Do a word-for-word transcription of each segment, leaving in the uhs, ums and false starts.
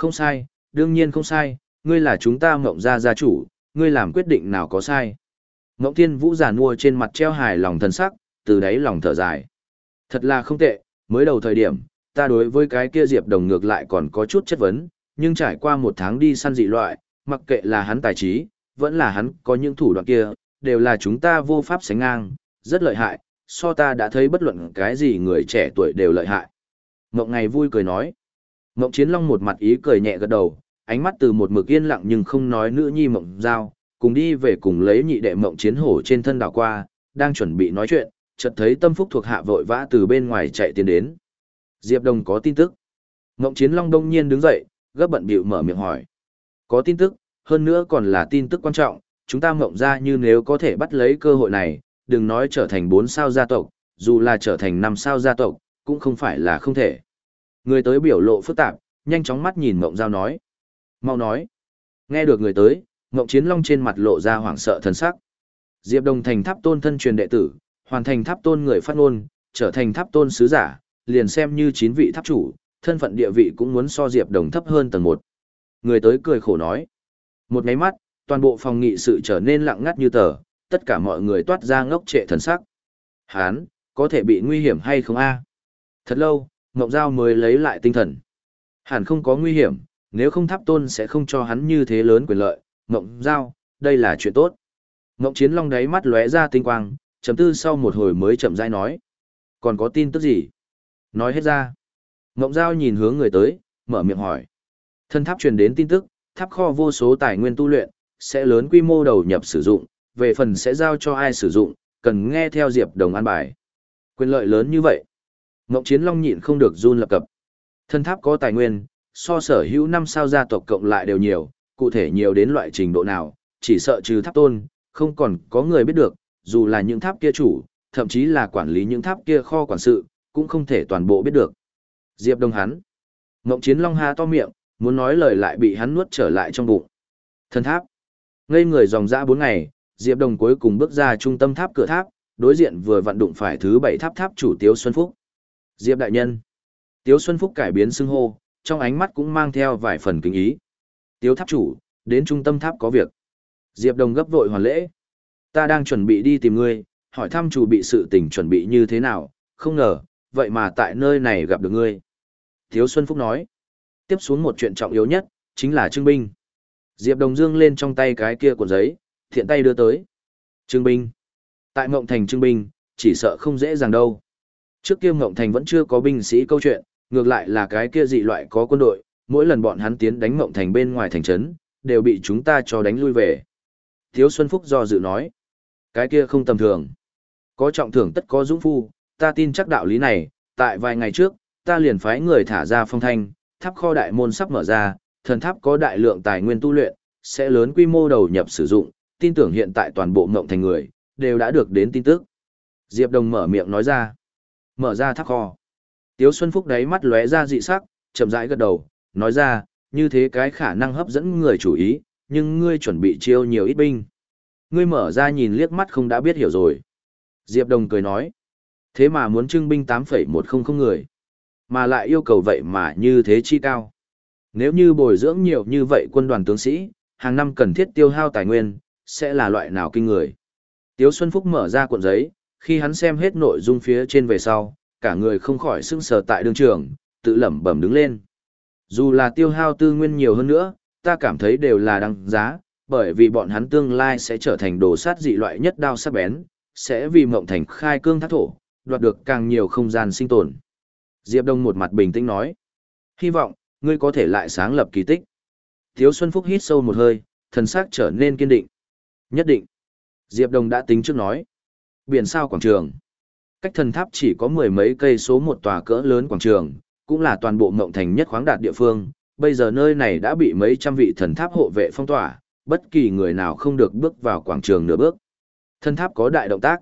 Không sai, đương nhiên không sai, ngươi là chúng ta Ngộng gia gia chủ, ngươi làm quyết định nào có sai. Ngộng Thiên Vũ giàn mua trên mặt treo hài lòng thần sắc, từ đáy lòng thở dài. Thật là không tệ, mới đầu thời điểm, ta đối với cái kia Diệp Đồng ngược lại còn có chút chất vấn, nhưng trải qua một tháng đi săn dị loại, mặc kệ là hắn tài trí, vẫn là hắn có những thủ đoạn kia, đều là chúng ta vô pháp sánh ngang, rất lợi hại, so ta đã thấy bất luận cái gì người trẻ tuổi đều lợi hại. Ngộng Ngày vui cười nói. Ngộng Chiến Long một mặt ý cười nhẹ gật đầu, ánh mắt từ một mực yên lặng nhưng không nói nữ nhi Mộng Giao, cùng đi về cùng lấy nhị đệ Mộng Chiến Hổ trên thân đảo qua, đang chuẩn bị nói chuyện, chợt thấy Tâm Phúc thuộc hạ vội vã từ bên ngoài chạy tiến đến. Diệp Đồng có tin tức. Ngộng Chiến Long đông nhiên đứng dậy, gấp bận bịu mở miệng hỏi. Có tin tức, hơn nữa còn là tin tức quan trọng, chúng ta Mộng gia như nếu có thể bắt lấy cơ hội này, đừng nói trở thành bốn sao gia tộc, dù là trở thành năm sao gia tộc, cũng không phải là không thể. Người tới biểu lộ phức tạp, nhanh chóng mắt nhìn Mộng Giao nói. Mau nói. Nghe được người tới, Ngộng Chiến Long trên mặt lộ ra hoảng sợ thần sắc. Diệp Đồng thành Tháp Tôn thân truyền đệ tử, hoàn thành Tháp Tôn người phát ngôn, trở thành Tháp Tôn sứ giả, liền xem như chín vị tháp chủ, thân phận địa vị cũng muốn so Diệp Đồng thấp hơn tầng một. Người tới cười khổ nói. Một cái mắt, toàn bộ phòng nghị sự trở nên lặng ngắt như tờ, tất cả mọi người toát ra ngốc trệ thần sắc. Hán, có thể bị nguy hiểm hay không a? Thật lâu, Ngộng Giao mới lấy lại tinh thần. Hẳn không có nguy hiểm, nếu không Tháp Tôn sẽ không cho hắn như thế lớn quyền lợi. Ngộng Giao, đây là chuyện tốt. Ngộng Chiến Long đáy mắt lóe ra tinh quang, chấm tư sau một hồi mới chậm rãi nói. Còn có tin tức gì? Nói hết ra. Ngộng Giao nhìn hướng người tới, mở miệng hỏi. Thân tháp truyền đến tin tức, tháp kho vô số tài nguyên tu luyện, sẽ lớn quy mô đầu nhập sử dụng, về phần sẽ giao cho ai sử dụng, cần nghe theo Diệp Đồng an bài. Quyền lợi lớn như vậy. Ngộng Chiến Long nhịn không được run lập cập. Thân tháp có tài nguyên, so sở hữu năm sao gia tộc cộng lại đều nhiều, cụ thể nhiều đến loại trình độ nào, chỉ sợ trừ Tháp Tôn, không còn có người biết được, dù là những tháp kia chủ, thậm chí là quản lý những tháp kia kho quản sự, cũng không thể toàn bộ biết được. Diệp Đồng hắn. Ngộng Chiến Long há to miệng, muốn nói lời lại bị hắn nuốt trở lại trong bụng. Thân tháp. Ngây người dòng dã bốn ngày, Diệp Đồng cuối cùng bước ra trung tâm tháp cửa tháp, đối diện vừa vặn đụng phải thứ bảy tháp tháp chủ Tiếu Xuân Phúc. Diệp đại nhân. Tiếu Xuân Phúc cải biến xưng hô, trong ánh mắt cũng mang theo vài phần kính ý. Tiếu tháp chủ, đến trung tâm tháp có việc. Diệp Đồng gấp vội hoàn lễ. Ta đang chuẩn bị đi tìm ngươi, hỏi thăm chủ bị sự tình chuẩn bị như thế nào, không ngờ, vậy mà tại nơi này gặp được ngươi. Tiếu Xuân Phúc nói. Tiếp xuống một chuyện trọng yếu nhất, chính là trưng binh. Diệp Đồng dương lên trong tay cái kia cuộn giấy, thiện tay đưa tới. Trưng binh. Tại Ngộng Thành trưng binh, chỉ sợ không dễ dàng đâu. Trước kia Ngộng Thành vẫn chưa có binh sĩ câu chuyện, ngược lại là cái kia dị loại có quân đội, mỗi lần bọn hắn tiến đánh Ngộng Thành bên ngoài thành trấn, đều bị chúng ta cho đánh lui về. Tiếu Xuân Phúc do dự nói. Cái kia không tầm thường. Có trọng thưởng tất có dũng phu, ta tin chắc đạo lý này, tại vài ngày trước, ta liền phái người thả ra phong thanh, tháp kho đại môn sắp mở ra, thần tháp có đại lượng tài nguyên tu luyện, sẽ lớn quy mô đầu nhập sử dụng, tin tưởng hiện tại toàn bộ Ngộng Thành người, đều đã được đến tin tức. Diệp Đồng mở miệng nói ra. Mở ra tháp kho. Tiếu Xuân Phúc đáy mắt lóe ra dị sắc, chậm rãi gật đầu, nói ra, như thế cái khả năng hấp dẫn người chủ ý, nhưng ngươi chuẩn bị chiêu nhiều ít binh. Ngươi mở ra nhìn liếc mắt không đã biết hiểu rồi. Diệp Đồng cười nói. Thế mà muốn trưng binh tám phẩy một không người. Mà lại yêu cầu vậy mà như thế chi cao. Nếu như bồi dưỡng nhiều như vậy quân đoàn tướng sĩ, hàng năm cần thiết tiêu hao tài nguyên, sẽ là loại nào kinh người. Tiếu Xuân Phúc mở ra cuộn giấy, khi hắn xem hết nội dung phía trên về sau, cả người không khỏi sững sờ tại đường trường, tự lẩm bẩm đứng lên. Dù là tiêu hao tư nguyên nhiều hơn nữa, ta cảm thấy đều là đăng giá, bởi vì bọn hắn tương lai sẽ trở thành đồ sát dị loại nhất đao sắc bén, sẽ vì Ngộng Thành khai cương thác thổ, đoạt được càng nhiều không gian sinh tồn. Diệp Đông một mặt bình tĩnh nói. Hy vọng, ngươi có thể lại sáng lập kỳ tích. Tiếu Xuân Phúc hít sâu một hơi, thần sắc trở nên kiên định. Nhất định. Diệp Đông đã tính trước nói. Biển sao quảng trường. Cách thần tháp chỉ có mười mấy cây số một tòa cỡ lớn quảng trường, cũng là toàn bộ Ngộng Thành nhất khoáng đạt địa phương. Bây giờ nơi này đã bị mấy trăm vị thần tháp hộ vệ phong tỏa, bất kỳ người nào không được bước vào quảng trường nửa bước. Thần tháp có đại động tác.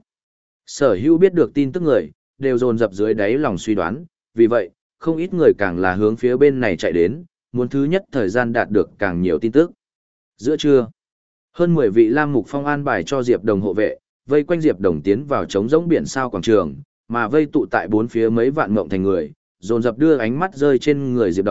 Sở hữu biết được tin tức người, đều dồn dập dưới đáy lòng suy đoán, vì vậy, không ít người càng là hướng phía bên này chạy đến, muốn thứ nhất thời gian đạt được càng nhiều tin tức. Giữa trưa, hơn mười vị Lam Mục Phong an bài cho Diệp Đồng hộ vệ, vây quanh Diệp Đồng tiến vào trống rỗng biển sao quảng trường, mà vây tụ tại bốn phía mấy vạn Ngộng Thành người, dồn dập đưa ánh mắt rơi trên người Diệp Đồng,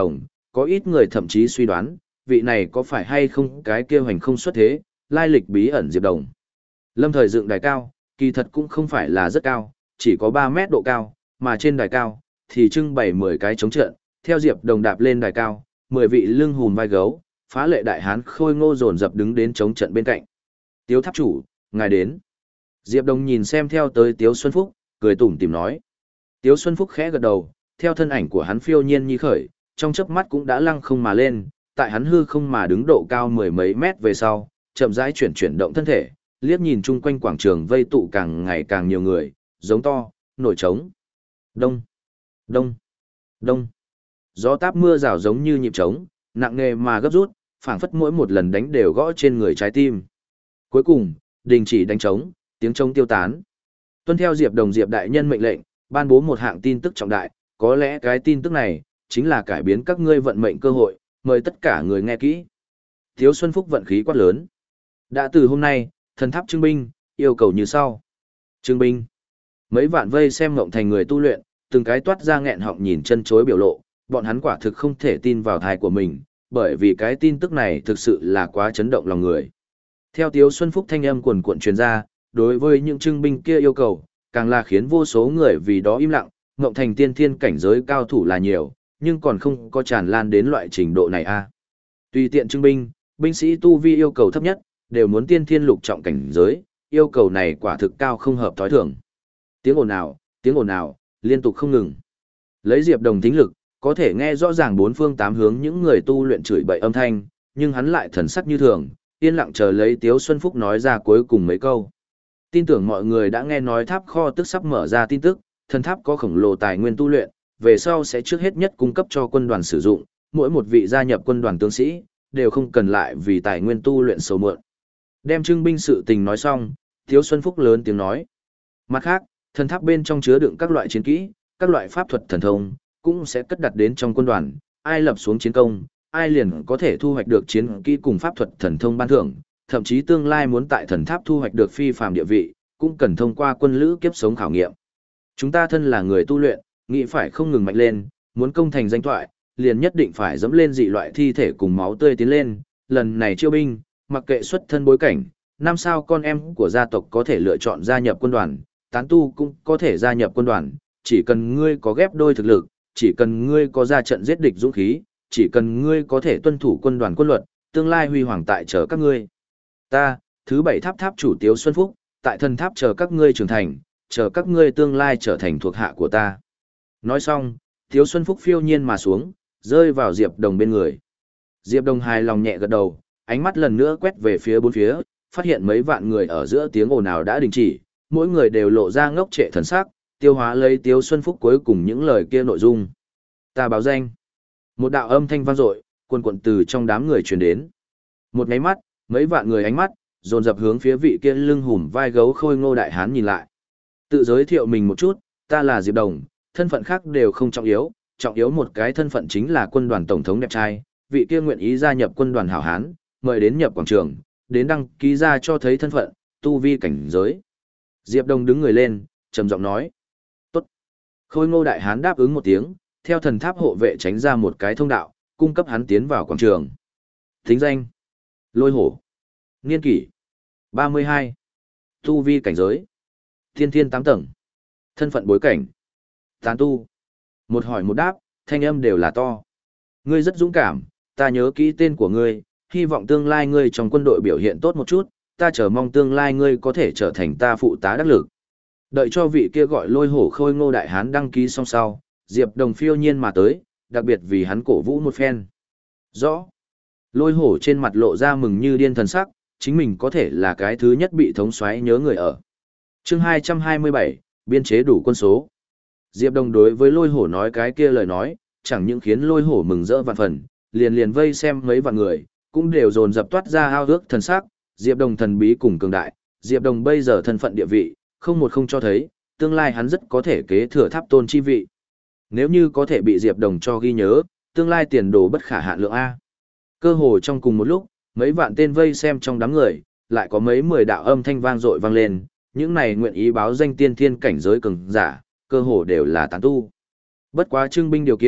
có ít người thậm chí suy đoán, vị này có phải hay không cái kia hoành không xuất thế, lai lịch bí ẩn Diệp Đồng. Lâm thời dựng đài cao, kỳ thật cũng không phải là rất cao, chỉ có ba mét độ cao, mà trên đài cao, thì trưng bày mười cái chống trận, theo Diệp Đồng đạp lên đài cao, mười vị lưng hùm vai gấu, phá lệ đại hán khôi ngô dồn dập đứng đến chống trận bên cạnh. Tiếu tháp chủ, ngài đến. Diệp Đồng nhìn xem theo tới Tiếu Xuân Phúc, cười tủm tỉm nói. Tiếu Xuân Phúc khẽ gật đầu, theo thân ảnh của hắn phiêu nhiên nhi khởi, trong chớp mắt cũng đã lăng không mà lên, tại hắn hư không mà đứng độ cao mười mấy mét về sau, chậm rãi chuyển chuyển động thân thể, liếc nhìn chung quanh quảng trường vây tụ càng ngày càng nhiều người, giống to, nổi trống. Đông, đông, đông. Gió táp mưa rào giống như nhịp trống, nặng nề mà gấp rút, phảng phất mỗi một lần đánh đều gõ trên người trái tim. Cuối cùng, đình chỉ đánh trống, tiếng trống tiêu tán. Tuân theo Diệp Đồng Diệp đại nhân mệnh lệnh, ban bố một hạng tin tức trọng đại, có lẽ cái tin tức này chính là cải biến các ngươi vận mệnh cơ hội, mời tất cả người nghe kỹ. Tiếu Xuân Phúc vận khí quát lớn. Đã từ hôm nay, thần tháp trưng binh, yêu cầu như sau. Trưng binh. Mấy vạn vây xem ngộng thành người tu luyện, từng cái toát ra nghẹn họng nhìn chân chối biểu lộ, bọn hắn quả thực không thể tin vào thai của mình, bởi vì cái tin tức này thực sự là quá chấn động lòng người. Theo Tiếu Xuân Phúc thanh âm quần cuộn truyền ra, đối với những trưng binh kia yêu cầu, càng là khiến vô số người vì đó im lặng, ngộng thành tiên thiên cảnh giới cao thủ là nhiều, nhưng còn không có tràn lan đến loại trình độ này a. Tùy tiện trưng binh, binh sĩ tu vi yêu cầu thấp nhất, đều muốn tiên thiên lục trọng cảnh giới, yêu cầu này quả thực cao không hợp thói thường. Tiếng ồn ào, tiếng ồn ào, liên tục không ngừng. Lấy Diệp Đồng tính lực, có thể nghe rõ ràng bốn phương tám hướng những người tu luyện chửi bậy âm thanh, nhưng hắn lại thần sắc như thường, yên lặng chờ lấy Tiếu Xuân Phúc nói ra cuối cùng mấy câu. Tin tưởng mọi người đã nghe nói tháp kho tức sắp mở ra tin tức, thần tháp có khổng lồ tài nguyên tu luyện, về sau sẽ trước hết nhất cung cấp cho quân đoàn sử dụng, mỗi một vị gia nhập quân đoàn tướng sĩ, đều không cần lại vì tài nguyên tu luyện sầu mượn. Đem trưng binh sự tình nói xong, Tiếu Xuân Phúc lớn tiếng nói. Mặt khác, thần tháp bên trong chứa đựng các loại chiến kỹ, các loại pháp thuật thần thông, cũng sẽ cất đặt đến trong quân đoàn, ai lập xuống chiến công, ai liền có thể thu hoạch được chiến kỹ cùng pháp thuật thần thông ban thưởng, thậm chí tương lai muốn tại thần tháp thu hoạch được phi phàm địa vị, cũng cần thông qua quân lữ kiếp sống khảo nghiệm. Chúng ta thân là người tu luyện, nghĩ phải không ngừng mạnh lên, muốn công thành danh thoại, liền nhất định phải dẫm lên dị loại thi thể cùng máu tươi tiến lên, lần này chiêu binh, mặc kệ xuất thân bối cảnh, năm sao con em của gia tộc có thể lựa chọn gia nhập quân đoàn, tán tu cũng có thể gia nhập quân đoàn, chỉ cần ngươi có ghép đôi thực lực, chỉ cần ngươi có ra trận giết địch dũng khí, chỉ cần ngươi có thể tuân thủ quân đoàn quân luật, tương lai huy hoàng tại chờ các ngươi. Ta, thứ bảy tháp tháp chủ Tiếu Xuân Phúc, tại thần tháp chờ các ngươi trưởng thành, chờ các ngươi tương lai trở thành thuộc hạ của ta. Nói xong, Tiếu Xuân Phúc phiêu nhiên mà xuống, rơi vào Diệp Đồng bên người. Diệp Đồng hài lòng nhẹ gật đầu, ánh mắt lần nữa quét về phía bốn phía, phát hiện mấy vạn người ở giữa tiếng ồn ào đã đình chỉ, mỗi người đều lộ ra ngốc trệ thần sắc, tiêu hóa lấy Tiếu Xuân Phúc cuối cùng những lời kia nội dung. Ta báo danh. Một đạo âm thanh vang dội, quần quần từ trong đám người truyền đến. Một nháy mắt, mấy vạn người ánh mắt dồn dập hướng phía vị kia lưng hùm vai gấu khôi ngô đại hán nhìn lại. Tự giới thiệu mình một chút, ta là Diệp Đồng, thân phận khác đều không trọng yếu, trọng yếu một cái thân phận chính là quân đoàn tổng thống đẹp trai, vị kia nguyện ý gia nhập quân đoàn hảo hán, mời đến nhập quảng trường, đến đăng ký ra cho thấy thân phận, tu vi cảnh giới. Diệp Đồng đứng người lên, trầm giọng nói. Tốt. Khôi ngô đại hán đáp ứng một tiếng, theo thần tháp hộ vệ tránh ra một cái thông đạo, cung cấp hắn tiến vào quảng trường. Thính danh. Lôi hổ. Niên kỷ. ba mươi hai. Tu vi cảnh giới. Thiên thiên tám tầng. Thân phận bối cảnh. Tán tu. Một hỏi một đáp, thanh âm đều là to. Ngươi rất dũng cảm, ta nhớ kỹ tên của ngươi, hy vọng tương lai ngươi trong quân đội biểu hiện tốt một chút, ta chờ mong tương lai ngươi có thể trở thành ta phụ tá đắc lực. Đợi cho vị kia gọi lôi hổ khôi ngô đại hán đăng ký xong sau, Diệp Đồng phiêu nhiên mà tới, đặc biệt vì hắn cổ vũ một phen. Rõ. Lôi hổ trên mặt lộ ra mừng như điên thần sắc, chính mình có thể là cái thứ nhất bị thống soái nhớ người ở. Chương hai trăm hai mươi bảy, biên chế đủ quân số. Diệp Đồng đối với lôi hổ nói cái kia lời nói, chẳng những khiến lôi hổ mừng rỡ vạn phần, liền liền vây xem mấy vạn người, cũng đều dồn dập toát ra ao ước thần sắc, Diệp Đồng thần bí cùng cường đại, Diệp Đồng bây giờ thân phận địa vị, không một không cho thấy, tương lai hắn rất có thể kế thừa tháp tôn chi vị. Nếu như có thể bị Diệp Đồng cho ghi nhớ, tương lai tiền đồ bất khả hạn lượng A. Cơ hồ trong cùng một lúc, mấy vạn tên vây xem trong đám người, lại có mấy mười đạo âm thanh vang dội vang lên, những này nguyện ý báo danh tiên thiên cảnh giới cường giả, cơ hồ đều là tán tu. Bất quá trưng binh điều kiện,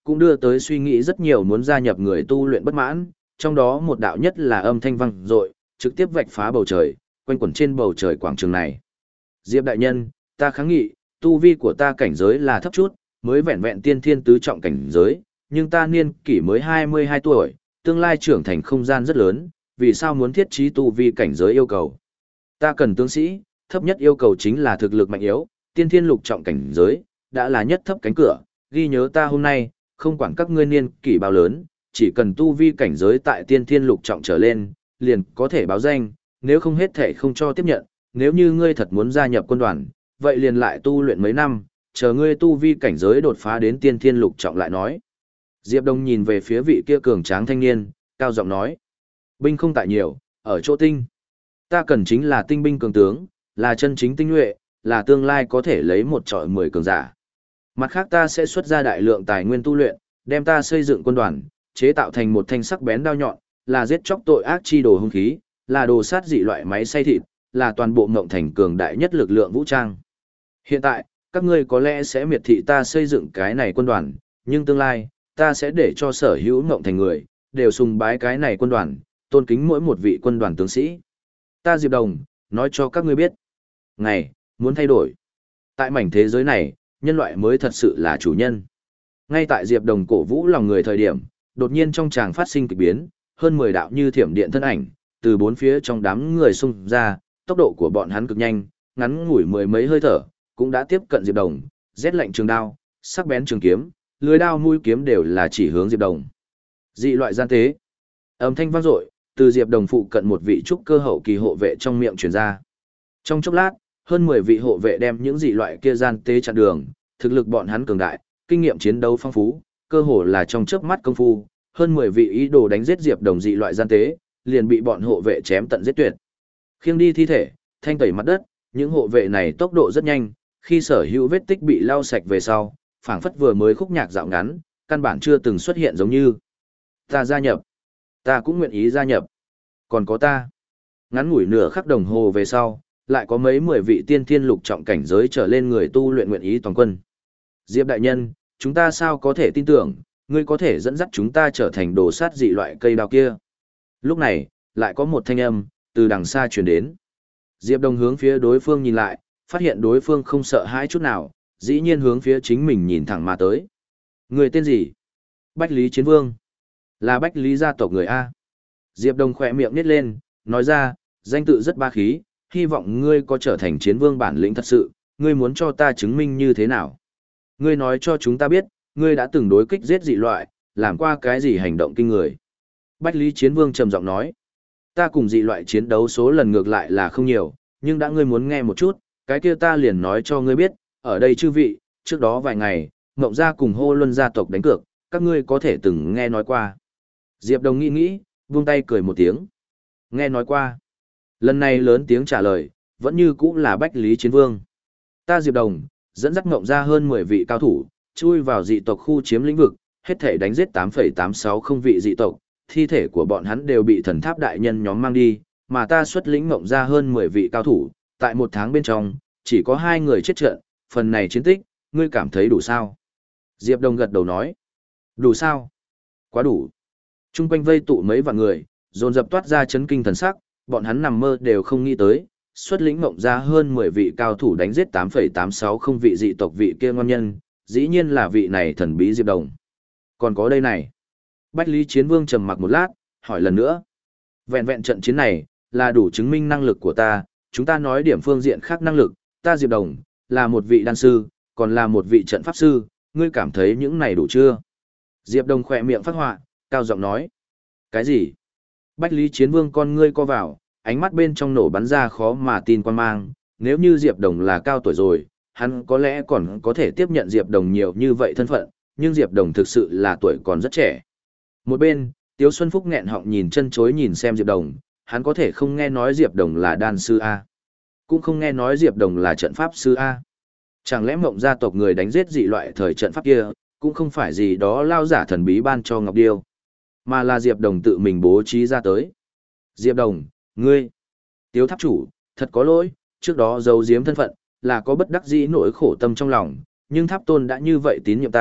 cũng đưa tới suy nghĩ rất nhiều muốn gia nhập người tu luyện bất mãn, trong đó một đạo nhất là âm thanh vang dội, trực tiếp vạch phá bầu trời, quanh quẩn trên bầu trời quảng trường này. Diệp đại nhân, ta kháng nghị, tu vi của ta cảnh giới là thấp chút, mới vẹn vẹn tiên thiên tứ trọng cảnh giới, nhưng ta niên kỷ mới hai mươi hai tuổi, tương lai trưởng thành không gian rất lớn, vì sao muốn thiết trí tu vi cảnh giới yêu cầu? Ta cần tướng sĩ, thấp nhất yêu cầu chính là thực lực mạnh yếu, tiên thiên lục trọng cảnh giới, đã là nhất thấp cánh cửa, ghi nhớ ta hôm nay, không quản các ngươi niên kỷ bao lớn, chỉ cần tu vi cảnh giới tại tiên thiên lục trọng trở lên, liền có thể báo danh, nếu không hết thể không cho tiếp nhận, nếu như ngươi thật muốn gia nhập quân đoàn, vậy liền lại tu luyện mấy năm, chờ ngươi tu vi cảnh giới đột phá đến tiên thiên lục trọng lại nói. Diệp Đông nhìn về phía vị kia cường tráng thanh niên, cao giọng nói. Binh không tại nhiều, ở chỗ tinh. Ta cần chính là tinh binh cường tướng, là chân chính tinh nhuệ, là tương lai có thể lấy một trọi mười cường giả. Mặt khác ta sẽ xuất ra đại lượng tài nguyên tu luyện, đem ta xây dựng quân đoàn, chế tạo thành một thanh sắc bén đao nhọn, là giết chóc tội ác chi đồ hung khí, là đồ sát dị loại máy xay thịt, là toàn bộ ngộng thành cường đại nhất lực lượng vũ trang. Hiện tại, các ngươi có lẽ sẽ miệt thị ta xây dựng cái này quân đoàn, nhưng tương lai, ta sẽ để cho sở hữu ngộng thành người, đều sùng bái cái này quân đoàn, tôn kính mỗi một vị quân đoàn tướng sĩ. Ta Diệp Đồng, nói cho các ngươi biết. Ngày, muốn thay đổi. Tại mảnh thế giới này, nhân loại mới thật sự là chủ nhân. Ngay tại Diệp Đồng cổ vũ lòng người thời điểm, đột nhiên trong tràng phát sinh kỳ biến, hơn mười đạo như thiểm điện thân ảnh, từ bốn phía trong đám người xung ra, tốc độ của bọn hắn cực nhanh, ngắn ngủi mười mấy hơi thở, cũng đã tiếp cận Diệp Đồng, rét lạnh trường đao, sắc bén trường kiếm, lưỡi đao mũi kiếm đều là chỉ hướng Diệp Đồng. Dị loại gian tế. Âm thanh vang dội, từ Diệp Đồng phụ cận một vị trúc cơ hậu kỳ hộ vệ trong miệng truyền ra. Trong chốc lát, hơn mười vị hộ vệ đem những dị loại kia gian tế chặn đường, thực lực bọn hắn cường đại, kinh nghiệm chiến đấu phong phú, cơ hồ là trong chớp mắt công phu, hơn mười vị ý đồ đánh giết Diệp Đồng dị loại gian tế, liền bị bọn hộ vệ chém tận giết tuyệt. Khiêng đi thi thể, thanh tẩy mặt đất, những hộ vệ này tốc độ rất nhanh, khi sở hữu vết tích bị lau sạch về sau, phảng phất vừa mới khúc nhạc dạo ngắn, căn bản chưa từng xuất hiện giống như. Ta gia nhập. Ta cũng nguyện ý gia nhập. Còn có ta. Ngắn ngủi nửa khắc đồng hồ về sau, lại có mấy mười vị tiên thiên lục trọng cảnh giới trở lên người tu luyện nguyện ý toàn quân. Diệp đại nhân, chúng ta sao có thể tin tưởng, ngươi có thể dẫn dắt chúng ta trở thành đồ sát dị loại cây đao kia. Lúc này, lại có một thanh âm, từ đằng xa truyền đến. Diệp Đồng hướng phía đối phương nhìn lại, phát hiện đối phương không sợ hãi chút nào, dĩ nhiên hướng phía chính mình nhìn thẳng mà tới. Người tên gì? Bách Lý Chiến Vương. Là Bách Lý gia tộc người A. Diệp Đồng khỏe miệng nít lên, nói ra, danh tự rất ba khí, hy vọng ngươi có trở thành chiến vương bản lĩnh thật sự, ngươi muốn cho ta chứng minh như thế nào? Ngươi nói cho chúng ta biết, ngươi đã từng đối kích giết dị loại, làm qua cái gì hành động kinh người. Bách Lý Chiến Vương trầm giọng nói, ta cùng dị loại chiến đấu số lần ngược lại là không nhiều, nhưng đã ngươi muốn nghe một chút, cái kia ta liền nói cho ngươi biết, ở đây chư vị, trước đó vài ngày, Ngộng Gia cùng Hô Luân gia tộc đánh cược, các ngươi có thể từng nghe nói qua. Diệp Đồng nghĩ nghĩ, buông tay cười một tiếng. Nghe nói qua. Lần này lớn tiếng trả lời, vẫn như cũ là Bách Lý Chiến Vương. Ta Diệp Đồng, dẫn dắt Ngộng Gia hơn mười vị cao thủ, chui vào dị tộc khu chiếm lĩnh vực, hết thể đánh giết tám phẩy tám sáu không vị dị tộc, thi thể của bọn hắn đều bị thần tháp đại nhân nhóm mang đi, mà ta xuất lĩnh Ngộng Gia hơn mười vị cao thủ, tại một tháng bên trong, chỉ có hai người chết trận, phần này chiến tích, ngươi cảm thấy đủ sao? Diệp Đồng gật đầu nói. Đủ sao? Quá đủ. Trung quanh vây tụ mấy vạn người, dồn dập toát ra chấn kinh thần sắc, bọn hắn nằm mơ đều không nghĩ tới, xuất lĩnh Ngộng Gia hơn mười vị cao thủ đánh giết tám phẩy tám sáu không vị dị tộc vị kia ngon nhân, dĩ nhiên là vị này thần bí Diệp Đồng. Còn có đây này. Bách Lý Chiến Vương trầm mặc một lát, hỏi lần nữa. Vẹn vẹn trận chiến này, là đủ chứng minh năng lực của ta, chúng ta nói điểm phương diện khác năng lực, ta Diệp Đồng, là một vị đan sư, còn là một vị trận pháp sư, ngươi cảm thấy những này đủ chưa? Diệp Đồng khỏe miệng phát họa, cao giọng nói. Cái gì? Bách Lý Chiến Vương con ngươi co vào, ánh mắt bên trong nổ bắn ra khó mà tin quan mang, nếu như Diệp Đồng là cao tuổi rồi, hắn có lẽ còn có thể tiếp nhận Diệp Đồng nhiều như vậy thân phận, nhưng Diệp Đồng thực sự là tuổi còn rất trẻ. Một bên, Tiếu Xuân Phúc nghẹn họng nhìn chân chối nhìn xem Diệp Đồng, hắn có thể không nghe nói Diệp Đồng là đan sư A. Cũng không nghe nói Diệp Đồng là trận pháp sư A. Chẳng lẽ Mộng gia tộc người đánh giết dị loại thời trận pháp kia, cũng không phải gì đó lao giả thần bí ban cho Ngọc Điêu, mà là Diệp Đồng tự mình bố trí ra tới. Diệp Đồng, ngươi, Tiếu tháp chủ, thật có lỗi, trước đó giấu giếm thân phận, là có bất đắc dĩ nỗi khổ tâm trong lòng, nhưng tháp tôn đã như vậy tín nhiệm ta,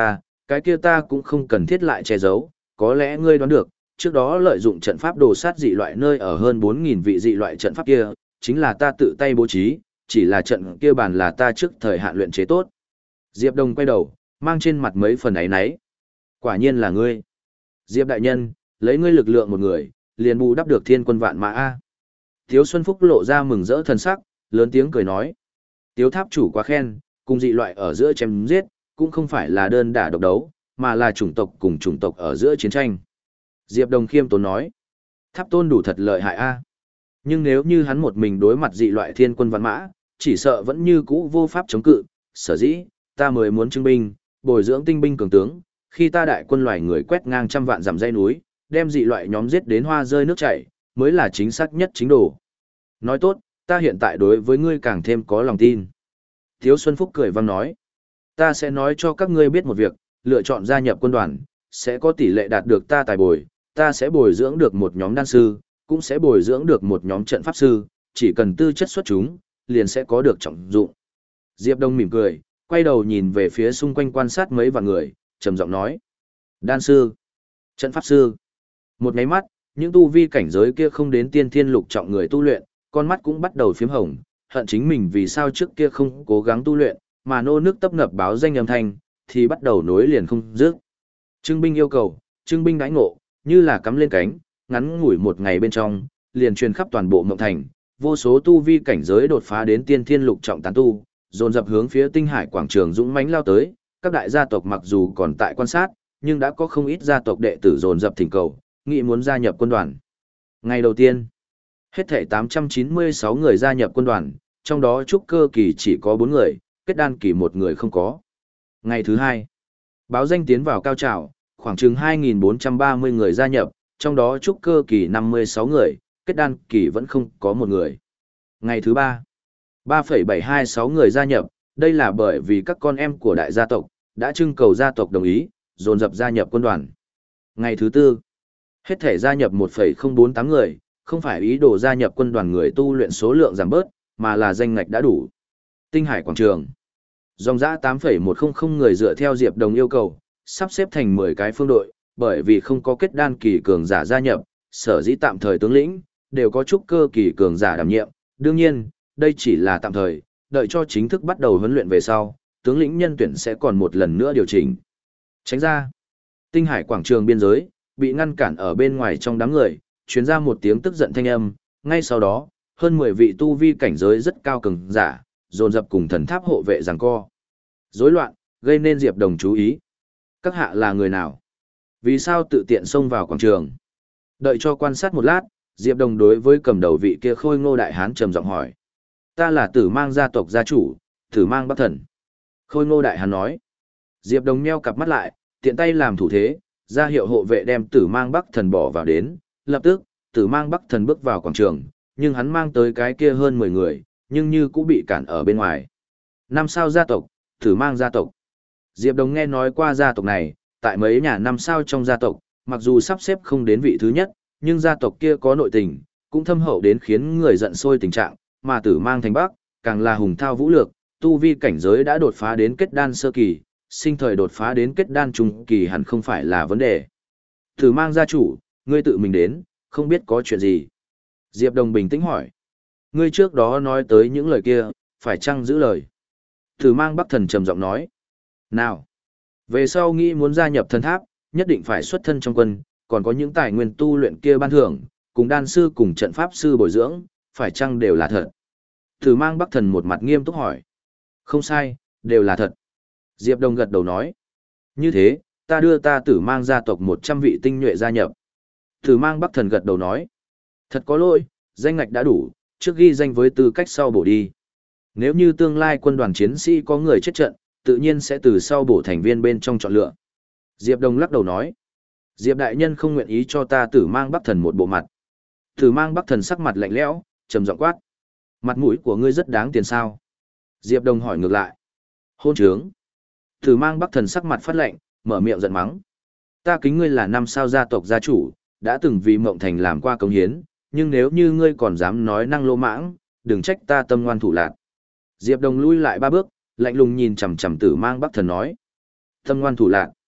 cái kia ta cũng không cần thiết lại che giấu, có lẽ ngươi đoán được, trước đó lợi dụng trận pháp đồ sát dị loại nơi ở hơn bốn nghìn vị dị loại trận pháp kia, chính là ta tự tay bố trí, chỉ là trận kia bàn là ta trước thời hạn luyện chế tốt. Diệp Đông quay đầu, mang trên mặt mấy phần ấy náy. Quả nhiên là ngươi. Diệp đại nhân, lấy ngươi lực lượng một người, liền bù đắp được thiên quân vạn mã A. Tiếu Xuân Phúc lộ ra mừng rỡ thần sắc, lớn tiếng cười nói. Tiếu tháp chủ quá khen, cùng dị loại ở giữa chém giết, cũng không phải là đơn đả độc đấu, mà là chủng tộc cùng chủng tộc ở giữa chiến tranh. Diệp Đồng khiêm tốn nói. Tháp tôn đủ thật lợi hại A. Nhưng nếu như hắn một mình đối mặt dị loại thiên quân vạn mã, chỉ sợ vẫn như cũ vô pháp chống cự, sở dĩ, ta mới muốn trưng binh, bồi dưỡng tinh binh cường tướng, khi ta đại quân loài người quét ngang trăm vạn dặm dãy núi, đem dị loại nhóm giết đến hoa rơi nước chảy, mới là chính xác nhất chính đồ. Nói tốt, ta hiện tại đối với ngươi càng thêm có lòng tin. Tiếu Xuân Phúc cười vang nói, ta sẽ nói cho các ngươi biết một việc, lựa chọn gia nhập quân đoàn, sẽ có tỷ lệ đạt được ta tài bồi, ta sẽ bồi dưỡng được một nhóm đan sư, cũng sẽ bồi dưỡng được một nhóm trận pháp sư, chỉ cần tư chất xuất chúng, liền sẽ có được trọng dụng. Diệp Đông mỉm cười, quay đầu nhìn về phía xung quanh quan sát mấy vạn người, trầm giọng nói, đan sư, trận pháp sư. Một máy mắt, những tu vi cảnh giới kia không đến tiên thiên lục trọng người tu luyện, con mắt cũng bắt đầu phiếm hồng, hận chính mình vì sao trước kia không cố gắng tu luyện, mà nô nước tấp nập báo danh âm thanh, thì bắt đầu nối liền không dứt. Trưng binh yêu cầu, trưng binh đãi ngộ, như là cắm lên cánh, ngắn ngủi một ngày bên trong, liền truyền khắp toàn bộ Mộng Thành, vô số tu vi cảnh giới đột phá đến tiên thiên lục trọng tán tu, dồn dập hướng phía Tinh Hải quảng trường dũng mãnh lao tới, các đại gia tộc mặc dù còn tại quan sát, nhưng đã có không ít gia tộc đệ tử dồn dập thỉnh cầu, nghĩ muốn gia nhập quân đoàn. Ngày đầu tiên, hết thảy tám trăm chín mươi sáu người gia nhập quân đoàn, trong đó trúc cơ kỳ chỉ có bốn người, kết đan kỳ một người không có. Ngày thứ hai, báo danh tiến vào cao trào, khoảng chừng hai nghìn bốn trăm ba mươi người gia nhập, trong đó trúc cơ kỳ năm mươi sáu người, kết đan kỳ vẫn không có một người. Ngày thứ ba, ba phẩy bảy hai sáu người gia nhập, đây là bởi vì các con em của đại gia tộc đã trưng cầu gia tộc đồng ý, dồn dập gia nhập quân đoàn. Ngày thứ tư, hết thể gia nhập một phẩy không bốn tám người, không phải ý đồ gia nhập quân đoàn người tu luyện số lượng giảm bớt, mà là danh ngạch đã đủ. Tinh Hải quảng trường, dòng dã tám phẩy một không người dựa theo Diệp Đồng yêu cầu, sắp xếp thành mười cái phương đội, bởi vì không có kết đan kỳ cường giả gia nhập, sở dĩ tạm thời tướng lĩnh, đều có trúc cơ kỳ cường giả đảm nhiệm. Đương nhiên, đây chỉ là tạm thời, đợi cho chính thức bắt đầu huấn luyện về sau, tướng lĩnh nhân tuyển sẽ còn một lần nữa điều chỉnh. Tránh ra, Tinh Hải quảng trường biên giới, bị ngăn cản ở bên ngoài trong đám người, truyền ra một tiếng tức giận thanh âm, ngay sau đó, hơn mười vị tu vi cảnh giới rất cao cường giả, dồn dập cùng thần tháp hộ vệ giằng co. Rối loạn, gây nên Diệp Đồng chú ý. Các hạ là người nào? Vì sao tự tiện xông vào quảng trường? Đợi cho quan sát một lát, Diệp Đồng đối với cầm đầu vị kia khôi ngô đại hán trầm giọng hỏi. Ta là Tử Mang gia tộc gia chủ, Tử Mang Bắc Thần. Khôi ngô đại hán nói. Diệp Đồng nheo cặp mắt lại, tiện tay làm thủ thế, ra hiệu hộ vệ đem Tử Mang Bắc Thần bỏ vào đến. Lập tức, Tử Mang Bắc Thần bước vào quảng trường, nhưng hắn mang tới cái kia hơn mười người, nhưng như cũng bị cản ở bên ngoài. Năm sao gia tộc, Tử Mang gia tộc. Diệp Đồng nghe nói qua gia tộc này, tại mấy nhà năm sao trong gia tộc, mặc dù sắp xếp không đến vị thứ nhất, nhưng gia tộc kia có nội tình, cũng thâm hậu đến khiến người giận sôi tình trạng, mà Tử Mang thành Bắc, càng là hùng thao vũ lược, tu vi cảnh giới đã đột phá đến kết đan sơ kỳ, sinh thời đột phá đến kết đan trung kỳ hẳn không phải là vấn đề. Tử Mang gia chủ, ngươi tự mình đến, không biết có chuyện gì. Diệp Đồng bình tĩnh hỏi. Ngươi trước đó nói tới những lời kia, phải chăng giữ lời? Tử Mang Bắc Thần trầm giọng nói. Nào, về sau nghĩ muốn gia nhập thần tháp, nhất định phải xuất thân trong quân, còn có những tài nguyên tu luyện kia ban thưởng, cùng đan sư cùng trận pháp sư bồi dưỡng, phải chăng đều là thật? Tử Mang Bắc Thần một mặt nghiêm túc hỏi. Không sai, đều là thật. Diệp Đồng gật đầu nói. Như thế, ta đưa ta Tử Mang gia tộc một trăm vị tinh nhuệ gia nhập. Tử Mang Bắc Thần gật đầu nói. Thật có lỗi, danh ngạch đã đủ, trước ghi danh với tư cách sau bổ đi. Nếu như tương lai quân đoàn chiến sĩ có người chết trận, tự nhiên sẽ từ sau bổ thành viên bên trong chọn lựa. Diệp Đồng lắc đầu nói. Diệp đại nhân không nguyện ý cho ta Tử Mang Bắc Thần một bộ mặt. Tử Mang Bắc Thần sắc mặt lạnh lẽo, trầm giọng quát. Mặt mũi của ngươi rất đáng tiền sao? Diệp Đồng hỏi ngược lại. Hôn trướng. Tử Mang Bắc Thần sắc mặt phát lạnh, mở miệng giận mắng. Ta kính ngươi là năm sao gia tộc gia chủ, đã từng vì Mộng Thành làm qua công hiến, nhưng nếu như ngươi còn dám nói năng lô mãng, đừng trách ta tâm ngoan thủ lạn. Diệp Đồng lui lại ba bước, lạnh lùng nhìn chằm chằm Tử Mang Bắc Thần nói. Tâm ngoan thủ lạn.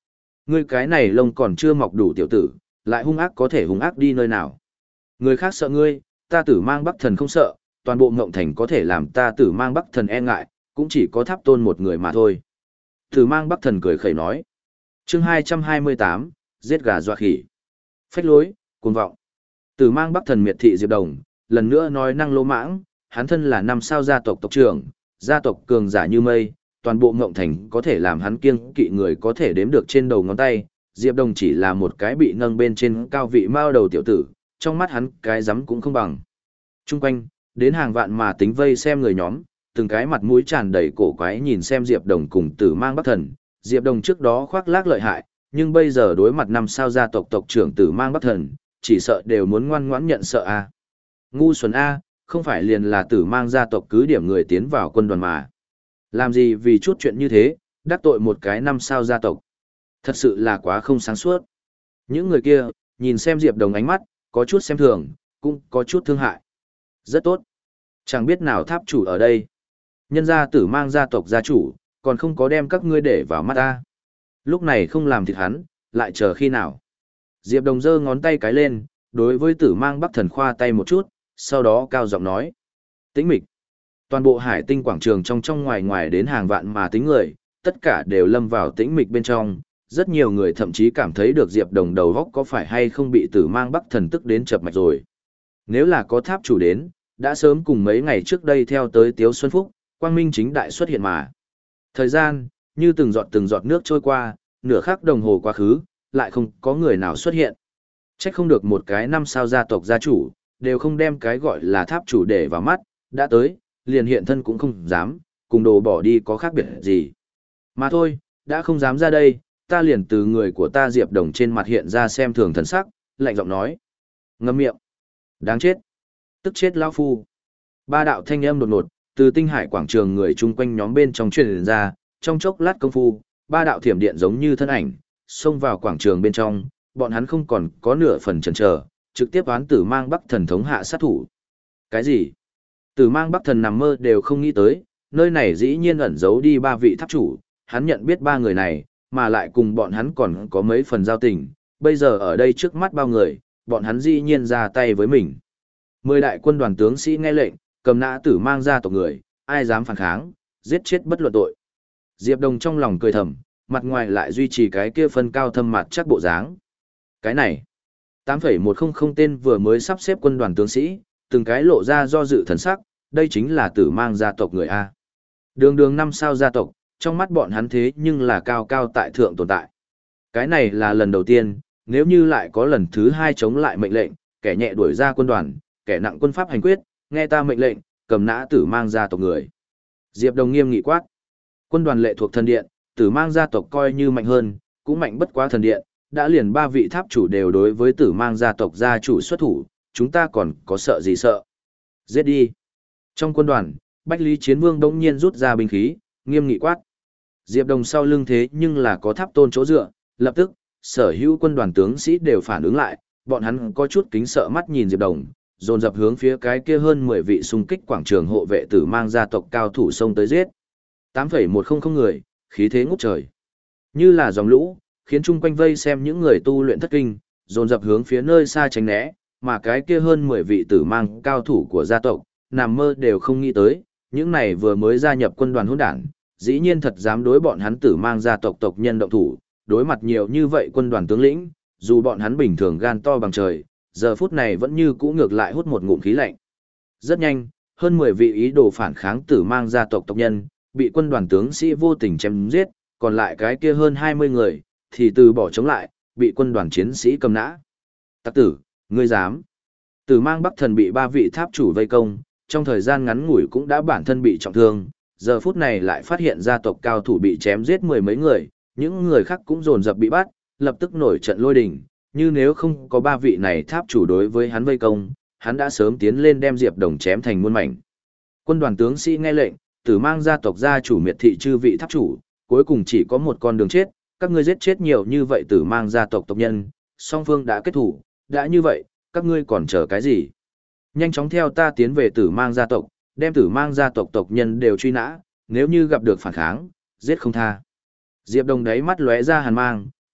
Ngươi cái này lông còn chưa mọc đủ tiểu tử, lại hung ác có thể hung ác đi nơi nào. Người khác sợ ngươi, ta tử mang Bắc Thần không sợ, toàn bộ Ngộng Thành có thể làm ta tử mang Bắc Thần e ngại, cũng chỉ có Tháp Tôn một người mà thôi. Tử mang Bắc Thần cười khẩy nói. Chương hai trăm hai mươi tám, giết gà dọa khỉ. Phách lối, cuồng vọng. Tử mang Bắc Thần miệt thị Diệp Đồng, lần nữa nói năng lỗ mãng, hắn thân là năm sao gia tộc tộc trưởng, gia tộc cường giả như mây, toàn bộ Ngộng Thành có thể làm hắn kiêng kỵ người có thể đếm được trên đầu ngón tay, Diệp Đồng chỉ là một cái bị nâng bên trên cao vị mao đầu tiểu tử, trong mắt hắn cái rắm cũng không bằng. Trung quanh, đến hàng vạn mà tính vây xem người nhóm, từng cái mặt mũi tràn đầy cổ quái nhìn xem Diệp Đồng cùng Tử mang Bắc Thần, Diệp Đồng trước đó khoác lác lợi hại, nhưng bây giờ đối mặt năm sao gia tộc tộc trưởng Tử mang Bắc Thần, chỉ sợ đều muốn ngoan ngoãn nhận sợ a. Ngu xuẩn a, không phải liền là Tử mang gia tộc cứ điểm người tiến vào quân đoàn mà. Làm gì vì chút chuyện như thế, đắc tội một cái năm sao gia tộc. Thật sự là quá không sáng suốt. Những người kia, nhìn xem Diệp Đồng ánh mắt, có chút xem thường, cũng có chút thương hại. Rất tốt. Chẳng biết nào tháp chủ ở đây. Nhân gia Tử mang gia tộc gia chủ, còn không có đem các ngươi để vào mắt ta. Lúc này không làm thịt hắn, lại chờ khi nào. Diệp Đồng giơ ngón tay cái lên, đối với Tử mang Bắc Thần khoa tay một chút, sau đó cao giọng nói. Tĩnh mịch. Toàn bộ hải tinh quảng trường trong trong ngoài ngoài đến hàng vạn mà tính người, tất cả đều lâm vào tĩnh mịch bên trong. Rất nhiều người thậm chí cảm thấy được Diệp Đồng đầu góc có phải hay không bị Tử mang Bắc Thần tức đến chập mạch rồi. Nếu là có tháp chủ đến, đã sớm cùng mấy ngày trước đây theo tới Tiếu Xuân Phúc, quang minh chính đại xuất hiện mà. Thời gian, như từng giọt từng giọt nước trôi qua, nửa khắc đồng hồ quá khứ, lại không có người nào xuất hiện. Trách không được một cái năm sao gia tộc gia chủ, đều không đem cái gọi là tháp chủ để vào mắt, đã tới, liền hiện thân cũng không dám, cùng đồ bỏ đi có khác biệt gì. Mà thôi, đã không dám ra đây, ta liền từ người của ta Diệp Đồng trên mặt hiện ra xem thường thần sắc, lạnh giọng nói. Ngâm miệng. Đáng chết. Tức chết lão phu. Ba đạo thanh âm đột ngột, từ tinh hải quảng trường người chung quanh nhóm bên trong truyền ra, trong chốc lát công phu, ba đạo thiểm điện giống như thân ảnh, xông vào quảng trường bên trong, bọn hắn không còn có nửa phần chần chờ, trực tiếp oán Tử mang Bắc Thần thống hạ sát thủ. Cái gì? Tử mang Bắc Thần nằm mơ đều không nghĩ tới, nơi này dĩ nhiên ẩn giấu đi ba vị tháp chủ, hắn nhận biết ba người này, mà lại cùng bọn hắn còn có mấy phần giao tình, bây giờ ở đây trước mắt bao người, bọn hắn dĩ nhiên ra tay với mình. Mười đại quân đoàn tướng sĩ nghe lệnh, cầm nã Tử mang ra tộc người, ai dám phản kháng, giết chết bất luận tội. Diệp Đồng trong lòng cười thầm, mặt ngoài lại duy trì cái kia phân cao thâm mặt chắc bộ dáng. Cái này, tám phẩy một không không tên vừa mới sắp xếp quân đoàn tướng sĩ, từng cái lộ ra do dự thần sắc, đây chính là Tử mang gia tộc người A. Đường đường năm sao gia tộc, trong mắt bọn hắn thế nhưng là cao cao tại thượng tồn tại. Cái này là lần đầu tiên, nếu như lại có lần thứ hai chống lại mệnh lệnh, kẻ nhẹ đuổi ra quân đoàn, kẻ nặng quân pháp hành quyết, nghe ta mệnh lệnh, cầm nã Tử mang gia tộc người. Diệp Đồng nghiêm nghị quát. Quân đoàn lệ thuộc thần điện, Tử mang gia tộc coi như mạnh hơn, cũng mạnh bất quá thần điện, đã liền ba vị tháp chủ đều đối với Tử mang gia tộc gia chủ xuất thủ, chúng ta còn có sợ gì sợ. Giết đi. Trong quân đoàn, Bách Lý Chiến Vương đống nhiên rút ra binh khí, nghiêm nghị quát. Diệp Đồng sau lưng thế nhưng là có Tháp Tôn chỗ dựa, lập tức, sở hữu quân đoàn tướng sĩ đều phản ứng lại, bọn hắn có chút kính sợ mắt nhìn Diệp Đồng, dồn dập hướng phía cái kia hơn mười vị xung kích quảng trường hộ vệ Tử mang gia tộc cao thủ xông tới giết. tám phẩy một không không người, khí thế ngút trời. Như là dòng lũ, khiến chung quanh vây xem những người tu luyện thất kinh, dồn dập hướng phía nơi xa tránh né, mà cái kia hơn mười vị Tử mang cao thủ của gia tộc, nằm mơ đều không nghĩ tới, những này vừa mới gia nhập quân đoàn hỗn đản, dĩ nhiên thật dám đối bọn hắn Tử mang gia tộc tộc nhân động thủ, đối mặt nhiều như vậy quân đoàn tướng lĩnh, dù bọn hắn bình thường gan to bằng trời, giờ phút này vẫn như cũ ngược lại hút một ngụm khí lạnh. Rất nhanh, hơn mười vị ý đồ phản kháng Tử mang gia tộc tộc nhân, bị quân đoàn tướng sĩ vô tình chém giết, còn lại cái kia hơn hai mươi người, thì từ bỏ chống lại, bị quân đoàn chiến sĩ cầm nã. Tặc tử, ngươi dám. Tử mang Bắc Thần bị ba vị tháp chủ vây công, trong thời gian ngắn ngủi cũng đã bản thân bị trọng thương, giờ phút này lại phát hiện gia tộc cao thủ bị chém giết mười mấy người, những người khác cũng dồn dập bị bắt, lập tức nổi trận lôi đình, như nếu không có ba vị này tháp chủ đối với hắn vây công, hắn đã sớm tiến lên đem Diệp Đồng chém thành muôn mảnh. Quân đoàn tướng sĩ nghe lệnh, Tử mang gia tộc gia chủ miệt thị chư vị tháp chủ, cuối cùng chỉ có một con đường chết, các ngươi giết chết nhiều như vậy Tử mang gia tộc tộc nhân, song phương đã kết thủ, đã như vậy, các ngươi còn chờ cái gì? Nhanh chóng theo ta tiến về Tử mang gia tộc, đem Tử mang gia tộc tộc nhân đều truy nã, nếu như gặp được phản kháng, giết không tha. Diệp Đồng đáy mắt lóe ra hàn mang,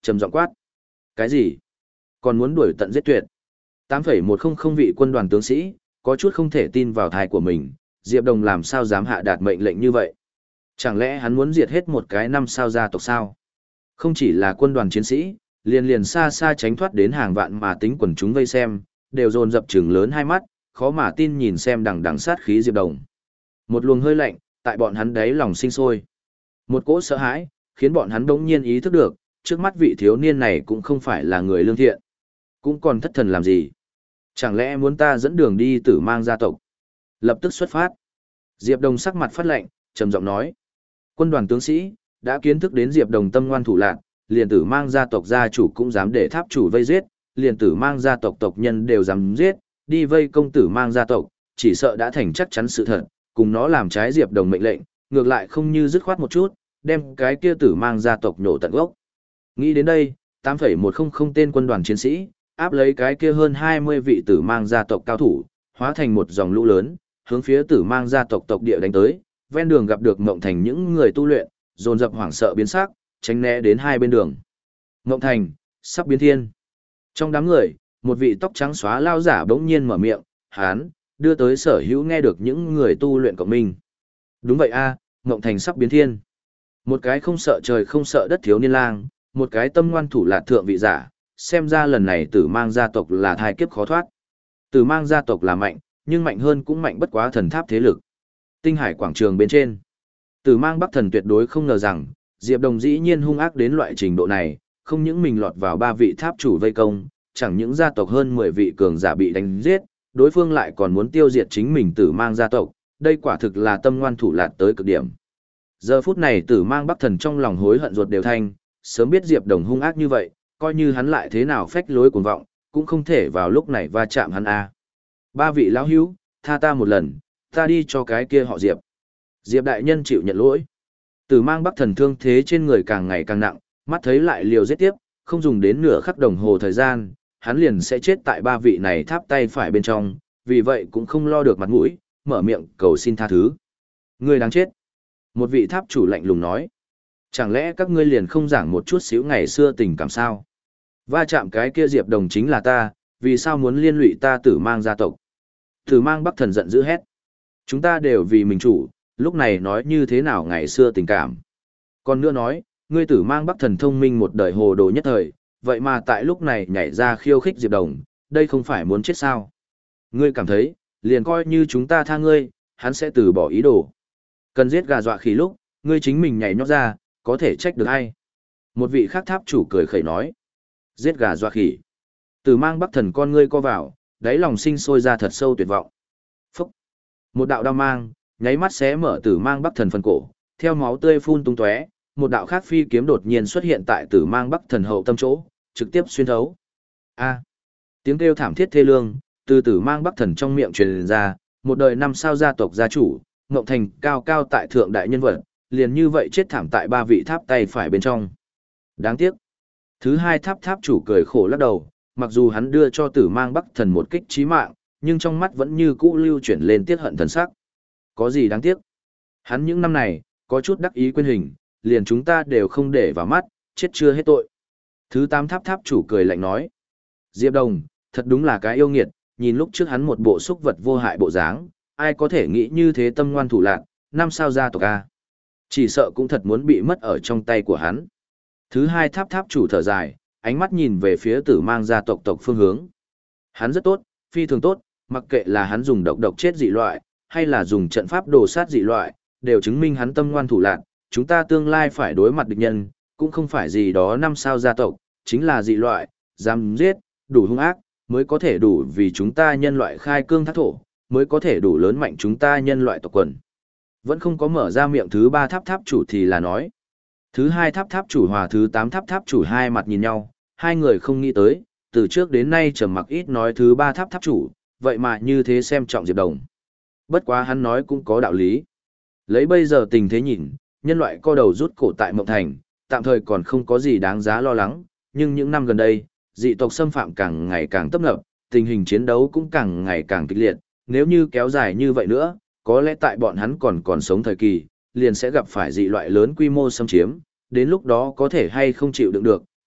trầm giọng quát. Cái gì? Còn muốn đuổi tận giết tuyệt? tám phẩy một không không vị quân đoàn tướng sĩ, có chút không thể tin vào thai của mình, Diệp Đồng làm sao dám hạ đạt mệnh lệnh như vậy? Chẳng lẽ hắn muốn diệt hết một cái năm sao gia tộc sao? Không chỉ là quân đoàn chiến sĩ, liền liền xa xa tránh thoát đến hàng vạn mà tính quần chúng vây xem, đều dồn dập trừng lớn hai mắt, khó mà tin nhìn xem đằng đằng sát khí Diệp Đồng. Một luồng hơi lạnh, tại bọn hắn đáy lòng sinh sôi. Một cỗ sợ hãi, khiến bọn hắn đống nhiên ý thức được, trước mắt vị thiếu niên này cũng không phải là người lương thiện. Cũng còn thất thần làm gì? Chẳng lẽ muốn ta dẫn đường đi Tử Mang gia tộc? Lập tức xuất phát. Diệp Đồng sắc mặt phát lạnh, trầm giọng nói. Quân đoàn tướng sĩ, đã kiến thức đến Diệp Đồng tâm ngoan thủ lạn, liền Tử Mang gia tộc gia chủ cũng dám để tháp chủ vây giết, liền Tử Mang gia tộc tộc nhân đều dám giết, đi vây công Tử Mang gia tộc, chỉ sợ đã thành chắc chắn sự thật, cùng nó làm trái Diệp Đồng mệnh lệnh, ngược lại không như dứt khoát một chút, đem cái kia Tử Mang gia tộc nhổ tận gốc. Nghĩ đến đây, tám phẩy một không không tên quân đoàn chiến sĩ, áp lấy cái kia hơn hai mươi vị Tử Mang gia tộc cao thủ, hóa thành một dòng lũ lớn, hướng phía Tử Mang gia tộc tộc địa đánh tới, ven đường gặp được Mộng Thành những người tu luyện, dồn dập hoảng sợ biến sắc, tránh né đến hai bên đường. Mộng Thành, sắp biến thiên. Trong đám người, một vị tóc trắng xóa lao giả bỗng nhiên mở miệng, hán, đưa tới sở hữu nghe được những người tu luyện cộng minh. Đúng vậy a, Mộng Thành sắp biến thiên. Một cái không sợ trời không sợ đất thiếu niên lang, một cái tâm ngoan thủ lạt thượng vị giả, xem ra lần này Tử Mang gia tộc là thai kiếp khó thoát. Tử Mang gia tộc là mạnh, nhưng mạnh hơn cũng mạnh bất quá thần tháp thế lực. Tinh Hải quảng trường bên trên, Tử Mang Bắc Thần tuyệt đối không ngờ rằng, Diệp Đồng dĩ nhiên hung ác đến loại trình độ này, không những mình lọt vào ba vị tháp chủ vây công, chẳng những gia tộc hơn mười vị cường giả bị đánh giết, đối phương lại còn muốn tiêu diệt chính mình Tử Mang gia tộc, đây quả thực là tâm ngoan thủ lạt tới cực điểm. Giờ phút này Tử Mang Bắc Thần trong lòng hối hận ruột đều thanh, sớm biết Diệp Đồng hung ác như vậy, coi như hắn lại thế nào phách lối cuồng vọng, cũng không thể vào lúc này va chạm hắn a. Ba vị lão hữu, tha ta một lần, ta đi cho cái kia họ Diệp. Diệp đại nhân chịu nhận lỗi. Tử Mang Bắc Thần thương thế trên người càng ngày càng nặng, mắt thấy lại liều giết tiếp, không dùng đến nửa khắc đồng hồ thời gian, hắn liền sẽ chết tại ba vị này tháp tay phải bên trong, vì vậy cũng không lo được mặt mũi, mở miệng cầu xin tha thứ. Ngươi đáng chết. Một vị tháp chủ lạnh lùng nói. Chẳng lẽ các ngươi liền không giảng một chút xíu ngày xưa tình cảm sao? Va chạm cái kia Diệp Đồng chính là ta, vì sao muốn liên lụy ta Tử Mang gia tộc? Tử Mang Bắc Thần giận dữ hét. Chúng ta đều vì mình chủ, lúc này nói như thế nào ngày xưa tình cảm? Còn nữa nói, ngươi Tử Mang Bắc Thần thông minh một đời hồ đồ nhất thời, vậy mà tại lúc này nhảy ra khiêu khích Diệp Đồng, đây không phải muốn chết sao? Ngươi cảm thấy, liền coi như chúng ta tha ngươi, hắn sẽ từ bỏ ý đồ. Cần giết gà dọa khỉ lúc, ngươi chính mình nhảy nhót ra, có thể trách được ai? Một vị khác tháp chủ cười khẩy nói. Giết gà dọa khỉ. Tử Mang Bắc Thần con ngươi co vào, đáy lòng sinh sôi ra thật sâu tuyệt vọng. Phúc. Một đạo đao mang, nháy mắt xé mở Tử Mang Bắc Thần phần cổ, theo máu tươi phun tung tóe, một đạo khác phi kiếm đột nhiên xuất hiện tại Tử Mang Bắc Thần hậu tâm chỗ, trực tiếp xuyên thấu. A. Tiếng kêu thảm thiết thê lương, từ Tử Mang Bắc Thần trong miệng truyền ra, một đời năm sao gia tộc gia chủ, Ngộng Thành cao cao tại thượng đại nhân vật, liền như vậy chết thảm tại ba vị tháp tay phải bên trong. Đáng tiếc. Thứ hai tháp tháp chủ cười khổ lắc đầu, mặc dù hắn đưa cho Tử Mang Bắc Thần một kích chí mạng, nhưng trong mắt vẫn như cũ lưu chuyển lên tiết hận thần sắc. Có gì đáng tiếc? Hắn những năm này, có chút đắc ý quên hình, liền chúng ta đều không để vào mắt, chết chưa hết tội. Thứ tám tháp tháp chủ cười lạnh nói. Diệp Đồng, thật đúng là cái yêu nghiệt, nhìn lúc trước hắn một bộ xúc vật vô hại bộ dáng, ai có thể nghĩ như thế tâm ngoan thủ lạn, năm sao gia tộc a. Chỉ sợ cũng thật muốn bị mất ở trong tay của hắn. Thứ hai tháp tháp chủ thở dài, ánh mắt nhìn về phía Tử Mang gia tộc tộc phương hướng. Hắn rất tốt, phi thường tốt, mặc kệ là hắn dùng độc độc chết dị loại, hay là dùng trận pháp đồ sát dị loại, đều chứng minh hắn tâm ngoan thủ lạn, chúng ta tương lai phải đối mặt địch nhân, cũng không phải gì đó năm sao gia tộc, chính là dị loại, dám giết, đủ hung ác, mới có thể đủ vì chúng ta nhân loại khai cương thác thổ, mới có thể đủ lớn mạnh chúng ta nhân loại tộc quần. Vẫn không có mở ra miệng thứ ba tháp tháp chủ thì là nói. Thứ hai tháp tháp chủ hòa thứ tám tháp tháp chủ hai mặt nhìn nhau, hai người không nghĩ tới, từ trước đến nay trầm mặc ít nói thứ ba tháp tháp chủ, vậy mà như thế xem trọng Diệp Đồng. Bất quá hắn nói cũng có đạo lý. Lấy bây giờ tình thế nhìn, nhân loại co đầu rút cổ tại Mộng Thành, tạm thời còn không có gì đáng giá lo lắng, nhưng những năm gần đây, dị tộc xâm phạm càng ngày càng tấp nập, tình hình chiến đấu cũng càng ngày càng kịch liệt, nếu như kéo dài như vậy nữa, có lẽ tại bọn hắn còn còn sống thời kỳ, liền sẽ gặp phải dị loại lớn quy mô xâm chiếm, đến lúc đó có thể hay không chịu đựng được,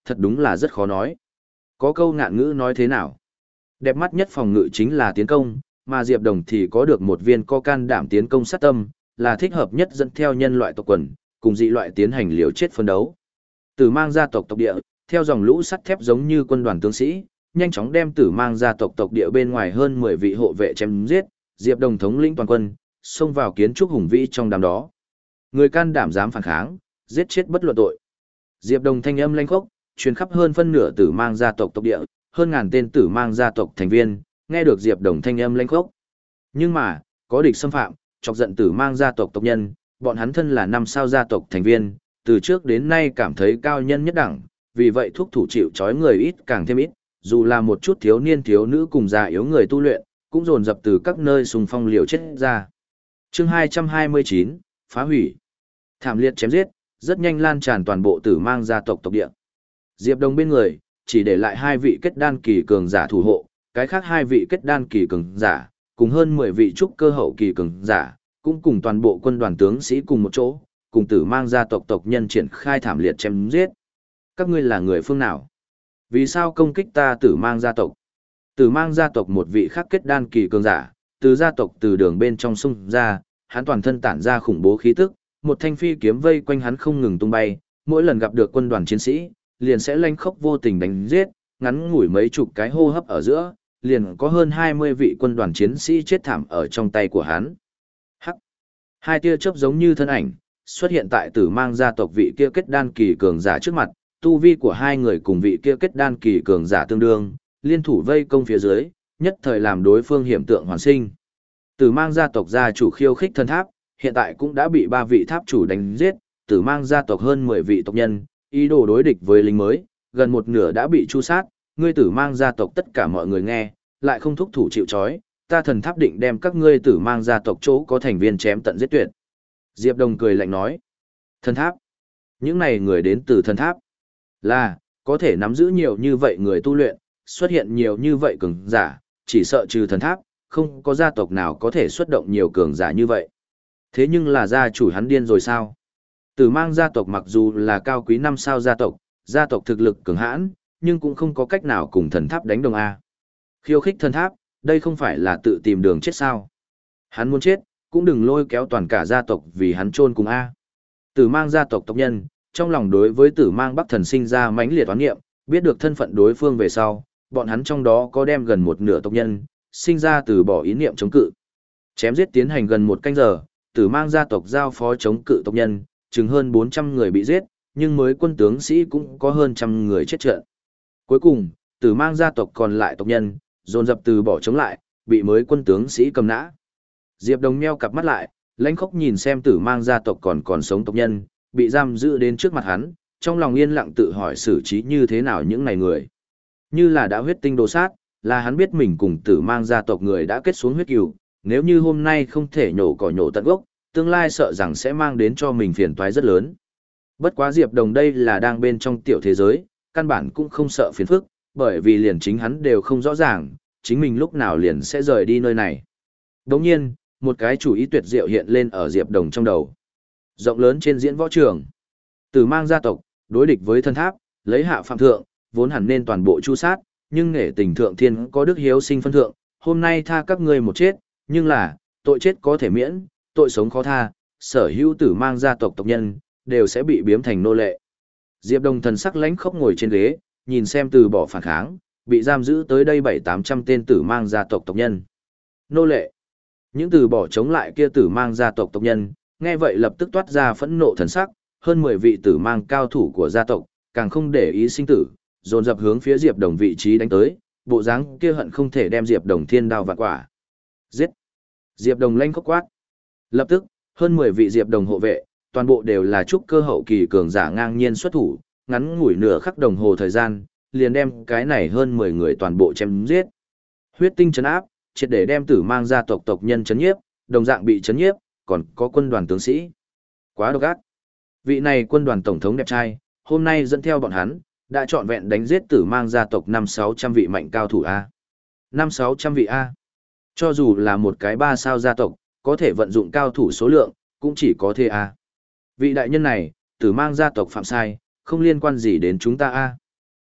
thật đúng là rất khó nói. Có câu ngạn ngữ nói thế nào? Đẹp mắt nhất phòng ngự chính là tiến công, mà Diệp Đồng thì có được một viên có can đảm tiến công sát tâm, là thích hợp nhất dẫn theo nhân loại tộc quần, cùng dị loại tiến hành liều chết phân đấu. Tử Mang gia tộc tộc địa, theo dòng lũ sắt thép giống như quân đoàn tướng sĩ, nhanh chóng đem Tử Mang gia tộc tộc địa bên ngoài hơn mười vị hộ vệ chém giết, Diệp Đồng thống lĩnh toàn quân, xông vào kiến trúc hùng vĩ trong đám đó. Người can đảm dám phản kháng, giết chết bất luận tội. Diệp Đồng thanh âm lanh khốc, truyền khắp hơn phân nửa Tử Mang gia tộc tộc địa, hơn ngàn tên Tử Mang gia tộc thành viên, nghe được Diệp Đồng thanh âm lanh khốc. Nhưng mà, có địch xâm phạm, chọc giận Tử Mang gia tộc tộc nhân, bọn hắn thân là năm sao gia tộc thành viên, từ trước đến nay cảm thấy cao nhân nhất đẳng, vì vậy thuốc thủ chịu trói người ít càng thêm ít, dù là một chút thiếu niên thiếu nữ cùng già yếu người tu luyện, cũng dồn dập từ các nơi xung phong liều chết ra. Chương hai trăm hai mươi chín, phá hủy. Thảm liệt chém giết, rất nhanh lan tràn toàn bộ Tử Mang gia tộc tộc địa. Diệp Đồng bên người, chỉ để lại hai vị kết đan kỳ cường giả thủ hộ, cái khác hai vị kết đan kỳ cường giả, cùng hơn mười vị trúc cơ hậu kỳ cường giả, cũng cùng toàn bộ quân đoàn tướng sĩ cùng một chỗ, cùng Tử Mang gia tộc tộc nhân triển khai thảm liệt chém giết. Các ngươi là người phương nào? Vì sao công kích ta Tử Mang gia tộc? Tử Mang gia tộc một vị khác kết đan kỳ cường giả, từ gia tộc từ đường bên trong xung ra, hắn toàn thân tản ra khủng bố khí tức, một thanh phi kiếm vây quanh hắn không ngừng tung bay, mỗi lần gặp được quân đoàn chiến sĩ, liền sẽ lanh khốc vô tình đánh giết, ngắn ngủi mấy chục cái hô hấp ở giữa, liền có hơn hai mươi vị quân đoàn chiến sĩ chết thảm ở trong tay của hắn. Hắc. Hai tia chớp giống như thân ảnh, xuất hiện tại Tử Mang gia tộc vị kia kết đan kỳ cường giả trước mặt, tu vi của hai người cùng vị kia kết đan kỳ cường giả tương đương, liên thủ vây công phía dưới, nhất thời làm đối phương hiểm tượng hoàn sinh. Tử Mang gia tộc gia chủ khiêu khích thân tháp, hiện tại cũng đã bị ba vị tháp chủ đánh giết, Tử Mang gia tộc hơn mười vị tộc nhân, ý đồ đối địch với lính mới, gần một nửa đã bị tru sát, ngươi Tử Mang gia tộc tất cả mọi người nghe, lại không thúc thủ chịu trói, ta thần tháp định đem các ngươi Tử Mang gia tộc chỗ có thành viên chém tận giết tuyệt. Diệp Đồng cười lạnh nói, thần tháp, những này người đến từ thần tháp, là, có thể nắm giữ nhiều như vậy người tu luyện, xuất hiện nhiều như vậy cường giả, chỉ sợ trừ thần tháp, không có gia tộc nào có thể xuất động nhiều cường giả như vậy. Thế nhưng là gia chủ hắn điên rồi sao? Tử Mang gia tộc mặc dù là cao quý năm sao gia tộc, gia tộc thực lực cường hãn, nhưng cũng không có cách nào cùng thần tháp đánh đồng A. Khiêu khích thần tháp, đây không phải là tự tìm đường chết sao? Hắn muốn chết, cũng đừng lôi kéo toàn cả gia tộc vì hắn chôn cùng A. Tử Mang gia tộc tộc nhân, trong lòng đối với Tử Mang Bắc Thần sinh ra mãnh liệt oán nghiệm, biết được thân phận đối phương về sau, bọn hắn trong đó có đem gần một nửa tộc nhân, sinh ra từ bỏ ý niệm chống cự. Chém giết tiến hành gần một canh giờ, Tử Mang gia tộc giao phó chống cự tộc nhân, chừng hơn bốn trăm người bị giết, nhưng mới quân tướng sĩ cũng có hơn trăm người chết trận. Cuối cùng, Tử Mang gia tộc còn lại tộc nhân, dồn dập từ bỏ chống lại, bị mới quân tướng sĩ cầm nã. Diệp Đồng nheo cặp mắt lại, lãnh khốc nhìn xem Tử Mang gia tộc còn còn sống tộc nhân, bị giam giữ đến trước mặt hắn, trong lòng yên lặng tự hỏi xử trí như thế nào những này người. Như là đã huyết tinh đồ sát, là hắn biết mình cùng Tử Mang gia tộc người đã kết xuống huyết cừu, nếu như hôm nay không thể nhổ cỏ nhổ tận gốc, tương lai sợ rằng sẽ mang đến cho mình phiền toái rất lớn. Bất quá Diệp Đồng đây là đang bên trong tiểu thế giới, căn bản cũng không sợ phiền phức, bởi vì liền chính hắn đều không rõ ràng, chính mình lúc nào liền sẽ rời đi nơi này. Đồng nhiên, một cái chủ ý tuyệt diệu hiện lên ở Diệp Đồng trong đầu. Rộng lớn trên diễn võ trường, Tử Mang gia tộc, đối địch với thần tháp, lấy hạ phạm thượng, vốn hẳn nên toàn bộ chu sát, nhưng nể tình thượng thiên có đức hiếu sinh phân thượng, hôm nay tha các ngươi một chết, nhưng là, tội chết có thể miễn, tội sống khó tha, sở hữu Tử Mang gia tộc tộc nhân, đều sẽ bị biếm thành nô lệ. Diệp Đồng thần sắc lãnh khốc ngồi trên ghế, nhìn xem từ bỏ phản kháng, bị giam giữ tới đây bảy tám trăm tên Tử Mang gia tộc tộc nhân. Nô lệ. Những từ bỏ chống lại kia Tử Mang gia tộc tộc nhân, nghe vậy lập tức toát ra phẫn nộ thần sắc, hơn mười vị Tử Mang cao thủ của gia tộc, càng không để ý sinh tử, dồn dập hướng phía Diệp Đồng vị trí đánh tới, bộ dáng kia hận không thể đem Diệp Đồng thiên đao vạn quả. Giết! Diệp Đồng lanh khốc quát. Lập tức, hơn mười vị Diệp Đồng hộ vệ, toàn bộ đều là trúc cơ hậu kỳ cường giả ngang nhiên xuất thủ, ngắn ngủi nửa khắc đồng hồ thời gian, liền đem cái này hơn mười người toàn bộ chém giết. Huyết tinh trấn áp, triệt để đem Tử Mang gia tộc tộc nhân chấn nhiếp, đồng dạng bị chấn nhiếp, còn có quân đoàn tướng sĩ. Quá độc ác. Vị này quân đoàn tổng thống đẹp trai, hôm nay dẫn theo bọn hắn, đã trọn vẹn đánh giết Tử Mang gia tộc năm sáu trăm vị mạnh cao thủ A. năm sáu trăm vị A. Cho dù là một cái ba sao gia tộc, có thể vận dụng cao thủ số lượng, cũng chỉ có thế A. Vị đại nhân này, Tử Mang gia tộc phạm sai, không liên quan gì đến chúng ta A.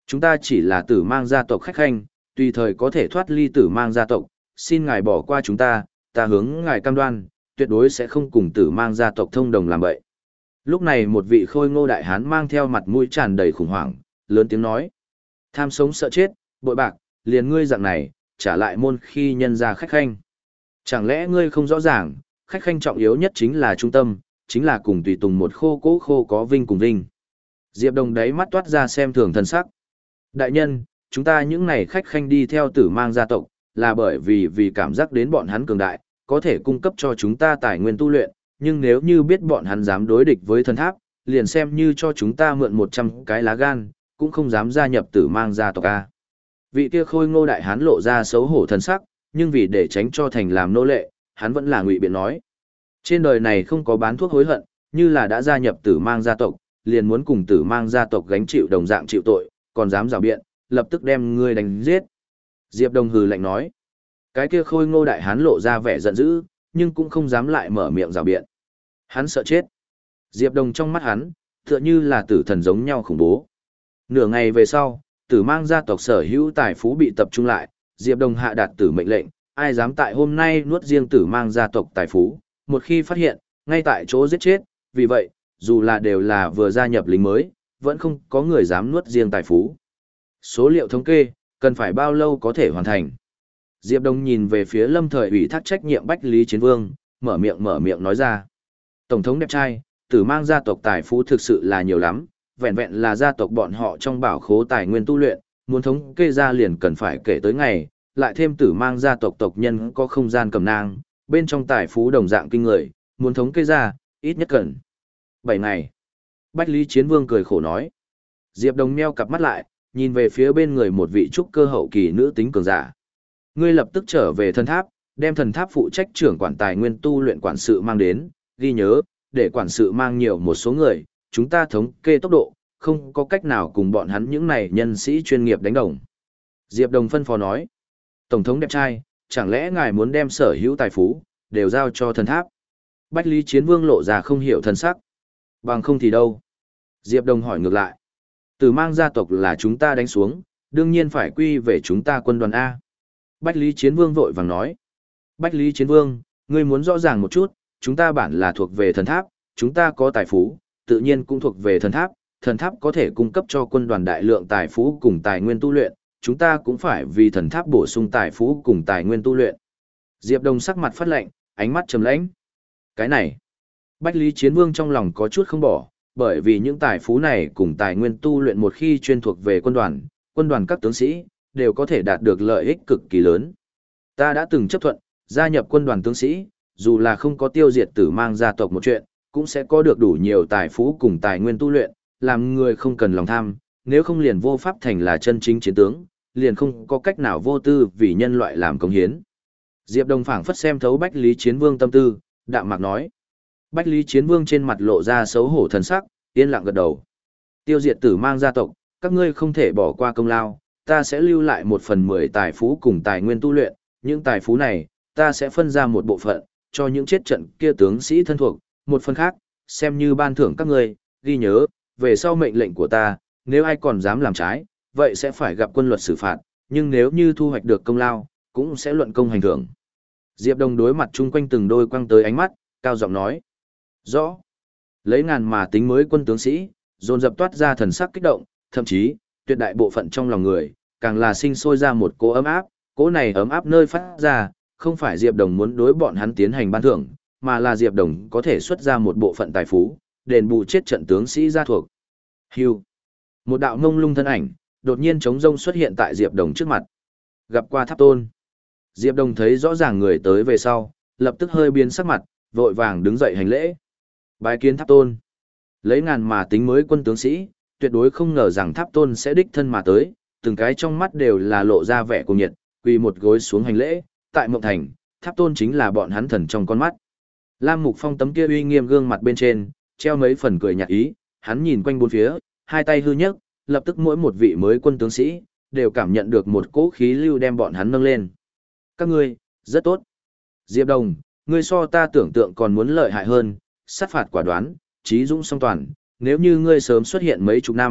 Chúng ta chỉ là tử mang gia tộc khách khanh, tùy thời có thể thoát ly tử mang gia tộc, xin ngài bỏ qua chúng ta, ta hướng ngài cam đoan, tuyệt đối sẽ không cùng tử mang gia tộc thông đồng làm bậy. Lúc này một vị khôi ngô đại hán mang theo mặt mũi tràn đầy khủng hoảng, lớn tiếng nói. Tham sống sợ chết, bội bạc, liền ngươi dạng này, trả lại môn khi nhân ra khách khanh. Chẳng lẽ ngươi không rõ ràng, khách khanh trọng yếu nhất chính là trung tâm, chính là cùng tùy tùng một khô cố khô có vinh cùng vinh. Diệp Đồng đáy mắt toát ra xem thường thân sắc. Đại nhân, chúng ta những này khách khanh đi theo tử mang gia tộc, là bởi vì vì cảm giác đến bọn hắn cường đại, có thể cung cấp cho chúng ta tài nguyên tu luyện, nhưng nếu như biết bọn hắn dám đối địch với thần tháp, liền xem như cho chúng ta mượn một trăm cái lá gan, cũng không dám gia nhập tử mang gia tộc A. Vị kia khôi ngô đại hán lộ ra xấu hổ thần sắc, nhưng vì để tránh cho thành làm nô lệ, hắn vẫn là ngụy biện nói. Trên đời này không có bán thuốc hối hận, như là đã gia nhập tử mang gia tộc, liền muốn cùng tử mang gia tộc gánh chịu đồng dạng chịu tội, còn dám rào biện, lập tức đem ngươi đánh giết. Diệp Đồng hừ lạnh nói. Cái kia khôi ngô đại hán lộ ra vẻ giận dữ, nhưng cũng không dám lại mở miệng rào biện. Hắn sợ chết. Diệp Đồng trong mắt hắn, tựa như là tử thần giống nhau khủng bố. Nửa ngày về sau, tử mang gia tộc sở hữu tài phú bị tập trung lại, Diệp Đồng hạ đạt tử mệnh lệnh, ai dám tại hôm nay nuốt riêng tử mang gia tộc tài phú, một khi phát hiện, ngay tại chỗ giết chết, vì vậy, dù là đều là vừa gia nhập lính mới, vẫn không có người dám nuốt riêng tài phú. Số liệu thống kê, cần phải bao lâu có thể hoàn thành? Diệp Đồng nhìn về phía lâm thời ủy thác trách nhiệm Bách Lý Chiến Vương, mở miệng mở miệng nói ra. Tổng thống đẹp trai, tử mang gia tộc tài phú thực sự là nhiều lắm, vẹn vẹn là gia tộc bọn họ trong bảo khố tài nguyên tu luyện, muốn thống kê ra liền cần phải kể tới ngày, lại thêm tử mang gia tộc tộc nhân có không gian cầm nang, bên trong tài phú đồng dạng kinh người, muốn thống kê ra, ít nhất cần bảy ngày. Bách Lý Chiến Vương cười khổ nói. Diệp Đồng meo cặp mắt lại, nhìn về phía bên người một vị trúc cơ hậu kỳ nữ tính cường giả. Ngươi lập tức trở về thần tháp, đem thần tháp phụ trách trưởng quản tài nguyên tu luyện quản sự mang đến, ghi nhớ, để quản sự mang nhiều một số người, chúng ta thống kê tốc độ, không có cách nào cùng bọn hắn những này nhân sĩ chuyên nghiệp đánh đồng. Diệp Đồng phân phó nói. Tổng thống đẹp trai, chẳng lẽ ngài muốn đem sở hữu tài phú, đều giao cho thần tháp? Bách Lý Chiến Vương lộ ra không hiểu thân sắc. Bằng không thì đâu? Diệp Đồng hỏi ngược lại. Tử mang gia tộc là chúng ta đánh xuống, đương nhiên phải quy về chúng ta quân đoàn A. Bách Lý Chiến Vương vội vàng nói. Bách Lý Chiến Vương, ngươi muốn rõ ràng một chút, chúng ta bản là thuộc về thần tháp, chúng ta có tài phú, tự nhiên cũng thuộc về thần tháp, thần tháp có thể cung cấp cho quân đoàn đại lượng tài phú cùng tài nguyên tu luyện, chúng ta cũng phải vì thần tháp bổ sung tài phú cùng tài nguyên tu luyện. Diệp Đồng sắc mặt phát lạnh, ánh mắt trầm lãnh. Cái này, Bách Lý Chiến Vương trong lòng có chút không bỏ, bởi vì những tài phú này cùng tài nguyên tu luyện một khi chuyên thuộc về quân đoàn, quân đoàn các tướng sĩ đều có thể đạt được lợi ích cực kỳ lớn. Ta đã từng chấp thuận gia nhập quân đoàn tướng sĩ, dù là không có tiêu diệt tử mang gia tộc một chuyện, cũng sẽ có được đủ nhiều tài phú cùng tài nguyên tu luyện, làm người không cần lòng tham, nếu không liền vô pháp thành là chân chính chiến tướng, liền không có cách nào vô tư vì nhân loại làm công hiến. Diệp Đồng phảng phất xem thấu Bách Lý Chiến Vương tâm tư, đạm mạc nói. Bách Lý Chiến Vương trên mặt lộ ra xấu hổ thần sắc, yên lặng gật đầu. Tiêu diệt tử mang gia tộc, các ngươi không thể bỏ qua công lao, ta sẽ lưu lại một phần mười tài phú cùng tài nguyên tu luyện, những tài phú này, ta sẽ phân ra một bộ phận, cho những chết trận kia tướng sĩ thân thuộc, một phần khác, xem như ban thưởng các ngươi, ghi nhớ, về sau mệnh lệnh của ta, nếu ai còn dám làm trái, vậy sẽ phải gặp quân luật xử phạt, nhưng nếu như thu hoạch được công lao, cũng sẽ luận công hành thưởng. Diệp Đồng đối mặt chung quanh từng đôi quăng tới ánh mắt, cao giọng nói. Rõ. Lấy ngàn mà tính mới quân tướng sĩ, dồn dập toát ra thần sắc kích động, thậm chí, tuyệt đại bộ phận trong lòng người, càng là sinh sôi ra một cỗ ấm áp, cỗ này ấm áp nơi phát ra, không phải Diệp Đồng muốn đối bọn hắn tiến hành ban thưởng, mà là Diệp Đồng có thể xuất ra một bộ phận tài phú, đền bù chết trận tướng sĩ gia thuộc. Hưu. Một đạo ngông lung thân ảnh, đột nhiên trống rông xuất hiện tại Diệp Đồng trước mặt. Gặp qua Tháp Tôn. Diệp Đồng thấy rõ ràng người tới về sau, lập tức hơi biến sắc mặt, vội vàng đứng dậy hành lễ. Bái kiến Tháp Tôn. Lấy ngàn mà tính mới quân tướng sĩ, tuyệt đối không ngờ rằng Tháp Tôn sẽ đích thân mà tới, từng cái trong mắt đều là lộ ra vẻ cuồng nhiệt, quỳ một gối xuống hành lễ, tại Mộng Thành, Tháp Tôn chính là bọn hắn thần trong con mắt. Lam Mục Phong tấm kia uy nghiêm gương mặt bên trên, treo mấy phần cười nhạt ý, hắn nhìn quanh bốn phía, hai tay hư nhấc, lập tức mỗi một vị mới quân tướng sĩ đều cảm nhận được một cỗ khí lưu đem bọn hắn nâng lên. Các ngươi, rất tốt. Diệp Đồng, ngươi so ta tưởng tượng còn muốn lợi hại hơn, sát phạt quả đoán, trí dũng song toàn, nếu như ngươi sớm xuất hiện mấy chục năm,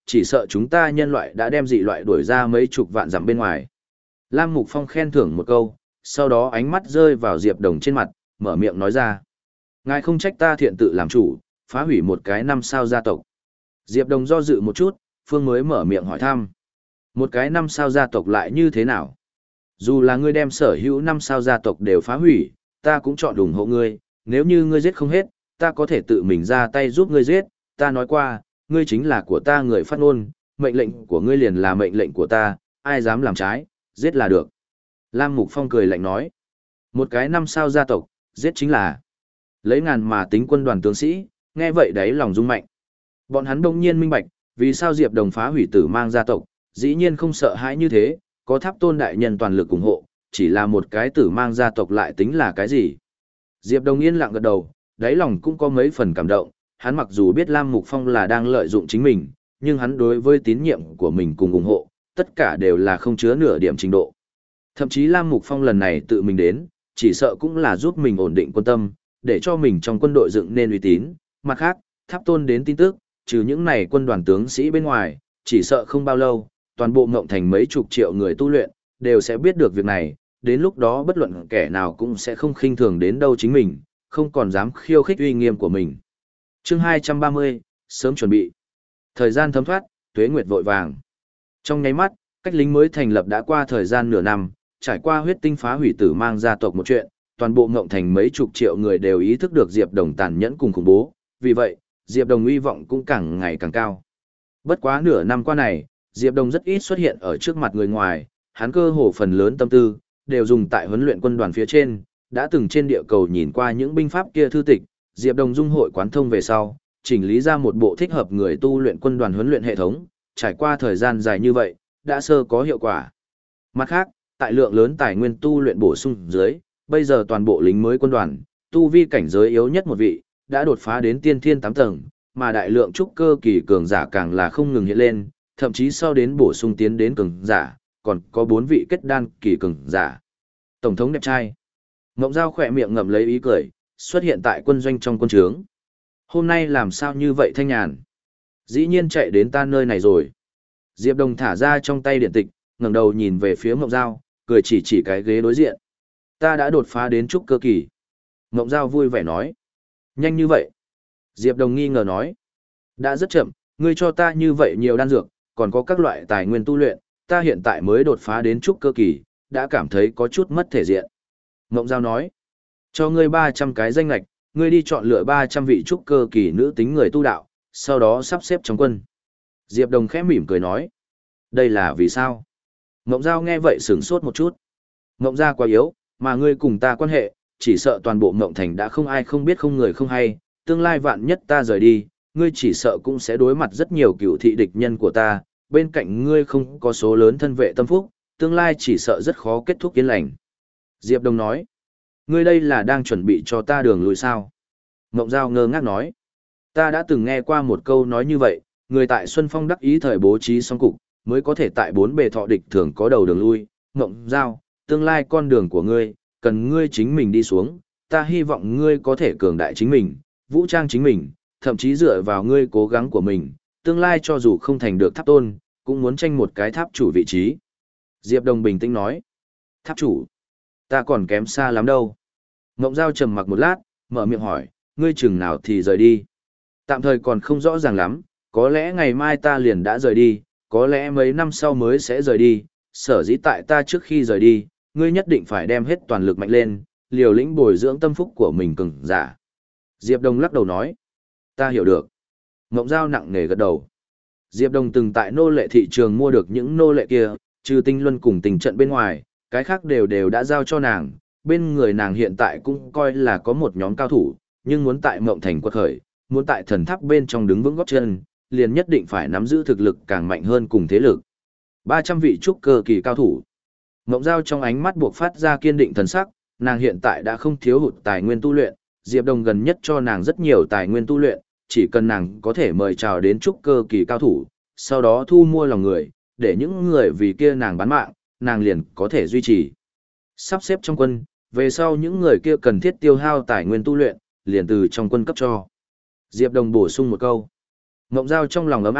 chỉ sợ chúng ta nhân loại đã đem dị loại đuổi ra mấy chục vạn dặm bên ngoài. Lam Mục Phong khen thưởng một câu, sau đó ánh mắt rơi vào Diệp Đồng trên mặt, mở miệng nói ra. Ngài không trách ta thiện tự làm chủ, phá hủy một cái năm sao gia tộc. Diệp Đồng do dự một chút, Phương mới mở miệng hỏi thăm. Một cái năm sao gia tộc lại như thế nào? Dù là ngươi đem sở hữu năm sao gia tộc đều phá hủy, ta cũng chọn ủng hộ ngươi, nếu như ngươi giết không hết, ta có thể tự mình ra tay giúp ngươi giết, ta nói qua, ngươi chính là của ta người phát ngôn, mệnh lệnh của ngươi liền là mệnh lệnh của ta, ai dám làm trái, giết là được. Lam Mục Phong cười lạnh nói, một cái năm sao gia tộc, giết chính là lấy ngàn mà tính quân đoàn tướng sĩ, nghe vậy đấy lòng rung mạnh. Bọn hắn đông nhiên minh bạch, vì sao Diệp Đồng phá hủy Tử Mang gia tộc, dĩ nhiên không sợ hãi như thế, có Tháp Tôn đại nhân toàn lực ủng hộ, chỉ là một cái Tử Mang gia tộc lại tính là cái gì? Diệp Đồng yên lặng gật đầu, đáy lòng cũng có mấy phần cảm động, hắn mặc dù biết Lam Mục Phong là đang lợi dụng chính mình, nhưng hắn đối với tín nhiệm của mình cùng ủng hộ, tất cả đều là không chứa nửa điểm trình độ. Thậm chí Lam Mục Phong lần này tự mình đến, chỉ sợ cũng là giúp mình ổn định quân tâm, để cho mình trong quân đội dựng nên uy tín. Mặt khác, Tháp Tôn đến tin tức, trừ những này quân đoàn tướng sĩ bên ngoài, chỉ sợ không bao lâu, toàn bộ Ngộng Thành mấy chục triệu người tu luyện, đều sẽ biết được việc này, đến lúc đó bất luận kẻ nào cũng sẽ không khinh thường đến đâu chính mình, không còn dám khiêu khích uy nghiêm của mình. Chương hai trăm ba mươi, sớm chuẩn bị. Thời gian thấm thoát, tuế nguyệt vội vàng. Trong nháy mắt, cách lính mới thành lập đã qua thời gian nửa năm, trải qua huyết tinh phá hủy Tử Mang gia tộc một chuyện, toàn bộ Ngộng Thành mấy chục triệu người đều ý thức được Diệp Đồng tàn nhẫn cùng khủng bố, vì vậy, Diệp Đồng uy vọng cũng càng ngày càng cao. Bất quá nửa năm qua này, Diệp Đồng rất ít xuất hiện ở trước mặt người ngoài, hắn cơ hồ phần lớn tâm tư đều dùng tại huấn luyện quân đoàn phía trên, đã từng trên địa cầu nhìn qua những binh pháp kia thư tịch, Diệp Đồng dung hội quán thông về sau, chỉnh lý ra một bộ thích hợp người tu luyện quân đoàn huấn luyện hệ thống, trải qua thời gian dài như vậy, đã sơ có hiệu quả. Mặt khác, tại lượng lớn tài nguyên tu luyện bổ sung dưới, bây giờ toàn bộ lính mới quân đoàn, tu vi cảnh giới yếu nhất một vị, đã đột phá đến tiên thiên tám tầng, mà đại lượng trúc cơ kỳ cường giả càng là không ngừng hiện lên, thậm chí sau đến bổ sung tiến đến cường giả, còn có bốn vị kết đan kỳ cường giả. Tổng thống đẹp trai. Ngộng Giao khỏe miệng ngậm lấy ý cười, xuất hiện tại quân doanh trong quân trướng. Hôm nay làm sao như vậy thanh nhàn? Dĩ nhiên chạy đến ta nơi này rồi. Diệp Đồng thả ra trong tay điện tịch, ngẩng đầu nhìn về phía Ngộng Giao, cười chỉ chỉ cái ghế đối diện. Ta đã đột phá đến trúc cơ kỳ. Ngộng Giao vui vẻ nói. Nhanh như vậy. Diệp Đồng nghi ngờ nói. Đã rất chậm, ngươi cho ta như vậy nhiều đan dược, còn có các loại tài nguyên tu luyện, ta hiện tại mới đột phá đến trúc cơ kỳ, đã cảm thấy có chút mất thể diện. Ngộng Giao nói. Cho ngươi ba trăm cái danh lạch, ngươi đi chọn lựa ba trăm vị trúc cơ kỳ nữ tính người tu đạo, sau đó sắp xếp trong quân. Diệp Đồng khẽ mỉm cười nói. Đây là vì sao? Ngộng Giao nghe vậy sửng sốt một chút. Ngộng gia quá yếu, mà ngươi cùng ta quan hệ, chỉ sợ toàn bộ Ngộng Thành đã không ai không biết không người không hay, tương lai vạn nhất ta rời đi, ngươi chỉ sợ cũng sẽ đối mặt rất nhiều cựu thị địch nhân của ta, bên cạnh ngươi không có số lớn thân vệ tâm phúc, tương lai chỉ sợ rất khó kết thúc yên lành. Diệp Đồng nói, ngươi đây là đang chuẩn bị cho ta đường lùi sao? Ngộng Giao ngơ ngác nói, ta đã từng nghe qua một câu nói như vậy, người tại Xuân Phong đắc ý thời bố trí xong cục, mới có thể tại bốn bề thọ địch thường có đầu đường lui. Ngộng Giao, tương lai con đường của ngươi, cần ngươi chính mình đi xuống, ta hy vọng ngươi có thể cường đại chính mình, vũ trang chính mình, thậm chí dựa vào ngươi cố gắng của mình, tương lai cho dù không thành được tháp tôn, cũng muốn tranh một cái tháp chủ vị trí. Diệp Đồng bình tĩnh nói, tháp chủ, ta còn kém xa lắm đâu. Ngộng Giao trầm mặc một lát, mở miệng hỏi, ngươi chừng nào thì rời đi. Tạm thời còn không rõ ràng lắm, có lẽ ngày mai ta liền đã rời đi, có lẽ mấy năm sau mới sẽ rời đi, sở dĩ tại ta trước khi rời đi, ngươi nhất định phải đem hết toàn lực mạnh lên, liều lĩnh bồi dưỡng tâm phúc của mình cường giả. Diệp Đồng lắc đầu nói, ta hiểu được. Ngộng Giao nặng nề gật đầu. Diệp Đồng từng tại nô lệ thị trường mua được những nô lệ kia, trừ tinh luân cùng tình trận bên ngoài, cái khác đều đều đã giao cho nàng, bên người nàng hiện tại cũng coi là có một nhóm cao thủ, nhưng muốn tại Ngộng Thành quật khởi, muốn tại thần tháp bên trong đứng vững gót chân, liền nhất định phải nắm giữ thực lực càng mạnh hơn cùng thế lực. ba trăm vị trúc cơ kỳ cao thủ. Ngộng Giao trong ánh mắt buộc phát ra kiên định thần sắc, nàng hiện tại đã không thiếu hụt tài nguyên tu luyện, Diệp Đồng gần nhất cho nàng rất nhiều tài nguyên tu luyện, chỉ cần nàng có thể mời chào đến trúc cơ kỳ cao thủ, sau đó thu mua lòng người, để những người vì kia nàng bán mạng, nàng liền có thể duy trì. Sắp xếp trong quân, về sau những người kia cần thiết tiêu hao tài nguyên tu luyện, liền từ trong quân cấp cho. Diệp Đồng bổ sung một câu. Ngộng Giao trong lòng ấm áp,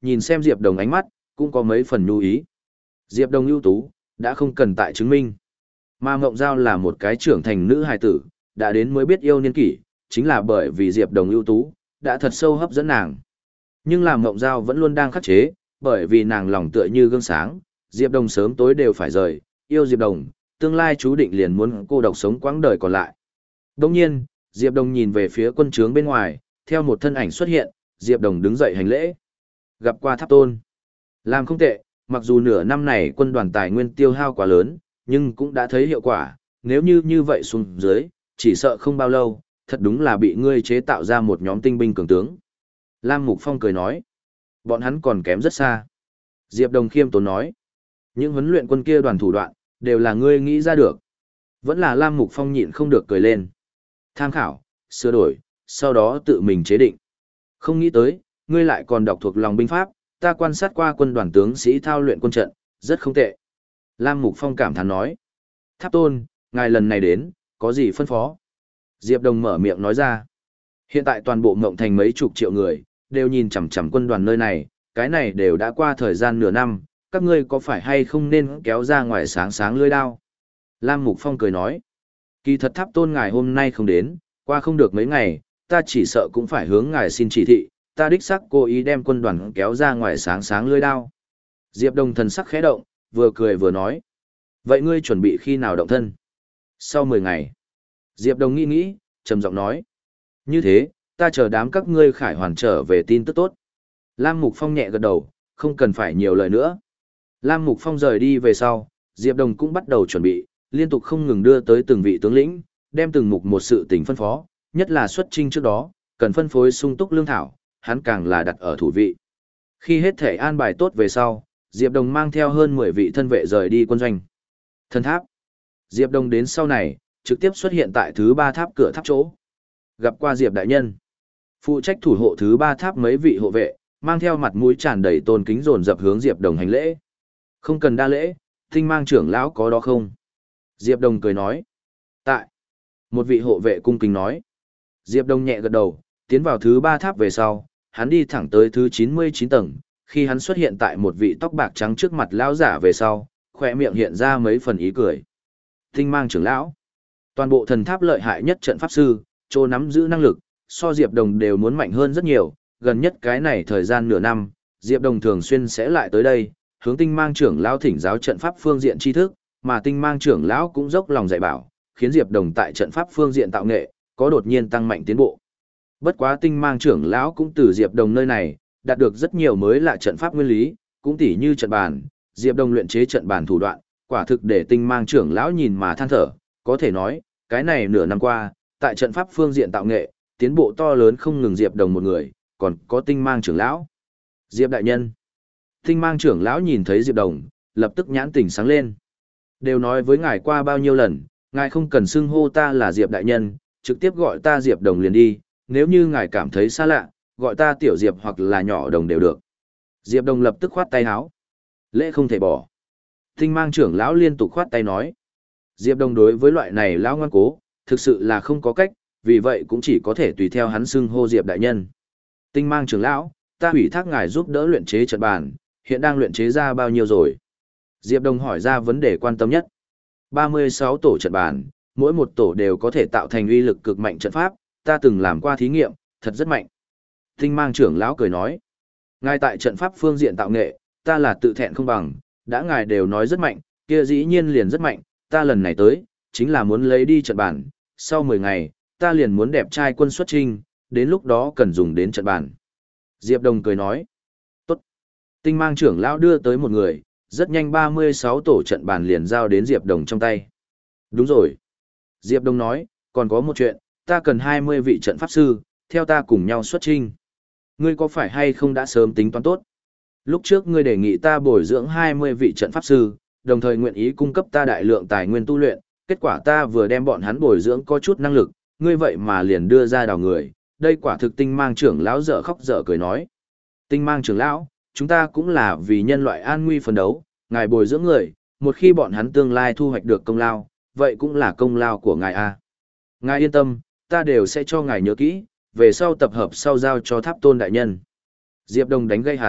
nhìn xem Diệp Đồng ánh mắt, cũng có mấy phần nhu ý. Diệp Đồng ưu tú, đã không cần tại chứng minh. Mà Ngộng Giao là một cái trưởng thành nữ hài tử, đã đến mới biết yêu niên kỷ, chính là bởi vì Diệp Đồng ưu tú, đã thật sâu hấp dẫn nàng. Nhưng làm Ngộng Giao vẫn luôn đang khắc chế, bởi vì nàng lòng tựa như gương sáng, Diệp Đồng sớm tối đều phải rời, yêu Diệp Đồng, tương lai chú định liền muốn cô độc sống quãng đời còn lại. Đồng nhiên, Diệp Đồng nhìn về phía quân trướng bên ngoài, theo một thân ảnh xuất hiện, Diệp Đồng đứng dậy hành lễ. Gặp qua Tháp Tôn. Làm không tệ, mặc dù nửa năm này quân đoàn tài nguyên tiêu hao quá lớn, nhưng cũng đã thấy hiệu quả, nếu như như vậy xuống dưới, chỉ sợ không bao lâu, thật đúng là bị ngươi chế tạo ra một nhóm tinh binh cường tướng. Lam Mục Phong cười nói, bọn hắn còn kém rất xa. Diệp Đồng khiêm tốn nói, những huấn luyện quân kia đoàn thủ đoạn, đều là ngươi nghĩ ra được. Vẫn là Lam Mục Phong nhịn không được cười lên. Tham khảo, sửa đổi, sau đó tự mình chế định. Không nghĩ tới, ngươi lại còn đọc thuộc lòng binh pháp, ta quan sát qua quân đoàn tướng sĩ thao luyện quân trận, rất không tệ. Lam Mục Phong cảm thán nói. Tháp Tôn, ngài lần này đến, có gì phân phó? Diệp Đồng mở miệng nói ra. Hiện tại toàn bộ Ngộng Thành mấy chục triệu người, đều nhìn chằm chằm quân đoàn nơi này, cái này đều đã qua thời gian nửa năm, các ngươi có phải hay không nên kéo ra ngoài sáng sáng lưỡi đao? Lam Mục Phong cười nói. Kỳ thật Tháp Tôn ngài hôm nay không đến, qua không được mấy ngày, ta chỉ sợ cũng phải hướng ngài xin chỉ thị, ta đích xác cố ý đem quân đoàn kéo ra ngoài sáng sáng lưỡi đao. Diệp Đồng thần sắc khẽ động, vừa cười vừa nói. Vậy ngươi chuẩn bị khi nào động thân? Sau mười ngày. Diệp Đồng nghĩ nghĩ, trầm giọng nói. Như thế, ta chờ đám các ngươi khải hoàn trở về tin tức tốt. Lam Mục Phong nhẹ gật đầu, không cần phải nhiều lời nữa. Lam Mục Phong rời đi về sau, Diệp Đồng cũng bắt đầu chuẩn bị, liên tục không ngừng đưa tới từng vị tướng lĩnh, đem từng mục một sự tình phân phó, nhất là xuất chinh trước đó, cần phân phối sung túc lương thảo, hắn càng là đặt ở thủ vị. Khi hết thể an bài tốt về sau, Diệp Đồng mang theo hơn mười vị thân vệ rời đi quân doanh. Thân tháp. Diệp Đồng đến sau này, trực tiếp xuất hiện tại thứ ba tháp cửa tháp chỗ. Gặp qua Diệp đại nhân. Phụ trách thủ hộ thứ ba tháp mấy vị hộ vệ, mang theo mặt mũi tràn đầy tôn kính dồn dập hướng Diệp Đồng hành lễ. Không cần đa lễ, Tinh Mang trưởng lão có đó không? Diệp Đồng cười nói. Tại. Một vị hộ vệ cung kính nói. Diệp Đồng nhẹ gật đầu, tiến vào thứ ba tháp về sau, hắn đi thẳng tới thứ chín mươi chín tầng, khi hắn xuất hiện tại một vị tóc bạc trắng trước mặt lão giả về sau, khỏe miệng hiện ra mấy phần ý cười. Tinh Mang trưởng lão. Toàn bộ thần tháp lợi hại nhất trận pháp sư, chỗ nắm giữ năng lực, so Diệp Đồng đều muốn mạnh hơn rất nhiều, gần nhất cái này thời gian nửa năm, Diệp Đồng thường xuyên sẽ lại tới đây, hướng Tinh Mang trưởng lão thỉnh giáo trận pháp phương diện tri thức, mà Tinh Mang trưởng lão cũng dốc lòng dạy bảo, khiến Diệp Đồng tại trận pháp phương diện tạo nghệ có đột nhiên tăng mạnh tiến bộ. Bất quá Tinh Mang trưởng lão cũng từ Diệp Đồng nơi này đạt được rất nhiều mới lạ trận pháp nguyên lý, cũng tỉ như trận bàn, Diệp Đồng luyện chế trận bàn thủ đoạn, quả thực để Tinh Mang trưởng lão nhìn mà than thở, có thể nói, cái này nửa năm qua, tại trận pháp phương diện tạo nghệ, tiến bộ to lớn không ngừng Diệp Đồng một người, còn có Tinh Mang trưởng lão. Diệp đại nhân. Tinh Mang trưởng lão nhìn thấy Diệp Đồng, lập tức nhãn tỉnh sáng lên. Đều nói với ngài qua bao nhiêu lần, ngài không cần xưng hô ta là Diệp đại nhân, trực tiếp gọi ta Diệp Đồng liền đi, nếu như ngài cảm thấy xa lạ, gọi ta tiểu Diệp hoặc là nhỏ Đồng đều được. Diệp Đồng lập tức khoát tay áo. Lễ không thể bỏ. Tinh Mang trưởng lão liên tục khoát tay nói. Diệp Đồng đối với loại này lão ngoan cố, thực sự là không có cách, vì vậy cũng chỉ có thể tùy theo hắn xưng hô Diệp đại nhân. Tinh Mang trưởng lão, ta ủy thác ngài giúp đỡ luyện chế trận bàn, hiện đang luyện chế ra bao nhiêu rồi? Diệp Đồng hỏi ra vấn đề quan tâm nhất. ba mươi sáu tổ trận bàn, mỗi một tổ đều có thể tạo thành uy lực cực mạnh trận pháp, ta từng làm qua thí nghiệm, thật rất mạnh. Tinh Mang trưởng lão cười nói. Ngài tại trận pháp phương diện tạo nghệ, ta là tự thẹn không bằng, đã ngài đều nói rất mạnh, kia dĩ nhiên liền rất mạnh, ta lần này tới, chính là muốn lấy đi trận bàn, sau mười ngày, ta liền muốn đẹp trai quân xuất trinh, đến lúc đó cần dùng đến trận bàn. Diệp Đồng cười nói. Tốt. Tinh Mang trưởng lão đưa tới một người, rất nhanh ba mươi sáu tổ trận bàn liền giao đến Diệp Đồng trong tay. Đúng rồi. Diệp Đồng nói, còn có một chuyện, ta cần hai mươi vị trận pháp sư, theo ta cùng nhau xuất trinh. Ngươi có phải hay không đã sớm tính toán tốt? Lúc trước ngươi đề nghị ta bồi dưỡng hai mươi vị trận pháp sư, đồng thời nguyện ý cung cấp ta đại lượng tài nguyên tu luyện, kết quả ta vừa đem bọn hắn bồi dưỡng có chút năng lực, ngươi vậy mà liền đưa ra đào người, đây quả thực Tinh Mang trưởng lão dở khóc dở cười nói. Tinh Mang trưởng lão, chúng ta cũng là vì nhân loại an nguy phấn đấu, ngài bồi dưỡng người, một khi bọn hắn tương lai thu hoạch được công lao, vậy cũng là công lao của ngài a. Ngài yên tâm, ta đều sẽ cho ngài nhớ kỹ, về sau tập hợp sau giao cho Tháp Tôn đại nhân. Diệp Đồng đánh gây hắn,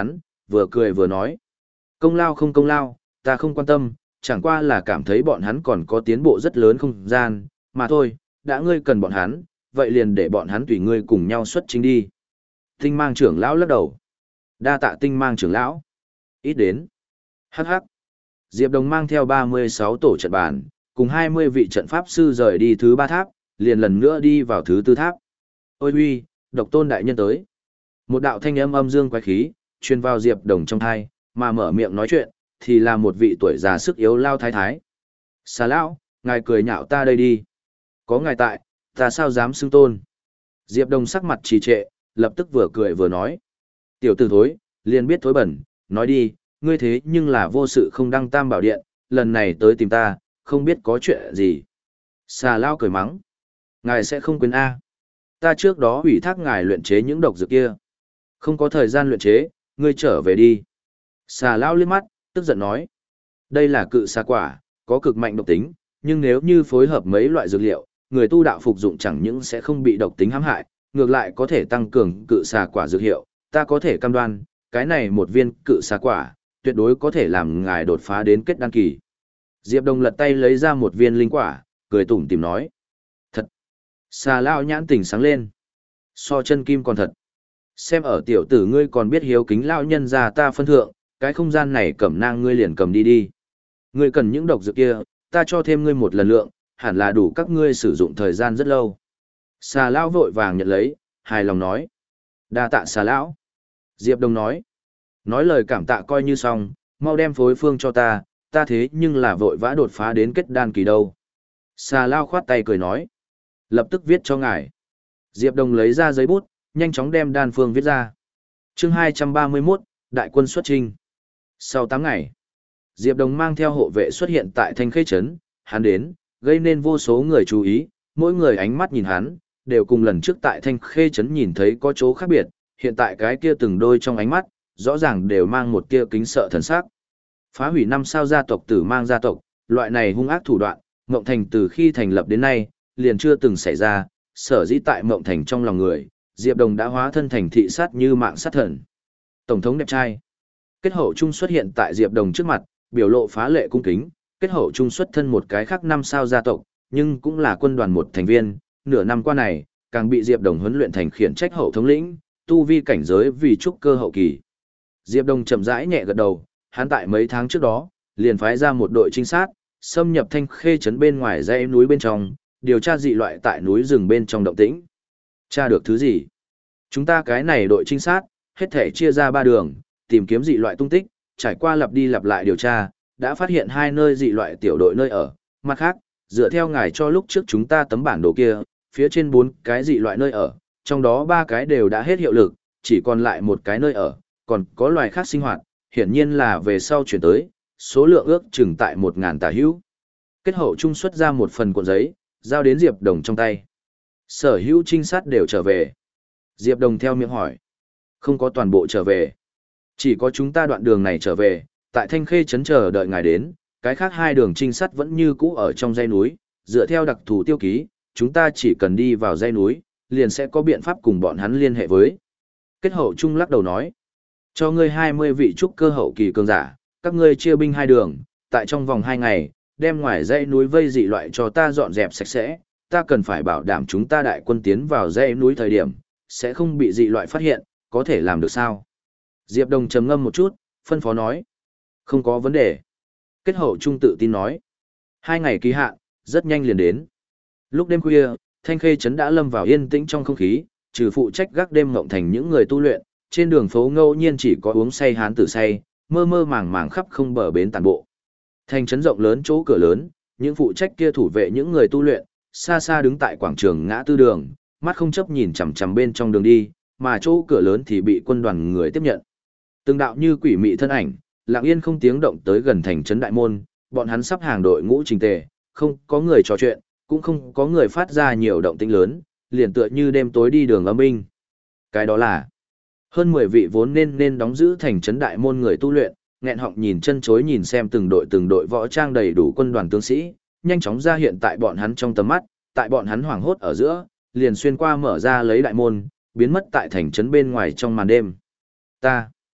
vừa cười vừa nói. Công lao không công lao, ta không quan tâm, chẳng qua là cảm thấy bọn hắn còn có tiến bộ rất lớn không gian, mà thôi, đã ngươi cần bọn hắn, vậy liền để bọn hắn tùy ngươi cùng nhau xuất chính đi. Tinh mang trưởng lão lắc đầu. Đa tạ tinh mang trưởng lão. Ít đến. Hắc hắc. Diệp Đồng mang theo ba mươi sáu tổ trận bàn, cùng hai mươi vị trận pháp sư rời đi thứ ba tháp, liền lần nữa đi vào thứ tư tháp. Ôi huy, độc tôn đại nhân tới. Một đạo thanh âm âm dương quái khí, truyền vào Diệp Đồng trong thai, mà mở miệng nói chuyện, thì là một vị tuổi già sức yếu lao thái thái. Xà lão, ngài cười nhạo ta đây đi. Có ngài tại, ta sao dám xưng tôn. Diệp Đồng sắc mặt trì trệ, lập tức vừa cười vừa nói. Tiểu tử thối, liền biết thối bẩn, nói đi, ngươi thế nhưng là vô sự không đăng tam bảo điện, lần này tới tìm ta, không biết có chuyện gì. Xà lao cười mắng. Ngài sẽ không quên A. Ta trước đó ủy thác ngài luyện chế những độc dược kia. Không có thời gian luyện chế, ngươi trở về đi. Xà lao liếc mắt, tức giận nói. Đây là cự xà quả, có cực mạnh độc tính, nhưng nếu như phối hợp mấy loại dược liệu, người tu đạo phục dụng chẳng những sẽ không bị độc tính hãm hại, ngược lại có thể tăng cường cự xà quả dược hiệu. Ta có thể cam đoan, cái này một viên cự xà quả, tuyệt đối có thể làm ngài đột phá đến kết đan kỳ. Diệp Đồng lật tay lấy ra một viên linh quả, cười tủm tỉm nói. Thật! Xà lao nhãn tỉnh sáng lên. So chân kim còn thật. Xem ở tiểu tử ngươi còn biết hiếu kính lao nhân ra ta phân thượng, cái không gian này cẩm nang ngươi liền cầm đi đi. Ngươi cần những độc dược kia, ta cho thêm ngươi một lần lượng, hẳn là đủ các ngươi sử dụng thời gian rất lâu. Xà lão vội vàng nhận lấy, hài lòng nói. Đa tạ xà lão. Diệp Đồng nói. Nói lời cảm tạ coi như xong, mau đem phối phương cho ta, ta thế nhưng là vội vã đột phá đến kết đan kỳ đâu. Xà lao khoát tay cười nói. Lập tức viết cho ngài. Diệp Đồng lấy ra giấy bút, nhanh chóng đem đan phương viết ra. Chương hai trăm ba mươi mốt, Đại quân xuất chinh. Sau tám ngày, Diệp Đồng mang theo hộ vệ xuất hiện tại Thanh Khê Trấn, hắn đến, gây nên vô số người chú ý, mỗi người ánh mắt nhìn hắn, đều cùng lần trước tại Thanh Khê Trấn nhìn thấy có chỗ khác biệt, hiện tại cái kia từng đôi trong ánh mắt, rõ ràng đều mang một tia kính sợ thần sắc. Phá hủy năm sao gia tộc tử mang gia tộc, loại này hung ác thủ đoạn, Mộng Thành từ khi thành lập đến nay, liền chưa từng xảy ra, sở dĩ tại Mộng Thành trong lòng người, Diệp Đồng đã hóa thân thành thị sát như mạng sát thần. Tổng thống đẹp trai. Kết hậu trung xuất hiện tại Diệp Đồng trước mặt, biểu lộ phá lệ cung kính, kết hậu trung xuất thân một cái khác năm sao gia tộc, nhưng cũng là quân đoàn một thành viên, nửa năm qua này, càng bị Diệp Đồng huấn luyện thành khiển trách hậu thống lĩnh, tu vi cảnh giới vì trúc cơ hậu kỳ. Diệp Đồng chậm rãi nhẹ gật đầu, hắn tại mấy tháng trước đó, liền phái ra một đội trinh sát, xâm nhập Thanh Khê Trấn bên ngoài dãy núi bên trong, điều tra dị loại tại núi rừng bên trong động tĩnh. Tra được thứ gì? Chúng ta cái này đội trinh sát, hết thể chia ra ba đường, tìm kiếm dị loại tung tích, trải qua lặp đi lặp lại điều tra, đã phát hiện hai nơi dị loại tiểu đội nơi ở. Mặt khác, dựa theo ngài cho lúc trước chúng ta tấm bản đồ kia, phía trên bốn cái dị loại nơi ở, trong đó ba cái đều đã hết hiệu lực, chỉ còn lại một cái nơi ở, còn có loài khác sinh hoạt, hiển nhiên là về sau chuyển tới, số lượng ước chừng tại một ngàn tà hữu. Kết hậu trung xuất ra một phần cuộn giấy, giao đến Diệp Đồng trong tay. Sở hữu trinh sát đều trở về. Diệp Đồng theo miệng hỏi. Không có toàn bộ trở về. Chỉ có chúng ta đoạn đường này trở về, tại Thanh Khê Trấn chờ đợi ngài đến, cái khác hai đường trinh sát vẫn như cũ ở trong dãy núi, dựa theo đặc thù tiêu ký, chúng ta chỉ cần đi vào dãy núi, liền sẽ có biện pháp cùng bọn hắn liên hệ với. Kết hậu trung lắc đầu nói. Cho ngươi hai mươi vị trúc cơ hậu kỳ cường giả, các ngươi chia binh hai đường, tại trong vòng hai ngày, đem ngoài dãy núi vây dị loại cho ta dọn dẹp sạch sẽ, ta cần phải bảo đảm chúng ta đại quân tiến vào dãy núi thời điểm, sẽ không bị dị loại phát hiện, có thể làm được sao? Diệp Đồng trầm ngâm một chút, phân phó nói. Không có vấn đề. Kết hậu trung tự tin nói. Hai ngày kỳ hạn, rất nhanh liền đến. Lúc đêm khuya, Thanh Khê Trấn đã lâm vào yên tĩnh trong không khí, trừ phụ trách gác đêm Mộng Thành những người tu luyện, trên đường phố ngẫu nhiên chỉ có uống say hán tử say, mơ mơ màng màng khắp không bờ bến tàn bộ. Thành trấn rộng lớn chỗ cửa lớn, những phụ trách kia thủ vệ những người tu luyện, xa xa đứng tại quảng trường ngã tư đường, mắt không chấp nhìn chằm chằm bên trong đường đi, mà chỗ cửa lớn thì bị quân đoàn người tiếp nhận. Từng đạo như quỷ mị thân ảnh, lặng yên không tiếng động tới gần thành trấn đại môn, bọn hắn sắp hàng đội ngũ trình tề, không có người trò chuyện, cũng không có người phát ra nhiều động tĩnh lớn, liền tựa như đêm tối đi đường âm binh. Cái đó là hơn mười vị vốn nên nên đóng giữ thành trấn đại môn người tu luyện, nghẹn họng nhìn chân chối nhìn xem từng đội từng đội võ trang đầy đủ quân đoàn tướng sĩ, nhanh chóng ra hiện tại bọn hắn trong tầm mắt, tại bọn hắn hoảng hốt ở giữa, liền xuyên qua mở ra lấy đại môn, biến mất tại thành trấn bên ngoài trong màn đêm. Ta,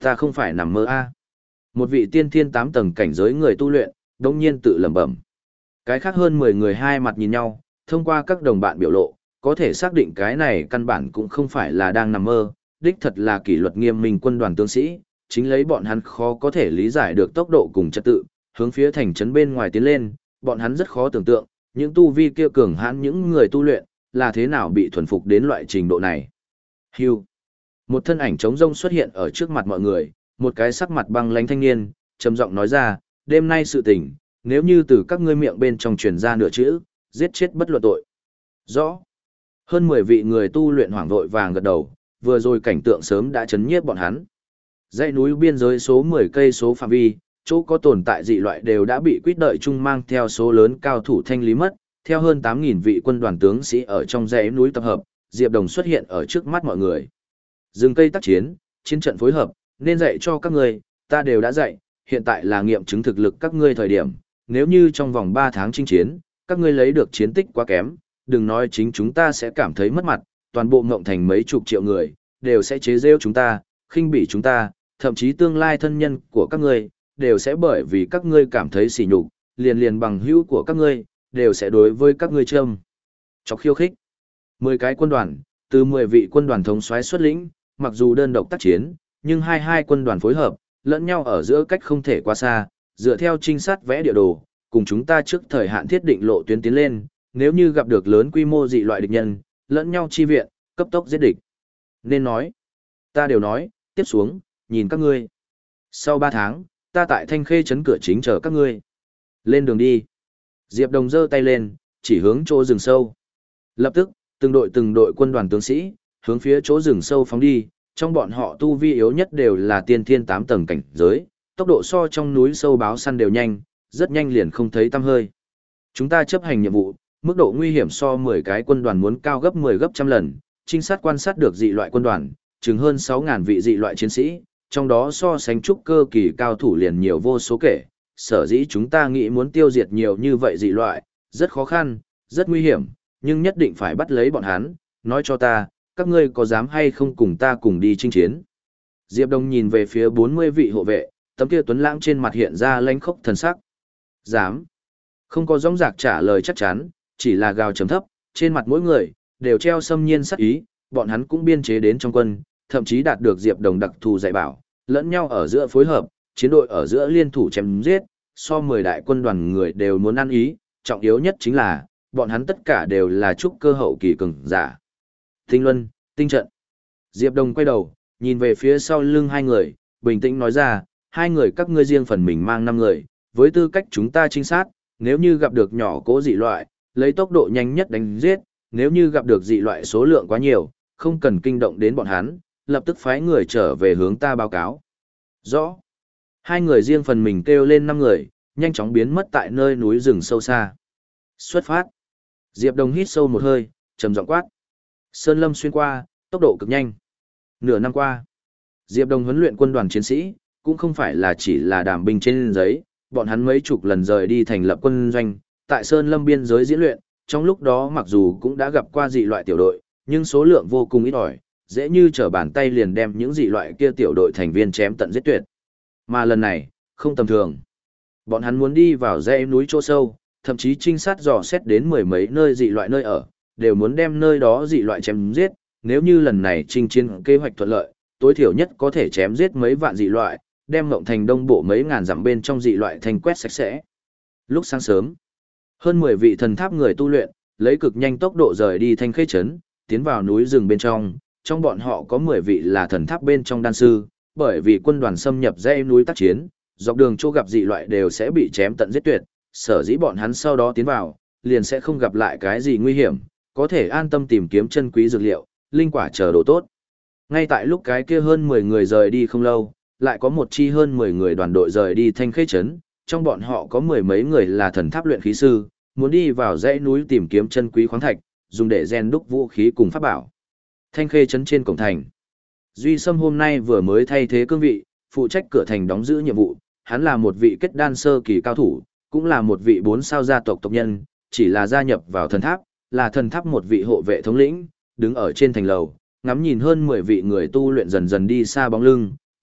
ta không phải nằm mơ a. Một vị tiên thiên tám tầng cảnh giới người tu luyện, đông nhiên tự lẩm bẩm. Cái khác hơn mười người hai mặt nhìn nhau, thông qua các đồng bạn biểu lộ, có thể xác định cái này căn bản cũng không phải là đang nằm mơ, đích thật là kỷ luật nghiêm minh quân đoàn tướng sĩ, chính lấy bọn hắn khó có thể lý giải được tốc độ cùng trật tự, hướng phía thành trấn bên ngoài tiến lên, bọn hắn rất khó tưởng tượng, những tu vi kia cường hãn những người tu luyện, là thế nào bị thuần phục đến loại trình độ này. Hưu. Một thân ảnh trống rông xuất hiện ở trước mặt mọi người, một cái sắc mặt băng lãnh thanh niên, trầm giọng nói ra, đêm nay sự tình, nếu như từ các ngươi miệng bên trong truyền ra nửa chữ, giết chết bất luận tội. Rõ. Hơn mười vị người tu luyện hoảng vội vàng gật đầu, vừa rồi cảnh tượng sớm đã chấn nhiếp bọn hắn. Dãy núi biên giới số mười cây số phạm vi, chỗ có tồn tại dị loại đều đã bị quyết đợi chung mang theo số lớn cao thủ thanh lý mất, theo hơn tám nghìn vị quân đoàn tướng sĩ ở trong dãy núi tập hợp, Diệp Đồng xuất hiện ở trước mắt mọi người. Dừng cây tác chiến, chiến trận phối hợp, nên dạy cho các ngươi, ta đều đã dạy, hiện tại là nghiệm chứng thực lực các ngươi thời điểm, nếu như trong vòng ba tháng chinh chiến, các ngươi lấy được chiến tích quá kém, đừng nói chính chúng ta sẽ cảm thấy mất mặt, toàn bộ Ngộng Thành mấy chục triệu người, đều sẽ chế giễu chúng ta, khinh bỉ chúng ta, thậm chí tương lai thân nhân của các ngươi, đều sẽ bởi vì các ngươi cảm thấy sỉ nhục, liền liền bằng hữu của các ngươi, đều sẽ đối với các ngươi châm chọc khiêu khích. Mười cái quân đoàn, từ mười vị quân đoàn thống soái xuất lĩnh, mặc dù đơn độc tác chiến, nhưng hai hai quân đoàn phối hợp, lẫn nhau ở giữa cách không thể quá xa, dựa theo trinh sát vẽ địa đồ, cùng chúng ta trước thời hạn thiết định lộ tuyến tiến lên, nếu như gặp được lớn quy mô dị loại địch nhân, lẫn nhau chi viện, cấp tốc giết địch. Nên nói, ta đều nói, tiếp xuống, nhìn các ngươi. Sau ba tháng, ta tại Thanh Khê trấn cửa chính chờ các ngươi. Lên đường đi. Diệp Đồng giơ tay lên, chỉ hướng chỗ rừng sâu. Lập tức, từng đội từng đội quân đoàn tướng sĩ, hướng phía chỗ rừng sâu phóng đi, trong bọn họ tu vi yếu nhất đều là tiên thiên tám tầng cảnh giới, tốc độ so trong núi sâu báo săn đều nhanh, rất nhanh liền không thấy tăm hơi. Chúng ta chấp hành nhiệm vụ, mức độ nguy hiểm so mười cái quân đoàn muốn cao gấp mười gấp trăm lần, trinh sát quan sát được dị loại quân đoàn, chừng hơn sáu nghìn vị dị loại chiến sĩ, trong đó so sánh trúc cơ kỳ cao thủ liền nhiều vô số kể, sở dĩ chúng ta nghĩ muốn tiêu diệt nhiều như vậy dị loại, rất khó khăn, rất nguy hiểm, nhưng nhất định phải bắt lấy bọn hắn, nói cho ta, các ngươi có dám hay không cùng ta cùng đi chinh chiến. Diệp Đông nhìn về phía bốn mươi vị hộ vệ, tấm kia tuấn lãng trên mặt hiện ra lãnh khốc thần sắc. Dám. Không có rõng rạc trả lời chắc chắn, chỉ là gào trầm thấp, trên mặt mỗi người, đều treo xâm nhiên sắc ý, bọn hắn cũng biên chế đến trong quân, thậm chí đạt được Diệp Đồng đặc thù dạy bảo, lẫn nhau ở giữa phối hợp, chiến đội ở giữa liên thủ chém giết, so mười đại quân đoàn người đều muốn ăn ý, trọng yếu nhất chính là, bọn hắn tất cả đều là trúc cơ hậu kỳ cường giả. Tinh Luân, tinh trận. Diệp Đồng quay đầu, nhìn về phía sau lưng hai người, bình tĩnh nói ra, hai người các ngươi riêng phần mình mang năm người, với tư cách chúng ta trinh sát, nếu như gặp được nhỏ cố dị loại, lấy tốc độ nhanh nhất đánh giết, nếu như gặp được dị loại số lượng quá nhiều, không cần kinh động đến bọn hắn, lập tức phái người trở về hướng ta báo cáo. Rõ. Hai người riêng phần mình kêu lên năm người, nhanh chóng biến mất tại nơi núi rừng sâu xa. Xuất phát. Diệp Đồng hít sâu một hơi, trầm giọng quát. Sơn lâm xuyên qua, tốc độ cực nhanh. Nửa năm qua, Diệp Đồng huấn luyện quân đoàn chiến sĩ, cũng không phải là chỉ là đảm binh trên giấy, bọn hắn mấy chục lần rời đi thành lập quân doanh, tại Sơn lâm biên giới diễn luyện, trong lúc đó mặc dù cũng đã gặp qua dị loại tiểu đội, nhưng số lượng vô cùng ít ỏi, dễ như trở bàn tay liền đem những dị loại kia tiểu đội thành viên chém tận giết tuyệt. Mà lần này, không tầm thường. Bọn hắn muốn đi vào dãy núi chỗ sâu, thậm chí trinh sát dò xét đến mười mấy nơi dị loại nơi ở, đều muốn đem nơi đó dị loại chém giết, nếu như lần này chinh chiến kế hoạch thuận lợi, tối thiểu nhất có thể chém giết mấy vạn dị loại, đem Ngộng Thành đông bộ mấy ngàn dặm bên trong dị loại thành quét sạch sẽ. Lúc sáng sớm, hơn mười vị thần tháp người tu luyện, lấy cực nhanh tốc độ rời đi Thanh Khê trấn, tiến vào núi rừng bên trong, trong bọn họ có mười vị là thần tháp bên trong đan sư, bởi vì quân đoàn xâm nhập dãy núi tác chiến, dọc đường chỗ gặp dị loại đều sẽ bị chém tận giết tuyệt, sở dĩ bọn hắn sau đó tiến vào, liền sẽ không gặp lại cái gì nguy hiểm, có thể an tâm tìm kiếm chân quý dược liệu, linh quả chờ đồ tốt. Ngay tại lúc cái kia hơn mười người rời đi không lâu, lại có một chi hơn mười người đoàn đội rời đi Thanh Khê trấn, trong bọn họ có mười mấy người là thần tháp luyện khí sư, muốn đi vào dãy núi tìm kiếm chân quý khoáng thạch, dùng để rèn đúc vũ khí cùng pháp bảo. Thanh Khê trấn trên cổng thành. Duy Sâm hôm nay vừa mới thay thế cương vị, phụ trách cửa thành đóng giữ nhiệm vụ, hắn là một vị kết đan sơ kỳ cao thủ, cũng là một vị bốn sao gia tộc tộc nhân, chỉ là gia nhập vào thần tháp, là thần tháp một vị hộ vệ thống lĩnh, đứng ở trên thành lầu, ngắm nhìn hơn mười vị người tu luyện dần dần đi xa bóng lưng,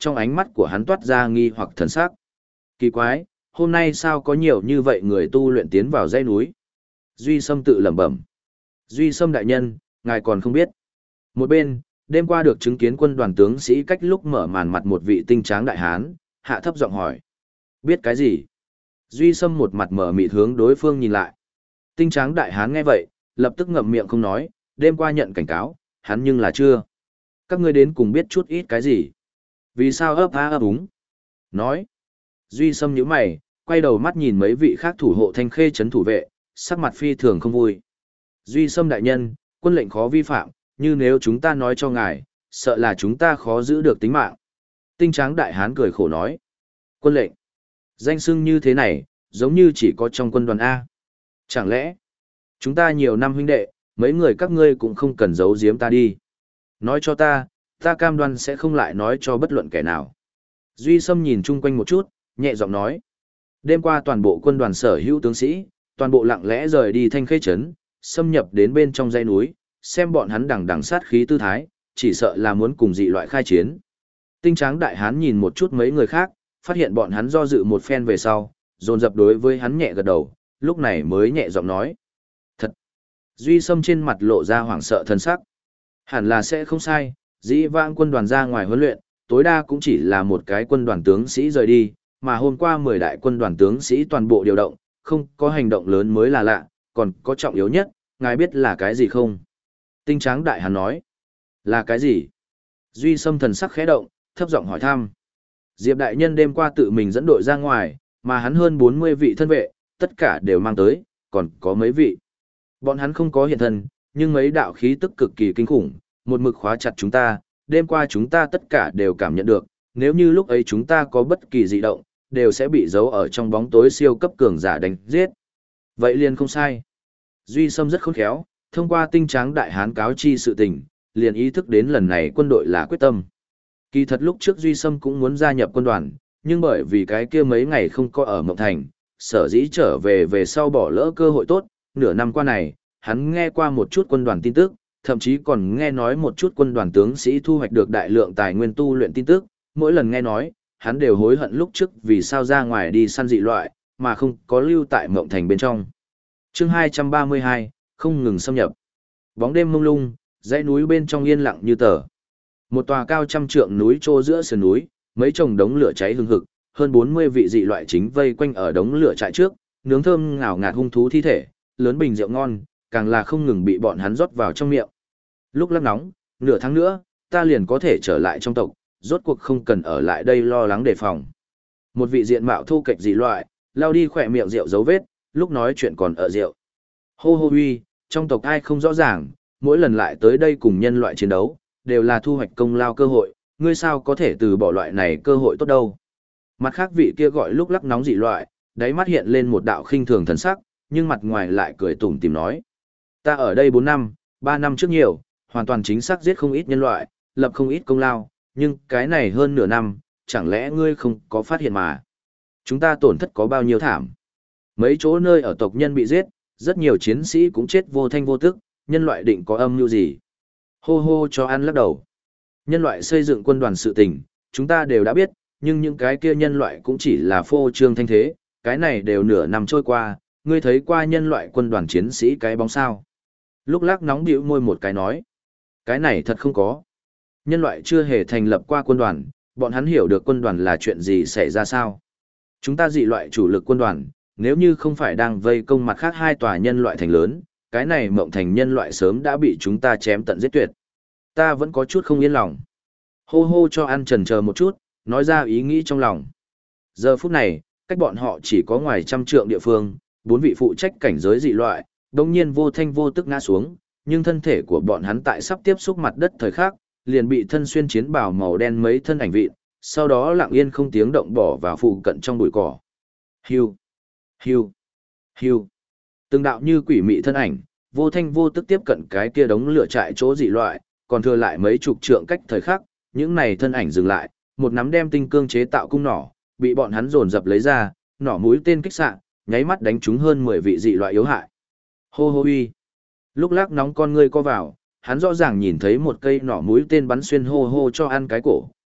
trong ánh mắt của hắn toát ra nghi hoặc thần sắc. Kỳ quái, hôm nay sao có nhiều như vậy người tu luyện tiến vào dãy núi? Duy Sâm tự lẩm bẩm. Duy Sâm đại nhân, ngài còn không biết. Một bên, đêm qua được chứng kiến quân đoàn tướng sĩ cách lúc mở màn mặt một vị tinh tráng đại hán, hạ thấp giọng hỏi. Biết cái gì? Duy Sâm một mặt mở mịt hướng đối phương nhìn lại. Tinh tráng đại hán nghe vậy, lập tức ngậm miệng không nói, đêm qua nhận cảnh cáo, hắn nhưng là chưa. Các ngươi đến cùng biết chút ít cái gì? Vì sao ấp á ấp úng? Nói. Duy Sâm nhíu mày, quay đầu mắt nhìn mấy vị khác thủ hộ thanh khê trấn thủ vệ, sắc mặt phi thường không vui. Duy Sâm đại nhân, quân lệnh khó vi phạm, như nếu chúng ta nói cho ngài, sợ là chúng ta khó giữ được tính mạng. Tinh tráng đại hán cười khổ nói. Quân lệnh. Danh xưng như thế này, giống như chỉ có trong quân đoàn A. Chẳng lẽ, chúng ta nhiều năm huynh đệ, mấy người các ngươi cũng không cần giấu giếm ta đi. Nói cho ta, ta cam đoan sẽ không lại nói cho bất luận kẻ nào. Duy Sâm nhìn chung quanh một chút, nhẹ giọng nói. Đêm qua toàn bộ quân đoàn sở hữu tướng sĩ, toàn bộ lặng lẽ rời đi thanh khê trấn, xâm nhập đến bên trong dãy núi, xem bọn hắn đằng đằng sát khí tư thái, chỉ sợ là muốn cùng dị loại khai chiến. Tinh tráng đại hán nhìn một chút mấy người khác, phát hiện bọn hắn do dự một phen về sau, dồn dập đối với hắn nhẹ gật đầu, lúc này mới nhẹ giọng nói. Thật! Duy Sâm trên mặt lộ ra hoảng sợ thân sắc. Hẳn là sẽ không sai, dĩ vãng quân đoàn ra ngoài huấn luyện, tối đa cũng chỉ là một cái quân đoàn tướng sĩ rời đi, mà hôm qua mười đại quân đoàn tướng sĩ toàn bộ điều động, không có hành động lớn mới là lạ, còn có trọng yếu nhất, ngài biết là cái gì không? Tinh tráng đại hán nói. Là cái gì? Duy Sâm thần sắc khẽ động, thấp giọng hỏi thăm. Diệp đại nhân đêm qua tự mình dẫn đội ra ngoài, mà hắn hơn bốn mươi vị thân vệ, tất cả đều mang tới, còn có mấy vị. Bọn hắn không có hiện thân, nhưng mấy đạo khí tức cực kỳ kinh khủng, một mực khóa chặt chúng ta, đêm qua chúng ta tất cả đều cảm nhận được, nếu như lúc ấy chúng ta có bất kỳ dị động, đều sẽ bị giấu ở trong bóng tối siêu cấp cường giả đánh giết. Vậy liền không sai. Duy Sâm rất khôn khéo, thông qua tinh tráng đại hán cáo chi sự tình, liền ý thức đến lần này quân đội là quyết tâm. Kỳ thật lúc trước Duy Sâm cũng muốn gia nhập quân đoàn, nhưng bởi vì cái kia mấy ngày không có ở Mộng Thành, sở dĩ trở về về sau bỏ lỡ cơ hội tốt, nửa năm qua này, hắn nghe qua một chút quân đoàn tin tức, thậm chí còn nghe nói một chút quân đoàn tướng sĩ thu hoạch được đại lượng tài nguyên tu luyện tin tức, mỗi lần nghe nói, hắn đều hối hận lúc trước vì sao ra ngoài đi săn dị loại, mà không có lưu tại Mộng Thành bên trong. Chương hai trăm ba mươi hai, không ngừng xâm nhập. Bóng đêm mông lung, dãy núi bên trong yên lặng như tờ. Một tòa cao trăm trượng núi trô giữa sườn núi, mấy chồng đống lửa cháy hừng hực, hơn bốn mươi vị dị loại chính vây quanh ở đống lửa trại trước, nướng thơm ngào ngạt hung thú thi thể, lớn bình rượu ngon, càng là không ngừng bị bọn hắn rót vào trong miệng. Lúc lắc nóng, nửa tháng nữa, ta liền có thể trở lại trong tộc, rốt cuộc không cần ở lại đây lo lắng đề phòng. Một vị diện mạo thu kệch dị loại, lao đi khỏe miệng rượu dấu vết, lúc nói chuyện còn ở rượu. Hô hô huy, trong tộc ai không rõ ràng, mỗi lần lại tới đây cùng nhân loại chiến đấu, đều là thu hoạch công lao cơ hội, ngươi sao có thể từ bỏ loại này cơ hội tốt đâu. Mặt khác vị kia gọi lúc lắc nóng dị loại, đáy mắt hiện lên một đạo khinh thường thần sắc, nhưng mặt ngoài lại cười tủm tỉm nói. Ta ở đây bốn năm, ba năm trước nhiều, hoàn toàn chính xác giết không ít nhân loại, lập không ít công lao, nhưng cái này hơn nửa năm, chẳng lẽ ngươi không có phát hiện mà. Chúng ta tổn thất có bao nhiêu thảm. Mấy chỗ nơi ở tộc nhân bị giết, rất nhiều chiến sĩ cũng chết vô thanh vô tức, nhân loại định có âm mưu gì. Hô hô cho ăn lắc đầu. Nhân loại xây dựng quân đoàn sự tình, chúng ta đều đã biết, nhưng những cái kia nhân loại cũng chỉ là phô trương thanh thế, cái này đều nửa năm trôi qua, ngươi thấy qua nhân loại quân đoàn chiến sĩ cái bóng sao. Lúc lắc nóng bĩu môi một cái nói. Cái này thật không có. Nhân loại chưa hề thành lập qua quân đoàn, bọn hắn hiểu được quân đoàn là chuyện gì xảy ra sao. Chúng ta dị loại chủ lực quân đoàn, nếu như không phải đang vây công mặt khác hai tòa nhân loại thành lớn, cái này Mộng Thành nhân loại sớm đã bị chúng ta chém tận giết tuyệt. Ta vẫn có chút không yên lòng. Hô hô cho ăn chần chờ một chút, nói ra ý nghĩ trong lòng. Giờ phút này, cách bọn họ chỉ có ngoài trăm trượng địa phương, bốn vị phụ trách cảnh giới dị loại, đồng nhiên vô thanh vô tức ngã xuống, nhưng thân thể của bọn hắn tại sắp tiếp xúc mặt đất thời khắc, liền bị thân xuyên chiến bào màu đen mấy thân ảnh vịn, sau đó lặng yên không tiếng động bỏ vào phụ cận trong bụi cỏ. Hiu, hiu, hiu. Từng đạo như quỷ mị thân ảnh, vô thanh vô tức tiếp cận cái kia đống lửa trại chỗ dị loại, còn thừa lại mấy chục trượng cách thời khắc, những này thân ảnh dừng lại, một nắm đem tinh cương chế tạo cung nỏ, bị bọn hắn dồn dập lấy ra, nỏ mũi tên kích xạ, nháy mắt đánh trúng hơn mười vị dị loại yếu hại. Hô hô uy. Lúc lắc nóng con ngươi co vào, hắn rõ ràng nhìn thấy một cây nỏ mũi tên bắn xuyên hô hô cho ăn cái cổ,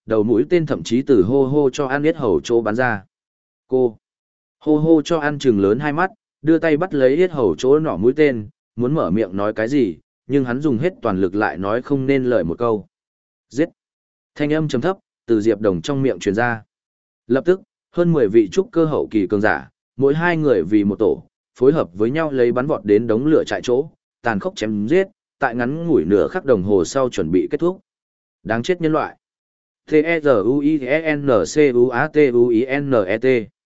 đầu mũi tên thậm chí từ hô hô cho ăn yết hầu chỗ bắn ra. Cô hô hô cho ăn trừng lớn hai mắt, đưa tay bắt lấy yết hầu chỗ nỏ mũi tên, muốn mở miệng nói cái gì, nhưng hắn dùng hết toàn lực lại nói không nên lời một câu. Giết! Thanh âm trầm thấp, từ Diệp Đồng trong miệng truyền ra. Lập tức, hơn mười vị trúc cơ hậu kỳ cường giả, mỗi hai người vì một tổ, phối hợp với nhau lấy bắn vọt đến đống lửa trại chỗ, tàn khốc chém giết, tại ngắn ngủi nửa khắc đồng hồ sau chuẩn bị kết thúc. Đáng chết nhân loại. T-E-Z-U-I-N-C-U-A-T-U-I-N-E-T.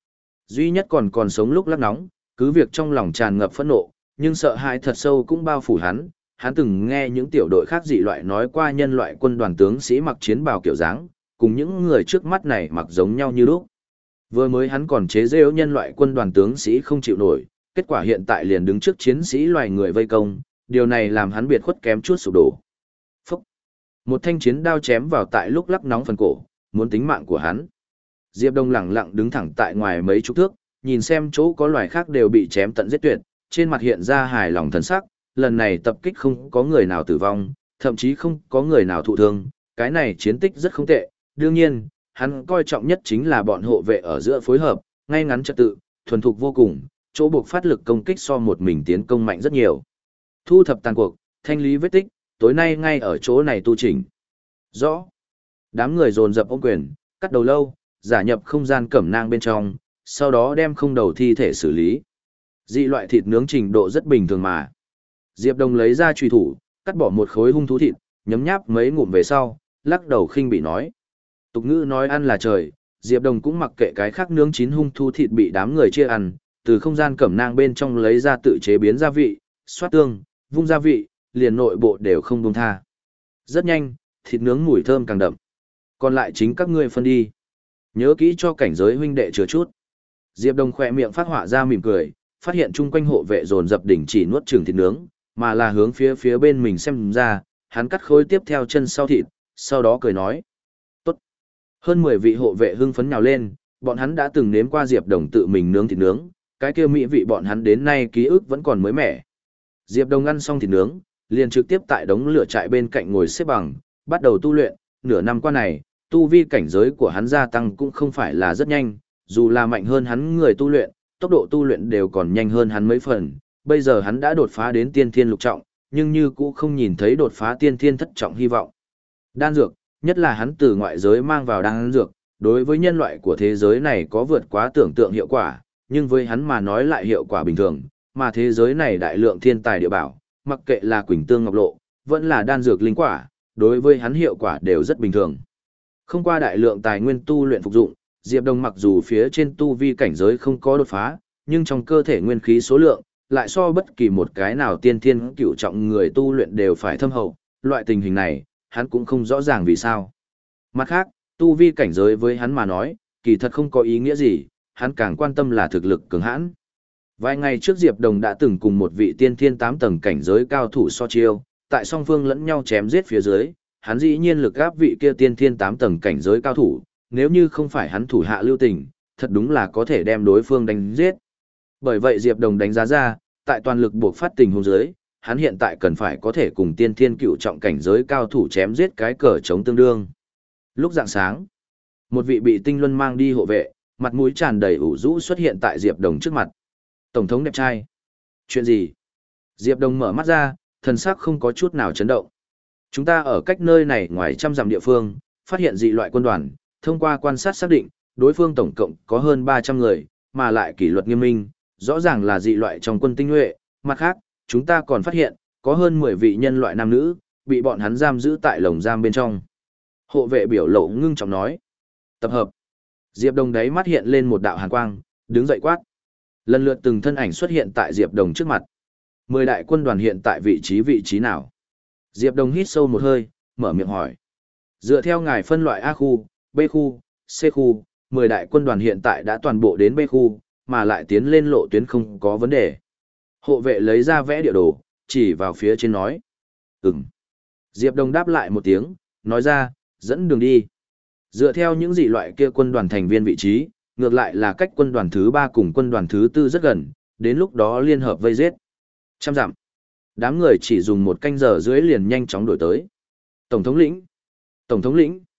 Duy nhất còn còn sống lúc lắc nóng, cứ việc trong lòng tràn ngập phẫn nộ, nhưng sợ hãi thật sâu cũng bao phủ hắn. Hắn từng nghe những tiểu đội khác dị loại nói qua nhân loại quân đoàn tướng sĩ mặc chiến bào kiểu dáng, cùng những người trước mắt này mặc giống nhau như lúc. Vừa mới hắn còn chế giễu nhân loại quân đoàn tướng sĩ không chịu nổi, kết quả hiện tại liền đứng trước chiến sĩ loài người vây công, điều này làm hắn biệt khuất kém chút sụp đổ. Phúc! Một thanh chiến đao chém vào tại lúc lắc nóng phần cổ, muốn tính mạng của hắn. Diệp Đông lẳng lặng đứng thẳng tại ngoài mấy chục thước, nhìn xem chỗ có loài khác đều bị chém tận giết tuyệt, trên mặt hiện ra hài lòng thần sắc, lần này tập kích không có người nào tử vong, thậm chí không có người nào thụ thương, cái này chiến tích rất không tệ, đương nhiên, hắn coi trọng nhất chính là bọn hộ vệ ở giữa phối hợp, ngay ngắn trật tự, thuần thục vô cùng, chỗ buộc phát lực công kích so một mình tiến công mạnh rất nhiều. Thu thập tàn cuộc, thanh lý vết tích, tối nay ngay ở chỗ này tu chỉnh. Rõ. Đám người dồn dập ôm quyền, cắt đầu lâu, giả nhập không gian cẩm nang bên trong, sau đó đem không đầu thi thể xử lý. Dị loại thịt nướng trình độ rất bình thường mà. Diệp Đông lấy ra chùy thủ, cắt bỏ một khối hung thú thịt, nhấm nháp mấy ngụm về sau, lắc đầu khinh bị nói. Tục ngữ nói ăn là trời, Diệp Đông cũng mặc kệ cái khác nướng chín hung thú thịt bị đám người chia ăn, từ không gian cẩm nang bên trong lấy ra tự chế biến gia vị, xoát tương, vung gia vị, liền nội bộ đều không buông tha. Rất nhanh, thịt nướng mùi thơm càng đậm. Còn lại chính các ngươi phân đi. Nhớ kỹ cho cảnh giới huynh đệ chừa chút. Diệp Đông khỏe miệng phát họa ra mỉm cười, phát hiện chung quanh hộ vệ dồn dập đỉnh chỉ nuốt chửng thịt nướng, mà là hướng phía phía bên mình xem ra, hắn cắt khối tiếp theo chân sau thịt, sau đó cười nói. Tốt. Hơn mười vị hộ vệ hưng phấn nhào lên, bọn hắn đã từng nếm qua Diệp Đồng tự mình nướng thịt nướng, cái kia mỹ vị bọn hắn đến nay ký ức vẫn còn mới mẻ. Diệp Đồng ăn xong thịt nướng, liền trực tiếp tại đống lửa trại bên cạnh ngồi xếp bằng, bắt đầu tu luyện, nửa năm qua này, tu vi cảnh giới của hắn gia tăng cũng không phải là rất nhanh, dù là mạnh hơn hắn người tu luyện, tốc độ tu luyện đều còn nhanh hơn hắn mấy phần, bây giờ hắn đã đột phá đến tiên thiên lục trọng, nhưng như cũ không nhìn thấy đột phá tiên thiên thất trọng hy vọng. Đan dược, nhất là hắn từ ngoại giới mang vào đan dược, đối với nhân loại của thế giới này có vượt quá tưởng tượng hiệu quả, nhưng với hắn mà nói lại hiệu quả bình thường, mà thế giới này đại lượng thiên tài địa bảo, mặc kệ là quỳnh tương ngọc lộ, vẫn là đan dược linh quả, đối với hắn hiệu quả đều rất bình thường. Không qua đại lượng tài nguyên tu luyện phục dụng, Diệp Đông mặc dù phía trên tu vi cảnh giới không có đột phá, nhưng trong cơ thể nguyên khí số lượng, lại so bất kỳ một cái nào tiên thiên cửu trọng người tu luyện đều phải thâm hậu, loại tình hình này, hắn cũng không rõ ràng vì sao. Mặt khác, tu vi cảnh giới với hắn mà nói, kỳ thật không có ý nghĩa gì, hắn càng quan tâm là thực lực cường hãn. Vài ngày trước Diệp Đồng đã từng cùng một vị tiên thiên tám tầng cảnh giới cao thủ so chiêu, tại song phương lẫn nhau chém giết phía dưới, hắn dĩ nhiên lực áp vị kia tiên thiên tám tầng cảnh giới cao thủ, nếu như không phải hắn thủ hạ lưu tình, thật đúng là có thể đem đối phương đánh giết. Bởi vậy Diệp Đồng đánh giá ra, tại toàn lực buộc phát tình huống dưới, hắn hiện tại cần phải có thể cùng tiên thiên cựu trọng cảnh giới cao thủ chém giết cái cờ chống tương đương. Lúc rạng sáng, một vị bị tinh luân mang đi hộ vệ, mặt mũi tràn đầy ủ rũ xuất hiện tại Diệp Đồng trước mặt. Tổng thống đẹp trai. Chuyện gì? Diệp Đồng mở mắt ra, thần sắc không có chút nào chấn động. Chúng ta ở cách nơi này ngoài trăm dặm địa phương, phát hiện dị loại quân đoàn, thông qua quan sát xác định, đối phương tổng cộng có hơn ba trăm người, mà lại kỷ luật nghiêm minh, rõ ràng là dị loại trong quân tinh nhuệ. Mặt khác, chúng ta còn phát hiện, có hơn mười vị nhân loại nam nữ, bị bọn hắn giam giữ tại lồng giam bên trong. Hộ vệ biểu lộ ngưng trọng nói. Tập hợp. Diệp Đồng đáy mắt hiện lên một đạo hàn quang, đứng dậy quát. Lần lượt từng thân ảnh xuất hiện tại Diệp Đồng trước mặt. Mười đại quân đoàn hiện tại vị trí vị trí nào? Diệp Đồng hít sâu một hơi, mở miệng hỏi. Dựa theo ngài phân loại A khu, B khu, C khu, mười đại quân đoàn hiện tại đã toàn bộ đến B khu, mà lại tiến lên lộ tuyến không có vấn đề. Hộ vệ lấy ra vẽ địa đồ, chỉ vào phía trên nói. Ừm. Diệp Đồng đáp lại một tiếng, nói ra, dẫn đường đi. Dựa theo những dị loại kia quân đoàn thành viên vị trí, ngược lại là cách quân đoàn thứ ba cùng quân đoàn thứ tư rất gần, đến lúc đó liên hợp vây giết. Trăm dặm. Đám người chỉ dùng một canh giờ dưới liền nhanh chóng đổi tới. Tổng thống lĩnh. Tổng thống lĩnh.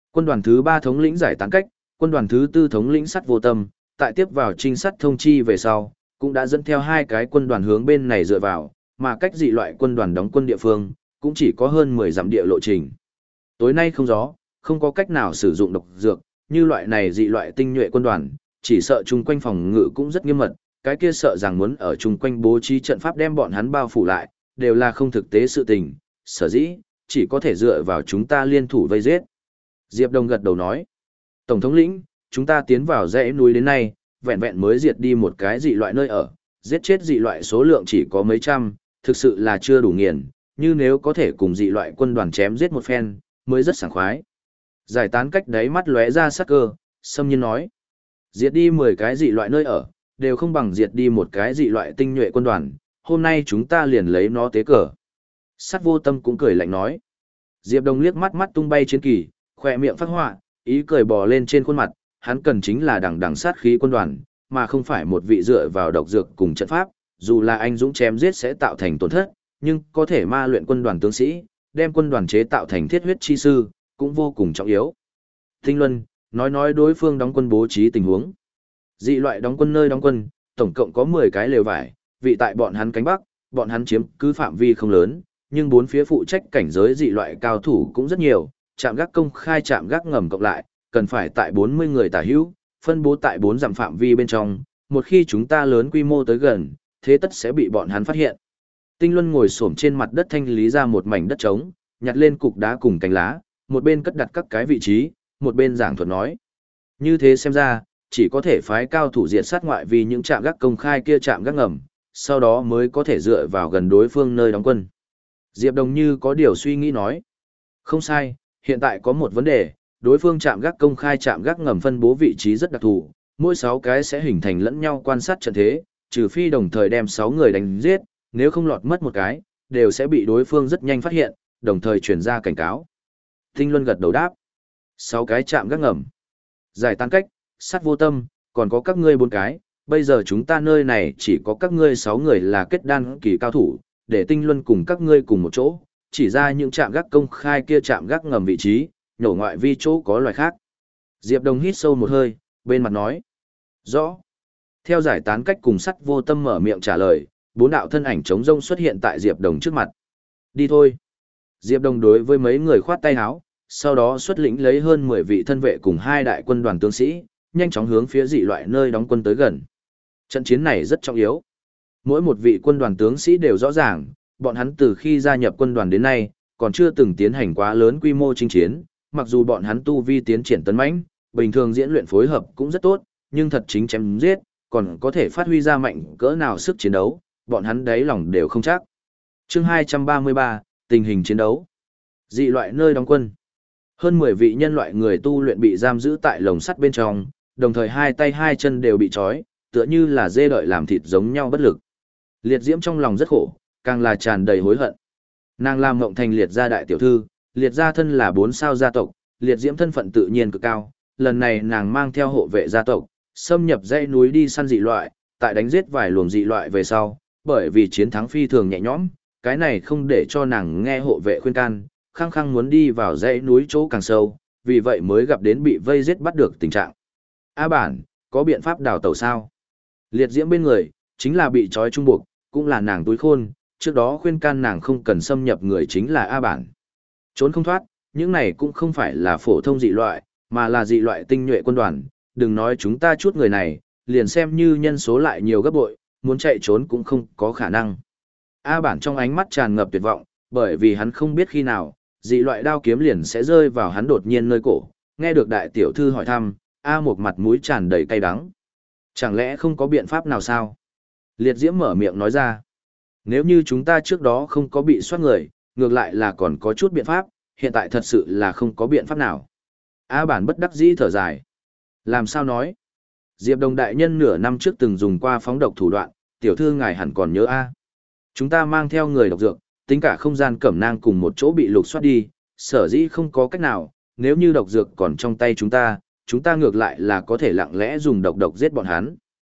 Quân đoàn thứ ba thống lĩnh giải tán cách, quân đoàn thứ tư thống lĩnh Sắt Vô Tâm, tại tiếp vào trinh sát thông chi về sau, cũng đã dẫn theo hai cái quân đoàn hướng bên này dựa vào, mà cách dị loại quân đoàn đóng quân địa phương, cũng chỉ có hơn mười dặm địa lộ trình. Tối nay không gió, không có cách nào sử dụng độc dược, như loại này dị loại tinh nhuệ quân đoàn, chỉ sợ chung quanh phòng ngự cũng rất nghiêm mật, cái kia sợ rằng muốn ở chung quanh bố trí trận pháp đem bọn hắn bao phủ lại, đều là không thực tế sự tình, sở dĩ, chỉ có thể dựa vào chúng ta liên thủ vây giết. Diệp Đông gật đầu nói, Tổng thống lĩnh, chúng ta tiến vào dãy núi đến nay, vẹn vẹn mới diệt đi một cái dị loại nơi ở, giết chết dị loại số lượng chỉ có mấy trăm, thực sự là chưa đủ nghiền, như nếu có thể cùng dị loại quân đoàn chém giết một phen, mới rất sảng khoái. Giải tán cách đáy mắt lóe ra sắc cơ, xâm nhiên nói, diệt đi mười cái dị loại nơi ở, đều không bằng diệt đi một cái dị loại tinh nhuệ quân đoàn, hôm nay chúng ta liền lấy nó tế cờ. Sắt Vô Tâm cũng cười lạnh nói. Diệp Đông liếc mắt mắt tung bay chiến kỳ, khỏe miệng phát họa, ý cười bò lên trên khuôn mặt, hắn cần chính là đằng đằng sát khí quân đoàn, mà không phải một vị dựa vào độc dược cùng trận pháp, dù là anh dũng chém giết sẽ tạo thành tổn thất, nhưng có thể ma luyện quân đoàn tướng sĩ, đem quân đoàn chế tạo thành thiết huyết chi sư, cũng vô cùng trọng yếu. Tinh Luân, nói nói đối phương đóng quân bố trí tình huống. Dị loại đóng quân nơi đóng quân, tổng cộng có mười cái lều vải, vị tại bọn hắn cánh bắc, bọn hắn chiếm cứ phạm vi không lớn, nhưng bốn phía phụ trách cảnh giới dị loại cao thủ cũng rất nhiều, trạm gác công khai trạm gác ngầm cộng lại, cần phải tại bốn mươi người tả hữu, phân bố tại bốn dặm phạm vi bên trong, một khi chúng ta lớn quy mô tới gần, thế tất sẽ bị bọn hắn phát hiện. Tinh Luân ngồi xổm trên mặt đất thanh lý ra một mảnh đất trống, nhặt lên cục đá cùng cành lá, một bên cất đặt các cái vị trí, một bên giảng thuật nói. Như thế xem ra, chỉ có thể phái cao thủ diệt sát ngoại vì những trạm gác công khai kia trạm gác ngầm, sau đó mới có thể dựa vào gần đối phương nơi đóng quân. Diệp Đồng như có điều suy nghĩ nói. Không sai, hiện tại có một vấn đề, đối phương trạm gác công khai trạm gác ngầm phân bố vị trí rất đặc thù, mỗi sáu cái sẽ hình thành lẫn nhau quan sát trận thế, trừ phi đồng thời đem sáu người đánh giết, nếu không lọt mất một cái, đều sẽ bị đối phương rất nhanh phát hiện, đồng thời truyền ra cảnh cáo. Tinh Luân gật đầu đáp. Sáu cái trạm gác ngầm. Giải tán cách, Sắt Vô Tâm, còn có các ngươi bốn cái, bây giờ chúng ta nơi này chỉ có các ngươi sáu người là kết đan kỳ cao thủ, để Tinh Luân cùng các ngươi cùng một chỗ, chỉ ra những trạm gác công khai kia trạm gác ngầm vị trí, nhổ ngoại vi chỗ có loài khác. Diệp Đồng hít sâu một hơi, bên mặt nói. Rõ. Theo giải tán cách cùng Sắt Vô Tâm mở miệng trả lời, bốn đạo thân ảnh trống rông xuất hiện tại Diệp Đồng trước mặt. Đi thôi. Diệp Đồng đối với mấy người khoát tay áo, sau đó xuất lĩnh lấy hơn mười vị thân vệ cùng hai đại quân đoàn tướng sĩ, nhanh chóng hướng phía dị loại nơi đóng quân tới gần. Trận chiến này rất trọng yếu. Mỗi một vị quân đoàn tướng sĩ đều rõ ràng, bọn hắn từ khi gia nhập quân đoàn đến nay, còn chưa từng tiến hành quá lớn quy mô chinh chiến, mặc dù bọn hắn tu vi tiến triển tấn mãnh, bình thường diễn luyện phối hợp cũng rất tốt, nhưng thật chính chém giết, còn có thể phát huy ra mạnh cỡ nào sức chiến đấu, bọn hắn đáy lòng đều không chắc. Chương hai trăm ba mươi ba, tình hình chiến đấu. Dị loại nơi đóng quân. Hơn mười vị nhân loại người tu luyện bị giam giữ tại lồng sắt bên trong, đồng thời hai tay hai chân đều bị trói, tựa như là dê đợi làm thịt giống nhau bất lực. Liệt Diễm trong lòng rất khổ, càng là tràn đầy hối hận. Nàng làm Mộng Thành Liệt gia đại tiểu thư, Liệt gia thân là bốn sao gia tộc, Liệt Diễm thân phận tự nhiên cực cao, lần này nàng mang theo hộ vệ gia tộc, xâm nhập dãy núi đi săn dị loại, tại đánh giết vài luồng dị loại về sau, bởi vì chiến thắng phi thường nhẹ nhõm, cái này không để cho nàng nghe hộ vệ khuyên can, khăng khăng muốn đi vào dãy núi chỗ càng sâu, vì vậy mới gặp đến bị vây giết bắt được tình trạng. A bản, có biện pháp đào tẩu sao? Liệt Diễm bên người, chính là bị trói trung buộc, cũng là nàng túi khôn, trước đó khuyên can nàng không cần xâm nhập người chính là A bản. Trốn không thoát, những này cũng không phải là phổ thông dị loại, mà là dị loại tinh nhuệ quân đoàn, đừng nói chúng ta chút người này, liền xem như nhân số lại nhiều gấp bội, muốn chạy trốn cũng không có khả năng. A bản trong ánh mắt tràn ngập tuyệt vọng, bởi vì hắn không biết khi nào, dị loại đao kiếm liền sẽ rơi vào hắn đột nhiên nơi cổ. Nghe được đại tiểu thư hỏi thăm, A một mặt mũi tràn đầy cay đắng. Chẳng lẽ không có biện pháp nào sao? Liệt Diễm mở miệng nói ra. Nếu như chúng ta trước đó không có bị soát người, ngược lại là còn có chút biện pháp, hiện tại thật sự là không có biện pháp nào. A bản bất đắc dĩ thở dài. Làm sao nói? Diệp Đồng đại nhân nửa năm trước từng dùng qua phóng độc thủ đoạn, tiểu thư ngài hẳn còn nhớ A. Chúng ta mang theo người độc dược, tính cả không gian cẩm nang cùng một chỗ bị lục soát đi, sở dĩ không có cách nào, nếu như độc dược còn trong tay chúng ta, chúng ta ngược lại là có thể lặng lẽ dùng độc độc giết bọn hắn.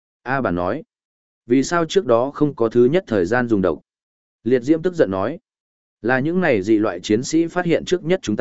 A bản nói. Vì sao trước đó không có thứ nhất thời gian dùng độc? Liệt Diễm tức giận nói. Là những này dị loại chiến sĩ phát hiện trước nhất chúng ta,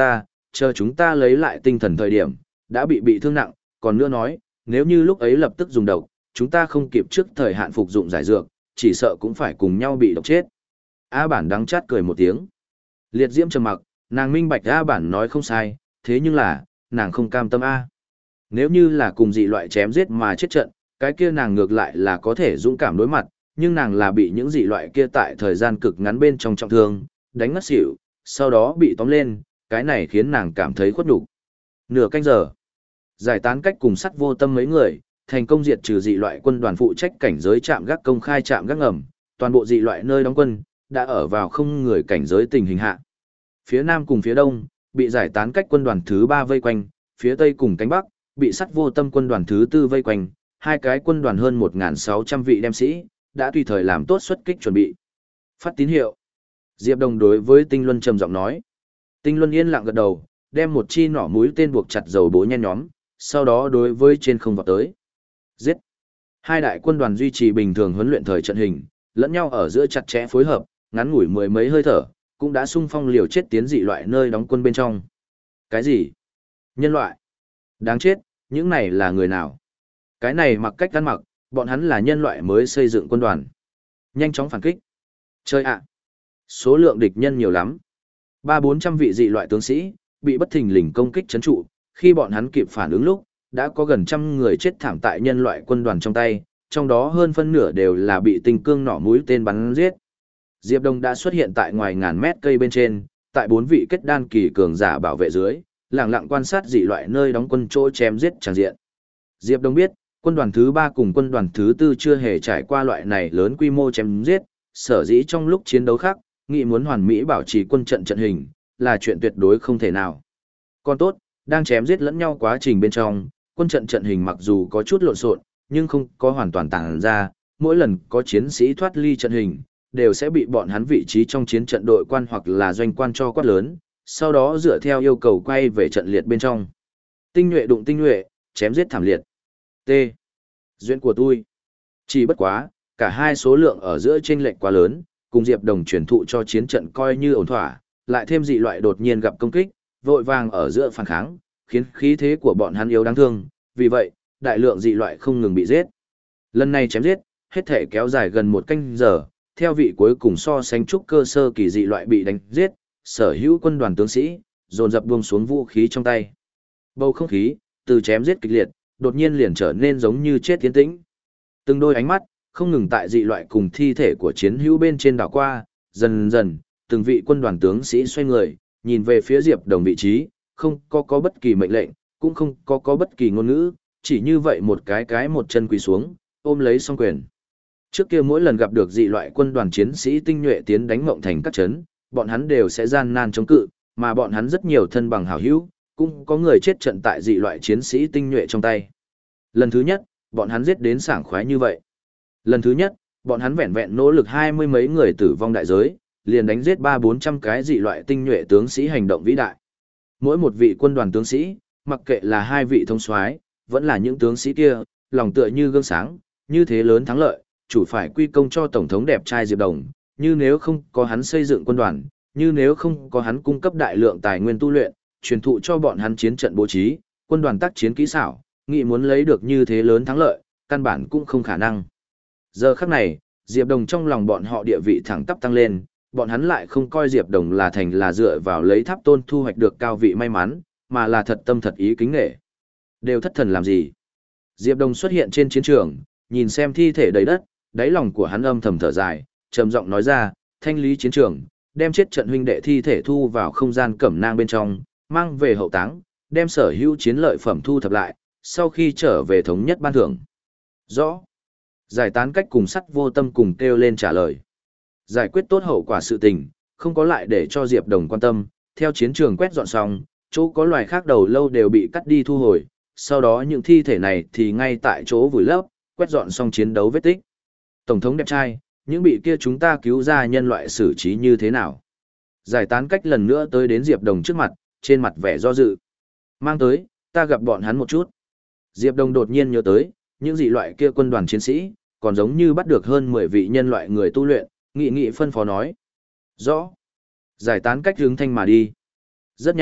chờ chúng ta lấy lại tinh thần thời điểm, đã bị bị thương nặng, còn nữa nói, nếu như lúc ấy lập tức dùng độc, chúng ta không kịp trước thời hạn phục dụng giải dược, chỉ sợ cũng phải cùng nhau bị độc chết. A Bản đắng chát cười một tiếng. Liệt Diễm trầm mặc, nàng minh bạch A Bản nói không sai, thế nhưng là, nàng không cam tâm A. Nếu như là cùng dị loại chém giết mà chết trận, cái kia nàng ngược lại là có thể dũng cảm đối mặt, nhưng nàng là bị những dị loại kia tại thời gian cực ngắn bên trong trọng thương, đánh ngất xỉu, sau đó bị tóm lên, cái này khiến nàng cảm thấy khuất nhục. Nửa canh giờ, giải tán cách cùng sắt vô tâm mấy người, thành công diệt trừ dị loại quân đoàn phụ trách cảnh giới trạm gác công khai trạm gác ngầm, toàn bộ dị loại nơi đóng quân đã ở vào không người cảnh giới tình hình hạ. Phía nam cùng phía đông bị giải tán cách quân đoàn thứ ba vây quanh, phía tây cùng cánh bắc bị sắt vô tâm quân đoàn thứ tư vây quanh, hai cái quân đoàn hơn một nghìn sáu trăm vị đem sĩ đã tùy thời làm tốt xuất kích chuẩn bị. Phát tín hiệu. Diệp Đồng đối với Tinh Luân trầm giọng nói. Tinh Luân yên lặng gật đầu, đem một chi nỏ mũi tên buộc chặt dầu bố nhen nhóm, sau đó đối với trên không vọt tới. Giết. Hai đại quân đoàn duy trì bình thường huấn luyện thời trận hình, lẫn nhau ở giữa chặt chẽ phối hợp, ngắn ngủi mười mấy hơi thở, cũng đã xung phong liều chết tiến dị loại nơi đóng quân bên trong. Cái gì? Nhân loại? Đáng chết, những này là người nào? Cái này mặc cách ăn mặc, bọn hắn là nhân loại mới xây dựng quân đoàn. Nhanh chóng phản kích. Chơi ạ. Số lượng địch nhân nhiều lắm. Ba bốn trăm vị dị loại tướng sĩ, bị bất thình lình công kích chấn trụ, khi bọn hắn kịp phản ứng lúc, đã có gần trăm người chết thảm tại nhân loại quân đoàn trong tay, trong đó hơn phân nửa đều là bị tinh cương nỏ mũi tên bắn giết. Diệp Đông đã xuất hiện tại ngoài ngàn mét cây bên trên, tại bốn vị kết đan kỳ cường giả bảo vệ dưới, lặng lặng quan sát dị loại nơi đóng quân chỗ chém giết tràn diện. Diệp Đông biết, quân đoàn thứ ba cùng quân đoàn thứ tư chưa hề trải qua loại này lớn quy mô chém giết, sở dĩ trong lúc chiến đấu khác, nghị muốn hoàn mỹ bảo trì quân trận trận hình, là chuyện tuyệt đối không thể nào. Còn tốt, đang chém giết lẫn nhau quá trình bên trong, quân trận trận hình mặc dù có chút lộn xộn, nhưng không có hoàn toàn tàng ra, mỗi lần có chiến sĩ thoát ly trận hình, đều sẽ bị bọn hắn vị trí trong chiến trận đội quan hoặc là doanh quan cho quát lớn, sau đó dựa theo yêu cầu quay về trận liệt bên trong. Tinh nhuệ đụng tinh nhuệ, chém giết thảm liệt. T. Duyên của tôi. Chỉ bất quá, cả hai số lượng ở giữa chênh lệch quá lớn, cùng Diệp Đồng truyền thụ cho chiến trận coi như ổn thỏa, lại thêm dị loại đột nhiên gặp công kích, vội vàng ở giữa phản kháng, khiến khí thế của bọn hắn yếu đáng thương, vì vậy, đại lượng dị loại không ngừng bị giết. Lần này chém giết, hết thể kéo dài gần một canh giờ, theo vị cuối cùng so sánh trúc cơ sơ kỳ dị loại bị đánh giết, sở hữu quân đoàn tướng sĩ dồn dập buông xuống vũ khí trong tay. Bầu không khí từ chém giết kịch liệt, đột nhiên liền trở nên giống như chết tiến tĩnh. Từng đôi ánh mắt không ngừng tại dị loại cùng thi thể của chiến hữu bên trên đảo qua, dần dần, từng vị quân đoàn tướng sĩ xoay người, nhìn về phía Diệp Đồng vị trí, không có có bất kỳ mệnh lệnh, cũng không có có bất kỳ ngôn ngữ, chỉ như vậy một cái cái một chân quỳ xuống, ôm lấy song quyền. Trước kia mỗi lần gặp được dị loại quân đoàn chiến sĩ tinh nhuệ tiến đánh Mộng Thành các trấn, bọn hắn đều sẽ gian nan chống cự, mà bọn hắn rất nhiều thân bằng hảo hữu, cũng có người chết trận tại dị loại chiến sĩ tinh nhuệ trong tay. Lần thứ nhất, bọn hắn giết đến sảng khoái như vậy. Lần thứ nhất, bọn hắn vẹn vẹn nỗ lực hai mươi mấy người tử vong đại giới, liền đánh giết ba bốn trăm cái dị loại tinh nhuệ tướng sĩ hành động vĩ đại. Mỗi một vị quân đoàn tướng sĩ, mặc kệ là hai vị thống soái, vẫn là những tướng sĩ kia, lòng tựa như gương sáng, như thế lớn thắng lợi, chủ phải quy công cho tổng thống đẹp trai Diệp Đồng, như nếu không có hắn xây dựng quân đoàn, như nếu không có hắn cung cấp đại lượng tài nguyên tu luyện, truyền thụ cho bọn hắn chiến trận bố trí, quân đoàn tác chiến kỹ xảo, nghĩ muốn lấy được như thế lớn thắng lợi, căn bản cũng không khả năng. Giờ khắc này, Diệp Đồng trong lòng bọn họ địa vị thẳng tắp tăng lên, bọn hắn lại không coi Diệp Đồng là thành là dựa vào lấy tháp tôn thu hoạch được cao vị may mắn, mà là thật tâm thật ý kính nể. Đều thất thần làm gì? Diệp Đồng xuất hiện trên chiến trường, nhìn xem thi thể đầy đất, đáy lòng của hắn âm thầm thở dài, trầm giọng nói ra, thanh lý chiến trường, đem chết trận huynh đệ thi thể thu vào không gian cẩm nang bên trong, mang về hậu táng, đem sở hữu chiến lợi phẩm thu thập lại, sau khi trở về thống nhất ban thưởng. Rõ. Giải tán cách cùng sắt vô tâm cùng kêu lên trả lời. Giải quyết tốt hậu quả sự tình, không có lại để cho Diệp Đồng quan tâm, theo chiến trường quét dọn xong, chỗ có loài khác đầu lâu đều bị cắt đi thu hồi, sau đó những thi thể này thì ngay tại chỗ vùi lấp, quét dọn xong chiến đấu vết tích. Tổng thống đẹp trai, những bị kia chúng ta cứu ra nhân loại xử trí như thế nào? Giải tán cách lần nữa tới đến Diệp Đồng trước mặt, trên mặt vẻ do dự. Mang tới, ta gặp bọn hắn một chút. Diệp Đồng đột nhiên nhớ tới, những dị loại kia quân đoàn chiến sĩ, còn giống như bắt được hơn mười vị nhân loại người tu luyện, nghị nghị phân phó nói. Rõ. Giải tán cách hướng thanh mà đi. Rất nhanh,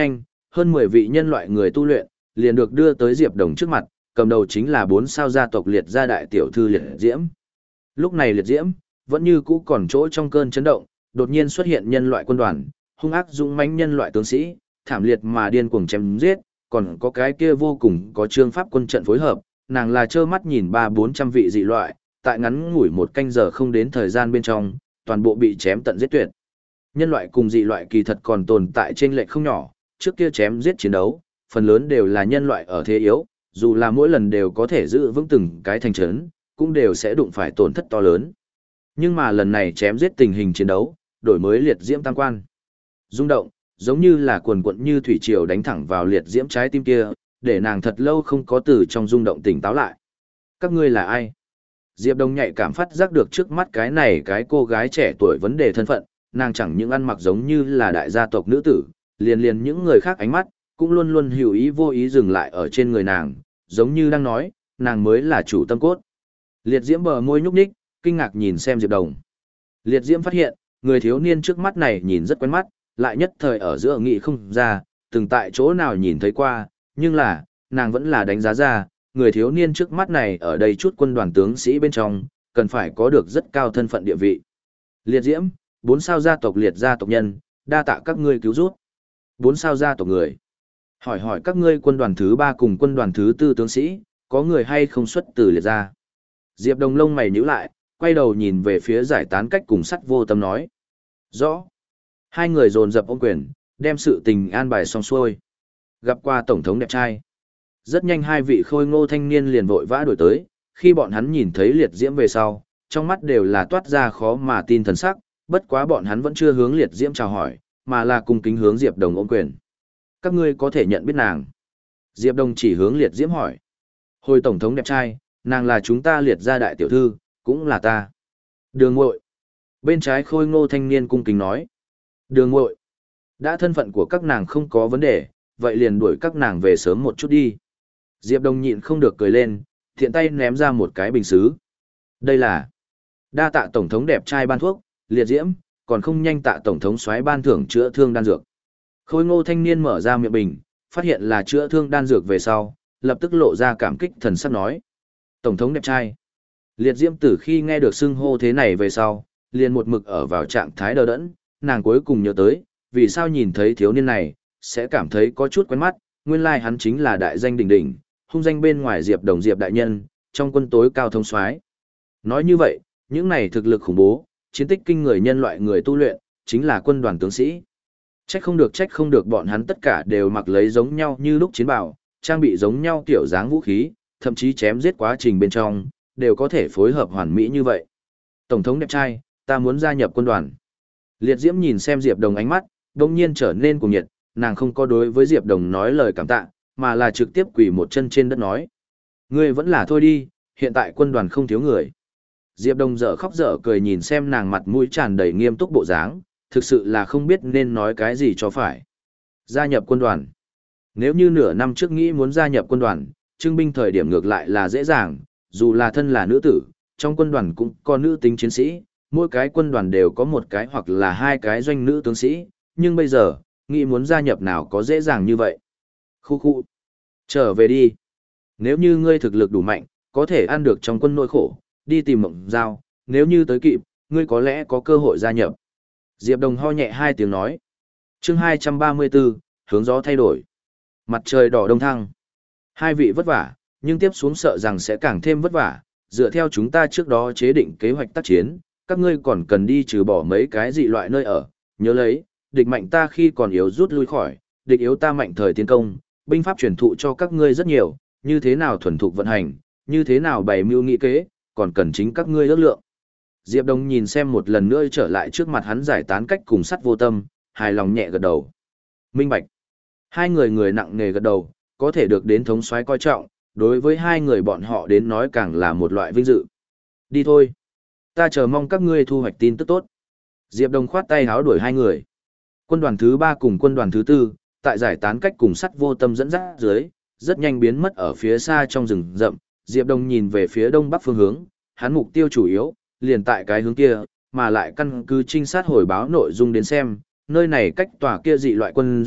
hơn mười vị nhân loại người tu luyện, liền được đưa tới Diệp Đồng trước mặt, cầm đầu chính là bốn sao gia tộc Liệt gia đại tiểu thư Liệt Diễm. Lúc này Liệt Diễm vẫn như cũ còn chỗ trong cơn chấn động, đột nhiên xuất hiện nhân loại quân đoàn, hung ác dũng mãnh nhân loại tướng sĩ, thảm liệt mà điên cuồng chém giết, còn có cái kia vô cùng có trương pháp quân trận phối hợp, nàng là trơ mắt nhìn ba bốn trăm vị dị loại, tại ngắn ngủi một canh giờ không đến thời gian bên trong, toàn bộ bị chém tận giết tuyệt. Nhân loại cùng dị loại kỳ thật còn tồn tại trên lệch không nhỏ, trước kia chém giết chiến đấu, phần lớn đều là nhân loại ở thế yếu, dù là mỗi lần đều có thể giữ vững từng cái thành trấn, cũng đều sẽ đụng phải tổn thất to lớn. Nhưng mà lần này chém giết tình hình chiến đấu, đổi mới Liệt Diễm tam quan. Rung động, giống như là cuồn cuộn như thủy triều đánh thẳng vào Liệt Diễm trái tim kia, để nàng thật lâu không có từ trong rung động tỉnh táo lại. Các ngươi là ai? Diệp Đông nhạy cảm phát giác được trước mắt cái này cái cô gái trẻ tuổi vấn đề thân phận, nàng chẳng những ăn mặc giống như là đại gia tộc nữ tử, liền liền những người khác ánh mắt, cũng luôn luôn hiểu ý vô ý dừng lại ở trên người nàng, giống như đang nói, nàng mới là chủ tâm cốt. Liệt Diễm bờ môi nhúc nhích, kinh ngạc nhìn xem Diệp Đồng. Liệt Diễm phát hiện, người thiếu niên trước mắt này nhìn rất quen mắt, lại nhất thời ở giữa nghị không ra, từng tại chỗ nào nhìn thấy qua, nhưng là, nàng vẫn là đánh giá ra, người thiếu niên trước mắt này ở đây chút quân đoàn tướng sĩ bên trong, cần phải có được rất cao thân phận địa vị. Liệt Diễm, bốn sao gia tộc Liệt gia tộc nhân, đa tạ các ngươi cứu giúp. Bốn sao gia tộc người. Hỏi hỏi các ngươi quân đoàn thứ ba cùng quân đoàn thứ tư tướng sĩ, có người hay không xuất từ Liệt gia? Diệp Đồng lông mày nhíu lại, quay đầu nhìn về phía giải tán cách cùng sắt vô tâm nói. Rõ. Hai người dồn dập ôm quyền, đem sự tình an bài xong xuôi. Gặp qua tổng thống đẹp trai. Rất nhanh hai vị khôi ngô thanh niên liền vội vã đổi tới, khi bọn hắn nhìn thấy Liệt Diễm về sau, trong mắt đều là toát ra khó mà tin thần sắc, bất quá bọn hắn vẫn chưa hướng Liệt Diễm chào hỏi, mà là cùng kính hướng Diệp Đồng ôm quyền. Các ngươi có thể nhận biết nàng. Diệp Đồng chỉ hướng Liệt Diễm hỏi. Hồi tổng thống đẹp trai, nàng là chúng ta Liệt gia đại tiểu thư, cũng là ta. Đường Ngụy. Bên trái khôi ngô thanh niên cung kính nói. Đường Ngụy. Đã thân phận của các nàng không có vấn đề, vậy liền đuổi các nàng về sớm một chút đi. Diệp Đồng nhịn không được cười lên, thiện tay ném ra một cái bình xứ. Đây là đa tạ tổng thống đẹp trai ban thuốc, Liệt Diễm, còn không nhanh tạ tổng thống soái ban thưởng chữa thương đan dược. Khôi ngô thanh niên mở ra miệng bình, phát hiện là chữa thương đan dược về sau, lập tức lộ ra cảm kích thần sắc nói. Tổng thống đẹp trai. Liệt Diễm từ khi nghe được xưng hô thế này về sau, liền một mực ở vào trạng thái đờ đẫn, nàng cuối cùng nhớ tới, vì sao nhìn thấy thiếu niên này, sẽ cảm thấy có chút quen mắt, nguyên lai hắn chính là đại danh đỉnh đỉnh, hung danh bên ngoài Diệp Đồng Diệp đại nhân, trong quân tối cao thống soái. Nói như vậy, những này thực lực khủng bố, chiến tích kinh người nhân loại người tu luyện, chính là quân đoàn tướng sĩ. Trách không được trách không được bọn hắn tất cả đều mặc lấy giống nhau như lúc chiến bào, trang bị giống nhau kiểu dáng vũ khí, thậm chí chém giết quá trình bên trong, đều có thể phối hợp hoàn mỹ như vậy. Tổng thống đẹp trai, ta muốn gia nhập quân đoàn. Liệt Diễm nhìn xem Diệp Đồng ánh mắt, đông nhiên trở nên cuồng nhiệt, nàng không có đối với Diệp Đồng nói lời cảm tạ, mà là trực tiếp quỳ một chân trên đất nói. Ngươi vẫn là thôi đi, hiện tại quân đoàn không thiếu người. Diệp Đồng dở khóc dở cười nhìn xem nàng mặt mũi tràn đầy nghiêm túc bộ dáng, thực sự là không biết nên nói cái gì cho phải. Gia nhập quân đoàn. Nếu như nửa năm trước nghĩ muốn gia nhập quân đoàn, trưng binh thời điểm ngược lại là dễ dàng, dù là thân là nữ tử, trong quân đoàn cũng có nữ tính chiến sĩ, mỗi cái quân đoàn đều có một cái hoặc là hai cái doanh nữ tướng sĩ, nhưng bây giờ, nghĩ muốn gia nhập nào có dễ dàng như vậy. Khu khu. Trở về đi. Nếu như ngươi thực lực đủ mạnh, có thể ăn được trong quân nỗi khổ, đi tìm mộng giao, nếu như tới kịp, ngươi có lẽ có cơ hội gia nhập. Diệp Đồng ho nhẹ hai tiếng nói. Chương hai trăm ba mươi tư, hướng gió thay đổi. Mặt trời đỏ đông thăng. Hai vị vất vả, nhưng tiếp xuống sợ rằng sẽ càng thêm vất vả, dựa theo chúng ta trước đó chế định kế hoạch tác chiến, các ngươi còn cần đi trừ bỏ mấy cái dị loại nơi ở, nhớ lấy, địch mạnh ta khi còn yếu rút lui khỏi, địch yếu ta mạnh thời tiến công, binh pháp truyền thụ cho các ngươi rất nhiều, như thế nào thuần thục vận hành, như thế nào bày mưu nghị kế, còn cần chính các ngươi ước lượng. Diệp Đông nhìn xem một lần nữa trở lại trước mặt hắn giải tán cách cùng sắt vô tâm, hài lòng nhẹ gật đầu. Minh bạch. Hai người người nặng nề gật đầu, có thể được đến thống soái coi trọng, đối với hai người bọn họ đến nói càng là một loại vinh dự. Đi thôi. Ta chờ mong các ngươi thu hoạch tin tức tốt. Diệp Đông khoát tay háo đuổi hai người. Quân đoàn thứ ba cùng quân đoàn thứ tư, tại giải tán cách cùng sắt vô tâm dẫn dắt dưới, rất nhanh biến mất ở phía xa trong rừng rậm. Diệp Đông nhìn về phía đông bắc phương hướng, hắn mục tiêu chủ yếu, liền tại cái hướng kia, mà lại căn cứ trinh sát hồi báo nội dung đến xem, nơi này cách tòa kia dị loại quân doanh,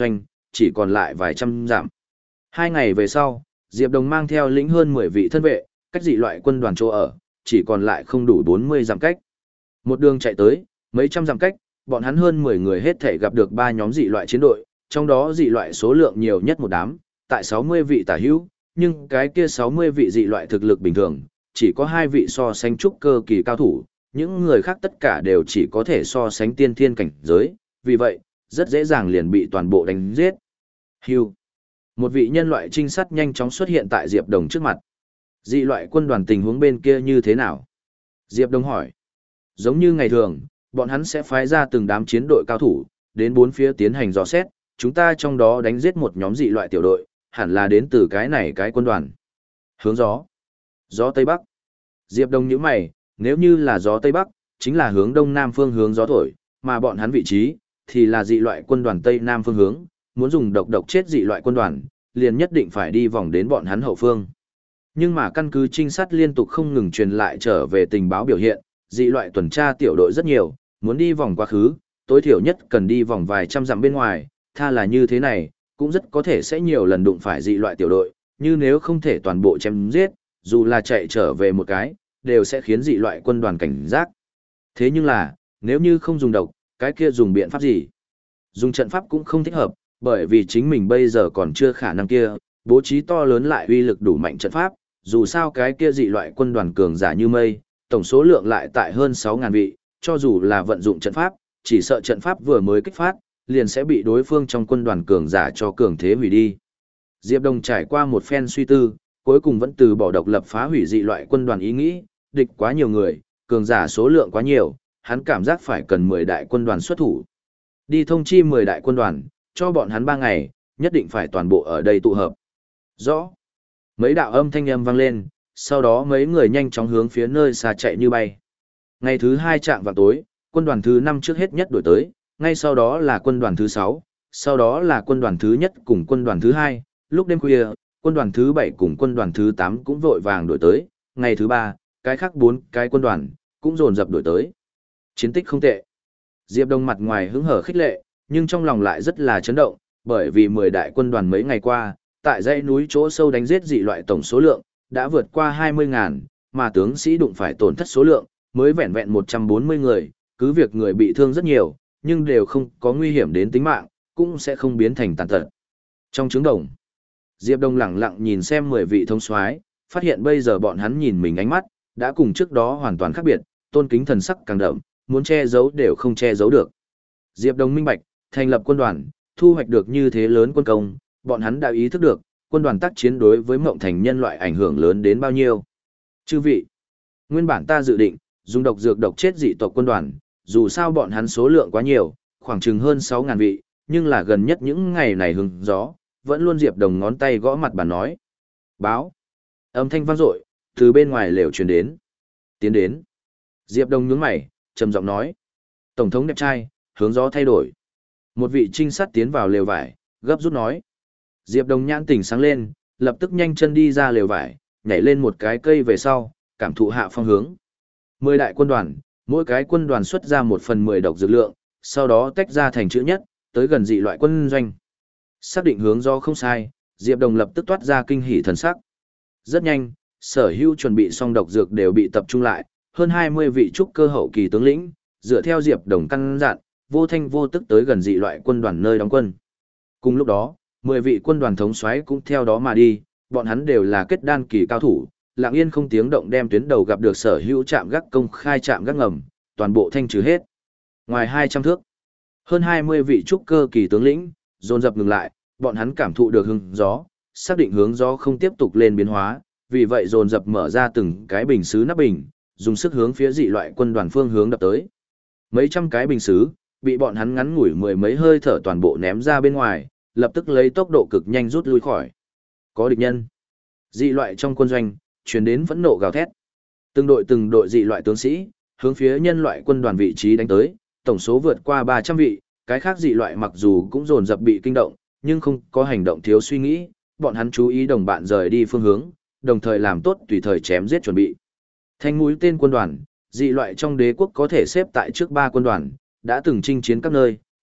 chỉ còn lại vài trăm dặm. Hai ngày về sau, Diệp Đồng mang theo lĩnh hơn mười vị thân vệ, cách dị loại quân đoàn chỗ ở, chỉ còn lại không đủ bốn mươi dặm cách. Một đường chạy tới, mấy trăm dặm cách, bọn hắn hơn mười người hết thể gặp được ba nhóm dị loại chiến đội, trong đó dị loại số lượng nhiều nhất một đám, tại sáu mươi vị tả hữu, nhưng cái kia sáu mươi vị dị loại thực lực bình thường, chỉ có hai vị so sánh trúc cơ kỳ cao thủ, những người khác tất cả đều chỉ có thể so sánh tiên thiên cảnh giới, vì vậy, rất dễ dàng liền bị toàn bộ đánh giết. Hưu. Một vị nhân loại trinh sát nhanh chóng xuất hiện tại Diệp Đồng trước mặt. Dị loại quân đoàn tình huống bên kia như thế nào? Diệp Đồng hỏi. Giống như ngày thường, bọn hắn sẽ phái ra từng đám chiến đội cao thủ, đến bốn phía tiến hành dò xét, chúng ta trong đó đánh giết một nhóm dị loại tiểu đội, hẳn là đến từ cái này cái quân đoàn. Hướng gió. Gió Tây Bắc. Diệp Đồng nhíu mày, nếu như là gió Tây Bắc, chính là hướng đông nam phương hướng gió thổi, mà bọn hắn vị trí, thì là dị loại quân đoàn Tây Nam phương hướng, muốn dùng độc độc chết dị loại quân đoàn, liền nhất định phải đi vòng đến bọn hắn hậu phương. Nhưng mà căn cứ trinh sát liên tục không ngừng truyền lại trở về tình báo biểu hiện, dị loại tuần tra tiểu đội rất nhiều, muốn đi vòng quá khứ, tối thiểu nhất cần đi vòng vài trăm dặm bên ngoài, tha là như thế này, cũng rất có thể sẽ nhiều lần đụng phải dị loại tiểu đội, như nếu không thể toàn bộ chém giết, dù là chạy trở về một cái, đều sẽ khiến dị loại quân đoàn cảnh giác. Thế nhưng là, nếu như không dùng độc, cái kia dùng biện pháp gì? Dùng trận pháp cũng không thích hợp, bởi vì chính mình bây giờ còn chưa khả năng kia, bố trí to lớn lại uy lực đủ mạnh trận pháp, dù sao cái kia dị loại quân đoàn cường giả như mây, tổng số lượng lại tại hơn sáu ngàn vị, cho dù là vận dụng trận pháp, chỉ sợ trận pháp vừa mới kích phát, liền sẽ bị đối phương trong quân đoàn cường giả cho cường thế hủy đi. Diệp Đồng trải qua một phen suy tư, cuối cùng vẫn từ bỏ độc lập phá hủy dị loại quân đoàn ý nghĩ, địch quá nhiều người, cường giả số lượng quá nhiều, hắn cảm giác phải cần mười đại quân đoàn xuất thủ. Đi thông chi mười đại quân đoàn, cho bọn hắn ba ngày, nhất định phải toàn bộ ở đây tụ hợp. Rõ. Mấy đạo âm thanh âm vang lên, sau đó mấy người nhanh chóng hướng phía nơi xa chạy như bay. Ngày thứ hai chạm vào tối, quân đoàn thứ năm trước hết nhất đuổi tới, ngay sau đó là quân đoàn thứ sáu, sau đó là quân đoàn thứ nhất cùng quân đoàn thứ hai, lúc đêm khuya, quân đoàn thứ bảy cùng quân đoàn thứ tám cũng vội vàng đuổi tới, ngày thứ ba, cái khác bốn cái quân đoàn cũng dồn dập đuổi tới. Chiến tích không tệ. Diệp Đông mặt ngoài hứng hở khích lệ, nhưng trong lòng lại rất là chấn động, bởi vì mười đại quân đoàn mấy ngày qua, tại dãy núi chỗ sâu đánh giết dị loại tổng số lượng đã vượt qua hai mươi ngàn, mà tướng sĩ đụng phải tổn thất số lượng mới vẹn vẹn một trăm bốn mươi người, cứ việc người bị thương rất nhiều, nhưng đều không có nguy hiểm đến tính mạng, cũng sẽ không biến thành tàn tật. Trong trướng đồng, Diệp Đông lẳng lặng nhìn xem mười vị thống soái, phát hiện bây giờ bọn hắn nhìn mình ánh mắt đã cùng trước đó hoàn toàn khác biệt, tôn kính thần sắc càng đậm, muốn che giấu đều không che giấu được. Diệp Đông minh bạch, thành lập quân đoàn, thu hoạch được như thế lớn quân công, bọn hắn đã ý thức được, quân đoàn tác chiến đối với Mộng Thành nhân loại ảnh hưởng lớn đến bao nhiêu. Chư vị, nguyên bản ta dự định, dùng độc dược độc chết dị tộc quân đoàn, dù sao bọn hắn số lượng quá nhiều, khoảng chừng hơn sáu ngàn vị, nhưng là gần nhất những ngày này hứng gió, vẫn luôn Diệp Đồng ngón tay gõ mặt bàn nói. Báo. Âm thanh vang dội, từ bên ngoài lều truyền đến. Tiến đến. Diệp Đồng nhướng mày, trầm giọng nói. Tổng thống đẹp trai, hướng gió thay đổi. Một vị trinh sát tiến vào lều vải, gấp rút nói. Diệp Đồng nhãn tỉnh sáng lên, lập tức nhanh chân đi ra lều vải, nhảy lên một cái cây về sau, cảm thụ hạ phong hướng. Mười đại quân đoàn, mỗi cái quân đoàn xuất ra một phần mười độc dược lượng, sau đó tách ra thành chữ nhất, tới gần dị loại quân doanh. Xác định hướng do không sai, Diệp Đồng lập tức toát ra kinh hỉ thần sắc. Rất nhanh, sở hữu chuẩn bị xong độc dược đều bị tập trung lại, hơn hai mươi vị trúc cơ hậu kỳ tướng lĩnh, dựa theo Diệp Đồng căn dặn, vô thanh vô tức tới gần dị loại quân đoàn nơi đóng quân. Cùng lúc đó, mười vị quân đoàn thống soái cũng theo đó mà đi, bọn hắn đều là kết đan kỳ cao thủ, lặng yên không tiếng động đem tuyến đầu gặp được sở hữu trạm gác công khai trạm gác ngầm, toàn bộ thanh trừ hết. Ngoài hai trăm thước, hơn hai mươi vị trúc cơ kỳ tướng lĩnh, dồn dập ngừng lại, bọn hắn cảm thụ được hướng gió, xác định hướng gió không tiếp tục lên biến hóa, vì vậy dồn dập mở ra từng cái bình sứ nắp bình, dùng sức hướng phía dị loại quân đoàn phương hướng đập tới. Mấy trăm cái bình sứ, bị bọn hắn ngắn ngủi mười mấy hơi thở toàn bộ ném ra bên ngoài, lập tức lấy tốc độ cực nhanh rút lui khỏi. Có địch nhân. Dị loại trong quân doanh, truyền đến phẫn nộ gào thét. Từng đội từng đội dị loại tướng sĩ, hướng phía nhân loại quân đoàn vị trí đánh tới, tổng số vượt qua ba trăm vị, cái khác dị loại mặc dù cũng dồn dập bị kinh động, nhưng không có hành động thiếu suy nghĩ, bọn hắn chú ý đồng bạn rời đi phương hướng, đồng thời làm tốt tùy thời chém giết chuẩn bị. Thanh mũi tên quân đoàn, dị loại trong đế quốc có thể xếp tại trước ba quân đoàn, đã từng chinh chiến các nơi,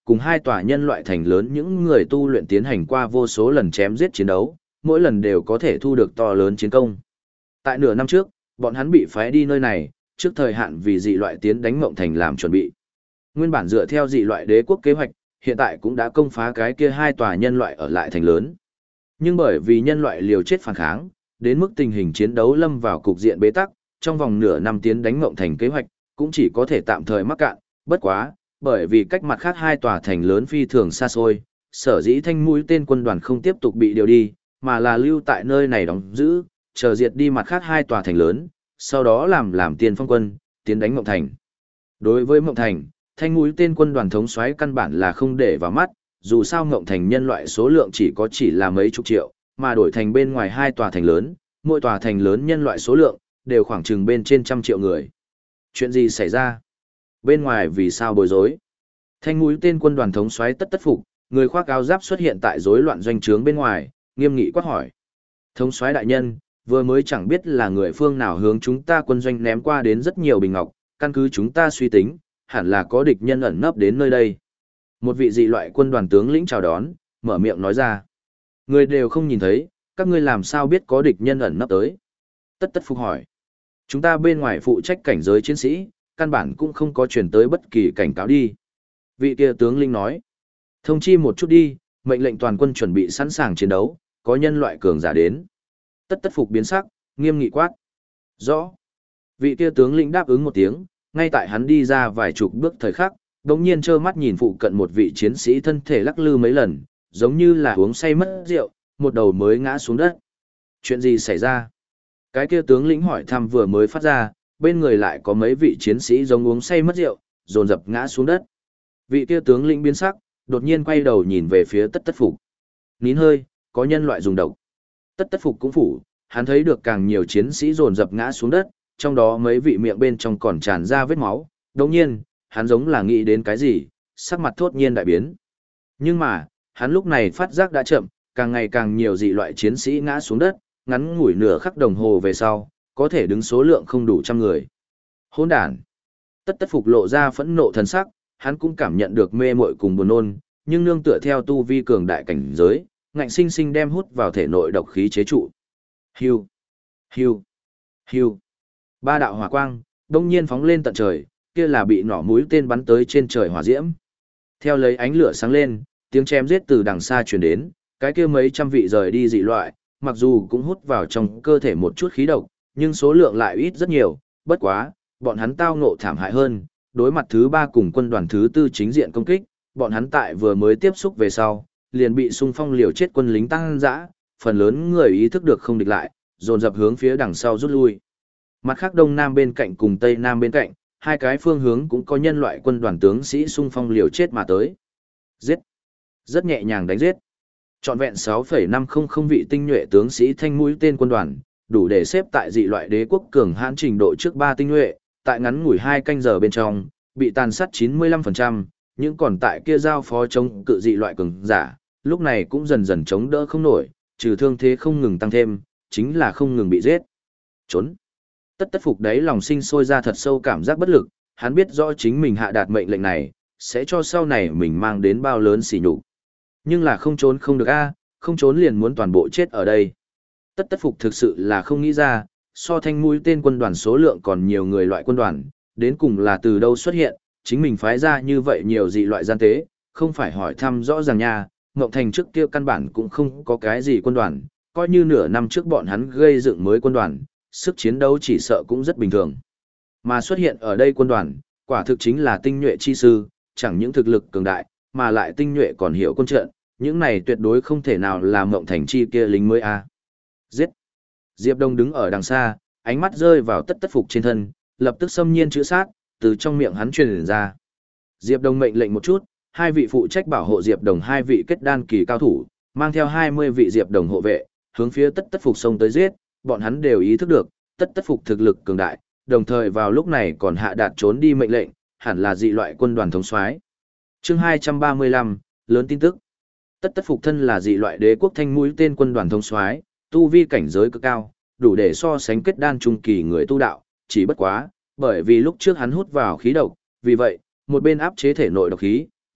cùng hai tòa nhân loại thành lớn những người tu luyện tiến hành qua vô số lần chém giết chiến đấu, mỗi lần đều có thể thu được to lớn chiến công. Tại nửa năm trước, bọn hắn bị phái đi nơi này, trước thời hạn vì dị loại tiến đánh Mộng Thành làm chuẩn bị. Nguyên bản dựa theo dị loại đế quốc kế hoạch, hiện tại cũng đã công phá cái kia hai tòa nhân loại ở lại thành lớn. Nhưng bởi vì nhân loại liều chết phản kháng, đến mức tình hình chiến đấu lâm vào cục diện bế tắc, trong vòng nửa năm tiến đánh Mộng Thành kế hoạch, cũng chỉ có thể tạm thời mắc cạn, bất quá, bởi vì cách mặt khác hai tòa thành lớn phi thường xa xôi, sở dĩ Thanh Mũi Tên quân đoàn không tiếp tục bị điều đi, mà là lưu tại nơi này đóng giữ, chờ diệt đi mặt khác hai tòa thành lớn, sau đó làm làm tiền phong quân, tiến đánh Mộng Thành. Đối với Mộng Thành, Thanh Mũi Tên quân đoàn thống soái căn bản là không để vào mắt, dù sao Mộng Thành nhân loại số lượng chỉ có chỉ là mấy chục triệu, mà đổi thành bên ngoài hai tòa thành lớn, mỗi tòa thành lớn nhân loại số lượng đều khoảng chừng bên trên trăm triệu người. Chuyện gì xảy ra? Bên ngoài vì sao bối rối? Thanh Mũi Tên quân đoàn thống soái tất tất phục, người khoác áo giáp xuất hiện tại rối loạn doanh trướng bên ngoài, nghiêm nghị quát hỏi. Thống soái đại nhân, vừa mới chẳng biết là người phương nào hướng chúng ta quân doanh ném qua đến rất nhiều bình ngọc, căn cứ chúng ta suy tính, hẳn là có địch nhân ẩn nấp đến nơi đây. Một vị dị loại quân đoàn tướng lĩnh chào đón, mở miệng nói ra. Người đều không nhìn thấy, các ngươi làm sao biết có địch nhân ẩn nấp tới? Tất tất phục hỏi. Chúng ta bên ngoài phụ trách cảnh giới chiến sĩ, căn bản cũng không có chuyển tới bất kỳ cảnh cáo đi. Vị kia tướng lĩnh nói. Thông chi một chút đi, mệnh lệnh toàn quân chuẩn bị sẵn sàng chiến đấu, có nhân loại cường giả đến. Tất tất phục biến sắc, nghiêm nghị quát. Rõ. Vị kia tướng lĩnh đáp ứng một tiếng, ngay tại hắn đi ra vài chục bước thời khắc, đống nhiên trơ mắt nhìn phụ cận một vị chiến sĩ thân thể lắc lư mấy lần, giống như là uống say mất rượu, một đầu mới ngã xuống đất. Chuyện gì xảy ra? Cái kia tướng lĩnh hỏi thăm vừa mới phát ra, bên người lại có mấy vị chiến sĩ giống uống say mất rượu, dồn dập ngã xuống đất. Vị kia tướng lĩnh biến sắc, đột nhiên quay đầu nhìn về phía tất tất phục. Nín hơi, có nhân loại dùng độc. Tất tất phục cũng phủ, hắn thấy được càng nhiều chiến sĩ dồn dập ngã xuống đất, trong đó mấy vị miệng bên trong còn tràn ra vết máu. Đồng nhiên, hắn giống là nghĩ đến cái gì, sắc mặt thốt nhiên đại biến. Nhưng mà, hắn lúc này phát giác đã chậm, càng ngày càng nhiều dị loại chiến sĩ ngã xuống đất, ngắn ngủi nửa khắc đồng hồ về sau, có thể đứng số lượng không đủ trăm người. Hỗn đản. Tất tất phục lộ ra phẫn nộ thần sắc, hắn cũng cảm nhận được mê muội cùng buồn nôn, nhưng nương tựa theo tu vi cường đại cảnh giới, ngạnh sinh sinh đem hút vào thể nội độc khí chế trụ. Hưu, hưu, hưu. Ba đạo hỏa quang đông nhiên phóng lên tận trời, kia là bị nỏ mũi tên bắn tới trên trời hỏa diễm. Theo lấy ánh lửa sáng lên, tiếng chém giết từ đằng xa truyền đến, cái kia mấy trăm vị rời đi dị loại, mặc dù cũng hút vào trong cơ thể một chút khí độc, nhưng số lượng lại ít rất nhiều, bất quá, bọn hắn tao ngộ thảm hại hơn, đối mặt thứ ba cùng quân đoàn thứ tư chính diện công kích, bọn hắn tại vừa mới tiếp xúc về sau, liền bị xung phong liều chết quân lính tăng dã, phần lớn người ý thức được không địch lại, dồn dập hướng phía đằng sau rút lui. Mặt khác đông nam bên cạnh cùng tây nam bên cạnh, hai cái phương hướng cũng có nhân loại quân đoàn tướng sĩ xung phong liều chết mà tới. Giết! Rất nhẹ nhàng đánh giết. Trọn vẹn sáu phẩy năm không không vị tinh nhuệ tướng sĩ Thanh Mũi Tên quân đoàn, đủ để xếp tại dị loại đế quốc cường hãn trình độ trước ba tinh nhuệ, tại ngắn ngủi hai canh giờ bên trong, bị tàn sát chín mươi lăm phần trăm, những còn tại kia giao phó chống cự dị loại cường giả, lúc này cũng dần dần chống đỡ không nổi, trừ thương thế không ngừng tăng thêm, chính là không ngừng bị giết. Trốn. Tất tất phục đấy lòng sinh sôi ra thật sâu cảm giác bất lực, hắn biết rõ chính mình hạ đạt mệnh lệnh này, sẽ cho sau này mình mang đến bao lớn sỉ nhục. Nhưng là không trốn không được a, không trốn liền muốn toàn bộ chết ở đây. Tất tất phục thực sự là không nghĩ ra, so Thanh Mũi Tên quân đoàn số lượng còn nhiều người loại quân đoàn, đến cùng là từ đâu xuất hiện, chính mình phái ra như vậy nhiều dị loại gian tế, không phải hỏi thăm rõ ràng nha, Ngộng Thành trước kia căn bản cũng không có cái gì quân đoàn, coi như nửa năm trước bọn hắn gây dựng mới quân đoàn, sức chiến đấu chỉ sợ cũng rất bình thường. Mà xuất hiện ở đây quân đoàn, quả thực chính là tinh nhuệ chi sư, chẳng những thực lực cường đại, mà lại tinh nhuệ còn hiểu quân trận, những này tuyệt đối không thể nào là Ngộng Thành chi kia lính mới a. Giết! Diệp Đông đứng ở đằng xa, ánh mắt rơi vào tất tất phục trên thân, lập tức xâm nhiên chữ sát, từ trong miệng hắn truyền ra. Diệp Đông mệnh lệnh một chút, hai vị phụ trách bảo hộ Diệp Đồng hai vị kết đan kỳ cao thủ, mang theo hai mươi vị Diệp Đồng hộ vệ, hướng phía tất tất phục xông tới giết, bọn hắn đều ý thức được, tất tất phục thực lực cường đại, đồng thời vào lúc này còn hạ đạt trốn đi mệnh lệnh, hẳn là dị loại quân đoàn thống soái. Chương hai trăm ba mươi lăm, lớn tin tức. Tất tất phục thân là dị loại đế quốc Thanh Mũi Tên quân đoàn thống soái, tu vi cảnh giới cực cao, đủ để so sánh kết đan trung kỳ người tu đạo, chỉ bất quá, bởi vì lúc trước hắn hút vào khí độc, vì vậy, một bên áp chế thể nội độc khí,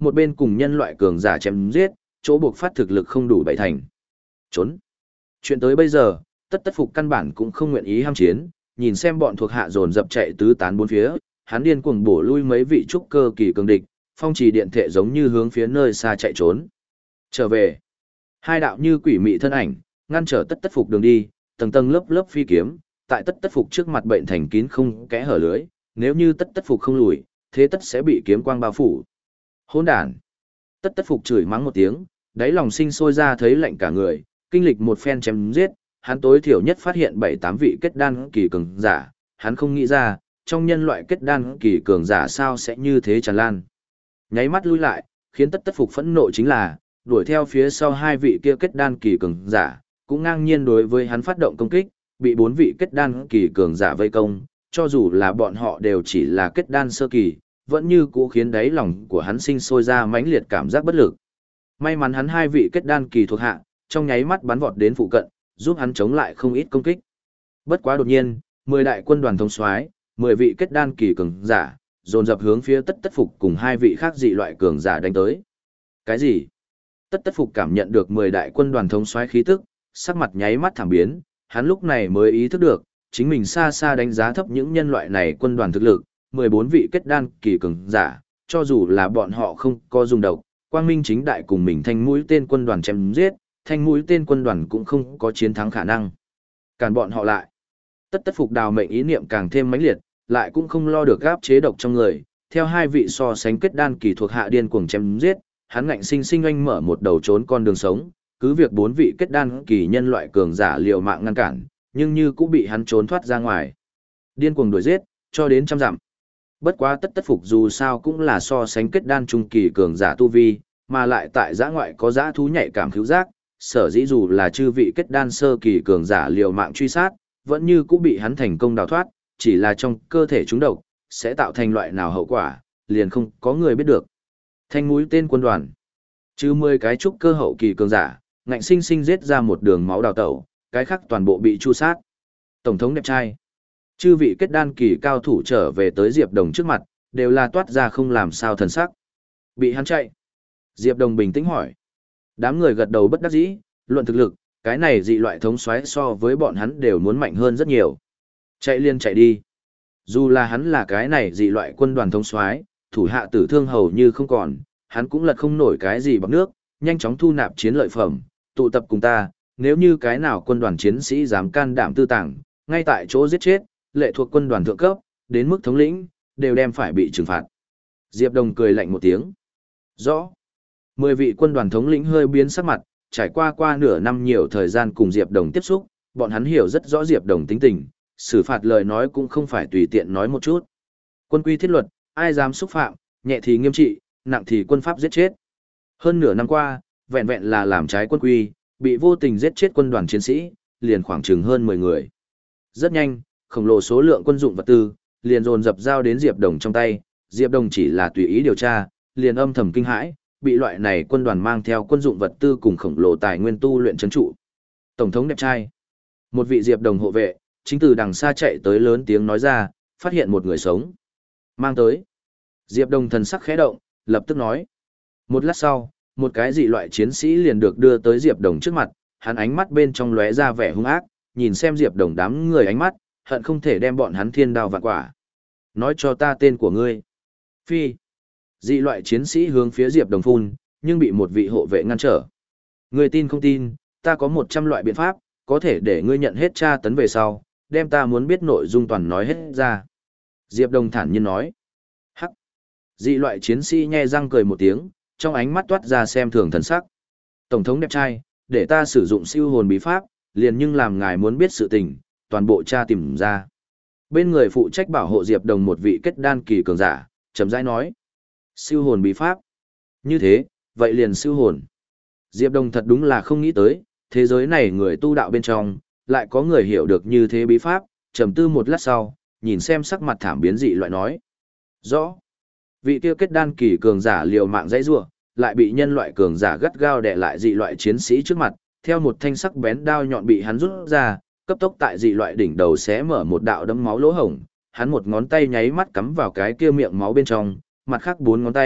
một bên cùng nhân loại cường giả chém giết, chỗ buộc phát thực lực không đủ bảy thành. Trốn. Chuyện tới bây giờ, tất tất phục căn bản cũng không nguyện ý ham chiến, nhìn xem bọn thuộc hạ dồn dập chạy tứ tán bốn phía, hắn điên cuồng bổ lui mấy vị trúc cơ kỳ cường địch, phong trì điện thệ giống như hướng phía nơi xa chạy trốn. Trở về. Hai đạo như quỷ mị thân ảnh, ngăn trở tất tất phục đường đi, tầng tầng lớp lớp phi kiếm, tại tất tất phục trước mặt bệnh thành kín không kẽ hở lưới, nếu như tất tất phục không lùi, thế tất sẽ bị kiếm quang bao phủ. Hỗn đản. Tất tất phục chửi mắng một tiếng, đáy lòng sinh sôi ra thấy lạnh cả người, kinh lịch một phen chém giết, hắn tối thiểu nhất phát hiện bảy tám vị kết đan kỳ cường giả, hắn không nghĩ ra, trong nhân loại kết đan kỳ cường giả sao sẽ như thế tràn lan. Nháy mắt lui lại, khiến tất tất phục phẫn nộ chính là, đuổi theo phía sau hai vị kia kết đan kỳ cường giả, cũng ngang nhiên đối với hắn phát động công kích, bị bốn vị kết đan kỳ cường giả vây công, cho dù là bọn họ đều chỉ là kết đan sơ kỳ, vẫn như cũ khiến đáy lòng của hắn sinh sôi ra mãnh liệt cảm giác bất lực. May mắn hắn hai vị kết đan kỳ thuộc hạ, trong nháy mắt bắn vọt đến phụ cận, giúp hắn chống lại không ít công kích. Bất quá đột nhiên, mười đại quân đoàn thống soái, mười vị kết đan kỳ cường giả, dồn dập hướng phía tất tất phục cùng hai vị khác dị loại cường giả đánh tới. Cái gì? Tất tất phục cảm nhận được mười đại quân đoàn thống soái khí tức, sắc mặt nháy mắt thảm biến, hắn lúc này mới ý thức được, chính mình xa xa đánh giá thấp những nhân loại này quân đoàn thực lực, mười bốn vị kết đan kỳ cường giả, cho dù là bọn họ không có dùng độc, quang minh chính đại cùng mình thanh mũi tên quân đoàn chém giết, thanh mũi tên quân đoàn cũng không có chiến thắng khả năng. Cản bọn họ lại. Tất tất phục đào mệnh ý niệm càng thêm mãnh liệt, lại cũng không lo được gáp chế độc trong người, theo hai vị so sánh kết đan kỳ thuộc hạ điên cuồng chém giết, hắn ngạnh sinh sinh anh mở một đầu trốn con đường sống, cứ việc bốn vị kết đan kỳ nhân loại cường giả liều mạng ngăn cản, nhưng như cũng bị hắn trốn thoát ra ngoài. Điên cuồng đuổi giết, cho đến trăm dặm. Bất quá tất tất phục dù sao cũng là so sánh kết đan trung kỳ cường giả tu vi, mà lại tại giã ngoại có giã thú nhạy cảm cứu giác, sở dĩ dù là chư vị kết đan sơ kỳ cường giả liều mạng truy sát, vẫn như cũng bị hắn thành công đào thoát, chỉ là trong cơ thể chúng độc, sẽ tạo thành loại nào hậu quả, liền không có người biết được. Thanh mũi tên quân đoàn, chứ mười cái trúc cơ hậu kỳ cường giả, ngạnh sinh sinh giết ra một đường máu đào tẩu, cái khác toàn bộ bị chu sát. Tổng thống đẹp trai, chư vị kết đan kỳ cao thủ trở về tới Diệp Đồng trước mặt, đều là toát ra không làm sao thần sắc. Bị hắn chạy. Diệp Đồng bình tĩnh hỏi. Đám người gật đầu bất đắc dĩ, luận thực lực, cái này dị loại thống soái so với bọn hắn đều muốn mạnh hơn rất nhiều. Chạy liên chạy đi. Dù là hắn là cái này dị loại quân đoàn thống soái, thủ hạ tử thương hầu như không còn, hắn cũng lật không nổi cái gì bằng nước, nhanh chóng thu nạp chiến lợi phẩm, tụ tập cùng ta, nếu như cái nào quân đoàn chiến sĩ dám can đảm tư tàng, ngay tại chỗ giết chết, lệ thuộc quân đoàn thượng cấp, đến mức thống lĩnh, đều đem phải bị trừng phạt. Diệp Đồng cười lạnh một tiếng. Rõ. Mười vị quân đoàn thống lĩnh hơi biến sắc mặt, trải qua qua nửa năm nhiều thời gian cùng Diệp Đồng tiếp xúc, bọn hắn hiểu rất rõ Diệp Đồng tính tình, xử phạt lời nói cũng không phải tùy tiện nói một chút. Quân quy thiết luật, ai dám xúc phạm, nhẹ thì nghiêm trị, nặng thì quân pháp giết chết. Hơn nửa năm qua, vẹn vẹn là làm trái quân quy, bị vô tình giết chết quân đoàn chiến sĩ, liền khoảng chừng hơn mười người. Rất nhanh, khổng lồ số lượng quân dụng vật tư, liền dồn dập giao đến Diệp Đồng trong tay, Diệp Đồng chỉ là tùy ý điều tra, liền âm thầm kinh hãi, bị loại này quân đoàn mang theo quân dụng vật tư cùng khổng lồ tài nguyên tu luyện trấn trụ. Tổng thống đẹp trai. Một vị Diệp Đồng hộ vệ, chính từ đằng xa chạy tới lớn tiếng nói ra, phát hiện một người sống. Mang tới. Diệp Đồng thần sắc khẽ động, lập tức nói. Một lát sau, một cái dị loại chiến sĩ liền được đưa tới Diệp Đồng trước mặt, hắn ánh mắt bên trong lóe ra vẻ hung ác, nhìn xem Diệp Đồng đám người ánh mắt, hận không thể đem bọn hắn thiên đao vạn quả. Nói cho ta tên của ngươi. Phi. Dị loại chiến sĩ hướng phía Diệp Đồng phun, nhưng bị một vị hộ vệ ngăn trở. Ngươi tin không tin, ta có một trăm loại biện pháp, có thể để ngươi nhận hết tra tấn về sau, đem ta muốn biết nội dung toàn nói hết ra. Diệp Đồng thản nhiên nói. Hắc. Dị loại chiến sĩ nhe răng cười một tiếng, trong ánh mắt toát ra xem thường thần sắc. Tổng thống đẹp trai, để ta sử dụng siêu hồn bí pháp, liền nhưng làm ngài muốn biết sự tình, toàn bộ tra tìm ra. Bên người phụ trách bảo hộ Diệp Đồng một vị kết đan kỳ cường giả, chậm rãi nói. Siêu hồn bí pháp. Như thế, vậy liền siêu hồn. Diệp Đồng thật đúng là không nghĩ tới, thế giới này người tu đạo bên trong, lại có người hiểu được như thế bí pháp, trầm tư một lát sau, nhìn xem sắc mặt thảm biến dị loại nói. Rõ. Vị kia kết đan kỳ cường giả liều mạng dãy rủa, lại bị nhân loại cường giả gắt gao đè lại dị loại chiến sĩ trước mặt, theo một thanh sắc bén đao nhọn bị hắn rút ra, cấp tốc tại dị loại đỉnh đầu xé mở một đạo đấm máu lỗ hổng, hắn một ngón tay nháy mắt cắm vào cái kia miệng máu bên trong, mặt khác bốn ngón tay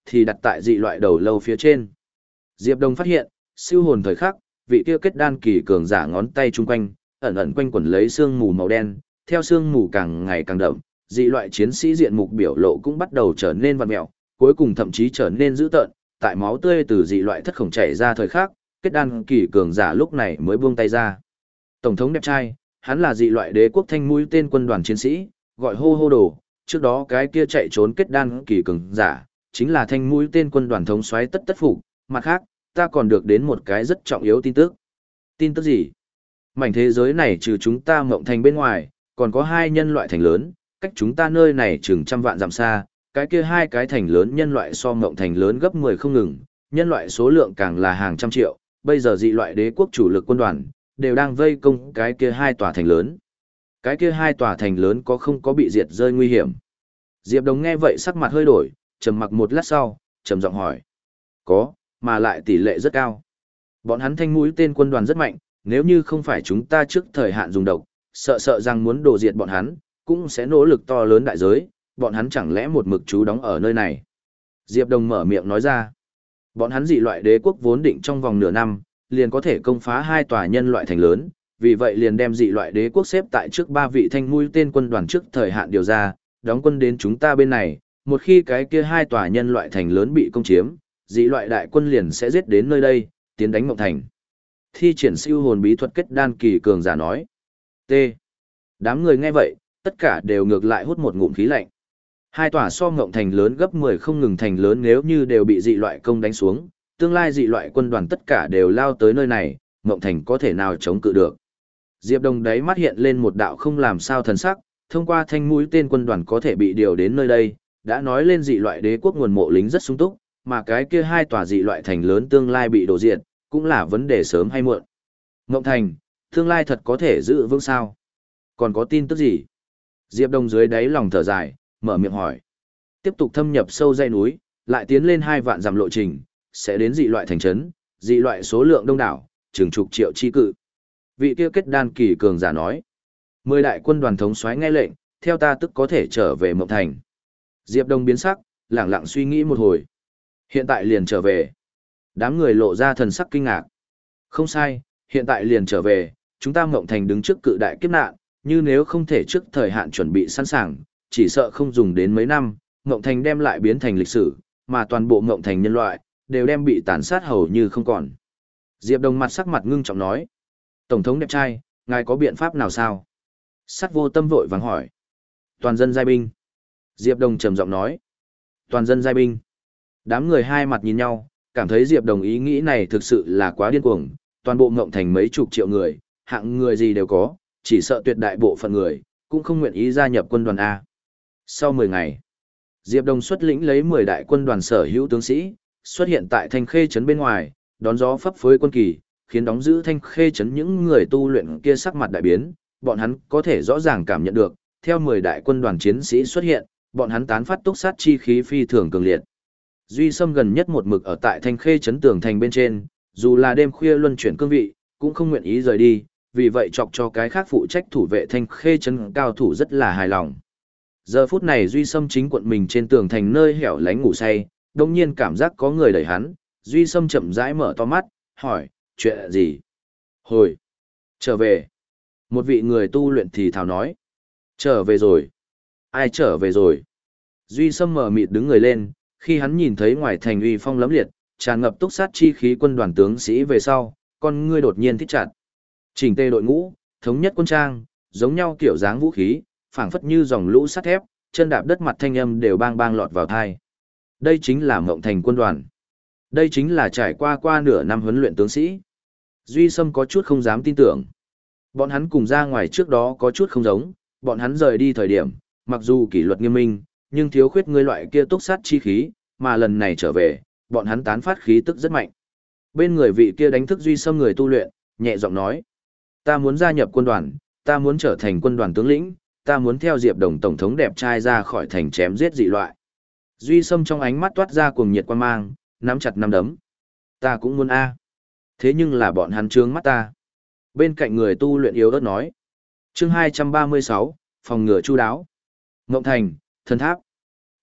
thì đặt tại dị loại đầu lâu phía trên. Diệp Đông phát hiện, siêu hồn thời khắc, vị kia kết đan kỳ cường giả ngón tay chung quanh, ẩn ẩn quanh quẩn lấy sương mù màu đen, theo sương mù càng ngày càng đậm, dị loại chiến sĩ diện mục biểu lộ cũng bắt đầu trở nên vặn mèo, cuối cùng thậm chí trở nên dữ tợn, tại máu tươi từ dị loại thất khổng chảy ra thời khắc, kết đan kỳ cường giả lúc này mới buông tay ra. Tổng thống đẹp trai, hắn là dị loại đế quốc thanh mũi tên quân đoàn chiến sĩ, gọi hô hô đồ, trước đó cái kia chạy trốn kết đan kỳ cường giả, chính là thanh mũi tên quân đoàn thống soái tất tất phục, mặt khác, ta còn được đến một cái rất trọng yếu tin tức. Tin tức gì? Mảnh thế giới này trừ chúng ta Mộng Thành bên ngoài, còn có hai nhân loại thành lớn, cách chúng ta nơi này chừng trăm vạn dặm xa, cái kia hai cái thành lớn nhân loại so Mộng Thành lớn gấp mười không ngừng, nhân loại số lượng càng là hàng trăm triệu, bây giờ dị loại đế quốc chủ lực quân đoàn, đều đang vây công cái kia hai tòa thành lớn. Cái kia hai tòa thành lớn có không có bị diệt rơi nguy hiểm? Diệp Đồng nghe vậy sắc mặt hơi đổi, trầm mặc một lát sau, trầm giọng hỏi. Có, mà lại tỷ lệ rất cao. Bọn hắn thanh mũi tên quân đoàn rất mạnh, nếu như không phải chúng ta trước thời hạn dùng độc, sợ sợ rằng muốn đổ diệt bọn hắn, cũng sẽ nỗ lực to lớn đại giới, bọn hắn chẳng lẽ một mực trú đóng ở nơi này. Diệp Đồng mở miệng nói ra. Bọn hắn dị loại đế quốc vốn định trong vòng nửa năm, liền có thể công phá hai tòa nhân loại thành lớn, vì vậy liền đem dị loại đế quốc xếp tại trước ba vị thanh mũi tên quân đoàn trước thời hạn điều ra, đóng quân đến chúng ta bên này, một khi cái kia hai tòa nhân loại thành lớn bị công chiếm, dị loại đại quân liền sẽ giết đến nơi đây, tiến đánh Mộng Thành. Thi triển siêu hồn bí thuật kết đan kỳ cường giả nói. T. Đám người nghe vậy, tất cả đều ngược lại hút một ngụm khí lạnh. Hai tòa so Mộng Thành lớn gấp mười không ngừng thành lớn nếu như đều bị dị loại công đánh xuống, tương lai dị loại quân đoàn tất cả đều lao tới nơi này, Mộng Thành có thể nào chống cự được. Diệp Đồng đáy mắt hiện lên một đạo không làm sao thần sắc, thông qua thanh mũi tên quân đoàn có thể bị điều đến nơi đây, đã nói lên dị loại đế quốc nguồn mộ lính rất sung túc, mà cái kia hai tòa dị loại thành lớn tương lai bị đổ diệt, cũng là vấn đề sớm hay muộn. Mộng Thành, tương lai thật có thể giữ vững sao? Còn có tin tức gì? Diệp Đông dưới đáy lòng thở dài, mở miệng hỏi. Tiếp tục thâm nhập sâu dãy núi, lại tiến lên hai vạn dặm lộ trình, sẽ đến dị loại thành trấn, dị loại số lượng đông đảo, chừng chục triệu chi cự. Vị kia kết đan kỳ cường giả nói. Mười đại quân đoàn thống soái nghe lệnh, theo ta tức có thể trở về Mộng Thành. Diệp Đông biến sắc, lẳng lặng suy nghĩ một hồi. Hiện tại liền trở về. Đám người lộ ra thần sắc kinh ngạc. Không sai, hiện tại liền trở về, chúng ta Mộng Thành đứng trước cự đại kiếp nạn, như nếu không thể trước thời hạn chuẩn bị sẵn sàng, chỉ sợ không dùng đến mấy năm, Mộng Thành đem lại biến thành lịch sử, mà toàn bộ Mộng Thành nhân loại, đều đem bị tàn sát hầu như không còn. Diệp Đông mặt sắc mặt ngưng trọng nói. Tổng thống đẹp trai, ngài có biện pháp nào sao? Sắt vô tâm vội vàng hỏi. Toàn dân giai binh. Diệp Đông trầm giọng nói. Toàn dân giai binh. Đám người hai mặt nhìn nhau, cảm thấy Diệp Đồng ý nghĩ này thực sự là quá điên cuồng, toàn bộ Mộng Thành mấy chục triệu người, hạng người gì đều có, chỉ sợ tuyệt đại bộ phận người, cũng không nguyện ý gia nhập quân đoàn A. Sau mười ngày, Diệp Đồng xuất lĩnh lấy mười đại quân đoàn sở hữu tướng sĩ, xuất hiện tại Thanh Khê trấn bên ngoài, đón gió phấp phới quân kỳ, khiến đóng giữ Thanh Khê trấn những người tu luyện kia sắc mặt đại biến, bọn hắn có thể rõ ràng cảm nhận được, theo mười đại quân đoàn chiến sĩ xuất hiện, bọn hắn tán phát túc sát chi khí phi thường cường liệt. Duy Sâm gần nhất một mực ở tại Thanh Khê trấn tường thành bên trên, dù là đêm khuya luân chuyển cương vị, cũng không nguyện ý rời đi, vì vậy chọc cho cái khác phụ trách thủ vệ Thanh Khê trấn cao thủ rất là hài lòng. Giờ phút này Duy Sâm chính quận mình trên tường thành nơi hẻo lánh ngủ say, đồng nhiên cảm giác có người đẩy hắn, Duy Sâm chậm rãi mở to mắt, hỏi, chuyện gì? Hồi! Trở về! Một vị người tu luyện thì thào nói. Trở về rồi! Ai trở về rồi? Duy Sâm mở mịt đứng người lên, khi hắn nhìn thấy ngoài thành uy phong lẫm liệt, tràn ngập túc sát chi khí quân đoàn tướng sĩ về sau, con ngươi đột nhiên thích chặt. Chỉnh tề đội ngũ, thống nhất quân trang, giống nhau kiểu dáng vũ khí, phảng phất như dòng lũ sắt thép, chân đạp đất mặt thanh âm đều bang bang lọt vào tai. Đây chính là Mộng Thành quân đoàn. Đây chính là trải qua qua nửa năm huấn luyện tướng sĩ. Duy Sâm có chút không dám tin tưởng. Bọn hắn cùng ra ngoài trước đó có chút không giống, bọn hắn rời đi thời điểm, mặc dù kỷ luật nghiêm minh, nhưng thiếu khuyết ngươi loại kia túc sát chi khí, mà lần này trở về, bọn hắn tán phát khí tức rất mạnh. Bên người vị kia đánh thức Duy Sâm người tu luyện, nhẹ giọng nói: "Ta muốn gia nhập quân đoàn, ta muốn trở thành quân đoàn tướng lĩnh, ta muốn theo Diệp Đồng tổng thống đẹp trai ra khỏi thành chém giết dị loại." Duy Sâm trong ánh mắt toát ra cuồng nhiệt quan mang, nắm chặt nắm đấm. "Ta cũng muốn a." Thế nhưng là bọn hắn trướng mắt ta. Bên cạnh người tu luyện yếu ớt nói. Chương hai trăm ba mươi sáu, phòng ngừa chu đáo. Ngộng Thành, thần tháp.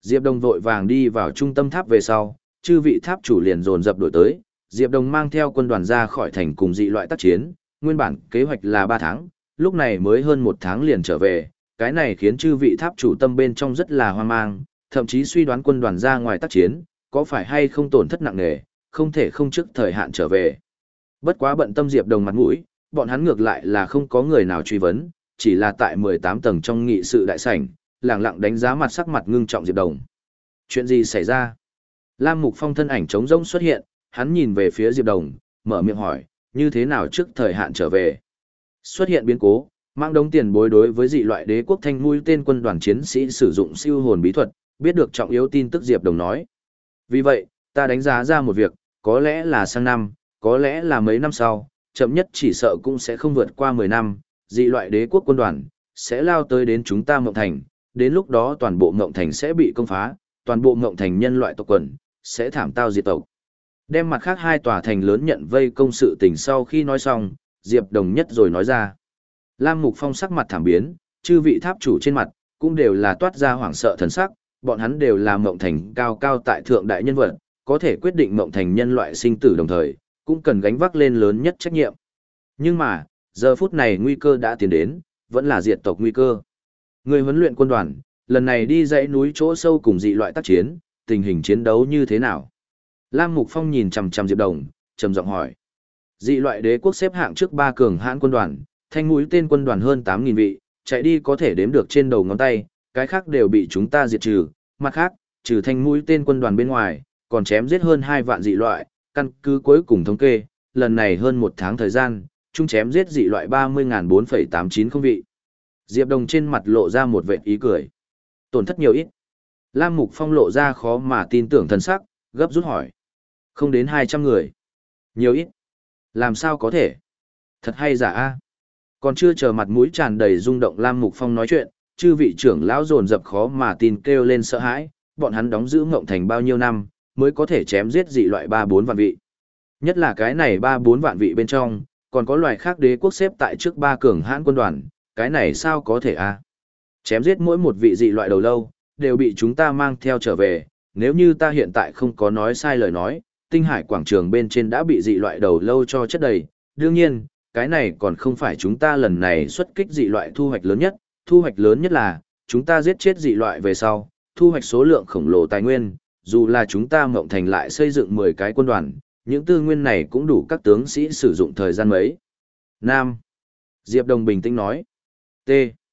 Diệp Đồng vội vàng đi vào trung tâm tháp về sau, chư vị tháp chủ liền dồn dập đổi tới, Diệp Đồng mang theo quân đoàn ra khỏi thành cùng dị loại tác chiến, nguyên bản kế hoạch là ba tháng, lúc này mới hơn một tháng liền trở về, cái này khiến chư vị tháp chủ tâm bên trong rất là hoang mang, thậm chí suy đoán quân đoàn ra ngoài tác chiến, có phải hay không tổn thất nặng nề, không thể không trước thời hạn trở về. Bất quá bận tâm Diệp Đồng mặt mũi, bọn hắn ngược lại là không có người nào truy vấn, chỉ là tại mười tám tầng trong nghị sự đại sảnh, lẳng lặng đánh giá mặt sắc mặt ngưng trọng Diệp Đồng. Chuyện gì xảy ra? Lam Mục Phong thân ảnh trống rỗng xuất hiện, hắn nhìn về phía Diệp Đồng, mở miệng hỏi, như thế nào trước thời hạn trở về? Xuất hiện biến cố, mang đống tiền bối đối với dị loại đế quốc thanh mũi tên quân đoàn chiến sĩ sử dụng siêu hồn bí thuật, biết được trọng yếu tin tức Diệp Đồng nói. Vì vậy, ta đánh giá ra một việc, có lẽ là sang năm, có lẽ là mấy năm sau, chậm nhất chỉ sợ cũng sẽ không vượt qua mười năm, dị loại đế quốc quân đoàn sẽ lao tới đến chúng ta Mộng Thành, đến lúc đó toàn bộ Mộng Thành sẽ bị công phá, toàn bộ Mộng Thành nhân loại tộc quần sẽ thảm tao diệt tộc. Đem mặt khác hai tòa thành lớn nhận vây công sự tình sau khi nói xong, Diệp Đồng nhất rồi nói ra. Lam Mục Phong sắc mặt thảm biến, chư vị tháp chủ trên mặt cũng đều là toát ra hoảng sợ thần sắc, bọn hắn đều là Mộng Thành cao cao tại thượng đại nhân vật, có thể quyết định Mộng Thành nhân loại sinh tử đồng thời, cũng cần gánh vác lên lớn nhất trách nhiệm. Nhưng mà, giờ phút này nguy cơ đã tiến đến, vẫn là diệt tộc nguy cơ. Người huấn luyện quân đoàn, lần này đi dãy núi chỗ sâu cùng dị loại tác chiến, tình hình chiến đấu như thế nào? Lam Mục Phong nhìn chằm chằm Diệp Đồng, trầm giọng hỏi. Dị loại đế quốc xếp hạng trước ba cường hãn quân đoàn, thanh mũi tên quân đoàn hơn tám nghìn vị, chạy đi có thể đếm được trên đầu ngón tay, cái khác đều bị chúng ta diệt trừ. Mặt khác, trừ thanh mũi tên quân đoàn bên ngoài, còn chém giết hơn hai vạn dị loại, căn cứ cuối cùng thống kê, lần này hơn một tháng thời gian, chúng chém giết dị loại ba mươi nghìn bốn phẩy tám chín không vị. Diệp Đồng trên mặt lộ ra một vệt ý cười. Tổn thất nhiều ít. Lam Mục Phong lộ ra khó mà tin tưởng thần sắc, gấp rút hỏi. Không đến hai trăm người. Nhiều ít. Làm sao có thể? Thật hay giả a? Còn chưa chờ mặt mũi tràn đầy rung động Lam Mục Phong nói chuyện, chư vị trưởng lão dồn dập khó mà tin kêu lên sợ hãi, bọn hắn đóng giữ Ngộng Thành bao nhiêu năm, mới có thể chém giết dị loại ba bốn vạn vị. Nhất là cái này ba bốn vạn vị bên trong, còn có loài khác đế quốc xếp tại trước ba cường hãn quân đoàn, cái này sao có thể a? Chém giết mỗi một vị dị loại đầu lâu, đều bị chúng ta mang theo trở về, nếu như ta hiện tại không có nói sai lời nói, tinh hải quảng trường bên trên đã bị dị loại đầu lâu cho chất đầy, đương nhiên, cái này còn không phải chúng ta lần này xuất kích dị loại thu hoạch lớn nhất, thu hoạch lớn nhất là, chúng ta giết chết dị loại về sau, thu hoạch số lượng khổng lồ tài nguyên, dù là chúng ta Mộng Thành lại xây dựng mười cái quân đoàn, những tư nguyên này cũng đủ các tướng sĩ sử dụng thời gian mấy. Nam. Diệp Đồng bình tĩnh nói. T.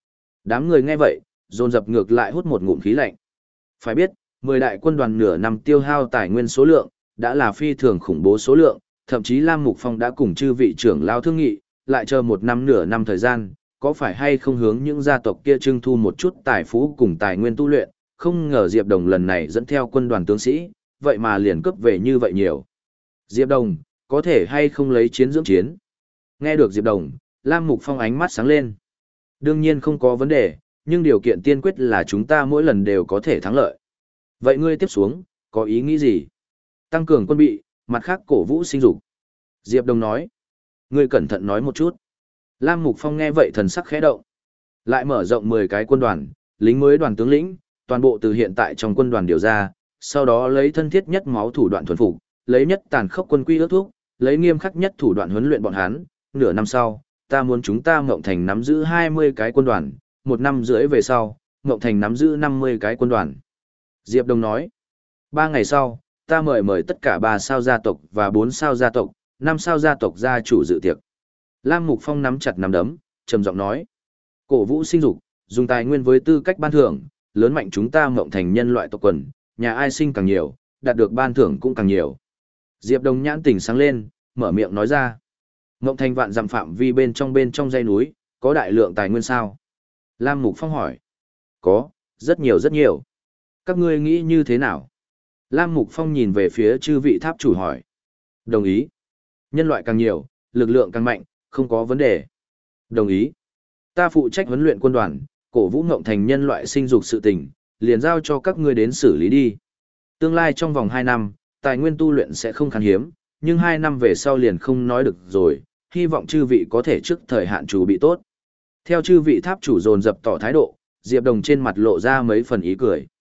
Đám người nghe vậy, dồn dập ngược lại hút một ngụm khí lạnh. Phải biết, mười đại quân đoàn nửa năm tiêu hao tài nguyên số lượng, đã là phi thường khủng bố số lượng, thậm chí Lam Mục Phong đã cùng chư vị trưởng lao thương nghị, lại chờ một năm nửa năm thời gian, có phải hay không hướng những gia tộc kia trưng thu một chút tài phú cùng tài nguyên tu luyện, không ngờ Diệp Đồng lần này dẫn theo quân đoàn tướng sĩ, vậy mà liền cướp về như vậy nhiều. Diệp Đồng, có thể hay không lấy chiến dưỡng chiến? Nghe được Diệp Đồng, Lam Mục Phong ánh mắt sáng lên. Đương nhiên không có vấn đề, nhưng điều kiện tiên quyết là chúng ta mỗi lần đều có thể thắng lợi. Vậy ngươi tiếp xuống, có ý nghĩ gì? Tăng cường quân bị, mặt khác cổ vũ sinh dục. Diệp Đồng nói. Ngươi cẩn thận nói một chút. Lam Mục Phong nghe vậy thần sắc khẽ động. Lại mở rộng mười cái quân đoàn, lính mới đoàn tướng lĩnh, toàn bộ từ hiện tại trong quân đoàn điều ra, sau đó lấy thân thiết nhất máu thủ đoạn thuần phục, lấy nhất tàn khốc quân quy ước thúc, lấy nghiêm khắc nhất thủ đoạn huấn luyện bọn hắn. Nửa năm sau, ta muốn chúng ta Ngộng Thành nắm giữ hai mươi cái quân đoàn, một năm rưỡi về sau, Ngộng Thành nắm giữ năm mươi cái quân đoàn. Diệp Đồng nói, ba ngày sau, ta mời mời tất cả ba sao gia tộc và bốn sao gia tộc, năm sao gia tộc gia chủ dự tiệc. Lam Mục Phong nắm chặt nắm đấm, trầm giọng nói, cổ vũ sinh dục, dùng tài nguyên với tư cách ban thưởng, lớn mạnh chúng ta Ngộng Thành nhân loại tộc quần, nhà ai sinh càng nhiều, đạt được ban thưởng cũng càng nhiều. Diệp Đồng nhãn tỉnh sáng lên, mở miệng nói ra, Ngộng Thành vạn dặm phạm vi bên trong bên trong dãy núi, có đại lượng tài nguyên sao? Lam Mục Phong hỏi. Có, rất nhiều rất nhiều. Các ngươi nghĩ như thế nào? Lam Mục Phong nhìn về phía chư vị tháp chủ hỏi. Đồng ý. Nhân loại càng nhiều, lực lượng càng mạnh, không có vấn đề. Đồng ý. Ta phụ trách huấn luyện quân đoàn, cổ vũ Ngộng Thành nhân loại sinh dục sự tình, liền giao cho các ngươi đến xử lý đi. Tương lai trong vòng hai năm, tài nguyên tu luyện sẽ không khan hiếm, nhưng hai năm về sau liền không nói được rồi, hy vọng chư vị có thể trước thời hạn chủ bị tốt. Theo chư vị tháp chủ dồn dập tỏ thái độ, Diệp Đồng trên mặt lộ ra mấy phần ý cười.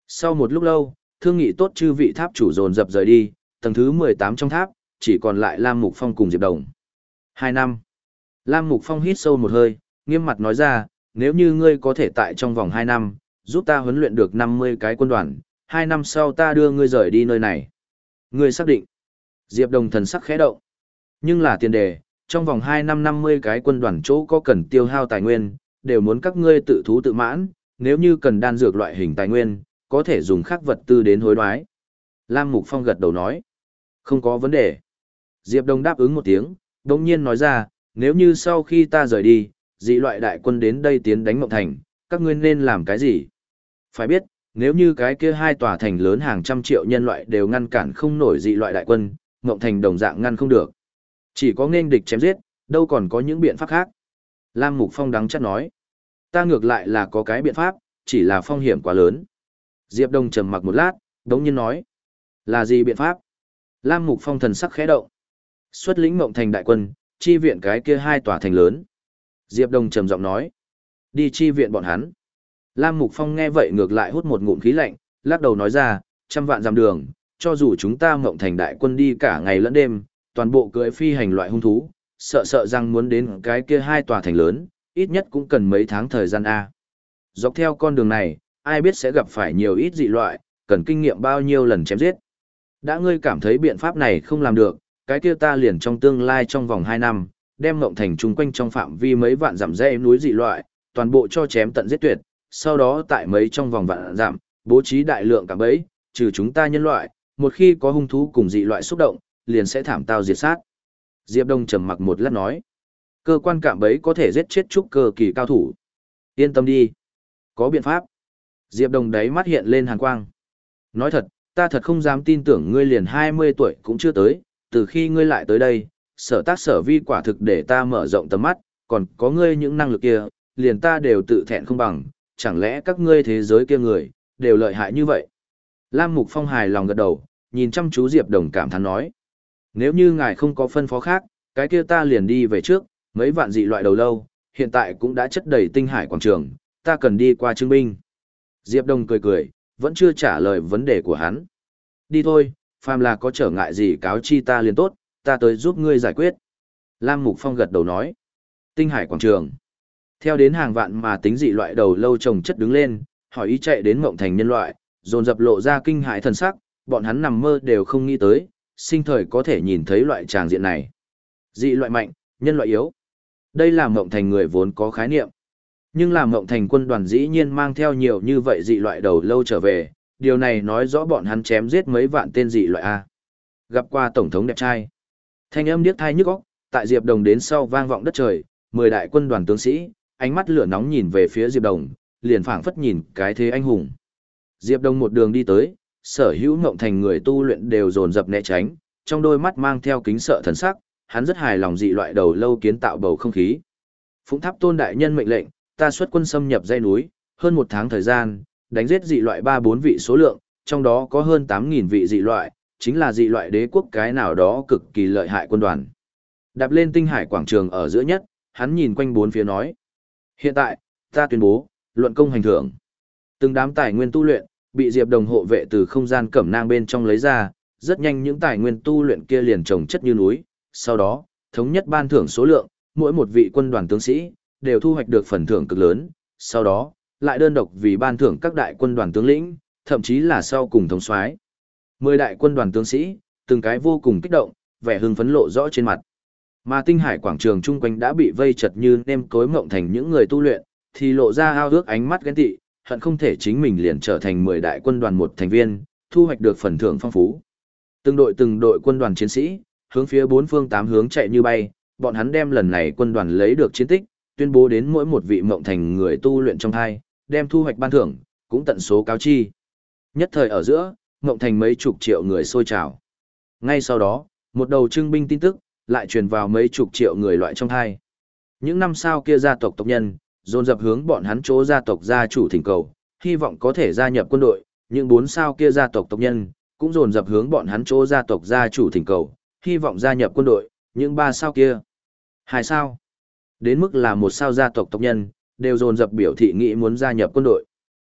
Sau một lúc lâu, thương nghị tốt chư vị tháp chủ dồn dập rời đi, tầng thứ mười tám trong tháp, chỉ còn lại Lam Mục Phong cùng Diệp Đồng. Hai năm. Lam Mục Phong hít sâu một hơi, nghiêm mặt nói ra, nếu như ngươi có thể tại trong vòng hai năm, giúp ta huấn luyện được năm mươi cái quân đoàn, hai năm sau ta đưa ngươi rời đi nơi này. Ngươi xác định. Diệp Đồng thần sắc khẽ động. Nhưng là tiền đề, trong vòng hai năm năm mươi cái quân đoàn chỗ có cần tiêu hao tài nguyên, đều muốn các ngươi tự thú tự mãn, nếu như cần đan dược loại hình tài nguyên, có thể dùng khác vật tư đến hối đoái. Lam Mục Phong gật đầu nói. Không có vấn đề. Diệp Đồng đáp ứng một tiếng, đồng nhiên nói ra, nếu như sau khi ta rời đi, dị loại đại quân đến đây tiến đánh Mộng Thành, các ngươi nên làm cái gì? Phải biết, nếu như cái kia hai tòa thành lớn hàng trăm triệu nhân loại đều ngăn cản không nổi dị loại đại quân, Mộng Thành đồng dạng ngăn không được. Chỉ có nghênh địch chém giết, đâu còn có những biện pháp khác. Lam Mục Phong đắng chát nói. Ta ngược lại là có cái biện pháp, chỉ là phong hiểm quá lớn. Diệp Đông trầm mặc một lát, đống nhiên nói. Là gì biện pháp? Lam Mục Phong thần sắc khẽ động. Xuất lĩnh Mộng Thành đại quân, chi viện cái kia hai tòa thành lớn. Diệp Đông trầm giọng nói. Đi chi viện bọn hắn. Lam Mục Phong nghe vậy ngược lại hút một ngụm khí lạnh, lắc đầu nói ra, trăm vạn dặm đường, cho dù chúng ta Mộng Thành đại quân đi cả ngày lẫn đêm, toàn bộ cưỡi phi hành loại hung thú, sợ sợ rằng muốn đến cái kia hai tòa thành lớn, ít nhất cũng cần mấy tháng thời gian A. Dọc theo con đường này, ai biết sẽ gặp phải nhiều ít dị loại, cần kinh nghiệm bao nhiêu lần chém giết. Đã ngươi cảm thấy biện pháp này không làm được, cái kia ta liền trong tương lai trong vòng hai năm, đem Mộng Thành chung quanh trong phạm vi mấy vạn dặm dãy núi dị loại, toàn bộ cho chém tận giết tuyệt, sau đó tại mấy trong vòng vạn dặm, bố trí đại lượng cả bẫy, trừ chúng ta nhân loại, một khi có hung thú cùng dị loại xúc động, liền sẽ thảm tao diệt sát. Diệp Đông trầm mặc một lát nói, cơ quan cạm bẫy có thể giết chết trúc cơ kỳ cao thủ. Yên tâm đi, có biện pháp. Diệp Đông đáy mắt hiện lên hàn quang. Nói thật, ta thật không dám tin tưởng ngươi liền hai mươi tuổi cũng chưa tới, từ khi ngươi lại tới đây, sở tác sở vi quả thực để ta mở rộng tầm mắt, còn có ngươi những năng lực kia, liền ta đều tự thẹn không bằng, chẳng lẽ các ngươi thế giới kia người, đều lợi hại như vậy. Lam Mục Phong hài lòng gật đầu, nhìn chăm chú Diệp Đồng cảm thán nói. Nếu như ngài không có phân phó khác, cái kia ta liền đi về trước, mấy vạn dị loại đầu lâu, hiện tại cũng đã chất đầy tinh hải quảng trường, ta cần đi qua trưng binh. Diệp Đông cười cười, vẫn chưa trả lời vấn đề của hắn. Đi thôi, phàm là có trở ngại gì cáo chi ta liền tốt, ta tới giúp ngươi giải quyết. Lam Mục Phong gật đầu nói. Tinh hải quảng trường. Theo đến hàng vạn mà tính dị loại đầu lâu chồng chất đứng lên, hỏi ý chạy đến Mộng Thành nhân loại, dồn dập lộ ra kinh hãi thần sắc, bọn hắn nằm mơ đều không nghĩ tới, sinh thời có thể nhìn thấy loại tràng diện này. Dị loại mạnh, nhân loại yếu. Đây là Mộng Thành người vốn có khái niệm. Nhưng là Mộng Thành quân đoàn dĩ nhiên mang theo nhiều như vậy dị loại đầu lâu trở về, điều này nói rõ bọn hắn chém giết mấy vạn tên dị loại A. Gặp qua Tổng thống đẹp trai. Thanh âm điếc thai nhức óc, tại Diệp Đồng đến sau vang vọng đất trời, mười đại quân đoàn tướng sĩ, ánh mắt lửa nóng nhìn về phía Diệp Đồng, liền phảng phất nhìn cái thế anh hùng. Diệp Đồng một đường đi tới, sở hữu Mộng Thành người tu luyện đều dồn dập né tránh, trong đôi mắt mang theo kính sợ thần sắc, hắn rất hài lòng dị loại đầu lâu kiến tạo bầu không khí. Phụng Tháp Tôn đại nhân mệnh lệnh, ta xuất quân xâm nhập dãy núi, hơn một tháng thời gian, đánh giết dị loại ba bốn vị số lượng, trong đó có hơn tám nghìn vị dị loại, chính là dị loại đế quốc cái nào đó cực kỳ lợi hại quân đoàn. Đạp lên tinh hải quảng trường ở giữa nhất, hắn nhìn quanh bốn phía nói. Hiện tại, ta tuyên bố, luận công hành thưởng. Từng đám tài nguyên tu luyện, bị Diệp Đồng hộ vệ từ không gian cẩm nang bên trong lấy ra, rất nhanh những tài nguyên tu luyện kia liền trồng chất như núi, sau đó, thống nhất ban thưởng số lượng, mỗi một vị quân đoàn tướng sĩ, đều thu hoạch được phần thưởng cực lớn, sau đó, lại đơn độc vì ban thưởng các đại quân đoàn tướng lĩnh, thậm chí là sau cùng thống soái. Mười đại quân đoàn tướng sĩ, từng cái vô cùng kích động, vẻ hưng phấn lộ rõ trên mặt. Mà tinh hải quảng trường chung quanh đã bị vây chật như nêm cối Mộng Thành những người tu luyện, thì lộ ra ao ước ánh mắt ghen tị, hận không thể chính mình liền trở thành mười đại quân đoàn một thành viên, thu hoạch được phần thưởng phong phú. Từng đội từng đội quân đoàn chiến sĩ, hướng phía bốn phương tám hướng chạy như bay, bọn hắn đem lần này quân đoàn lấy được chiến tích, tuyên bố đến mỗi một vị Mộng Thành người tu luyện trong hai, đem thu hoạch ban thưởng, cũng tận số cáo chi. Nhất thời ở giữa, Mộng Thành mấy chục triệu người sôi trào. Ngay sau đó, một đầu trưng binh tin tức, lại truyền vào mấy chục triệu người loại trong hai. Những năm sau kia gia tộc tộc nhân, dồn dập hướng bọn hắn chỗ gia tộc gia chủ thỉnh cầu, hy vọng có thể gia nhập quân đội, những bốn sao kia gia tộc tộc nhân, cũng dồn dập hướng bọn hắn chỗ gia tộc gia chủ thỉnh cầu, hy vọng gia nhập quân đội, những ba sao kia. Hai sao. Đến mức là một sao gia tộc tộc nhân, đều dồn dập biểu thị nghĩ muốn gia nhập quân đội.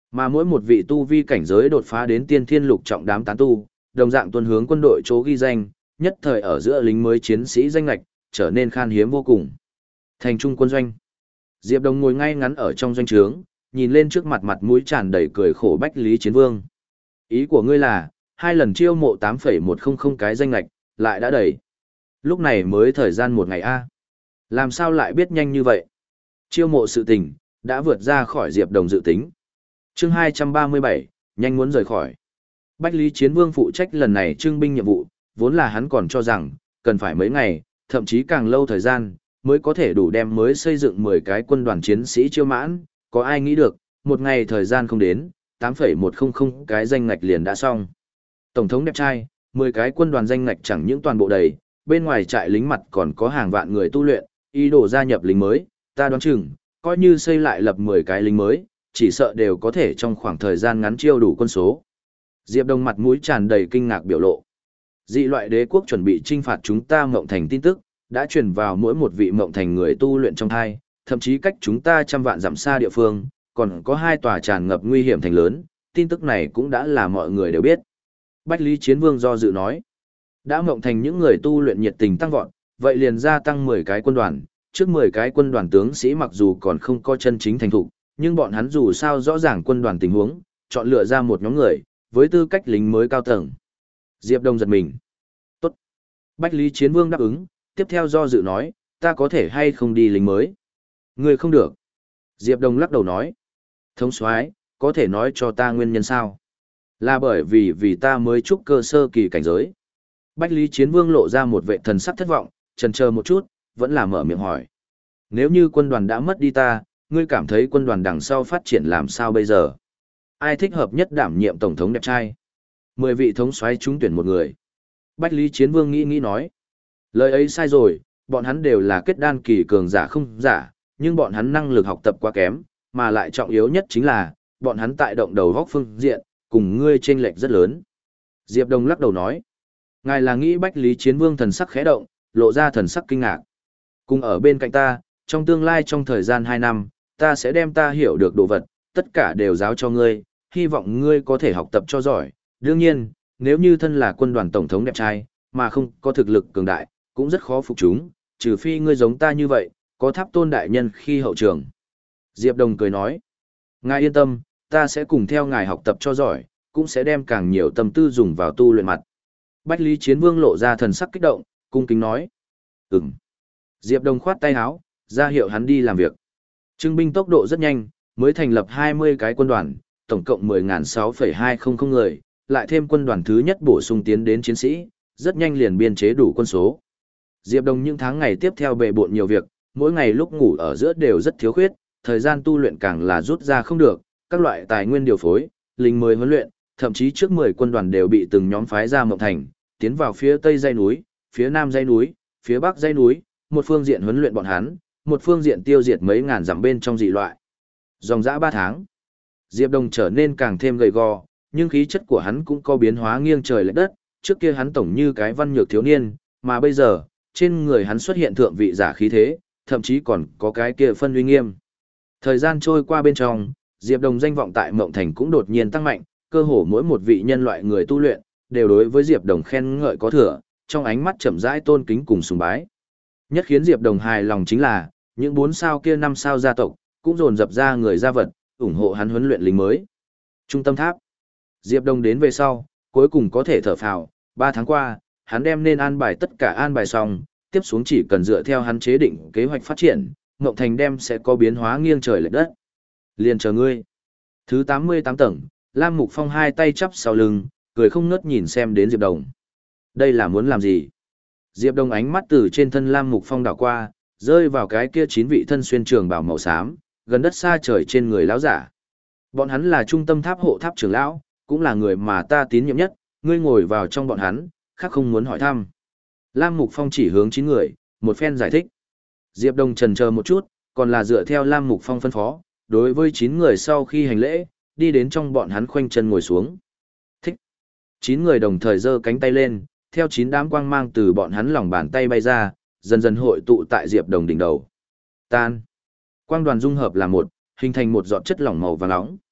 Mà mỗi một vị tu vi cảnh giới đột phá đến tiên thiên lục trọng đám tán tu, đồng dạng tuân hướng quân đội chỗ ghi danh, nhất thời ở giữa lính mới chiến sĩ danh lệch, trở nên khan hiếm vô cùng. Thành trung quân doanh. Diệp Đồng ngồi ngay ngắn ở trong doanh trướng, nhìn lên trước mặt mặt mũi tràn đầy cười khổ Bách Lý Chiến Vương. Ý của ngươi là, hai lần chiêu mộ tám phẩy một không không cái danh lệch, lại đã đầy. Lúc này mới thời gian một ngày a. Làm sao lại biết nhanh như vậy? Chiêu mộ sự tình, đã vượt ra khỏi Diệp Đồng dự tính. Chương hai trăm ba mươi bảy, nhanh muốn rời khỏi. Bách Lý Chiến Vương phụ trách lần này trưng binh nhiệm vụ, vốn là hắn còn cho rằng, cần phải mấy ngày, thậm chí càng lâu thời gian, mới có thể đủ đem mới xây dựng mười cái quân đoàn chiến sĩ chiêu mãn, có ai nghĩ được, một ngày thời gian không đến, tám phẩy một không không cái danh ngạch liền đã xong. Tổng thống đẹp trai, mười cái quân đoàn danh ngạch chẳng những toàn bộ đầy, bên ngoài trại lính mặt còn có hàng vạn người tu luyện, ý đồ gia nhập lính mới, ta đoán chừng, coi như xây lại lập mười cái lính mới, chỉ sợ đều có thể trong khoảng thời gian ngắn chiêu đủ quân số. Diệp Đông mặt mũi tràn đầy kinh ngạc biểu lộ. Dị loại đế quốc chuẩn bị trinh phạt chúng ta Mộng Thành tin tức, đã truyền vào mỗi một vị Mộng Thành người tu luyện trong thai, thậm chí cách chúng ta trăm vạn dặm xa địa phương, còn có hai tòa tràn ngập nguy hiểm thành lớn, tin tức này cũng đã là mọi người đều biết. Bách Lý Chiến Vương do dự nói, đã Mộng Thành những người tu luyện nhiệt tình tăng vọt, vậy liền gia tăng mười cái quân đoàn, trước mười cái quân đoàn tướng sĩ mặc dù còn không có chân chính thành thục, nhưng bọn hắn dù sao rõ ràng quân đoàn tình huống, chọn lựa ra một nhóm người, với tư cách lính mới cao tầng. Diệp Đông giật mình. Tốt. Bách Lý Chiến Vương đáp ứng, tiếp theo do dự nói, ta có thể hay không đi lính mới? Người không được. Diệp Đông lắc đầu nói. Thống soái, có thể nói cho ta nguyên nhân sao? Là bởi vì vì ta mới trúc cơ sơ kỳ cảnh giới. Bách Lý Chiến Vương lộ ra một vệ thần sắc thất vọng, chần chờ một chút, vẫn là mở miệng hỏi. Nếu như quân đoàn đã mất đi ta, ngươi cảm thấy quân đoàn đằng sau phát triển làm sao bây giờ? Ai thích hợp nhất đảm nhiệm tổng thống đẹp trai? Mười vị thống soái trúng tuyển một người. Bách Lý Chiến Vương nghĩ nghĩ nói. Lời ấy sai rồi, bọn hắn đều là kết đan kỳ cường giả không giả, nhưng bọn hắn năng lực học tập quá kém, mà lại trọng yếu nhất chính là, bọn hắn tại động đầu góc phương diện, cùng ngươi chênh lệch rất lớn. Diệp Đông lắc đầu nói. Ngài là nghĩ Bách Lý Chiến Vương thần sắc khẽ động, lộ ra thần sắc kinh ngạc. Cùng ở bên cạnh ta, trong tương lai trong thời gian hai năm, ta sẽ đem ta hiểu được đồ vật, tất cả đều giáo cho ngươi, hy vọng ngươi có thể học tập cho giỏi. Đương nhiên, nếu như thân là quân đoàn tổng thống đẹp trai, mà không có thực lực cường đại, cũng rất khó phục chúng, trừ phi ngươi giống ta như vậy, có Tháp Tôn đại nhân khi hậu trường. Diệp Đông cười nói, ngài yên tâm, ta sẽ cùng theo ngài học tập cho giỏi, cũng sẽ đem càng nhiều tâm tư dùng vào tu luyện mặt. Bách Lý Chiến Vương lộ ra thần sắc kích động, cung kính nói, ừm. Diệp Đông khoát tay áo, ra hiệu hắn đi làm việc. Trưng binh tốc độ rất nhanh, mới thành lập hai mươi cái quân đoàn, tổng cộng mười nghìn sáu phẩy hai không không người, lại thêm quân đoàn thứ nhất bổ sung tiến đến chiến sĩ, rất nhanh liền biên chế đủ quân số. Diệp Đông những tháng ngày tiếp theo bề bộn nhiều việc, mỗi ngày lúc ngủ ở giữa đều rất thiếu khuyết, thời gian tu luyện càng là rút ra không được, các loại tài nguyên điều phối, lính mới huấn luyện, thậm chí trước mười quân đoàn đều bị từng nhóm phái ra Mộng Thành, tiến vào phía tây dãy núi, phía nam dãy núi, phía bắc dãy núi, một phương diện huấn luyện bọn hắn, một phương diện tiêu diệt mấy ngàn dặm bên trong dị loại. Dòng dã ba tháng, Diệp Đông trở nên càng thêm gầy gò, nhưng khí chất của hắn cũng có biến hóa nghiêng trời lệch đất, trước kia hắn tổng như cái văn nhược thiếu niên, mà bây giờ, trên người hắn xuất hiện thượng vị giả khí thế, thậm chí còn có cái kia phân uy nghiêm. Thời gian trôi qua bên trong, Diệp Đông danh vọng tại Mộng Thành cũng đột nhiên tăng mạnh, cơ hồ mỗi một vị nhân loại người tu luyện, đều đối với Diệp Đông khen ngợi có thừa, trong ánh mắt chậm rãi tôn kính cùng sùng bái. Nhất khiến Diệp Đông hài lòng chính là, những bốn sao kia năm sao gia tộc, cũng dồn dập ra người ra vật, ủng hộ hắn huấn luyện lính mới. Trung tâm tháp. Diệp Đông đến về sau, cuối cùng có thể thở phào, ba tháng qua, hắn đem nên an bài tất cả an bài xong, tiếp xuống chỉ cần dựa theo hắn chế định kế hoạch phát triển, Ngộng Thành đem sẽ có biến hóa nghiêng trời lệch đất. Liền chờ ngươi. Thứ tám mươi tám tầng, Lam Mục Phong hai tay chắp sau lưng, cười không ngớt nhìn xem đến Diệp Đông. Đây là muốn làm gì? Diệp Đông ánh mắt từ trên thân Lam Mục Phong đảo qua, rơi vào cái kia chín vị thân xuyên trường bào màu xám, gần đất xa trời trên người lão giả. Bọn hắn là trung tâm tháp hộ tháp trưởng lão, cũng là người mà ta tín nhiệm nhất, ngươi ngồi vào trong bọn hắn, khác không muốn hỏi thăm. Lam Mục Phong chỉ hướng chín người, một phen giải thích. Diệp Đông chần chờ một chút, còn là dựa theo Lam Mục Phong phân phó, đối với chín người sau khi hành lễ, đi đến trong bọn hắn khoanh chân ngồi xuống. Thích. Chín người đồng thời giơ cánh tay lên, theo chín đám quang mang từ bọn hắn lòng bàn tay bay ra, dần dần hội tụ tại Diệp Đông đỉnh đầu. Tan. Quang đoàn dung hợp là một, hình thành một giọt chất lỏng màu vàng nóng.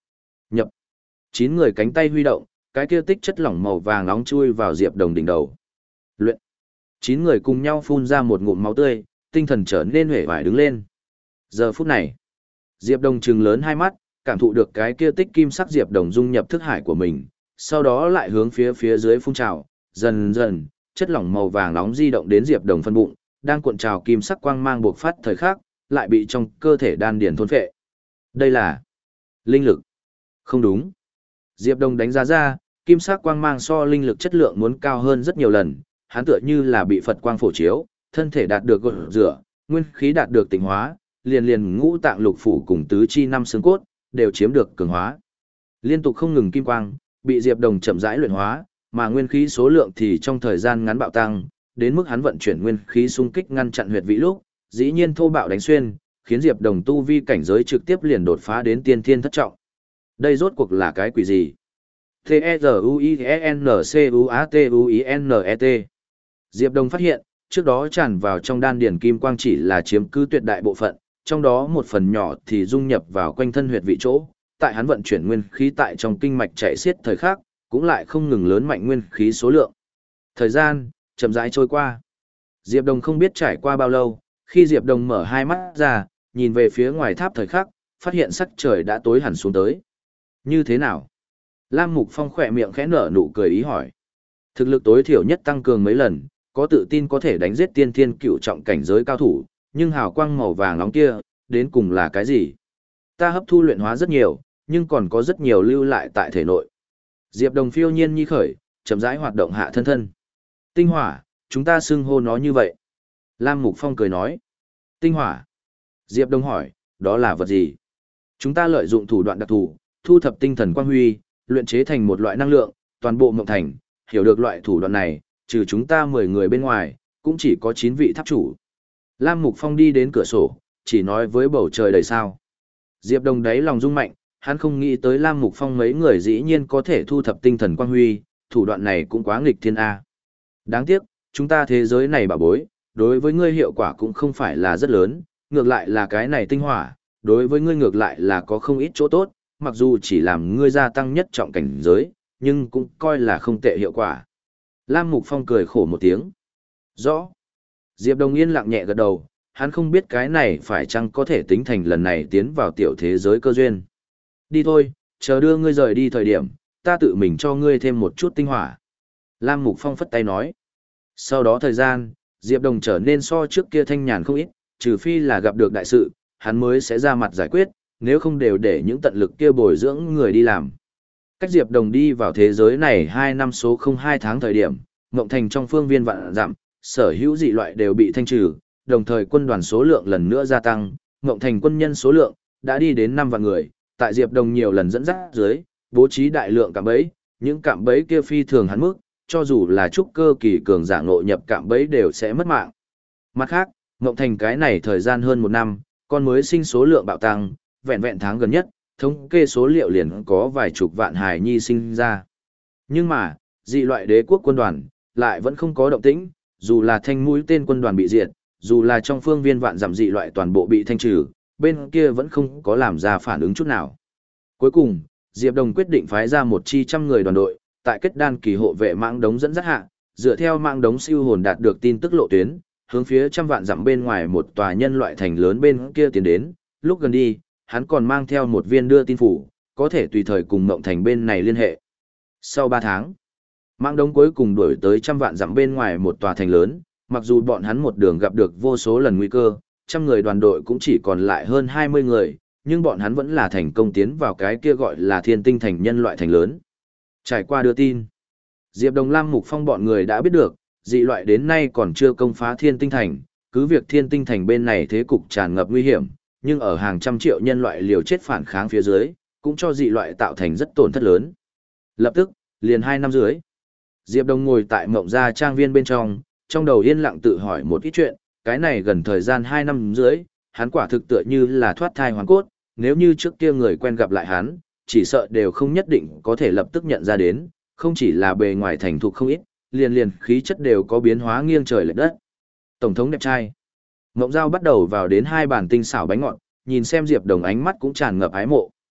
Nhập. Chín người cánh tay huy động, cái kia tích chất lỏng màu vàng nóng chui vào Diệp Đồng đỉnh đầu. Luyện. Chín người cùng nhau phun ra một ngụm máu tươi, tinh thần trở nên huệ vải đứng lên. Giờ phút này, Diệp Đồng trừng lớn hai mắt, cảm thụ được cái kia tích kim sắc Diệp Đồng dung nhập thức hải của mình, sau đó lại hướng phía phía dưới phun trào, dần dần, chất lỏng màu vàng nóng di động đến Diệp Đồng phân bụng, đang cuộn trào kim sắc quang mang buộc phát thời khắc, lại bị trong cơ thể đan điền thôn phệ. Đây là linh lực. Không đúng. Diệp Đồng đánh giá ra, kim sắc quang mang so linh lực chất lượng muốn cao hơn rất nhiều lần, hắn tựa như là bị Phật quang phổ chiếu, thân thể đạt được gột rửa, nguyên khí đạt được tịnh hóa, liền liền ngũ tạng lục phủ cùng tứ chi năm xương cốt đều chiếm được cường hóa. Liên tục không ngừng kim quang bị Diệp Đồng chậm rãi luyện hóa, mà nguyên khí số lượng thì trong thời gian ngắn bạo tăng, đến mức hắn vận chuyển nguyên khí xung kích ngăn chặn huyệt vị lúc, dĩ nhiên thô bạo đánh xuyên, khiến Diệp Đồng tu vi cảnh giới trực tiếp liền đột phá đến tiên thiên thất trọng. Đây rốt cuộc là cái quỷ gì? T E R U I E N C U A T U I N E T. Diệp Đồng phát hiện, trước đó tràn vào trong đan điển kim quang chỉ là chiếm cứ tuyệt đại bộ phận, trong đó một phần nhỏ thì dung nhập vào quanh thân huyệt vị chỗ, tại hắn vận chuyển nguyên khí tại trong kinh mạch chạy xiết thời khắc, cũng lại không ngừng lớn mạnh nguyên khí số lượng. Thời gian chậm rãi trôi qua. Diệp Đồng không biết trải qua bao lâu, khi Diệp Đồng mở hai mắt ra, nhìn về phía ngoài tháp thời khắc, phát hiện sắc trời đã tối hẳn xuống tới. Như thế nào? Lam Mục Phong khỏe miệng khẽ nở nụ cười ý hỏi. Thực lực tối thiểu nhất tăng cường mấy lần, có tự tin có thể đánh giết tiên thiên cựu trọng cảnh giới cao thủ, nhưng hào quang màu vàng nóng kia, đến cùng là cái gì? Ta hấp thu luyện hóa rất nhiều, nhưng còn có rất nhiều lưu lại tại thể nội. Diệp Đồng phiêu nhiên nhi khởi, chậm rãi hoạt động hạ thân thân. Tinh hỏa, chúng ta xưng hô nó như vậy. Lam Mục Phong cười nói. Tinh hỏa. Diệp Đồng hỏi, đó là vật gì? Chúng ta lợi dụng thủ đoạn đặc thù, thu thập tinh thần quang huy, luyện chế thành một loại năng lượng, toàn bộ Mộng Thành, hiểu được loại thủ đoạn này, trừ chúng ta mười người bên ngoài, cũng chỉ có chín vị tháp chủ. Lam Mục Phong đi đến cửa sổ, chỉ nói với bầu trời đầy sao. Diệp Đồng đáy lòng rung mạnh, hắn không nghĩ tới Lam Mục Phong mấy người dĩ nhiên có thể thu thập tinh thần quang huy, thủ đoạn này cũng quá nghịch thiên A. Đáng tiếc, chúng ta thế giới này bảo bối, đối với ngươi hiệu quả cũng không phải là rất lớn, ngược lại là cái này tinh hỏa, đối với ngươi ngược lại là có không ít chỗ tốt, mặc dù chỉ làm ngươi gia tăng nhất trọng cảnh giới, nhưng cũng coi là không tệ hiệu quả. Lam Mục Phong cười khổ một tiếng. Rõ. Diệp Đồng yên lặng nhẹ gật đầu, hắn không biết cái này phải chăng có thể tính thành lần này tiến vào tiểu thế giới cơ duyên. Đi thôi, chờ đưa ngươi rời đi thời điểm, ta tự mình cho ngươi thêm một chút tinh hỏa. Lam Mục Phong phất tay nói. Sau đó thời gian, Diệp Đồng trở nên so trước kia thanh nhàn không ít, trừ phi là gặp được đại sự, hắn mới sẽ ra mặt giải quyết, nếu không đều để những tận lực kia bồi dưỡng người đi làm. Cách Diệp Đồng đi vào thế giới này hai năm số không hai tháng thời điểm, Ngộng Thành trong phương viên vạn dặm, sở hữu dị loại đều bị thanh trừ, đồng thời quân đoàn số lượng lần nữa gia tăng, Ngộng Thành quân nhân số lượng đã đi đến năm vạn người, tại Diệp Đồng nhiều lần dẫn dắt dưới, bố trí đại lượng cạm bẫy, những cạm bẫy kia phi thường hắn mức, cho dù là trúc cơ kỳ cường giả ngộ nhập cạm bẫy đều sẽ mất mạng. Mặt khác, Ngộng Thành cái này thời gian hơn một năm, con mới sinh số lượng bạo tăng, vẹn vẹn tháng gần nhất, thống kê số liệu liền có vài chục vạn hài nhi sinh ra. Nhưng mà, dị loại đế quốc quân đoàn lại vẫn không có động tĩnh, dù là thanh mũi tên quân đoàn bị diệt, dù là trong phương viên vạn giảm dị loại toàn bộ bị thanh trừ, bên kia vẫn không có làm ra phản ứng chút nào. Cuối cùng, Diệp Đồng quyết định phái ra một chi trăm người đoàn đội, tại kết đan kỳ hộ vệ mạng đống dẫn dắt hạ, dựa theo mạng đống siêu hồn đạt được tin tức lộ tuyến, hướng phía trăm vạn dặm bên ngoài một tòa nhân loại thành lớn bên kia tiến đến, lúc gần đi, hắn còn mang theo một viên đưa tin phủ, có thể tùy thời cùng Ngộng Thành bên này liên hệ. Sau ba tháng, mạng đống cuối cùng đuổi tới trăm vạn dặm bên ngoài một tòa thành lớn, mặc dù bọn hắn một đường gặp được vô số lần nguy cơ, trăm người đoàn đội cũng chỉ còn lại hơn hai mươi người, nhưng bọn hắn vẫn là thành công tiến vào cái kia gọi là Thiên Tinh Thành nhân loại thành lớn. Trải qua đưa tin, Diệp Đồng, Lam Mục Phong bọn người đã biết được, dị loại đến nay còn chưa công phá Thiên Tinh Thành, cứ việc Thiên Tinh Thành bên này thế cục tràn ngập nguy hiểm, nhưng ở hàng trăm triệu nhân loại liều chết phản kháng phía dưới, cũng cho dị loại tạo thành rất tổn thất lớn. Lập tức, liền hai năm dưới, Diệp Đồng ngồi tại Mộng Gia trang viên bên trong, trong đầu yên lặng tự hỏi một ít chuyện, cái này gần thời gian hai năm dưới, hắn quả thực tựa như là thoát thai hoàn cốt, nếu như trước kia người quen gặp lại hắn, chỉ sợ đều không nhất định có thể lập tức nhận ra đến, không chỉ là bề ngoài thành thục không ít, liền liền khí chất đều có biến hóa nghiêng trời lệch đất. Tổng thống đẹp trai. Mộng Giao bắt đầu vào đến hai bàn tinh xảo bánh ngọt, nhìn xem Diệp Đồng ánh mắt cũng tràn ngập ái mộ.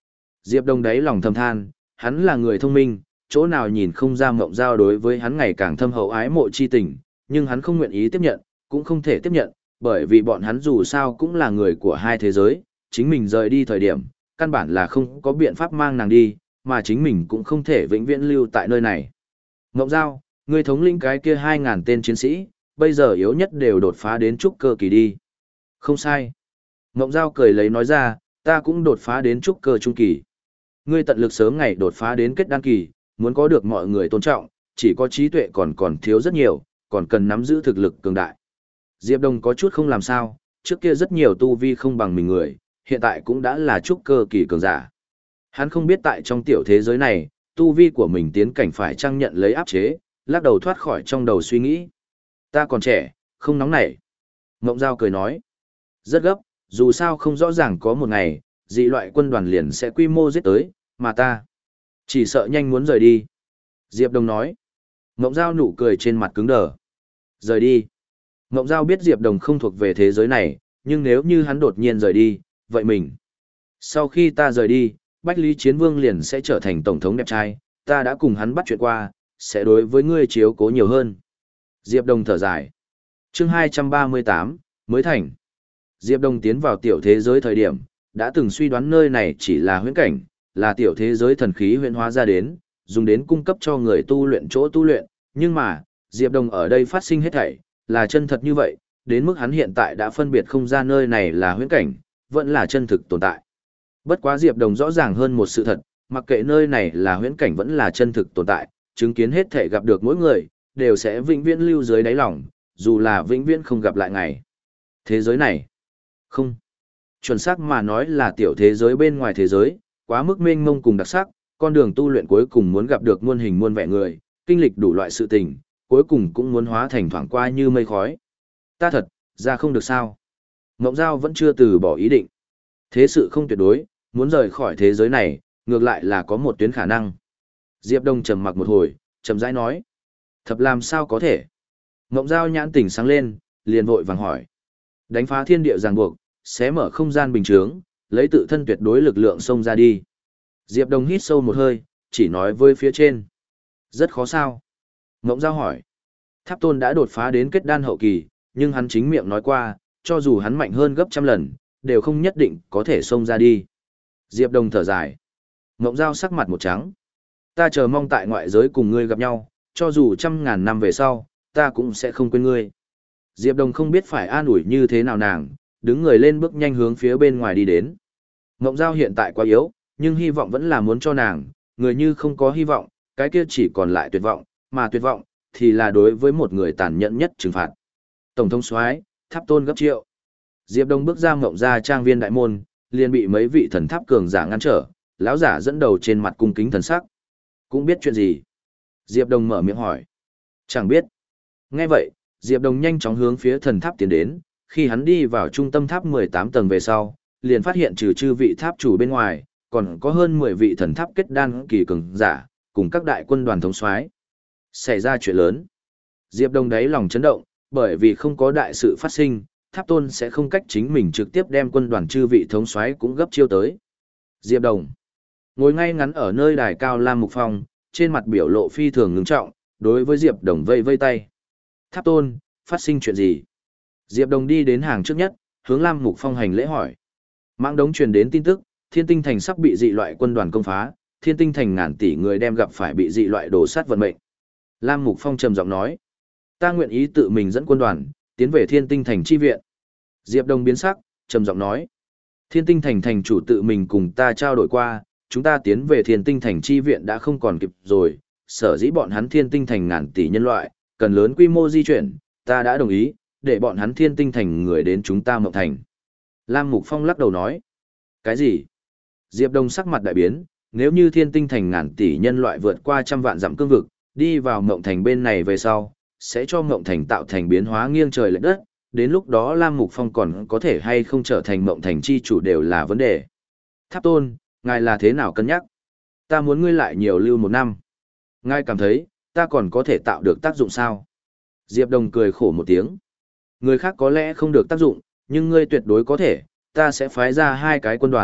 Diệp Đông đáy lòng thầm than, hắn là người thông minh, chỗ nào nhìn không ra Mộng Giao đối với hắn ngày càng thâm hậu ái mộ chi tình, nhưng hắn không nguyện ý tiếp nhận, cũng không thể tiếp nhận, bởi vì bọn hắn dù sao cũng là người của hai thế giới, chính mình rời đi thời điểm, căn bản là không có biện pháp mang nàng đi, mà chính mình cũng không thể vĩnh viễn lưu tại nơi này. Mộng Giao, ngươi thống lĩnh cái kia hai ngàn tên chiến sĩ, bây giờ yếu nhất đều đột phá đến trúc cơ kỳ đi. Không sai. Mộng Giao cười lấy nói ra, ta cũng đột phá đến trúc cơ trung kỳ. Ngươi tận lực sớm ngày đột phá đến kết đan kỳ, muốn có được mọi người tôn trọng, chỉ có trí tuệ còn còn thiếu rất nhiều, còn cần nắm giữ thực lực cường đại. Diệp Đông có chút không làm sao, trước kia rất nhiều tu vi không bằng mình người, hiện tại cũng đã là trúc cơ kỳ cường giả. Hắn không biết tại trong tiểu thế giới này, tu vi của mình tiến cảnh phải chăng nhận lấy áp chế, lắc đầu thoát khỏi trong đầu suy nghĩ. Ta còn trẻ, không nóng nảy. Ngộng Giao cười nói. Rất gấp, dù sao không rõ ràng có một ngày, dị loại quân đoàn liền sẽ quy mô giết tới, mà ta chỉ sợ nhanh muốn rời đi. Diệp Đông nói. Ngộng Giao nụ cười trên mặt cứng đờ. Rời đi. Ngộng Giao biết Diệp Đông không thuộc về thế giới này, nhưng nếu như hắn đột nhiên rời đi, vậy mình. Sau khi ta rời đi, Bách Lý Chiến Vương liền sẽ trở thành tổng thống đẹp trai, ta đã cùng hắn bắt chuyện qua, sẽ đối với ngươi chiếu cố nhiều hơn. Diệp Đông thở dài. Chương hai trăm ba mươi tám, mới thành. Diệp Đông tiến vào tiểu thế giới thời điểm, đã từng suy đoán nơi này chỉ là huyễn cảnh, là tiểu thế giới thần khí huyễn hóa ra đến, dùng đến cung cấp cho người tu luyện chỗ tu luyện, nhưng mà, Diệp Đông ở đây phát sinh hết thảy, là chân thật như vậy, đến mức hắn hiện tại đã phân biệt không ra nơi này là huyễn cảnh, vẫn là chân thực tồn tại. Bất quá Diệp Đông rõ ràng hơn một sự thật, mặc kệ nơi này là huyễn cảnh vẫn là chân thực tồn tại, chứng kiến hết thảy gặp được mỗi người, đều sẽ vĩnh viễn lưu dưới đáy lòng, dù là vĩnh viễn không gặp lại ngày. Thế giới này, không. Chuẩn xác mà nói là tiểu thế giới bên ngoài thế giới, quá mức mênh mông cùng đặc sắc, con đường tu luyện cuối cùng muốn gặp được muôn hình muôn vẻ người, kinh lịch đủ loại sự tình, cuối cùng cũng muốn hóa thành thoảng qua như mây khói. Ta thật, ra không được sao. Ngộng Giao vẫn chưa từ bỏ ý định. Thế sự không tuyệt đối, muốn rời khỏi thế giới này, ngược lại là có một tuyến khả năng. Diệp Đông trầm mặc một hồi, chậm rãi nói. Thật làm sao có thể? Ngộng Giao nhãn tỉnh sáng lên, liền vội vàng hỏi. Đánh phá thiên địa ràng buộc, xé mở không gian bình chướng, lấy tự thân tuyệt đối lực lượng xông ra đi. Diệp Đông hít sâu một hơi, chỉ nói với phía trên. Rất khó sao? Ngộng Giao hỏi. Tháp Tôn đã đột phá đến kết đan hậu kỳ, nhưng hắn chính miệng nói qua, cho dù hắn mạnh hơn gấp trăm lần, đều không nhất định có thể xông ra đi. Diệp Đông thở dài. Ngộng Giao sắc mặt một trắng. Ta chờ mong tại ngoại giới cùng ngươi gặp nhau, cho dù trăm ngàn năm về sau, ta cũng sẽ không quên ngươi. Diệp Đông không biết phải an ủi như thế nào nàng, đứng người lên bước nhanh hướng phía bên ngoài đi đến. Ngộng Giao hiện tại quá yếu, nhưng hy vọng vẫn là muốn cho nàng, người như không có hy vọng, cái kia chỉ còn lại tuyệt vọng, mà tuyệt vọng, thì là đối với một người tàn nhẫn nhất trừng phạt. Tổng thống soái, Tháp Tôn gấp triệu. Diệp Đông bước ra Ngộng Gia trang viên đại môn, liền bị mấy vị thần tháp cường giả ngăn trở, lão giả dẫn đầu trên mặt cung kính thần sắc. Cũng biết chuyện gì? Diệp Đông mở miệng hỏi. Chẳng biết. Nghe vậy, Diệp Đông nhanh chóng hướng phía thần tháp tiến đến, khi hắn đi vào trung tâm tháp mười tám tầng về sau, liền phát hiện trừ chư vị tháp chủ bên ngoài, còn có hơn mười vị thần tháp kết đan kỳ cường giả, cùng các đại quân đoàn thống soái. Xảy ra chuyện lớn. Diệp Đông đáy lòng chấn động, bởi vì không có đại sự phát sinh, Tháp Tôn sẽ không cách chính mình trực tiếp đem quân đoàn chư vị thống soái cũng gấp chiêu tới. Diệp Đông ngồi ngay ngắn ở nơi đài cao Lam Mục Phong, trên mặt biểu lộ phi thường ngưng trọng, đối với Diệp Đông vây vây tay. Tháp Tôn, phát sinh chuyện gì? Diệp Đông đi đến hàng trước nhất, hướng Lam Mục Phong hành lễ hỏi. Mạng đống truyền đến tin tức, Thiên Tinh Thành sắp bị dị loại quân đoàn công phá, Thiên Tinh Thành ngàn tỷ người đem gặp phải bị dị loại đổ sát vận mệnh. Lam Mục Phong trầm giọng nói, ta nguyện ý tự mình dẫn quân đoàn, tiến về Thiên Tinh Thành chi viện. Diệp Đông biến sắc, trầm giọng nói, Thiên Tinh Thành thành chủ tự mình cùng ta trao đổi qua, chúng ta tiến về Thiên Tinh Thành chi viện đã không còn kịp rồi, sở dĩ bọn hắn Thiên Tinh Thành ngàn tỷ nhân loại, cần lớn quy mô di chuyển, ta đã đồng ý, để bọn hắn Thiên Tinh Thành người đến chúng ta Mộng Thành. Lam Mục Phong lắc đầu nói, cái gì? Diệp Đông sắc mặt đại biến, nếu như Thiên Tinh Thành ngàn tỷ nhân loại vượt qua trăm vạn dặm cương vực, đi vào Mộng Thành bên này về sau, sẽ cho Mộng Thành tạo thành biến hóa nghiêng trời lệch đất, đến lúc đó Lam Mục Phong còn có thể hay không trở thành Mộng Thành chi chủ đều là vấn đề. Tháp Tôn, ngài là thế nào cân nhắc? Ta muốn ngươi lại nhiều lưu một năm. Ngài cảm thấy, ta còn có thể tạo được tác dụng sao? Diệp Đông cười khổ một tiếng. Người khác có lẽ không được tác dụng, nhưng ngươi tuyệt đối có thể, ta sẽ phái ra hai cái quân đoàn,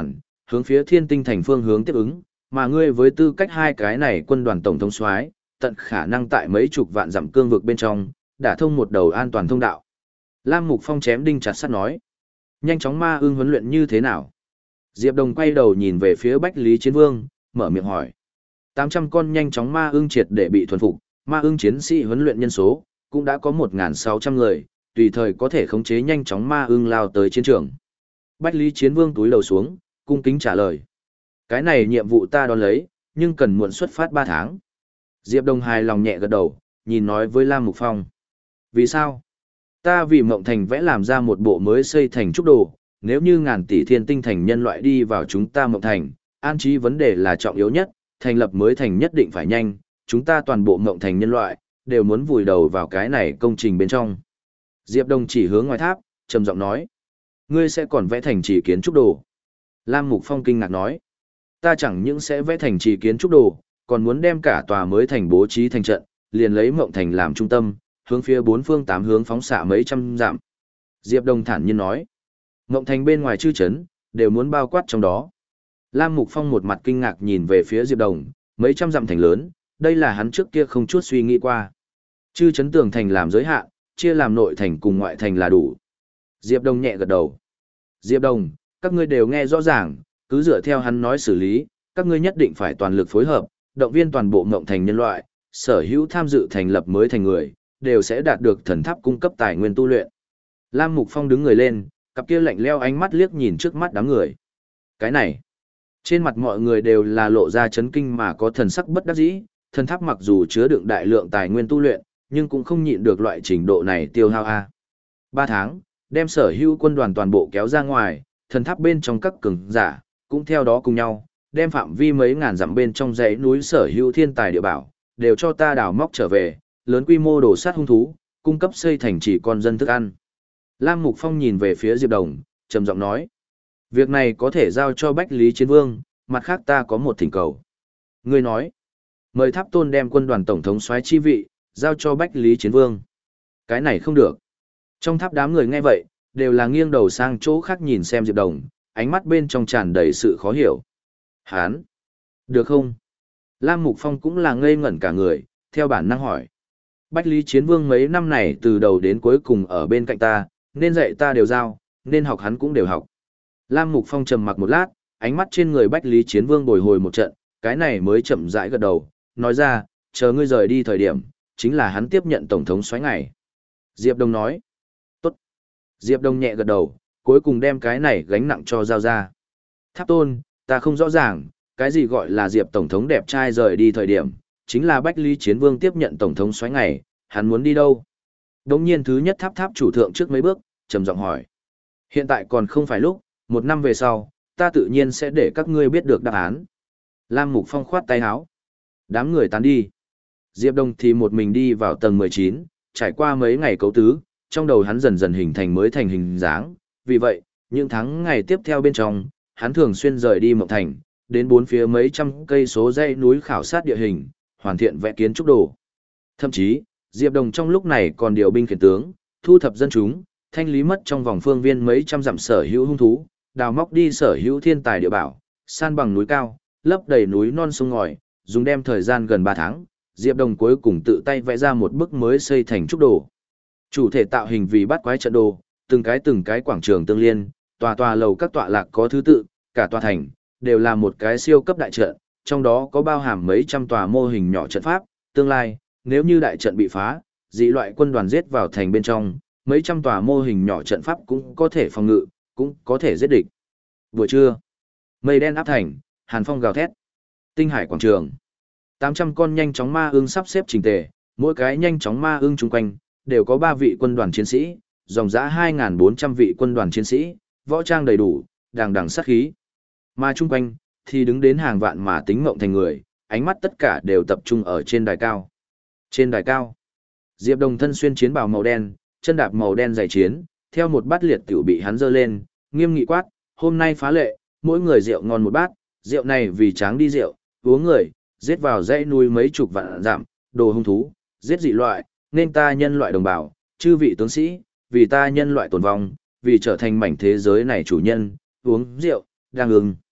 hướng phía Thiên Tinh thành phương hướng tiếp ứng, mà ngươi với tư cách hai cái này quân đoàn tổng thống soái, tận khả năng tại mấy chục vạn dặm cương vực bên trong, đả thông một đầu an toàn thông đạo. Lam Mục Phong chém đinh chặt sắt nói, nhanh chóng ma ưng huấn luyện như thế nào? Diệp Đồng quay đầu nhìn về phía Bách Lý Chiến Vương, mở miệng hỏi. tám trăm con nhanh chóng ma ưng triệt để bị thuần phục, ma ưng chiến sĩ huấn luyện nhân số cũng đã có một nghìn sáu trăm người, tùy thời có thể khống chế nhanh chóng ma ưng lao tới chiến trường. Bách Lý Chiến Vương túi lầu xuống, cung kính trả lời. Cái này nhiệm vụ ta đón lấy, nhưng cần muộn xuất phát ba tháng. Diệp Đồng hài lòng nhẹ gật đầu, nhìn nói với Lam Mục Phong. Vì sao? Ta vì Mộng Thành vẽ làm ra một bộ mới xây thành trúc đồ, nếu như ngàn tỷ thiên tinh thành nhân loại đi vào chúng ta Mộng Thành, an trí vấn đề là trọng yếu nhất, thành lập mới thành nhất định phải nhanh, chúng ta toàn bộ Mộng Thành nhân loại, đều muốn vùi đầu vào cái này công trình bên trong. Diệp Đồng chỉ hướng ngoài tháp, trầm giọng nói. Ngươi sẽ còn vẽ thành trì kiến trúc đồ. Lam Mục Phong kinh ngạc nói. Ta chẳng những sẽ vẽ thành trì kiến trúc đồ, còn muốn đem cả tòa mới thành bố trí thành trận, liền lấy Mộng Thành làm trung tâm, hướng phía bốn phương tám hướng phóng xạ mấy trăm dặm. Diệp Đồng thản nhiên nói. Mộng Thành bên ngoài chư chấn, đều muốn bao quát trong đó. Lam Mục Phong một mặt kinh ngạc nhìn về phía Diệp Đồng, mấy trăm dặm thành lớn, đây là hắn trước kia không chút suy nghĩ qua. Chư chấn tường thành làm giới hạn, chia làm nội thành cùng ngoại thành là đủ. Diệp Đồng nhẹ gật đầu. Diệp Đồng, các ngươi đều nghe rõ ràng, cứ dựa theo hắn nói xử lý, các ngươi nhất định phải toàn lực phối hợp, động viên toàn bộ Mộng Thành nhân loại, sở hữu tham dự thành lập mới thành người, đều sẽ đạt được thần tháp cung cấp tài nguyên tu luyện. Lam Mục Phong đứng người lên, cặp kia lạnh lẽo ánh mắt liếc nhìn trước mắt đám người. Cái này, trên mặt mọi người đều là lộ ra chấn kinh mà có thần sắc bất đắc dĩ, thần tháp mặc dù chứa đựng đại lượng tài nguyên tu luyện, nhưng cũng không nhịn được loại trình độ này tiêu hao a. Ba tháng, đem sở hữu quân đoàn toàn bộ kéo ra ngoài, thần tháp bên trong các cường giả, cũng theo đó cùng nhau, đem phạm vi mấy ngàn dặm bên trong dãy núi sở hữu thiên tài địa bảo, đều cho ta đào móc trở về, lớn quy mô đổ sát hung thú, cung cấp xây thành trì con dân thức ăn. Lam Mục Phong nhìn về phía Diệp Đồng, trầm giọng nói. Việc này có thể giao cho Bách Lý Chiến Vương, mặt khác ta có một thỉnh cầu. Ngươi nói, mời Tháp Tôn đem quân đoàn tổng thống soái chi vị, giao cho Bách Lý Chiến Vương. Cái này không được. Trong tháp đám người nghe vậy, đều là nghiêng đầu sang chỗ khác nhìn xem Diệp Đồng, ánh mắt bên trong tràn đầy sự khó hiểu. Hán! Được không? Lam Mục Phong cũng là ngây ngẩn cả người, theo bản năng hỏi. Bách Lý Chiến Vương mấy năm này từ đầu đến cuối cùng ở bên cạnh ta, nên dạy ta đều giao, nên học hắn cũng đều học. Lam Mục Phong trầm mặc một lát, ánh mắt trên người Bách Lý Chiến Vương bồi hồi một trận, cái này mới chậm rãi gật đầu, nói ra, chờ ngươi rời đi thời điểm, chính là hắn tiếp nhận tổng thống soái ngày. Diệp Đồng nói, tốt. Diệp Đồng nhẹ gật đầu, cuối cùng đem cái này gánh nặng cho giao ra. Tháp Tôn, ta không rõ ràng, cái gì gọi là Diệp tổng thống đẹp trai rời đi thời điểm, chính là Bách Lý Chiến Vương tiếp nhận tổng thống soái ngày, hắn muốn đi đâu? Đống nhiên thứ nhất tháp tháp chủ thượng trước mấy bước, trầm giọng hỏi. Hiện tại còn không phải lúc, một năm về sau, ta tự nhiên sẽ để các ngươi biết được đáp án. Lam Mục Phong khoát tay áo. Đám người tán đi. Diệp Đồng thì một mình đi vào tầng mười chín, trải qua mấy ngày cấu tứ, trong đầu hắn dần dần hình thành mới thành hình dáng. Vì vậy, những tháng ngày tiếp theo bên trong, hắn thường xuyên rời đi Mộng Thành, đến bốn phía mấy trăm cây số dãy núi khảo sát địa hình, hoàn thiện vẽ kiến trúc đồ. Thậm chí, Diệp Đồng trong lúc này còn điều binh khiển tướng, thu thập dân chúng, thanh lý mất trong vòng phương viên mấy trăm dặm sở hữu hung thú, đào móc đi sở hữu thiên tài địa bảo, san bằng núi cao, lấp đầy núi non sông ngòi, dùng đem thời gian gần ba tháng, Diệp Đồng cuối cùng tự tay vẽ ra một bức mới xây thành trúc đồ. Chủ thể tạo hình vì bắt quái trận đồ, từng cái từng cái quảng trường tương liên, tòa tòa lầu các tọa lạc có thứ tự, cả tòa thành đều là một cái siêu cấp đại trận, trong đó có bao hàm mấy trăm tòa mô hình nhỏ trận pháp, tương lai, nếu như đại trận bị phá, dị loại quân đoàn giết vào thành bên trong, mấy trăm tòa mô hình nhỏ trận pháp cũng có thể phòng ngự, cũng có thể giết địch. Buổi trưa, mây đen áp thành, hàn phong gào thét. Tinh hải quảng trường, tám trăm con nhanh chóng ma ưng sắp xếp chỉnh tề, mỗi cái nhanh chóng ma ưng chung quanh đều có ba vị quân đoàn chiến sĩ, dòng dã hai nghìn bốn trăm vị quân đoàn chiến sĩ, võ trang đầy đủ, đằng đằng sát khí. Mà chung quanh thì đứng đến hàng vạn mà tính Mộng Thành người, ánh mắt tất cả đều tập trung ở trên đài cao. Trên đài cao, Diệp Đồng thân xuyên chiến bào màu đen, chân đạp màu đen giày chiến, theo một bát liệt tiểu bị hắn dơ lên, nghiêm nghị quát, hôm nay phá lệ, mỗi người rượu ngon một bát, rượu này vì tráng đi rượu, uống người, giết vào dãy núi mấy chục vạn giảm, đồ hung thú, giết dị loại, nên ta nhân loại đồng bào, chư vị tướng sĩ, vì ta nhân loại tồn vong, vì trở thành mảnh thế giới này chủ nhân, uống rượu, đang ưng.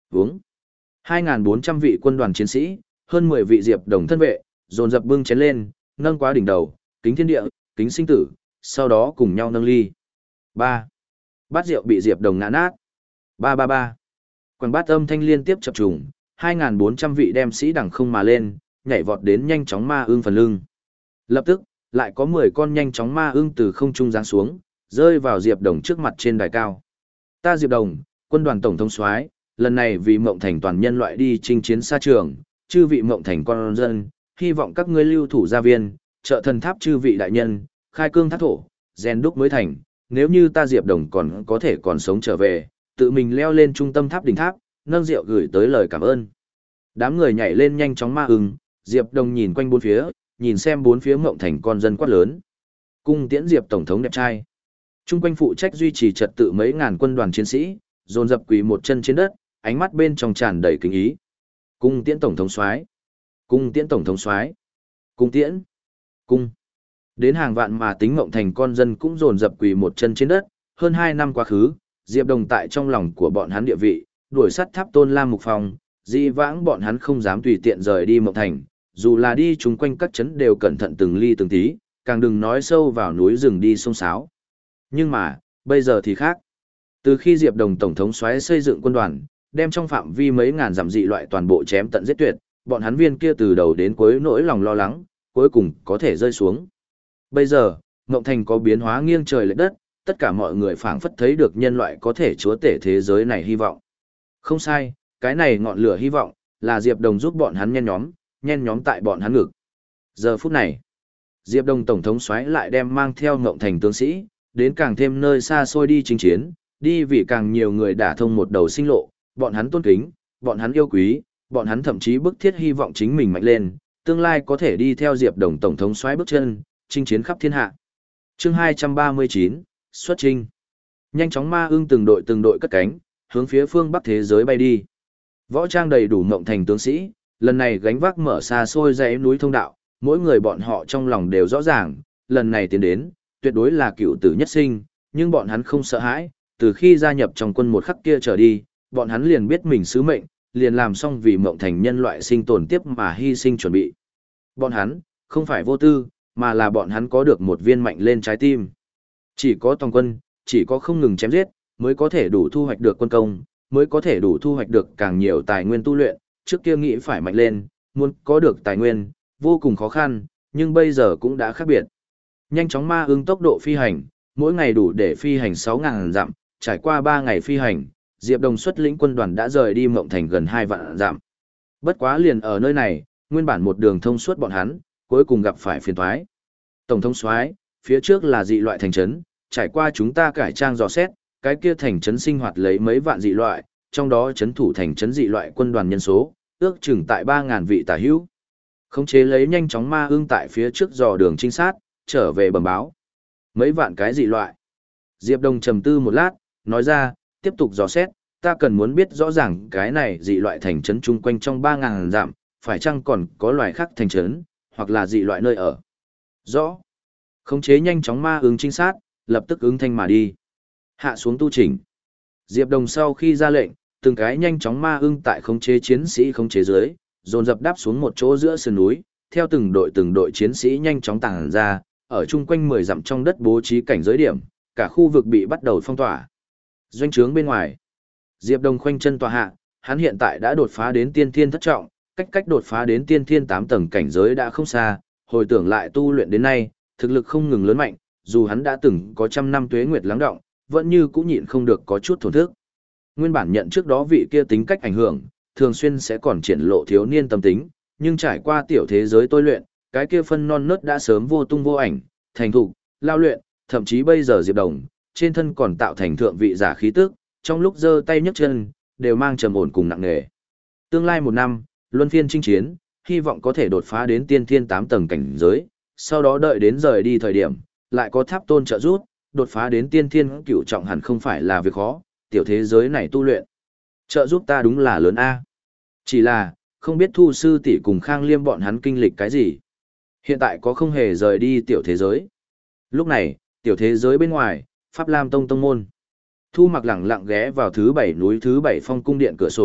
Vướng. hai nghìn bốn trăm vị quân đoàn chiến sĩ, hơn mười vị Diệp Đồng thân vệ, dồn dập bưng chén lên, nâng quá đỉnh đầu, kính thiên địa, kính sinh tử, sau đó cùng nhau nâng ly. Ba. Bát rượu bị Diệp Đồng ngã nát. Ba ba ba. Quần bát âm thanh liên tiếp chập trùng, hai nghìn bốn trăm vị đem sĩ đằng không mà lên, nhảy vọt đến nhanh chóng ma ương phần lưng. Lập tức, lại có mười con nhanh chóng ma ương từ không trung giáng xuống, rơi vào Diệp Đồng trước mặt trên đài cao. Ta Diệp Đồng, quân đoàn tổng thống soái, lần này vì Mộng Thành toàn nhân loại đi chinh chiến xa trường, chư vị Mộng Thành con dân, hy vọng các ngươi lưu thủ gia viên, trợ thần tháp chư vị đại nhân, khai cương thác thổ, rèn đúc mới thành, nếu như ta Diệp Đồng còn có thể còn sống trở về, tự mình leo lên trung tâm tháp đỉnh tháp, nâng rượu gửi tới lời cảm ơn. Đám người nhảy lên nhanh chóng ma ưng, Diệp Đồng nhìn quanh bốn phía, nhìn xem bốn phía Mộng Thành con dân quát lớn. Cung tiễn Diệp tổng thống đẹp trai. Trung quanh phụ trách duy trì trật tự mấy ngàn quân đoàn chiến sĩ, dồn dập quỳ một chân trên đất, ánh mắt bên trong tràn đầy kính ý. Cung tiễn tổng thống soái, cung tiễn tổng thống soái, cung tiễn, cung. Đến hàng vạn mà tính Mộng Thành con dân cũng dồn dập quỳ một chân trên đất, hơn hai năm quá khứ, Diệp Đồng tại trong lòng của bọn hắn địa vị, đuổi sắt tháp Tôn Lam Mục Phong, di vãng bọn hắn không dám tùy tiện rời đi Mộng Thành, dù là đi chung quanh các trấn đều cẩn thận từng ly từng tí, càng đừng nói sâu vào núi rừng đi sông sáo. Nhưng mà, bây giờ thì khác. Từ khi Diệp Đồng tổng thống soái xây dựng quân đoàn, đem trong phạm vi mấy ngàn dặm dị loại toàn bộ chém tận giết tuyệt, bọn hắn viên kia từ đầu đến cuối nỗi lòng lo lắng, cuối cùng có thể rơi xuống. Bây giờ, Mộng Thành có biến hóa nghiêng trời lệch đất, tất cả mọi người phảng phất thấy được nhân loại có thể chúa tể thế giới này hy vọng. Không sai, cái này ngọn lửa hy vọng, là Diệp Đồng giúp bọn hắn nhen nhóm, nhen nhóm tại bọn hắn ngực. Giờ phút này, Diệp Đồng tổng thống soái lại đem mang theo Mộng Thành tướng sĩ, đến càng thêm nơi xa xôi đi chinh chiến, đi vì càng nhiều người đả thông một đầu sinh lộ, bọn hắn tôn kính, bọn hắn yêu quý, bọn hắn thậm chí bức thiết hy vọng chính mình mạnh lên, tương lai có thể đi theo Diệp Đồng tổng thống soái bước chân, chinh chiến khắp thiên hạ. Chương hai trăm ba mươi chín, xuất chinh. Nhanh chóng ma ưng từng đội từng đội cất cánh, hướng phía phương bắc thế giới bay đi. Võ trang đầy đủ Mộng Thành tướng sĩ, lần này gánh vác mở xa xôi dãy núi thông đạo, mỗi người bọn họ trong lòng đều rõ ràng, lần này tiến đến, tuyệt đối là cựu tử nhất sinh, nhưng bọn hắn không sợ hãi, từ khi gia nhập trong quân một khắc kia trở đi, bọn hắn liền biết mình sứ mệnh, liền làm xong vì Mộng Thành nhân loại sinh tồn tiếp mà hy sinh chuẩn bị. Bọn hắn, không phải vô tư, mà là bọn hắn có được một viên mạnh lên trái tim. Chỉ có toàn quân, chỉ có không ngừng chém giết, mới có thể đủ thu hoạch được quân công, mới có thể đủ thu hoạch được càng nhiều tài nguyên tu luyện, trước kia nghĩ phải mạnh lên, muốn có được tài nguyên, vô cùng khó khăn, nhưng bây giờ cũng đã khác biệt. Nhanh chóng ma ưng tốc độ phi hành, mỗi ngày đủ để phi hành sáu nghìn dặm, trải qua ba ngày phi hành, Diệp Đồng xuất lĩnh quân đoàn đã rời đi Mộng Thành gần hai vạn dặm. Bất quá liền ở nơi này, nguyên bản một đường thông suốt bọn hắn, cuối cùng gặp phải phiền toái. Tổng thống soái, phía trước là dị loại thành trấn, trải qua chúng ta cải trang dò xét, cái kia thành trấn sinh hoạt lấy mấy vạn dị loại, trong đó trấn thủ thành trấn dị loại quân đoàn nhân số, ước chừng tại ba nghìn vị tả hữu. Khống chế lấy nhanh chóng ma ưng tại phía trước dò đường trinh sát, trở về bẩm báo. Mấy vạn cái dị loại. Diệp Đồng trầm tư một lát, nói ra, tiếp tục dò xét, ta cần muốn biết rõ ràng cái này dị loại thành trấn chung quanh trong ba nghìn dặm, phải chăng còn có loài khác thành trấn, hoặc là dị loại nơi ở. Rõ. Khống chế nhanh chóng ma ưng trinh sát, lập tức ứng thanh mà đi. Hạ xuống tu chỉnh. Diệp Đồng sau khi ra lệnh, từng cái nhanh chóng ma ưng tại khống chế chiến sĩ khống chế dưới, dồn dập đáp xuống một chỗ giữa sườn núi, theo từng đội từng đội chiến sĩ nhanh chóng tàng ra, ở chung quanh mười dặm trong đất bố trí cảnh giới điểm, cả khu vực bị bắt đầu phong tỏa. Doanh trướng bên ngoài, Diệp Đồng khoanh chân tọa hạ, hắn hiện tại đã đột phá đến tiên thiên thất trọng, cách cách đột phá đến tiên thiên tám tầng cảnh giới đã không xa, hồi tưởng lại tu luyện đến nay, thực lực không ngừng lớn mạnh, dù hắn đã từng có trăm năm tuế nguyệt lắng đọng, vẫn như cũng nhịn không được có chút thổn thức. Nguyên bản nhận trước đó vị kia tính cách ảnh hưởng, thường xuyên sẽ còn triển lộ thiếu niên tâm tính, nhưng trải qua tiểu thế giới tôi luyện, cái kia phân non nớt đã sớm vô tung vô ảnh, thành thục, lao luyện, thậm chí bây giờ Diệp Đồng, trên thân còn tạo thành thượng vị giả khí tức, trong lúc giơ tay nhấc chân, đều mang trầm ổn cùng nặng nề. Tương lai một năm, luân phiên chinh chiến, hy vọng có thể đột phá đến tiên thiên tám tầng cảnh giới, sau đó đợi đến rời đi thời điểm, lại có tháp tôn trợ giúp, đột phá đến tiên thiên cửu trọng hẳn không phải là việc khó, tiểu thế giới này tu luyện. Trợ giúp ta đúng là lớn A. Chỉ là, không biết Thu sư tỷ cùng Khang Liêm bọn hắn kinh lịch cái gì. Hiện tại có không hề rời đi tiểu thế giới. Lúc này, tiểu thế giới bên ngoài, Pháp Lam Tông Tông Môn. Thu Mặc lẳng lặng ghé vào thứ bảy núi thứ bảy phong cung điện cửa sổ,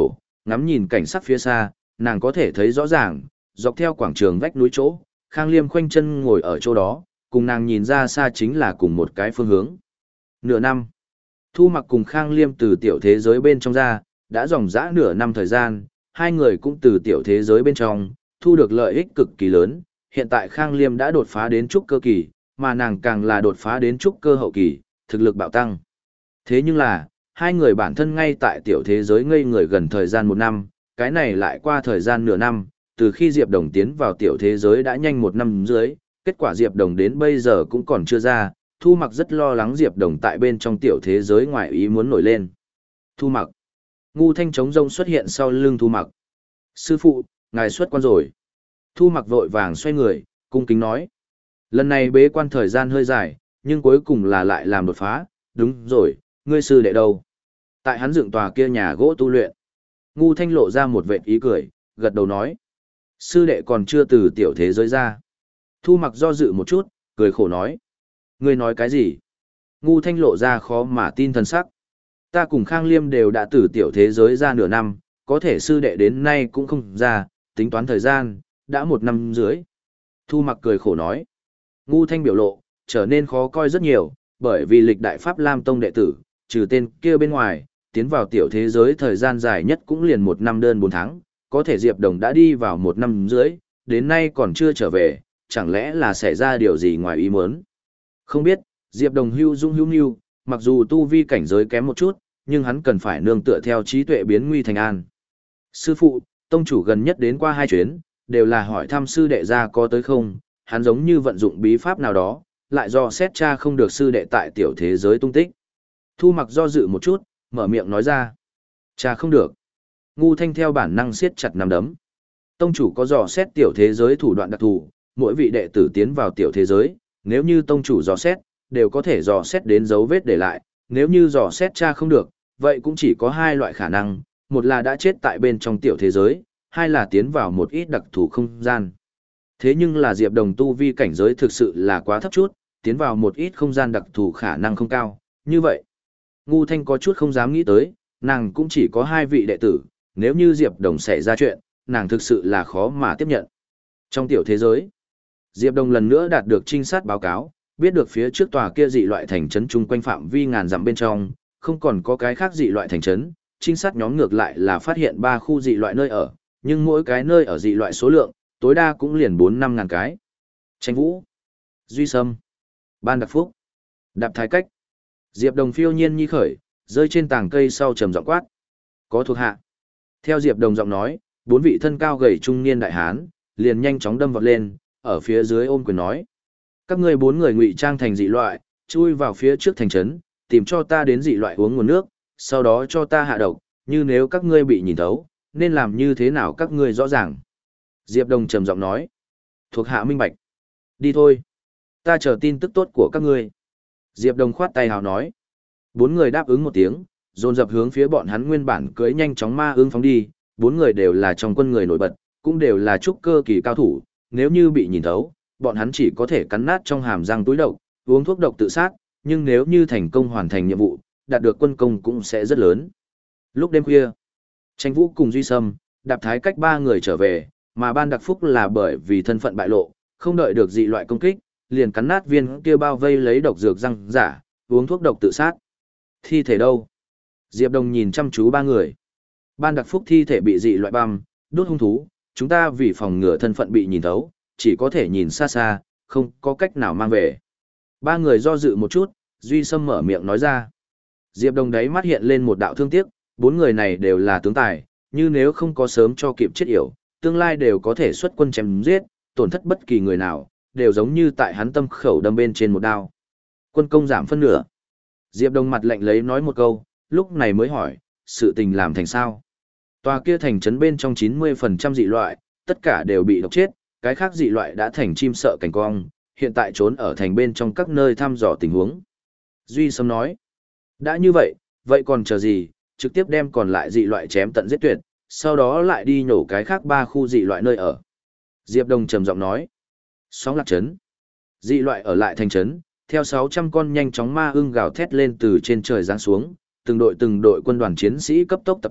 Ngắm nhìn cảnh sắc phía xa, nàng có thể thấy rõ ràng, dọc theo quảng trường vách núi chỗ, Khang Liêm khoanh chân ngồi ở chỗ đó, cùng nàng nhìn ra xa chính là cùng một cái phương hướng. Nửa năm, Thu Mặc cùng Khang Liêm từ tiểu thế giới bên trong ra, đã dòng dã nửa năm thời gian, hai người cũng từ tiểu thế giới bên trong, thu được lợi ích cực kỳ lớn. Hiện tại Khang Liêm đã đột phá đến trúc cơ kỳ, mà nàng càng là đột phá đến trúc cơ hậu kỳ, thực lực bạo tăng. Thế nhưng là, hai người bản thân ngay tại tiểu thế giới ngây người gần thời gian một năm, cái này lại qua thời gian nửa năm, từ khi Diệp Đồng tiến vào tiểu thế giới đã nhanh một năm dưới, kết quả Diệp Đồng đến bây giờ cũng còn chưa ra, Thu Mặc rất lo lắng Diệp Đồng tại bên trong tiểu thế giới ngoài ý muốn nổi lên. Thu Mặc. Ngu Thanh trống rông xuất hiện sau lưng Thu Mặc. Sư phụ, ngài xuất quan rồi. Thu Mặc vội vàng xoay người, cung kính nói. Lần này bế quan thời gian hơi dài, nhưng cuối cùng là lại làm đột phá, đúng rồi, ngươi sư đệ đâu? Tại hắn dựng tòa kia nhà gỗ tu luyện. Ngu Thanh lộ ra một vệt ý cười, gật đầu nói. Sư đệ còn chưa từ tiểu thế giới ra. Thu Mặc do dự một chút, cười khổ nói. Ngươi nói cái gì? Ngu Thanh lộ ra khó mà tin thần sắc. Ta cùng Khang Liêm đều đã từ tiểu thế giới ra nửa năm, có thể sư đệ đến nay cũng không ra, tính toán thời gian, đã một năm dưới. Thu Mặc cười khổ nói. Ngu Thanh biểu lộ, trở nên khó coi rất nhiều, bởi vì lịch đại Pháp Lam Tông đệ tử, trừ tên kia bên ngoài, tiến vào tiểu thế giới thời gian dài nhất cũng liền một năm đơn bốn tháng, có thể Diệp Đồng đã đi vào một năm dưới, đến nay còn chưa trở về, chẳng lẽ là xảy ra điều gì ngoài ý muốn. Không biết, Diệp Đồng hưu dung hưu nưu, mặc dù tu vi cảnh giới kém một chút, nhưng hắn cần phải nương tựa theo trí tuệ biến nguy thành an. Sư phụ, tông chủ gần nhất đến qua hai chuyến, đều là hỏi thăm sư đệ ra có tới không, hắn giống như vận dụng bí pháp nào đó, lại do xét cha không được sư đệ tại tiểu thế giới tung tích. Thu Mặc do dự một chút, mở miệng nói ra. Cha không được. Ngu Thanh theo bản năng siết chặt nắm đấm. Tông chủ có dò xét tiểu thế giới thủ đoạn đặc thù, mỗi vị đệ tử tiến vào tiểu thế giới, nếu như tông chủ dò xét, đều có thể dò xét đến dấu vết để lại, nếu như dò xét cha không được, vậy cũng chỉ có hai loại khả năng, một là đã chết tại bên trong tiểu thế giới, hai là tiến vào một ít đặc thù không gian. Thế nhưng là Diệp Đồng tu vi cảnh giới thực sự là quá thấp chút, tiến vào một ít không gian đặc thù khả năng không cao, như vậy. Ngu Thanh có chút không dám nghĩ tới, nàng cũng chỉ có hai vị đệ tử, nếu như Diệp Đồng xảy ra chuyện, nàng thực sự là khó mà tiếp nhận. Trong tiểu thế giới, Diệp Đồng lần nữa đạt được trinh sát báo cáo, biết được phía trước tòa kia dị loại thành trấn chung quanh phạm vi ngàn dặm bên trong, không còn có cái khác dị loại thành trấn, trinh sát nhóm ngược lại là phát hiện ba khu dị loại nơi ở, nhưng mỗi cái nơi ở dị loại số lượng, tối đa cũng liền bốn năm ngàn cái. Tranh Vũ, Duy Sâm, Ban Đặc Phúc, Đạp Thái Cách. Diệp Đồng phiêu nhiên nhi khởi, rơi trên tảng cây sau trầm giọng quát. Có thuộc hạ. Theo Diệp Đồng giọng nói, bốn vị thân cao gầy trung niên đại hán, liền nhanh chóng đâm vọt lên, ở phía dưới ôm quyền nói. Các ngươi bốn người ngụy trang thành dị loại, chui vào phía trước thành trấn, tìm cho ta đến dị loại uống nguồn nước, sau đó cho ta hạ độc, như nếu các ngươi bị nhìn thấu, nên làm như thế nào các ngươi rõ ràng. Diệp Đồng trầm giọng nói. Thuộc hạ minh bạch. Đi thôi. Ta chờ tin tức tốt của các ngươi. Diệp Đồng khoát tay hào nói. Bốn người đáp ứng một tiếng, dồn dập hướng phía bọn hắn nguyên bản cưỡi nhanh chóng ma ương phóng đi. Bốn người đều là trong quân người nổi bật, cũng đều là trúc cơ kỳ cao thủ. Nếu như bị nhìn thấu, bọn hắn chỉ có thể cắn nát trong hàm răng túi độc, uống thuốc độc tự sát. Nhưng nếu như thành công hoàn thành nhiệm vụ, đạt được quân công cũng sẽ rất lớn. Lúc đêm khuya, Tranh Vũ cùng Duy Sâm, Đạp Thái Cách ba người trở về, mà Ban Đặc Phúc là bởi vì thân phận bại lộ, không đợi được dị loại công kích, liền cắn nát viên kia bao vây lấy độc dược răng giả, uống thuốc độc tự sát. Thi thể đâu? Diệp Đồng nhìn chăm chú ba người. Ban Đặc Phúc thi thể bị dị loại băm, đốt hung thú, chúng ta vì phòng ngừa thân phận bị nhìn thấu, chỉ có thể nhìn xa xa, không có cách nào mang về. Ba người do dự một chút, Duy Sâm mở miệng nói ra. Diệp Đồng đáy mắt hiện lên một đạo thương tiếc, bốn người này đều là tướng tài, như nếu không có sớm cho kịp chết yểu, tương lai đều có thể xuất quân chém giết, tổn thất bất kỳ người nào, đều giống như tại hắn tâm khẩu đâm bên trên một đao. Quân công giảm phân nửa. Diệp Đồng mặt lạnh lấy nói một câu, lúc này mới hỏi, sự tình làm thành sao? Tòa kia thành trấn bên trong chín mươi phần trăm dị loại, tất cả đều bị độc chết, cái khác dị loại đã thành chim sợ cảnh cong, hiện tại trốn ở thành bên trong các nơi thăm dò tình huống. Duy Sâm nói, đã như vậy, vậy còn chờ gì, trực tiếp đem còn lại dị loại chém tận giết tuyệt, sau đó lại đi nhổ cái khác ba khu dị loại nơi ở. Diệp Đồng trầm giọng nói, sóng lạc trấn. Dị loại ở lại thành trấn, theo sáu trăm con nhanh chóng ma ưng gào thét lên từ trên trời giáng xuống, từng đội từng đội quân đoàn chiến sĩ cấp tốc tập kết,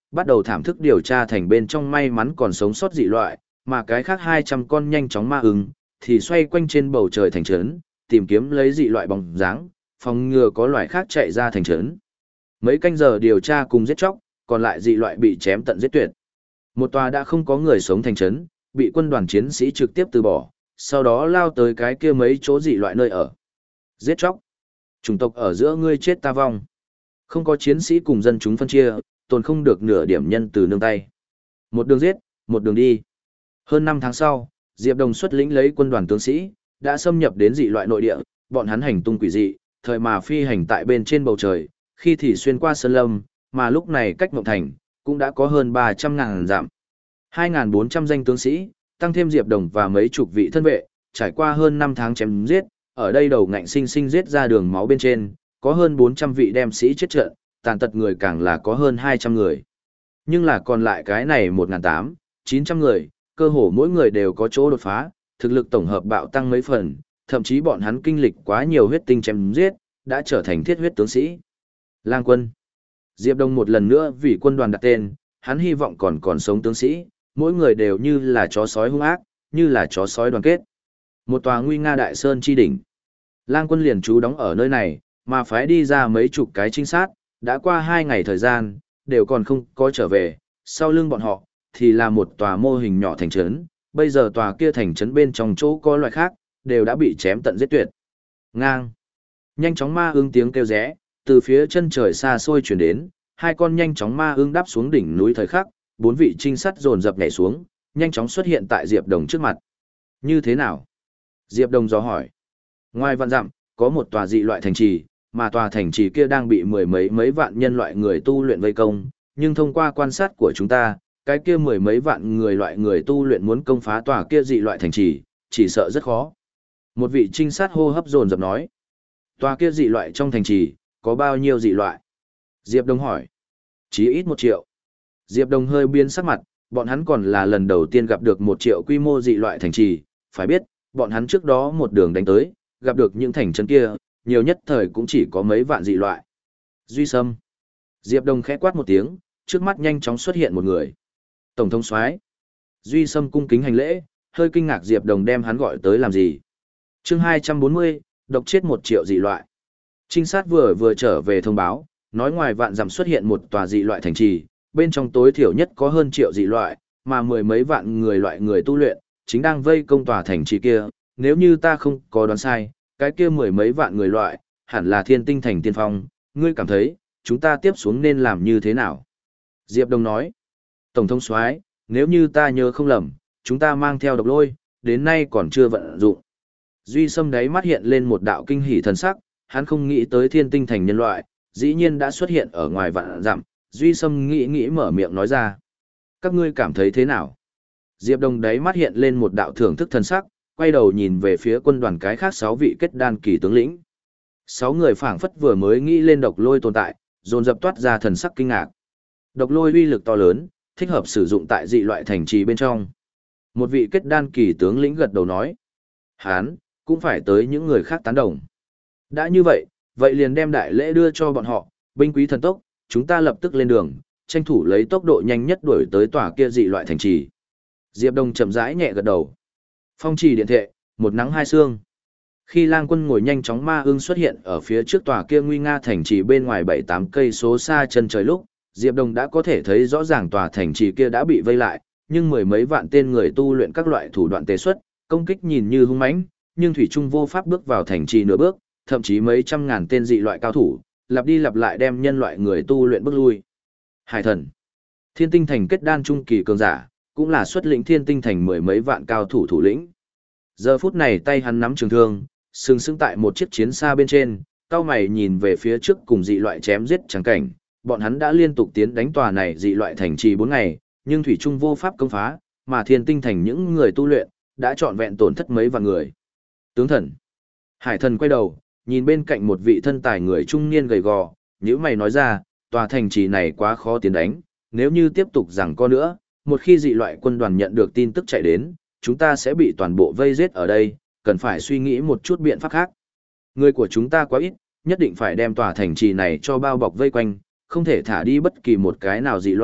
bắt đầu thảm thức điều tra thành bên trong may mắn còn sống sót dị loại, mà cái khác hai trăm con nhanh chóng ma ưng, thì xoay quanh trên bầu trời thành trấn, tìm kiếm lấy dị loại bóng dáng, phòng ngừa có loài khác chạy ra thành trấn. Mấy canh giờ điều tra cùng giết chóc, còn lại dị loại bị chém tận giết tuyệt. Một tòa đã không có người sống thành trấn, bị quân đoàn chiến sĩ trực tiếp từ bỏ, sau đó lao tới cái kia mấy chỗ dị loại nơi ở. Giết chóc. Chủng tộc ở giữa ngươi chết ta vong. Không có chiến sĩ cùng dân chúng phân chia, tồn không được nửa điểm nhân từ nương tay. Một đường giết, một đường đi. Hơn năm tháng sau, Diệp Đồng xuất lĩnh lấy quân đoàn tướng sĩ, đã xâm nhập đến dị loại nội địa, bọn hắn hành tung quỷ dị, thời mà phi hành tại bên trên bầu trời, khi thì xuyên qua sơn lâm, mà lúc này cách Mộng Thành, cũng đã có hơn ba trăm ngàn dặm. hai nghìn bốn trăm danh tướng sĩ, tăng thêm Diệp Đồng và mấy chục vị thân vệ, trải qua hơn năm tháng chém giết, ở đây đầu ngạnh sinh sinh giết ra đường máu bên trên, có hơn bốn trăm vị đem sĩ chết trận, tàn tật người càng là có hơn hai trăm người. Nhưng là còn lại cái này một nghìn tám trăm, chín trăm người, cơ hồ mỗi người đều có chỗ đột phá, thực lực tổng hợp bạo tăng mấy phần, thậm chí bọn hắn kinh lịch quá nhiều huyết tinh chém giết, đã trở thành thiết huyết tướng sĩ. Lang quân. Diệp Đông một lần nữa vì quân đoàn đặt tên, hắn hy vọng còn còn sống tướng sĩ, mỗi người đều như là chó sói hung ác, như là chó sói đoàn kết. Một tòa nguy nga đại sơn chi đỉnh. Lang quân liền trú đóng ở nơi này, mà phái đi ra mấy chục cái trinh sát, đã qua hai ngày thời gian, đều còn không có trở về, sau lưng bọn họ, thì là một tòa mô hình nhỏ thành trấn, bây giờ tòa kia thành trấn bên trong chỗ có loại khác, đều đã bị chém tận giết tuyệt. Ngang. Nhanh chóng ma ương tiếng kêu rẽ, từ phía chân trời xa xôi chuyển đến, hai con nhanh chóng ma ương đáp xuống đỉnh núi thời khắc, bốn vị trinh sát dồn dập nhảy xuống, nhanh chóng xuất hiện tại Diệp Đồng trước mặt. Như thế nào? Diệp Đồng dò hỏi. Ngoài vạn dặm, có một tòa dị loại thành trì, mà tòa thành trì kia đang bị mười mấy mấy vạn nhân loại người tu luyện vây công, nhưng thông qua quan sát của chúng ta, cái kia mười mấy vạn người loại người tu luyện muốn công phá tòa kia dị loại thành trì, chỉ sợ rất khó. Một vị trinh sát hô hấp dồn dập nói. Tòa kia dị loại trong thành trì, có bao nhiêu dị loại? Diệp Đông hỏi. Chí ít một triệu. Diệp Đông hơi biến sắc mặt, bọn hắn còn là lần đầu tiên gặp được một triệu quy mô dị loại thành trì, phải biết, bọn hắn trước đó một đường đánh tới, gặp được những thành trấn kia, nhiều nhất thời cũng chỉ có mấy vạn dị loại. Duy Sâm. Diệp Đông khẽ quát một tiếng, trước mắt nhanh chóng xuất hiện một người. Tổng thống soái. Duy Sâm cung kính hành lễ, hơi kinh ngạc Diệp Đông đem hắn gọi tới làm gì. Chương hai trăm bốn mươi, độc chết một triệu dị loại. Trinh sát vừa vừa trở về thông báo, nói ngoài vạn dặm xuất hiện một tòa dị loại thành trì, bên trong tối thiểu nhất có hơn triệu dị loại, mà mười mấy vạn người loại người tu luyện, chính đang vây công tòa thành trì kia, nếu như ta không có đoán sai, cái kia mười mấy vạn người loại, hẳn là thiên tinh thành tiên phong, ngươi cảm thấy, chúng ta tiếp xuống nên làm như thế nào? Diệp Đông nói, Tổng thống soái, nếu như ta nhớ không lầm, chúng ta mang theo độc lôi, đến nay còn chưa vận dụng. Duy Sâm đáy mắt hiện lên một đạo kinh hỉ thần sắc, hắn không nghĩ tới thiên tinh thành nhân loại, dĩ nhiên đã xuất hiện ở ngoài vạn dặm, Duy Sâm nghĩ nghĩ mở miệng nói ra. Các ngươi cảm thấy thế nào? Diệp Đông đáy mắt hiện lên một đạo thưởng thức thần sắc, quay đầu nhìn về phía quân đoàn cái khác sáu vị kết đan kỳ tướng lĩnh. Sáu người phảng phất vừa mới nghĩ lên độc lôi tồn tại, dồn dập toát ra thần sắc kinh ngạc. Độc lôi uy lực to lớn, thích hợp sử dụng tại dị loại thành trì bên trong. Một vị kết đan kỳ tướng lĩnh gật đầu nói. Hán, cũng phải tới những người khác tán đồng. Đã như vậy, vậy liền đem đại lễ đưa cho bọn họ, binh quý thần tốc, chúng ta lập tức lên đường, tranh thủ lấy tốc độ nhanh nhất đuổi tới tòa kia dị loại thành trì. Diệp Đông chậm rãi nhẹ gật đầu. Phong trì điện thệ, một nắng hai sương. Khi Lang Quân ngồi nhanh chóng ma ưng xuất hiện ở phía trước tòa kia nguy nga thành trì bên ngoài bảy tám cây số xa chân trời lúc, Diệp Đông đã có thể thấy rõ ràng tòa thành trì kia đã bị vây lại, nhưng mười mấy vạn tên người tu luyện các loại thủ đoạn tế xuất, công kích nhìn như hung mãnh, nhưng thủy trung vô pháp bước vào thành trì nửa bước, thậm chí mấy trăm ngàn tên dị loại cao thủ, lặp đi lặp lại đem nhân loại người tu luyện bước lui. Hải Thần, Thiên Tinh Thành kết đan trung kỳ cường giả, cũng là xuất lĩnh Thiên Tinh Thành mười mấy vạn cao thủ thủ lĩnh. Giờ phút này tay hắn nắm trường thương, sừng sững tại một chiếc chiến xa bên trên, cao mày nhìn về phía trước cùng dị loại chém giết chẳng cảnh, bọn hắn đã liên tục tiến đánh tòa này dị loại thành trì bốn ngày, nhưng thủy trung vô pháp công phá, mà Thiên Tinh Thành những người tu luyện đã trọn vẹn tổn thất mấy vạn người. Tướng thần. Hải Thần quay đầu, nhìn bên cạnh một vị thân tài người trung niên gầy gò, nhíu mày nói ra, tòa thành trì này quá khó tiến đánh, nếu như tiếp tục giằng co nữa, một khi dị loại quân đoàn nhận được tin tức chạy đến, chúng ta sẽ bị toàn bộ vây giết ở đây, cần phải suy nghĩ một chút biện pháp khác. Người của chúng ta quá ít, nhất định phải đem tòa thành trì này cho bao bọc vây quanh, không thể thả đi bất kỳ một cái nào dị loại,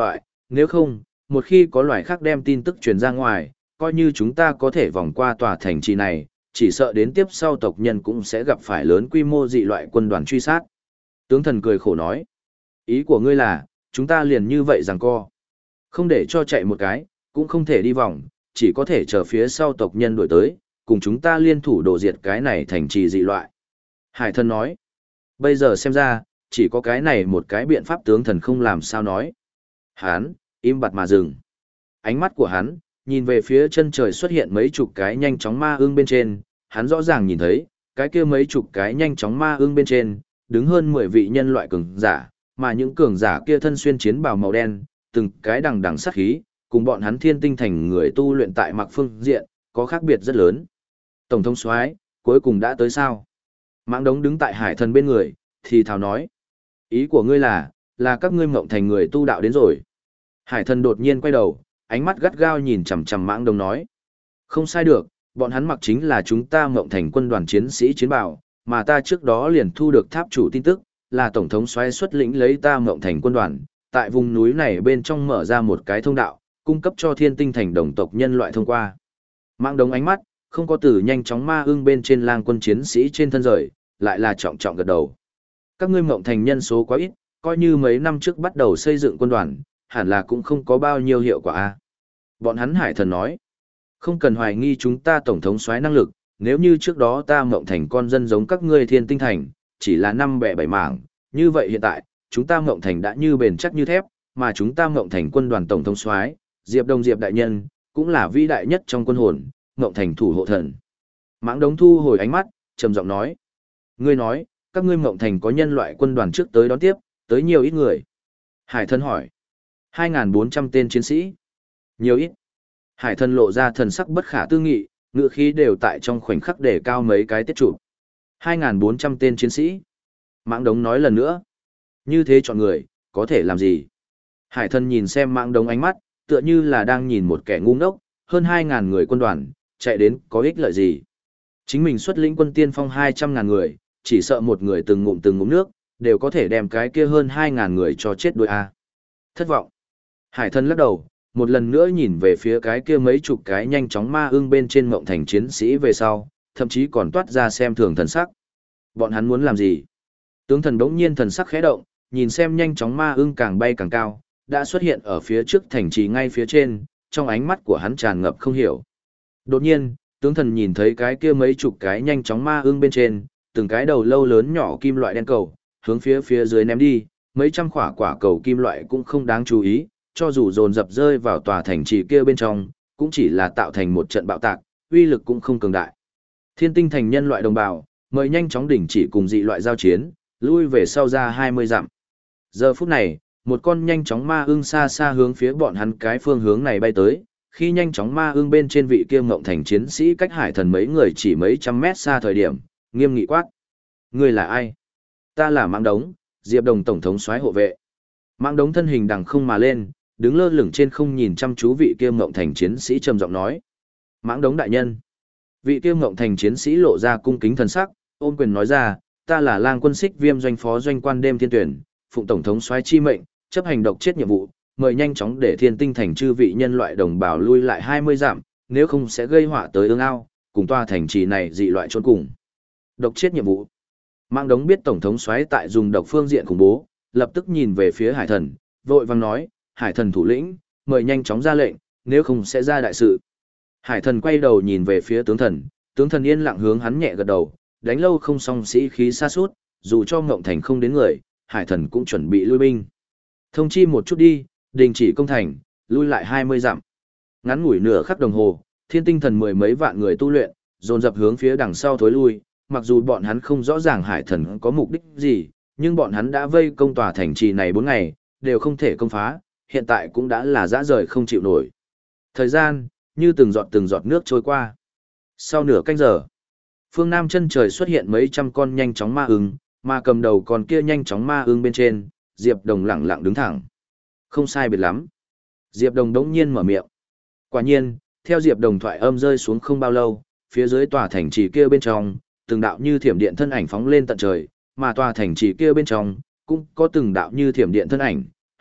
nếu không, một khi có loài khác đem tin tức truyền ra ngoài, coi như chúng ta có thể vòng qua tòa thành trì này, chỉ sợ đến tiếp sau tộc nhân cũng sẽ gặp phải lớn quy mô dị loại quân đoàn truy sát. Tướng thần cười khổ nói, ý của ngươi là, chúng ta liền như vậy rằng co. Không để cho chạy một cái, cũng không thể đi vòng, chỉ có thể chờ phía sau tộc nhân đuổi tới, cùng chúng ta liên thủ đổ diệt cái này thành trì dị loại. Hải thần nói, bây giờ xem ra, chỉ có cái này một cái biện pháp tướng thần không làm sao nói. Hán, im bặt mà dừng. Ánh mắt của hắn, nhìn về phía chân trời xuất hiện mấy chục cái nhanh chóng ma ưng bên trên, hắn rõ ràng nhìn thấy, cái kia mấy chục cái nhanh chóng ma ưng bên trên, đứng hơn mười vị nhân loại cường giả, mà những cường giả kia thân xuyên chiến bào màu đen, từng cái đằng đằng sát khí, cùng bọn hắn thiên tinh thành người tu luyện tại mặc phương diện, có khác biệt rất lớn. Tổng thống soái cuối cùng đã tới sao? Mãng Đống đứng tại hải thần bên người, thì thào nói. Ý của ngươi là, là các ngươi mộng thành người tu đạo đến rồi. Hải thần đột nhiên quay đầu, ánh mắt gắt gao nhìn chằm chằm Mãng Đống nói. Không sai được, bọn hắn mặc chính là chúng ta mộng thành quân đoàn chiến sĩ chiến bào, mà ta trước đó liền thu được tháp chủ tin tức, là tổng thống soái xuất lĩnh lấy ta mộng thành quân đoàn, tại vùng núi này bên trong mở ra một cái thông đạo, cung cấp cho thiên tinh thành đồng tộc nhân loại thông qua. Mãng Đống ánh mắt, không có từ nhanh chóng ma ưng bên trên lang quân chiến sĩ trên thân rời, lại là trọng trọng gật đầu. Các ngươi mộng thành nhân số quá ít, coi như mấy năm trước bắt đầu xây dựng quân đoàn, hẳn là cũng không có bao nhiêu hiệu quả a. Bọn hắn hải thần nói, không cần hoài nghi chúng ta tổng thống soái năng lực, nếu như trước đó ta mộng thành con dân giống các ngươi thiên tinh thành, chỉ là năm bẻ bảy mảng, như vậy hiện tại, chúng ta mộng thành đã như bền chắc như thép, mà chúng ta mộng thành quân đoàn tổng thống soái, Diệp Đông Diệp đại nhân, cũng là vĩ đại nhất trong quân hồn, mộng thành thủ hộ thần. Mãng Đống thu hồi ánh mắt, trầm giọng nói, ngươi nói, các ngươi mộng thành có nhân loại quân đoàn trước tới đón tiếp, tới nhiều ít người. Hải thần hỏi, hai nghìn bốn trăm tên chiến sĩ. Nhiều ít. Hải thần lộ ra thần sắc bất khả tư nghị, ngựa khí đều tại trong khoảnh khắc để cao mấy cái tiết trụ. hai nghìn bốn trăm tên chiến sĩ. Mãng Đống nói lần nữa. Như thế chọn người, có thể làm gì? Hải thần nhìn xem Mãng Đống ánh mắt, tựa như là đang nhìn một kẻ ngu ngốc, hơn hai nghìn người quân đoàn, chạy đến có ích lợi gì? Chính mình xuất lĩnh quân tiên phong hai trăm ngàn người, chỉ sợ một người từng ngụm từng ngụm nước, đều có thể đem cái kia hơn hai nghìn người cho chết đuối a. Thất vọng. Hải thần lắc đầu, một lần nữa nhìn về phía cái kia mấy chục cái nhanh chóng ma ưng bên trên mộng thành chiến sĩ về sau, thậm chí còn toát ra xem thường thần sắc. Bọn hắn muốn làm gì? Tướng thần đống nhiên thần sắc khẽ động, nhìn xem nhanh chóng ma ưng càng bay càng cao, đã xuất hiện ở phía trước thành trì ngay phía trên, trong ánh mắt của hắn tràn ngập không hiểu. Đột nhiên, tướng thần nhìn thấy cái kia mấy chục cái nhanh chóng ma ưng bên trên, từng cái đầu lâu lớn nhỏ kim loại đen cầu, hướng phía phía dưới ném đi, mấy trăm quả quả cầu kim loại cũng không đáng chú ý, cho dù dồn dập rơi vào tòa thành trì kia bên trong, cũng chỉ là tạo thành một trận bạo tạc, uy lực cũng không cường đại. Thiên tinh thành nhân loại đồng bào, mời nhanh chóng đỉnh chỉ cùng dị loại giao chiến, lui về sau ra hai mươi dặm. Giờ phút này, một con nhanh chóng ma ưng xa xa hướng phía bọn hắn cái phương hướng này bay tới, khi nhanh chóng ma ưng bên trên vị kia ngộng thành chiến sĩ cách hải thần mấy người chỉ mấy trăm mét xa thời điểm, nghiêm nghị quát. Ngươi là ai? Ta là Mãng Đống, Diệp Đồng tổng thống soái hộ vệ. Mãng Đống thân hình đằng không mà lên, đứng lơ lửng trên không nhìn chăm chú vị kia ngộng thành chiến sĩ trầm giọng nói. Mãng Đống đại nhân. Vị kia ngộng thành chiến sĩ lộ ra cung kính thần sắc, ôm quyền nói ra, ta là lang quân xích viêm doanh phó doanh quan đêm thiên tuyển, phụng tổng thống soái chi mệnh, chấp hành độc chết nhiệm vụ, mời nhanh chóng để thiên tinh thành chư vị nhân loại đồng bào lui lại hai mươi dặm, nếu không sẽ gây họa tới ương ao, cùng tòa thành trì này dị loại trốn cùng. Độc chết nhiệm vụ. Mãng Đống biết tổng thống soái tại dùng độc phương diện khủng bố, lập tức nhìn về phía hải thần, vội vàng nói, hải thần thủ lĩnh, mời nhanh chóng ra lệnh, nếu không sẽ ra đại sự. Hải thần quay đầu nhìn về phía tướng thần, tướng thần yên lặng hướng hắn nhẹ gật đầu, đánh lâu không xong sĩ khí xa suốt, dù cho ngộng thành không đến người, hải thần cũng chuẩn bị lui binh. Thông chi một chút đi, đình chỉ công thành, lui lại hai mươi dặm. Ngắn ngủi nửa khắc đồng hồ, thiên tinh thần mười mấy vạn người tu luyện, dồn dập hướng phía đằng sau thối lui, mặc dù bọn hắn không rõ ràng hải thần có mục đích gì, nhưng bọn hắn đã vây công tòa thành trì này bốn ngày, đều không thể công phá, hiện tại cũng đã là dã rời không chịu nổi. Thời gian, như từng giọt từng giọt nước trôi qua. Sau nửa canh giờ, phương Nam chân trời xuất hiện mấy trăm con nhanh chóng ma ưng, mà cầm đầu con kia nhanh chóng ma ưng bên trên, Diệp Đồng lẳng lặng đứng thẳng. Không sai biệt lắm. Diệp Đồng đống nhiên mở miệng. Quả nhiên, theo Diệp Đồng thoại âm rơi xuống không bao lâu, phía dưới tòa thành trì kia bên trong, từng đạo như thiểm điện thân ảnh phóng lên tận trời, mà tòa thành trì kia bên trong, cũng có từng đạo như thiểm điện thân ảnh,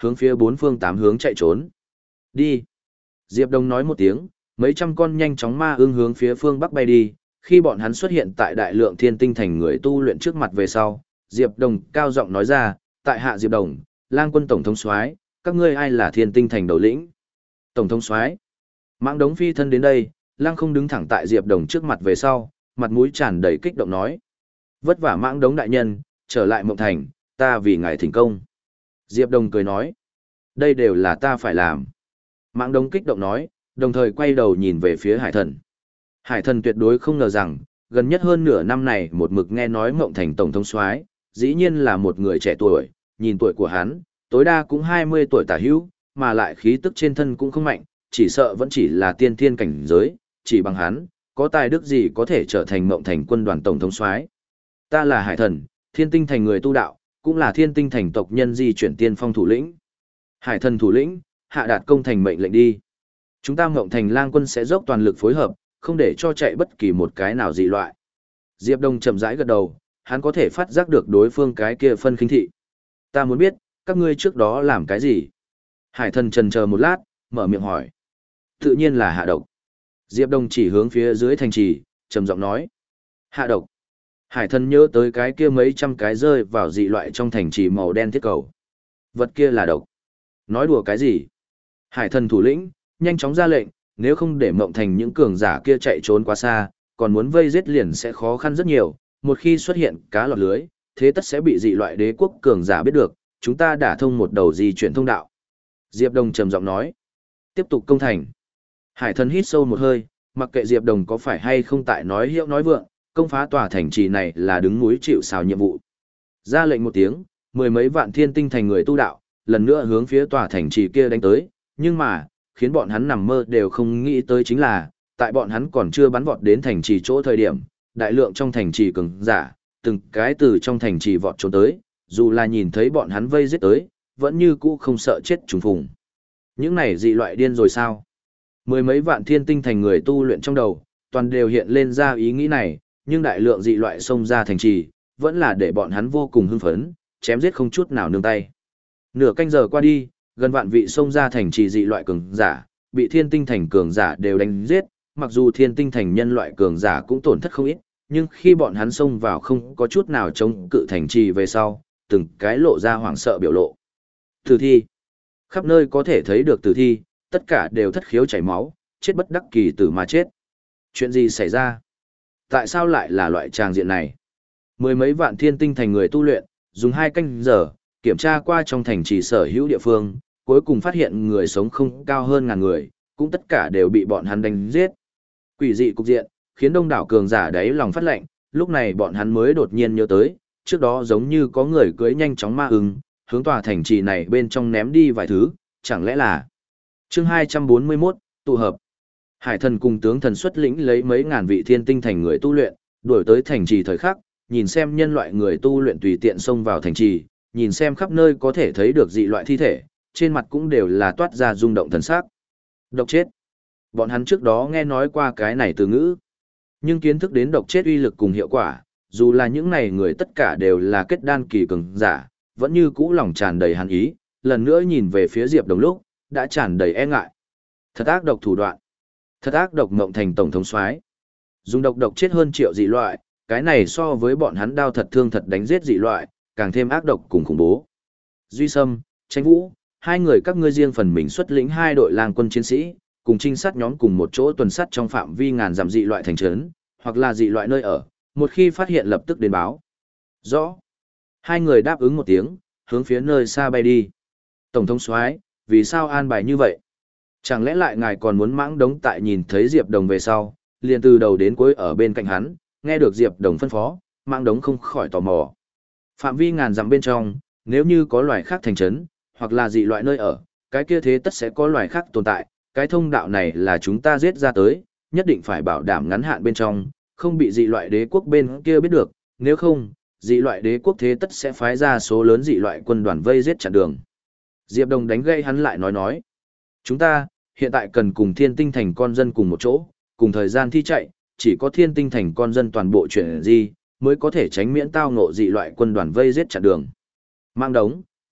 hướng phía bốn phương tám hướng chạy trốn. Đi. Diệp Đồng nói một tiếng, mấy trăm con nhanh chóng ma ưng hướng phía phương bắc bay đi, khi bọn hắn xuất hiện tại đại lượng thiên tinh thành người tu luyện trước mặt về sau, Diệp Đồng cao giọng nói ra, tại hạ Diệp Đồng, Lang quân tổng thống soái, các ngươi ai là thiên tinh thành đầu lĩnh? Tổng thống soái. Mãng Đống phi thân đến đây, Lang không đứng thẳng tại Diệp Đồng trước mặt về sau, mặt mũi tràn đầy kích động nói. Vất vả Mãng Đống đại nhân, trở lại Mộng Thành, ta vì ngài thỉnh công. Diệp Đồng cười nói, đây đều là ta phải làm. Mãng Đống kích động nói, đồng thời quay đầu nhìn về phía Hải Thần. Hải Thần tuyệt đối không ngờ rằng, gần nhất hơn nửa năm này một mực nghe nói Mộng Thành tổng thống soái, dĩ nhiên là một người trẻ tuổi, nhìn tuổi của hắn, tối đa cũng hai mươi tuổi tả hữu, mà lại khí tức trên thân cũng không mạnh, chỉ sợ vẫn chỉ là tiên thiên cảnh giới, chỉ bằng hắn, có tài đức gì có thể trở thành Mộng Thành quân đoàn tổng thống soái. Ta là Hải Thần, Thiên Tinh Thành người tu đạo, cũng là Thiên Tinh Thành tộc nhân di chuyển tiên phong thủ lĩnh. Hải Thần thủ lĩnh, hạ đạt công thành mệnh lệnh đi. Chúng ta Mộng Thành Lang quân sẽ dốc toàn lực phối hợp, không để cho chạy bất kỳ một cái nào dị loại. Diệp Đông chậm rãi gật đầu, hắn có thể phát giác được đối phương cái kia phân khinh thị. Ta muốn biết, các ngươi trước đó làm cái gì? Hải Thần chần chờ một lát, mở miệng hỏi. Tự nhiên là hạ độc. Diệp Đông chỉ hướng phía dưới thành trì, trầm giọng nói. Hạ độc. Hải Thần nhớ tới cái kia mấy trăm cái rơi vào dị loại trong thành trì màu đen thiết cầu. Vật kia là độc. Nói đùa cái gì? Hải Thần thủ lĩnh, nhanh chóng ra lệnh, nếu không để Mộng Thành những cường giả kia chạy trốn quá xa, còn muốn vây giết liền sẽ khó khăn rất nhiều, một khi xuất hiện cá lọt lưới, thế tất sẽ bị dị loại đế quốc cường giả biết được, chúng ta đã thông một đầu di chuyển thông đạo. Diệp Đồng trầm giọng nói, tiếp tục công thành. Hải Thần hít sâu một hơi, mặc kệ Diệp Đồng có phải hay không tại nói hiệu nói vượng, công phá tòa thành trì này là đứng núi chịu sào nhiệm vụ. Ra lệnh một tiếng, mười mấy vạn thiên tinh thành người tu đạo, lần nữa hướng phía tòa thành trì kia đánh tới, nhưng mà, khiến bọn hắn nằm mơ đều không nghĩ tới chính là, tại bọn hắn còn chưa bắn vọt đến thành trì chỗ thời điểm, đại lượng trong thành trì cường giả, từng cái từ trong thành trì vọt trốn tới, dù là nhìn thấy bọn hắn vây giết tới, vẫn như cũ không sợ chết trùng phùng. Những này dị loại điên rồi sao? Mười mấy vạn thiên tinh thành người tu luyện trong đầu, toàn đều hiện lên ra ý nghĩ này, nhưng đại lượng dị loại xông ra thành trì, vẫn là để bọn hắn vô cùng hưng phấn, chém giết không chút nào nương tay. Nửa canh giờ qua đi, gần vạn vị xông ra thành trì dị loại cường giả, bị thiên tinh thành cường giả đều đánh giết, mặc dù thiên tinh thành nhân loại cường giả cũng tổn thất không ít, nhưng khi bọn hắn xông vào không có chút nào chống cự thành trì về sau, từng cái lộ ra hoảng sợ biểu lộ. Tử thi. Khắp nơi có thể thấy được tử thi, tất cả đều thất khiếu chảy máu, chết bất đắc kỳ tử mà chết. Chuyện gì xảy ra? Tại sao lại là loại tràng diện này? Mười mấy vạn thiên tinh thành người tu luyện, dùng hai canh giờ, kiểm tra qua trong thành trì sở hữu địa phương, cuối cùng phát hiện người sống không cao hơn ngàn người, cũng tất cả đều bị bọn hắn đánh giết. Quỷ dị cục diện, khiến đông đảo cường giả đáy lòng phát lệnh, lúc này bọn hắn mới đột nhiên nhớ tới, trước đó giống như có người cưới nhanh chóng ma ưng, hướng tòa thành trì này bên trong ném đi vài thứ, chẳng lẽ là... Chương hai trăm bốn mươi mốt, tụ hợp. Hải Thần cùng tướng thần xuất lĩnh lấy mấy ngàn vị thiên tinh thành người tu luyện, đuổi tới thành trì thời khắc, nhìn xem nhân loại người tu luyện tùy tiện xông vào thành trì, nhìn xem khắp nơi có thể thấy được dị loại thi thể, trên mặt cũng đều là toát ra rung động thần sắc. Độc chết. Bọn hắn trước đó nghe nói qua cái này từ ngữ, nhưng kiến thức đến độc chết uy lực cùng hiệu quả, dù là những này người tất cả đều là kết đan kỳ cường giả, vẫn như cũ lòng tràn đầy hàn ý, lần nữa nhìn về phía Diệp Đồng lúc, đã tràn đầy e ngại. Thật ác độc thủ đoạn. Thật ác độc Mộng Thành tổng thống soái. Dùng độc độc chết hơn triệu dị loại, cái này so với bọn hắn đao thật thương thật đánh giết dị loại, càng thêm ác độc cùng khủng bố. Duy Sâm, Tranh Vũ, hai người các ngươi riêng phần mình xuất lĩnh hai đội lang quân chiến sĩ, cùng trinh sát nhóm cùng một chỗ tuần sát trong phạm vi ngàn dặm dị loại thành trấn, hoặc là dị loại nơi ở, một khi phát hiện lập tức đến báo. Rõ. Hai người đáp ứng một tiếng, hướng phía nơi xa bay đi. Tổng thống soái, vì sao an bài như vậy? Chẳng lẽ lại ngài còn muốn Mãng Đống tại nhìn thấy Diệp Đồng về sau, liền từ đầu đến cuối ở bên cạnh hắn, nghe được Diệp Đồng phân phó, Mãng Đống không khỏi tò mò. Phạm vi ngàn dặm bên trong, nếu như có loài khác thành trấn, hoặc là dị loại nơi ở, cái kia thế tất sẽ có loài khác tồn tại, cái thông đạo này là chúng ta giết ra tới, nhất định phải bảo đảm ngắn hạn bên trong, không bị dị loại đế quốc bên kia biết được, nếu không, dị loại đế quốc thế tất sẽ phái ra số lớn dị loại quân đoàn vây giết chặn đường. Diệp Đồng đánh gây hắn lại nói nói, chúng ta, hiện tại cần cùng thiên tinh thành con dân cùng một chỗ, cùng thời gian thi chạy, chỉ có thiên tinh thành con dân toàn bộ chuyển gì, mới có thể tránh miễn tao ngộ dị loại quân đoàn vây giết chặn đường. Mang Đống,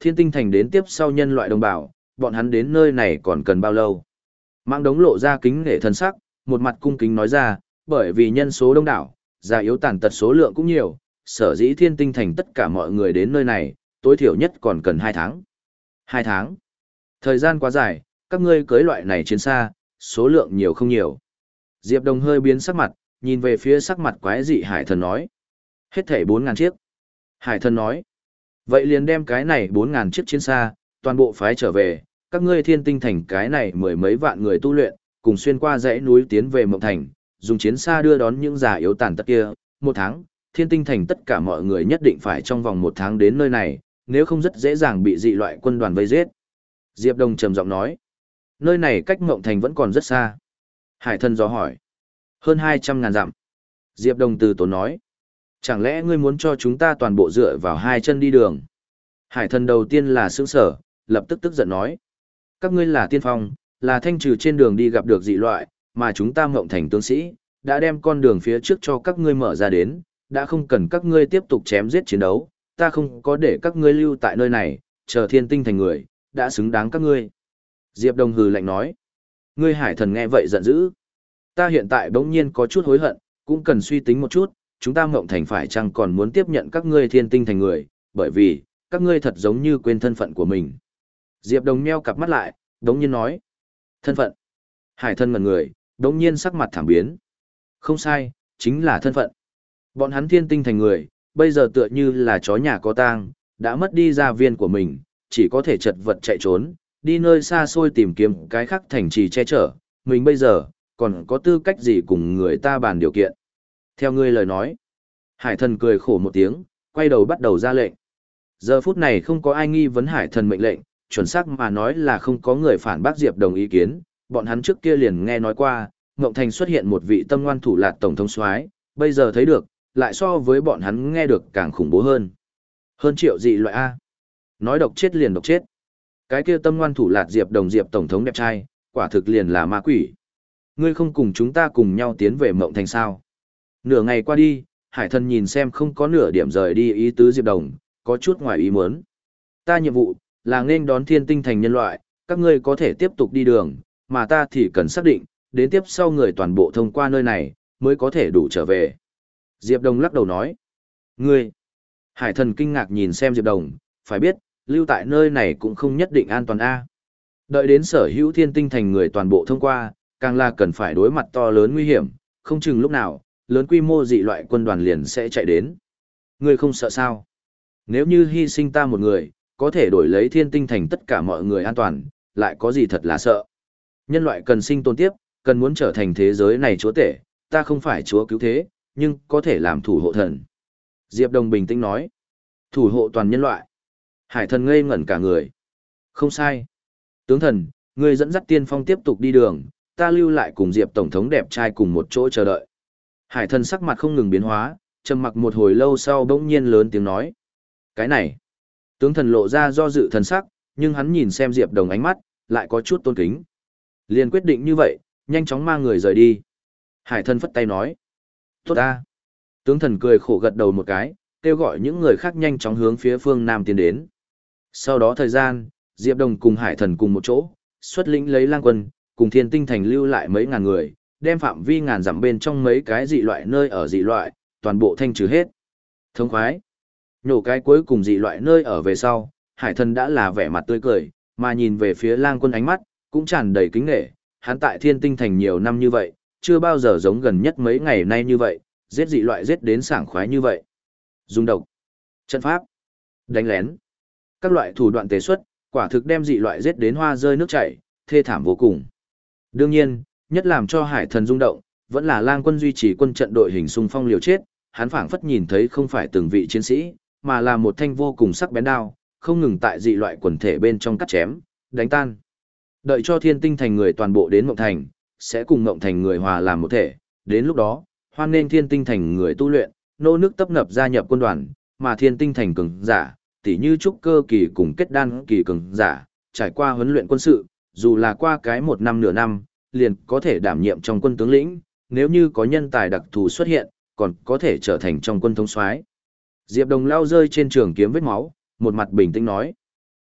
thiên tinh thành đến tiếp sau nhân loại đồng bào, bọn hắn đến nơi này còn cần bao lâu? Mạng đống lộ ra kính nể thân sắc, một mặt cung kính nói ra, bởi vì nhân số đông đảo, già yếu tàn tật số lượng cũng nhiều, sở dĩ thiên tinh thành tất cả mọi người đến nơi này, tối thiểu nhất còn cần hai tháng. Hai tháng. Thời gian quá dài, các ngươi cưới loại này chiến xa, số lượng nhiều không nhiều. Diệp Đồng hơi biến sắc mặt, nhìn về phía sắc mặt quái dị Hải Thần nói. Hết thảy bốn ngàn chiếc. Hải Thần nói. Vậy liền đem cái này bốn ngàn chiếc chiến xa, toàn bộ phái trở về, các ngươi thiên tinh thành cái này mười mấy vạn người tu luyện, cùng xuyên qua dãy núi tiến về Mộng Thành, dùng chiến xa đưa đón những già yếu tàn tật kia, một tháng, thiên tinh thành tất cả mọi người nhất định phải trong vòng một tháng đến nơi này, nếu không rất dễ dàng bị dị loại quân đoàn vây giết. Diệp Đồng trầm giọng nói, nơi này cách Mộng Thành vẫn còn rất xa. Hải Thần dò hỏi, hơn hai trăm ngàn dặm. Diệp Đồng từ tốn nói, chẳng lẽ ngươi muốn cho chúng ta toàn bộ dựa vào hai chân đi đường? Hải Thần đầu tiên là sững sở, lập tức tức giận nói, các ngươi là tiên phong, là thanh trừ trên đường đi gặp được dị loại, mà chúng ta Mộng Thành tướng sĩ, đã đem con đường phía trước cho các ngươi mở ra đến, đã không cần các ngươi tiếp tục chém giết chiến đấu, ta không có để các ngươi lưu tại nơi này, chờ thiên tinh thành người, đã xứng đáng các ngươi. Diệp Đồng hừ lạnh nói, ngươi Hải Thần nghe vậy giận dữ. Ta hiện tại bỗng nhiên có chút hối hận, cũng cần suy tính một chút, chúng ta Mộng Thành phải chăng còn muốn tiếp nhận các ngươi thiên tinh thành người, bởi vì, các ngươi thật giống như quên thân phận của mình. Diệp Đồng nheo cặp mắt lại, đống nhiên nói, thân phận. Hải Thần ngẩn người, đống nhiên sắc mặt thảm biến. Không sai, chính là thân phận. Bọn hắn thiên tinh thành người, bây giờ tựa như là chó nhà có tang, đã mất đi gia viên của mình, chỉ có thể chật vật chạy trốn, đi nơi xa xôi tìm kiếm cái khác thành trì che chở, mình bây giờ, còn có tư cách gì cùng người ta bàn điều kiện. Theo ngươi lời nói, Hải Thần cười khổ một tiếng, quay đầu bắt đầu ra lệnh. Giờ phút này không có ai nghi vấn Hải Thần mệnh lệnh, chuẩn xác mà nói là không có người phản bác Diệp Đồng ý kiến, bọn hắn trước kia liền nghe nói qua, Ngộng Thành xuất hiện một vị tâm ngoan thủ lạt tổng thống soái, bây giờ thấy được, lại so với bọn hắn nghe được càng khủng bố hơn. Hơn triệu dị loại A. Nói độc chết liền độc chết. Cái kia tâm ngoan thủ lạt Diệp Đồng Diệp tổng thống đẹp trai, quả thực liền là ma quỷ. Ngươi không cùng chúng ta cùng nhau tiến về Mộng Thành sao? Nửa ngày qua đi, Hải Thần nhìn xem không có nửa điểm rời đi ý tứ Diệp Đồng, có chút ngoài ý muốn. Ta nhiệm vụ là nên đón thiên tinh thành nhân loại, các ngươi có thể tiếp tục đi đường, mà ta thì cần xác định, đến tiếp sau người toàn bộ thông qua nơi này, mới có thể đủ trở về. Diệp Đồng lắc đầu nói. Ngươi! Hải Thần kinh ngạc nhìn xem Diệp Đồng, phải biết, lưu tại nơi này cũng không nhất định an toàn A. Đợi đến sở hữu thiên tinh thành người toàn bộ thông qua, càng là cần phải đối mặt to lớn nguy hiểm, không chừng lúc nào, lớn quy mô dị loại quân đoàn liền sẽ chạy đến. Ngươi không sợ sao? Nếu như hy sinh ta một người, có thể đổi lấy thiên tinh thành tất cả mọi người an toàn, lại có gì thật là sợ. Nhân loại cần sinh tồn tiếp, cần muốn trở thành thế giới này chúa tể, ta không phải chúa cứu thế, nhưng có thể làm thủ hộ thần. Diệp Đồng bình tĩnh nói, thủ hộ toàn nhân loại. Hải Thần ngây ngẩn cả người. Không sai. Tướng thần, ngươi dẫn dắt tiên phong tiếp tục đi đường, ta lưu lại cùng Diệp Tổng thống đẹp trai cùng một chỗ chờ đợi. Hải Thần sắc mặt không ngừng biến hóa, trầm mặc một hồi lâu sau bỗng nhiên lớn tiếng nói. Cái này. Tướng thần lộ ra do dự thần sắc, nhưng hắn nhìn xem Diệp Đồng ánh mắt, lại có chút tôn kính. Liền quyết định như vậy, nhanh chóng mang người rời đi. Hải Thần phất tay nói. Tốt ta. Tướng thần cười khổ gật đầu một cái, kêu gọi những người khác nhanh chóng hướng phía phương Nam tiến đến. Sau đó thời gian, Diệp Đồng cùng Hải Thần cùng một chỗ, xuất lĩnh lấy lang quân, cùng thiên tinh thành lưu lại mấy ngàn người, đem phạm vi ngàn dặm bên trong mấy cái dị loại nơi ở dị loại, toàn bộ thanh trừ hết. Thống khoái. Nhổ cái cuối cùng dị loại nơi ở về sau, Hải Thần đã là vẻ mặt tươi cười, mà nhìn về phía lang quân ánh mắt, cũng tràn đầy kính nể. Hắn tại thiên tinh thành nhiều năm như vậy, chưa bao giờ giống gần nhất mấy ngày nay như vậy, giết dị loại giết đến sảng khoái như vậy. Dùng độc, trận pháp, đánh lén, các loại thủ đoạn tế xuất, quả thực đem dị loại giết đến hoa rơi nước chảy, thê thảm vô cùng. Đương nhiên, nhất làm cho Hải Thần rung động, vẫn là lang quân duy trì quân trận đội hình xung phong liều chết, hắn phảng phất nhìn thấy không phải từng vị chiến sĩ, mà là một thanh vô cùng sắc bén đao, không ngừng tại dị loại quần thể bên trong cắt chém, đánh tan. Đợi cho thiên tinh thành người toàn bộ đến Mộng Thành, sẽ cùng Mộng Thành người hòa làm một thể, đến lúc đó, hoan nên thiên tinh thành người tu luyện, nô nước tấp nập gia nhập quân đoàn, mà thiên tinh thành cường giả, tỉ như trúc cơ kỳ cùng kết đan kỳ cường giả, trải qua huấn luyện quân sự, dù là qua cái một năm nửa năm, liền có thể đảm nhiệm trong quân tướng lĩnh, nếu như có nhân tài đặc thù xuất hiện, còn có thể trở thành trong quân thống soái. Diệp Đồng lao rơi trên trường kiếm vết máu, một mặt bình tĩnh nói.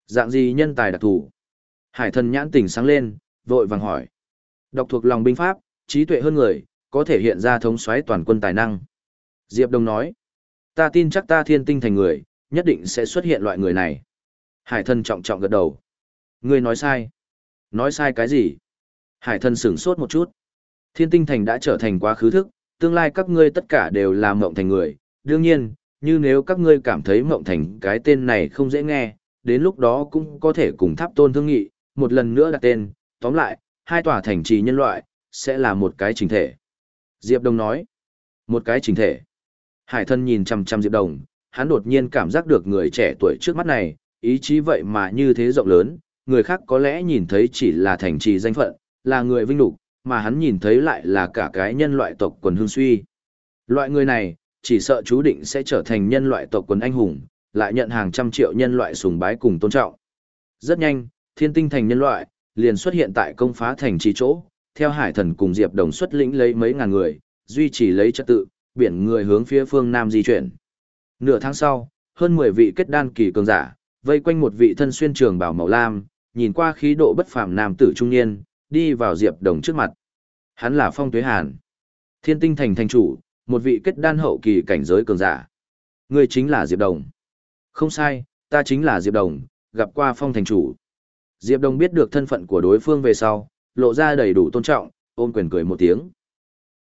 Dạng gì nhân tài đặc thù? Hải thần nhãn tỉnh sáng lên, vội vàng hỏi. Đọc thuộc lòng binh pháp, trí tuệ hơn người, có thể hiện ra thống soái toàn quân tài năng. Diệp Đông nói, ta tin chắc ta thiên tinh thành người, nhất định sẽ xuất hiện loại người này. Hải thần trọng trọng gật đầu. Ngươi nói sai. Nói sai cái gì? Hải thần sửng sốt một chút. Thiên tinh thành đã trở thành quá khứ thức, tương lai các ngươi tất cả đều là mộng thành người. Đương nhiên, như nếu các ngươi cảm thấy mộng thành cái tên này không dễ nghe, đến lúc đó cũng có thể cùng tháp tôn thương nghị, một lần nữa đặt tên. Tóm lại, hai tòa thành trì nhân loại, sẽ là một cái chỉnh thể. Diệp Đông nói, một cái chỉnh thể. Hải thần nhìn chằm chằm Diệp Đồng, hắn đột nhiên cảm giác được người trẻ tuổi trước mắt này, ý chí vậy mà như thế rộng lớn, người khác có lẽ nhìn thấy chỉ là thành trì danh phận, là người vinh nhục, mà hắn nhìn thấy lại là cả cái nhân loại tộc quần hương suy. Loại người này, chỉ sợ chú định sẽ trở thành nhân loại tộc quần anh hùng, lại nhận hàng trăm triệu nhân loại sùng bái cùng tôn trọng. Rất nhanh, thiên tinh thành nhân loại, liền xuất hiện tại công phá thành trì chỗ, theo hải thần cùng Diệp Đồng xuất lĩnh lấy mấy ngàn người, duy trì lấy trật tự, biển người hướng phía phương Nam di chuyển. Nửa tháng sau, hơn mười vị kết đan kỳ cường giả, vây quanh một vị thân xuyên trường bào màu lam, nhìn qua khí độ bất phàm nam tử trung niên, đi vào Diệp Đồng trước mặt. Hắn là Phong Tuế Hàn, thiên tinh thành thành chủ, một vị kết đan hậu kỳ cảnh giới cường giả. Ngươi chính là Diệp Đồng. Không sai, ta chính là Diệp Đồng, gặp qua Phong thành chủ. Diệp Đồng biết được thân phận của đối phương về sau, lộ ra đầy đủ tôn trọng, ôm quyền cười một tiếng.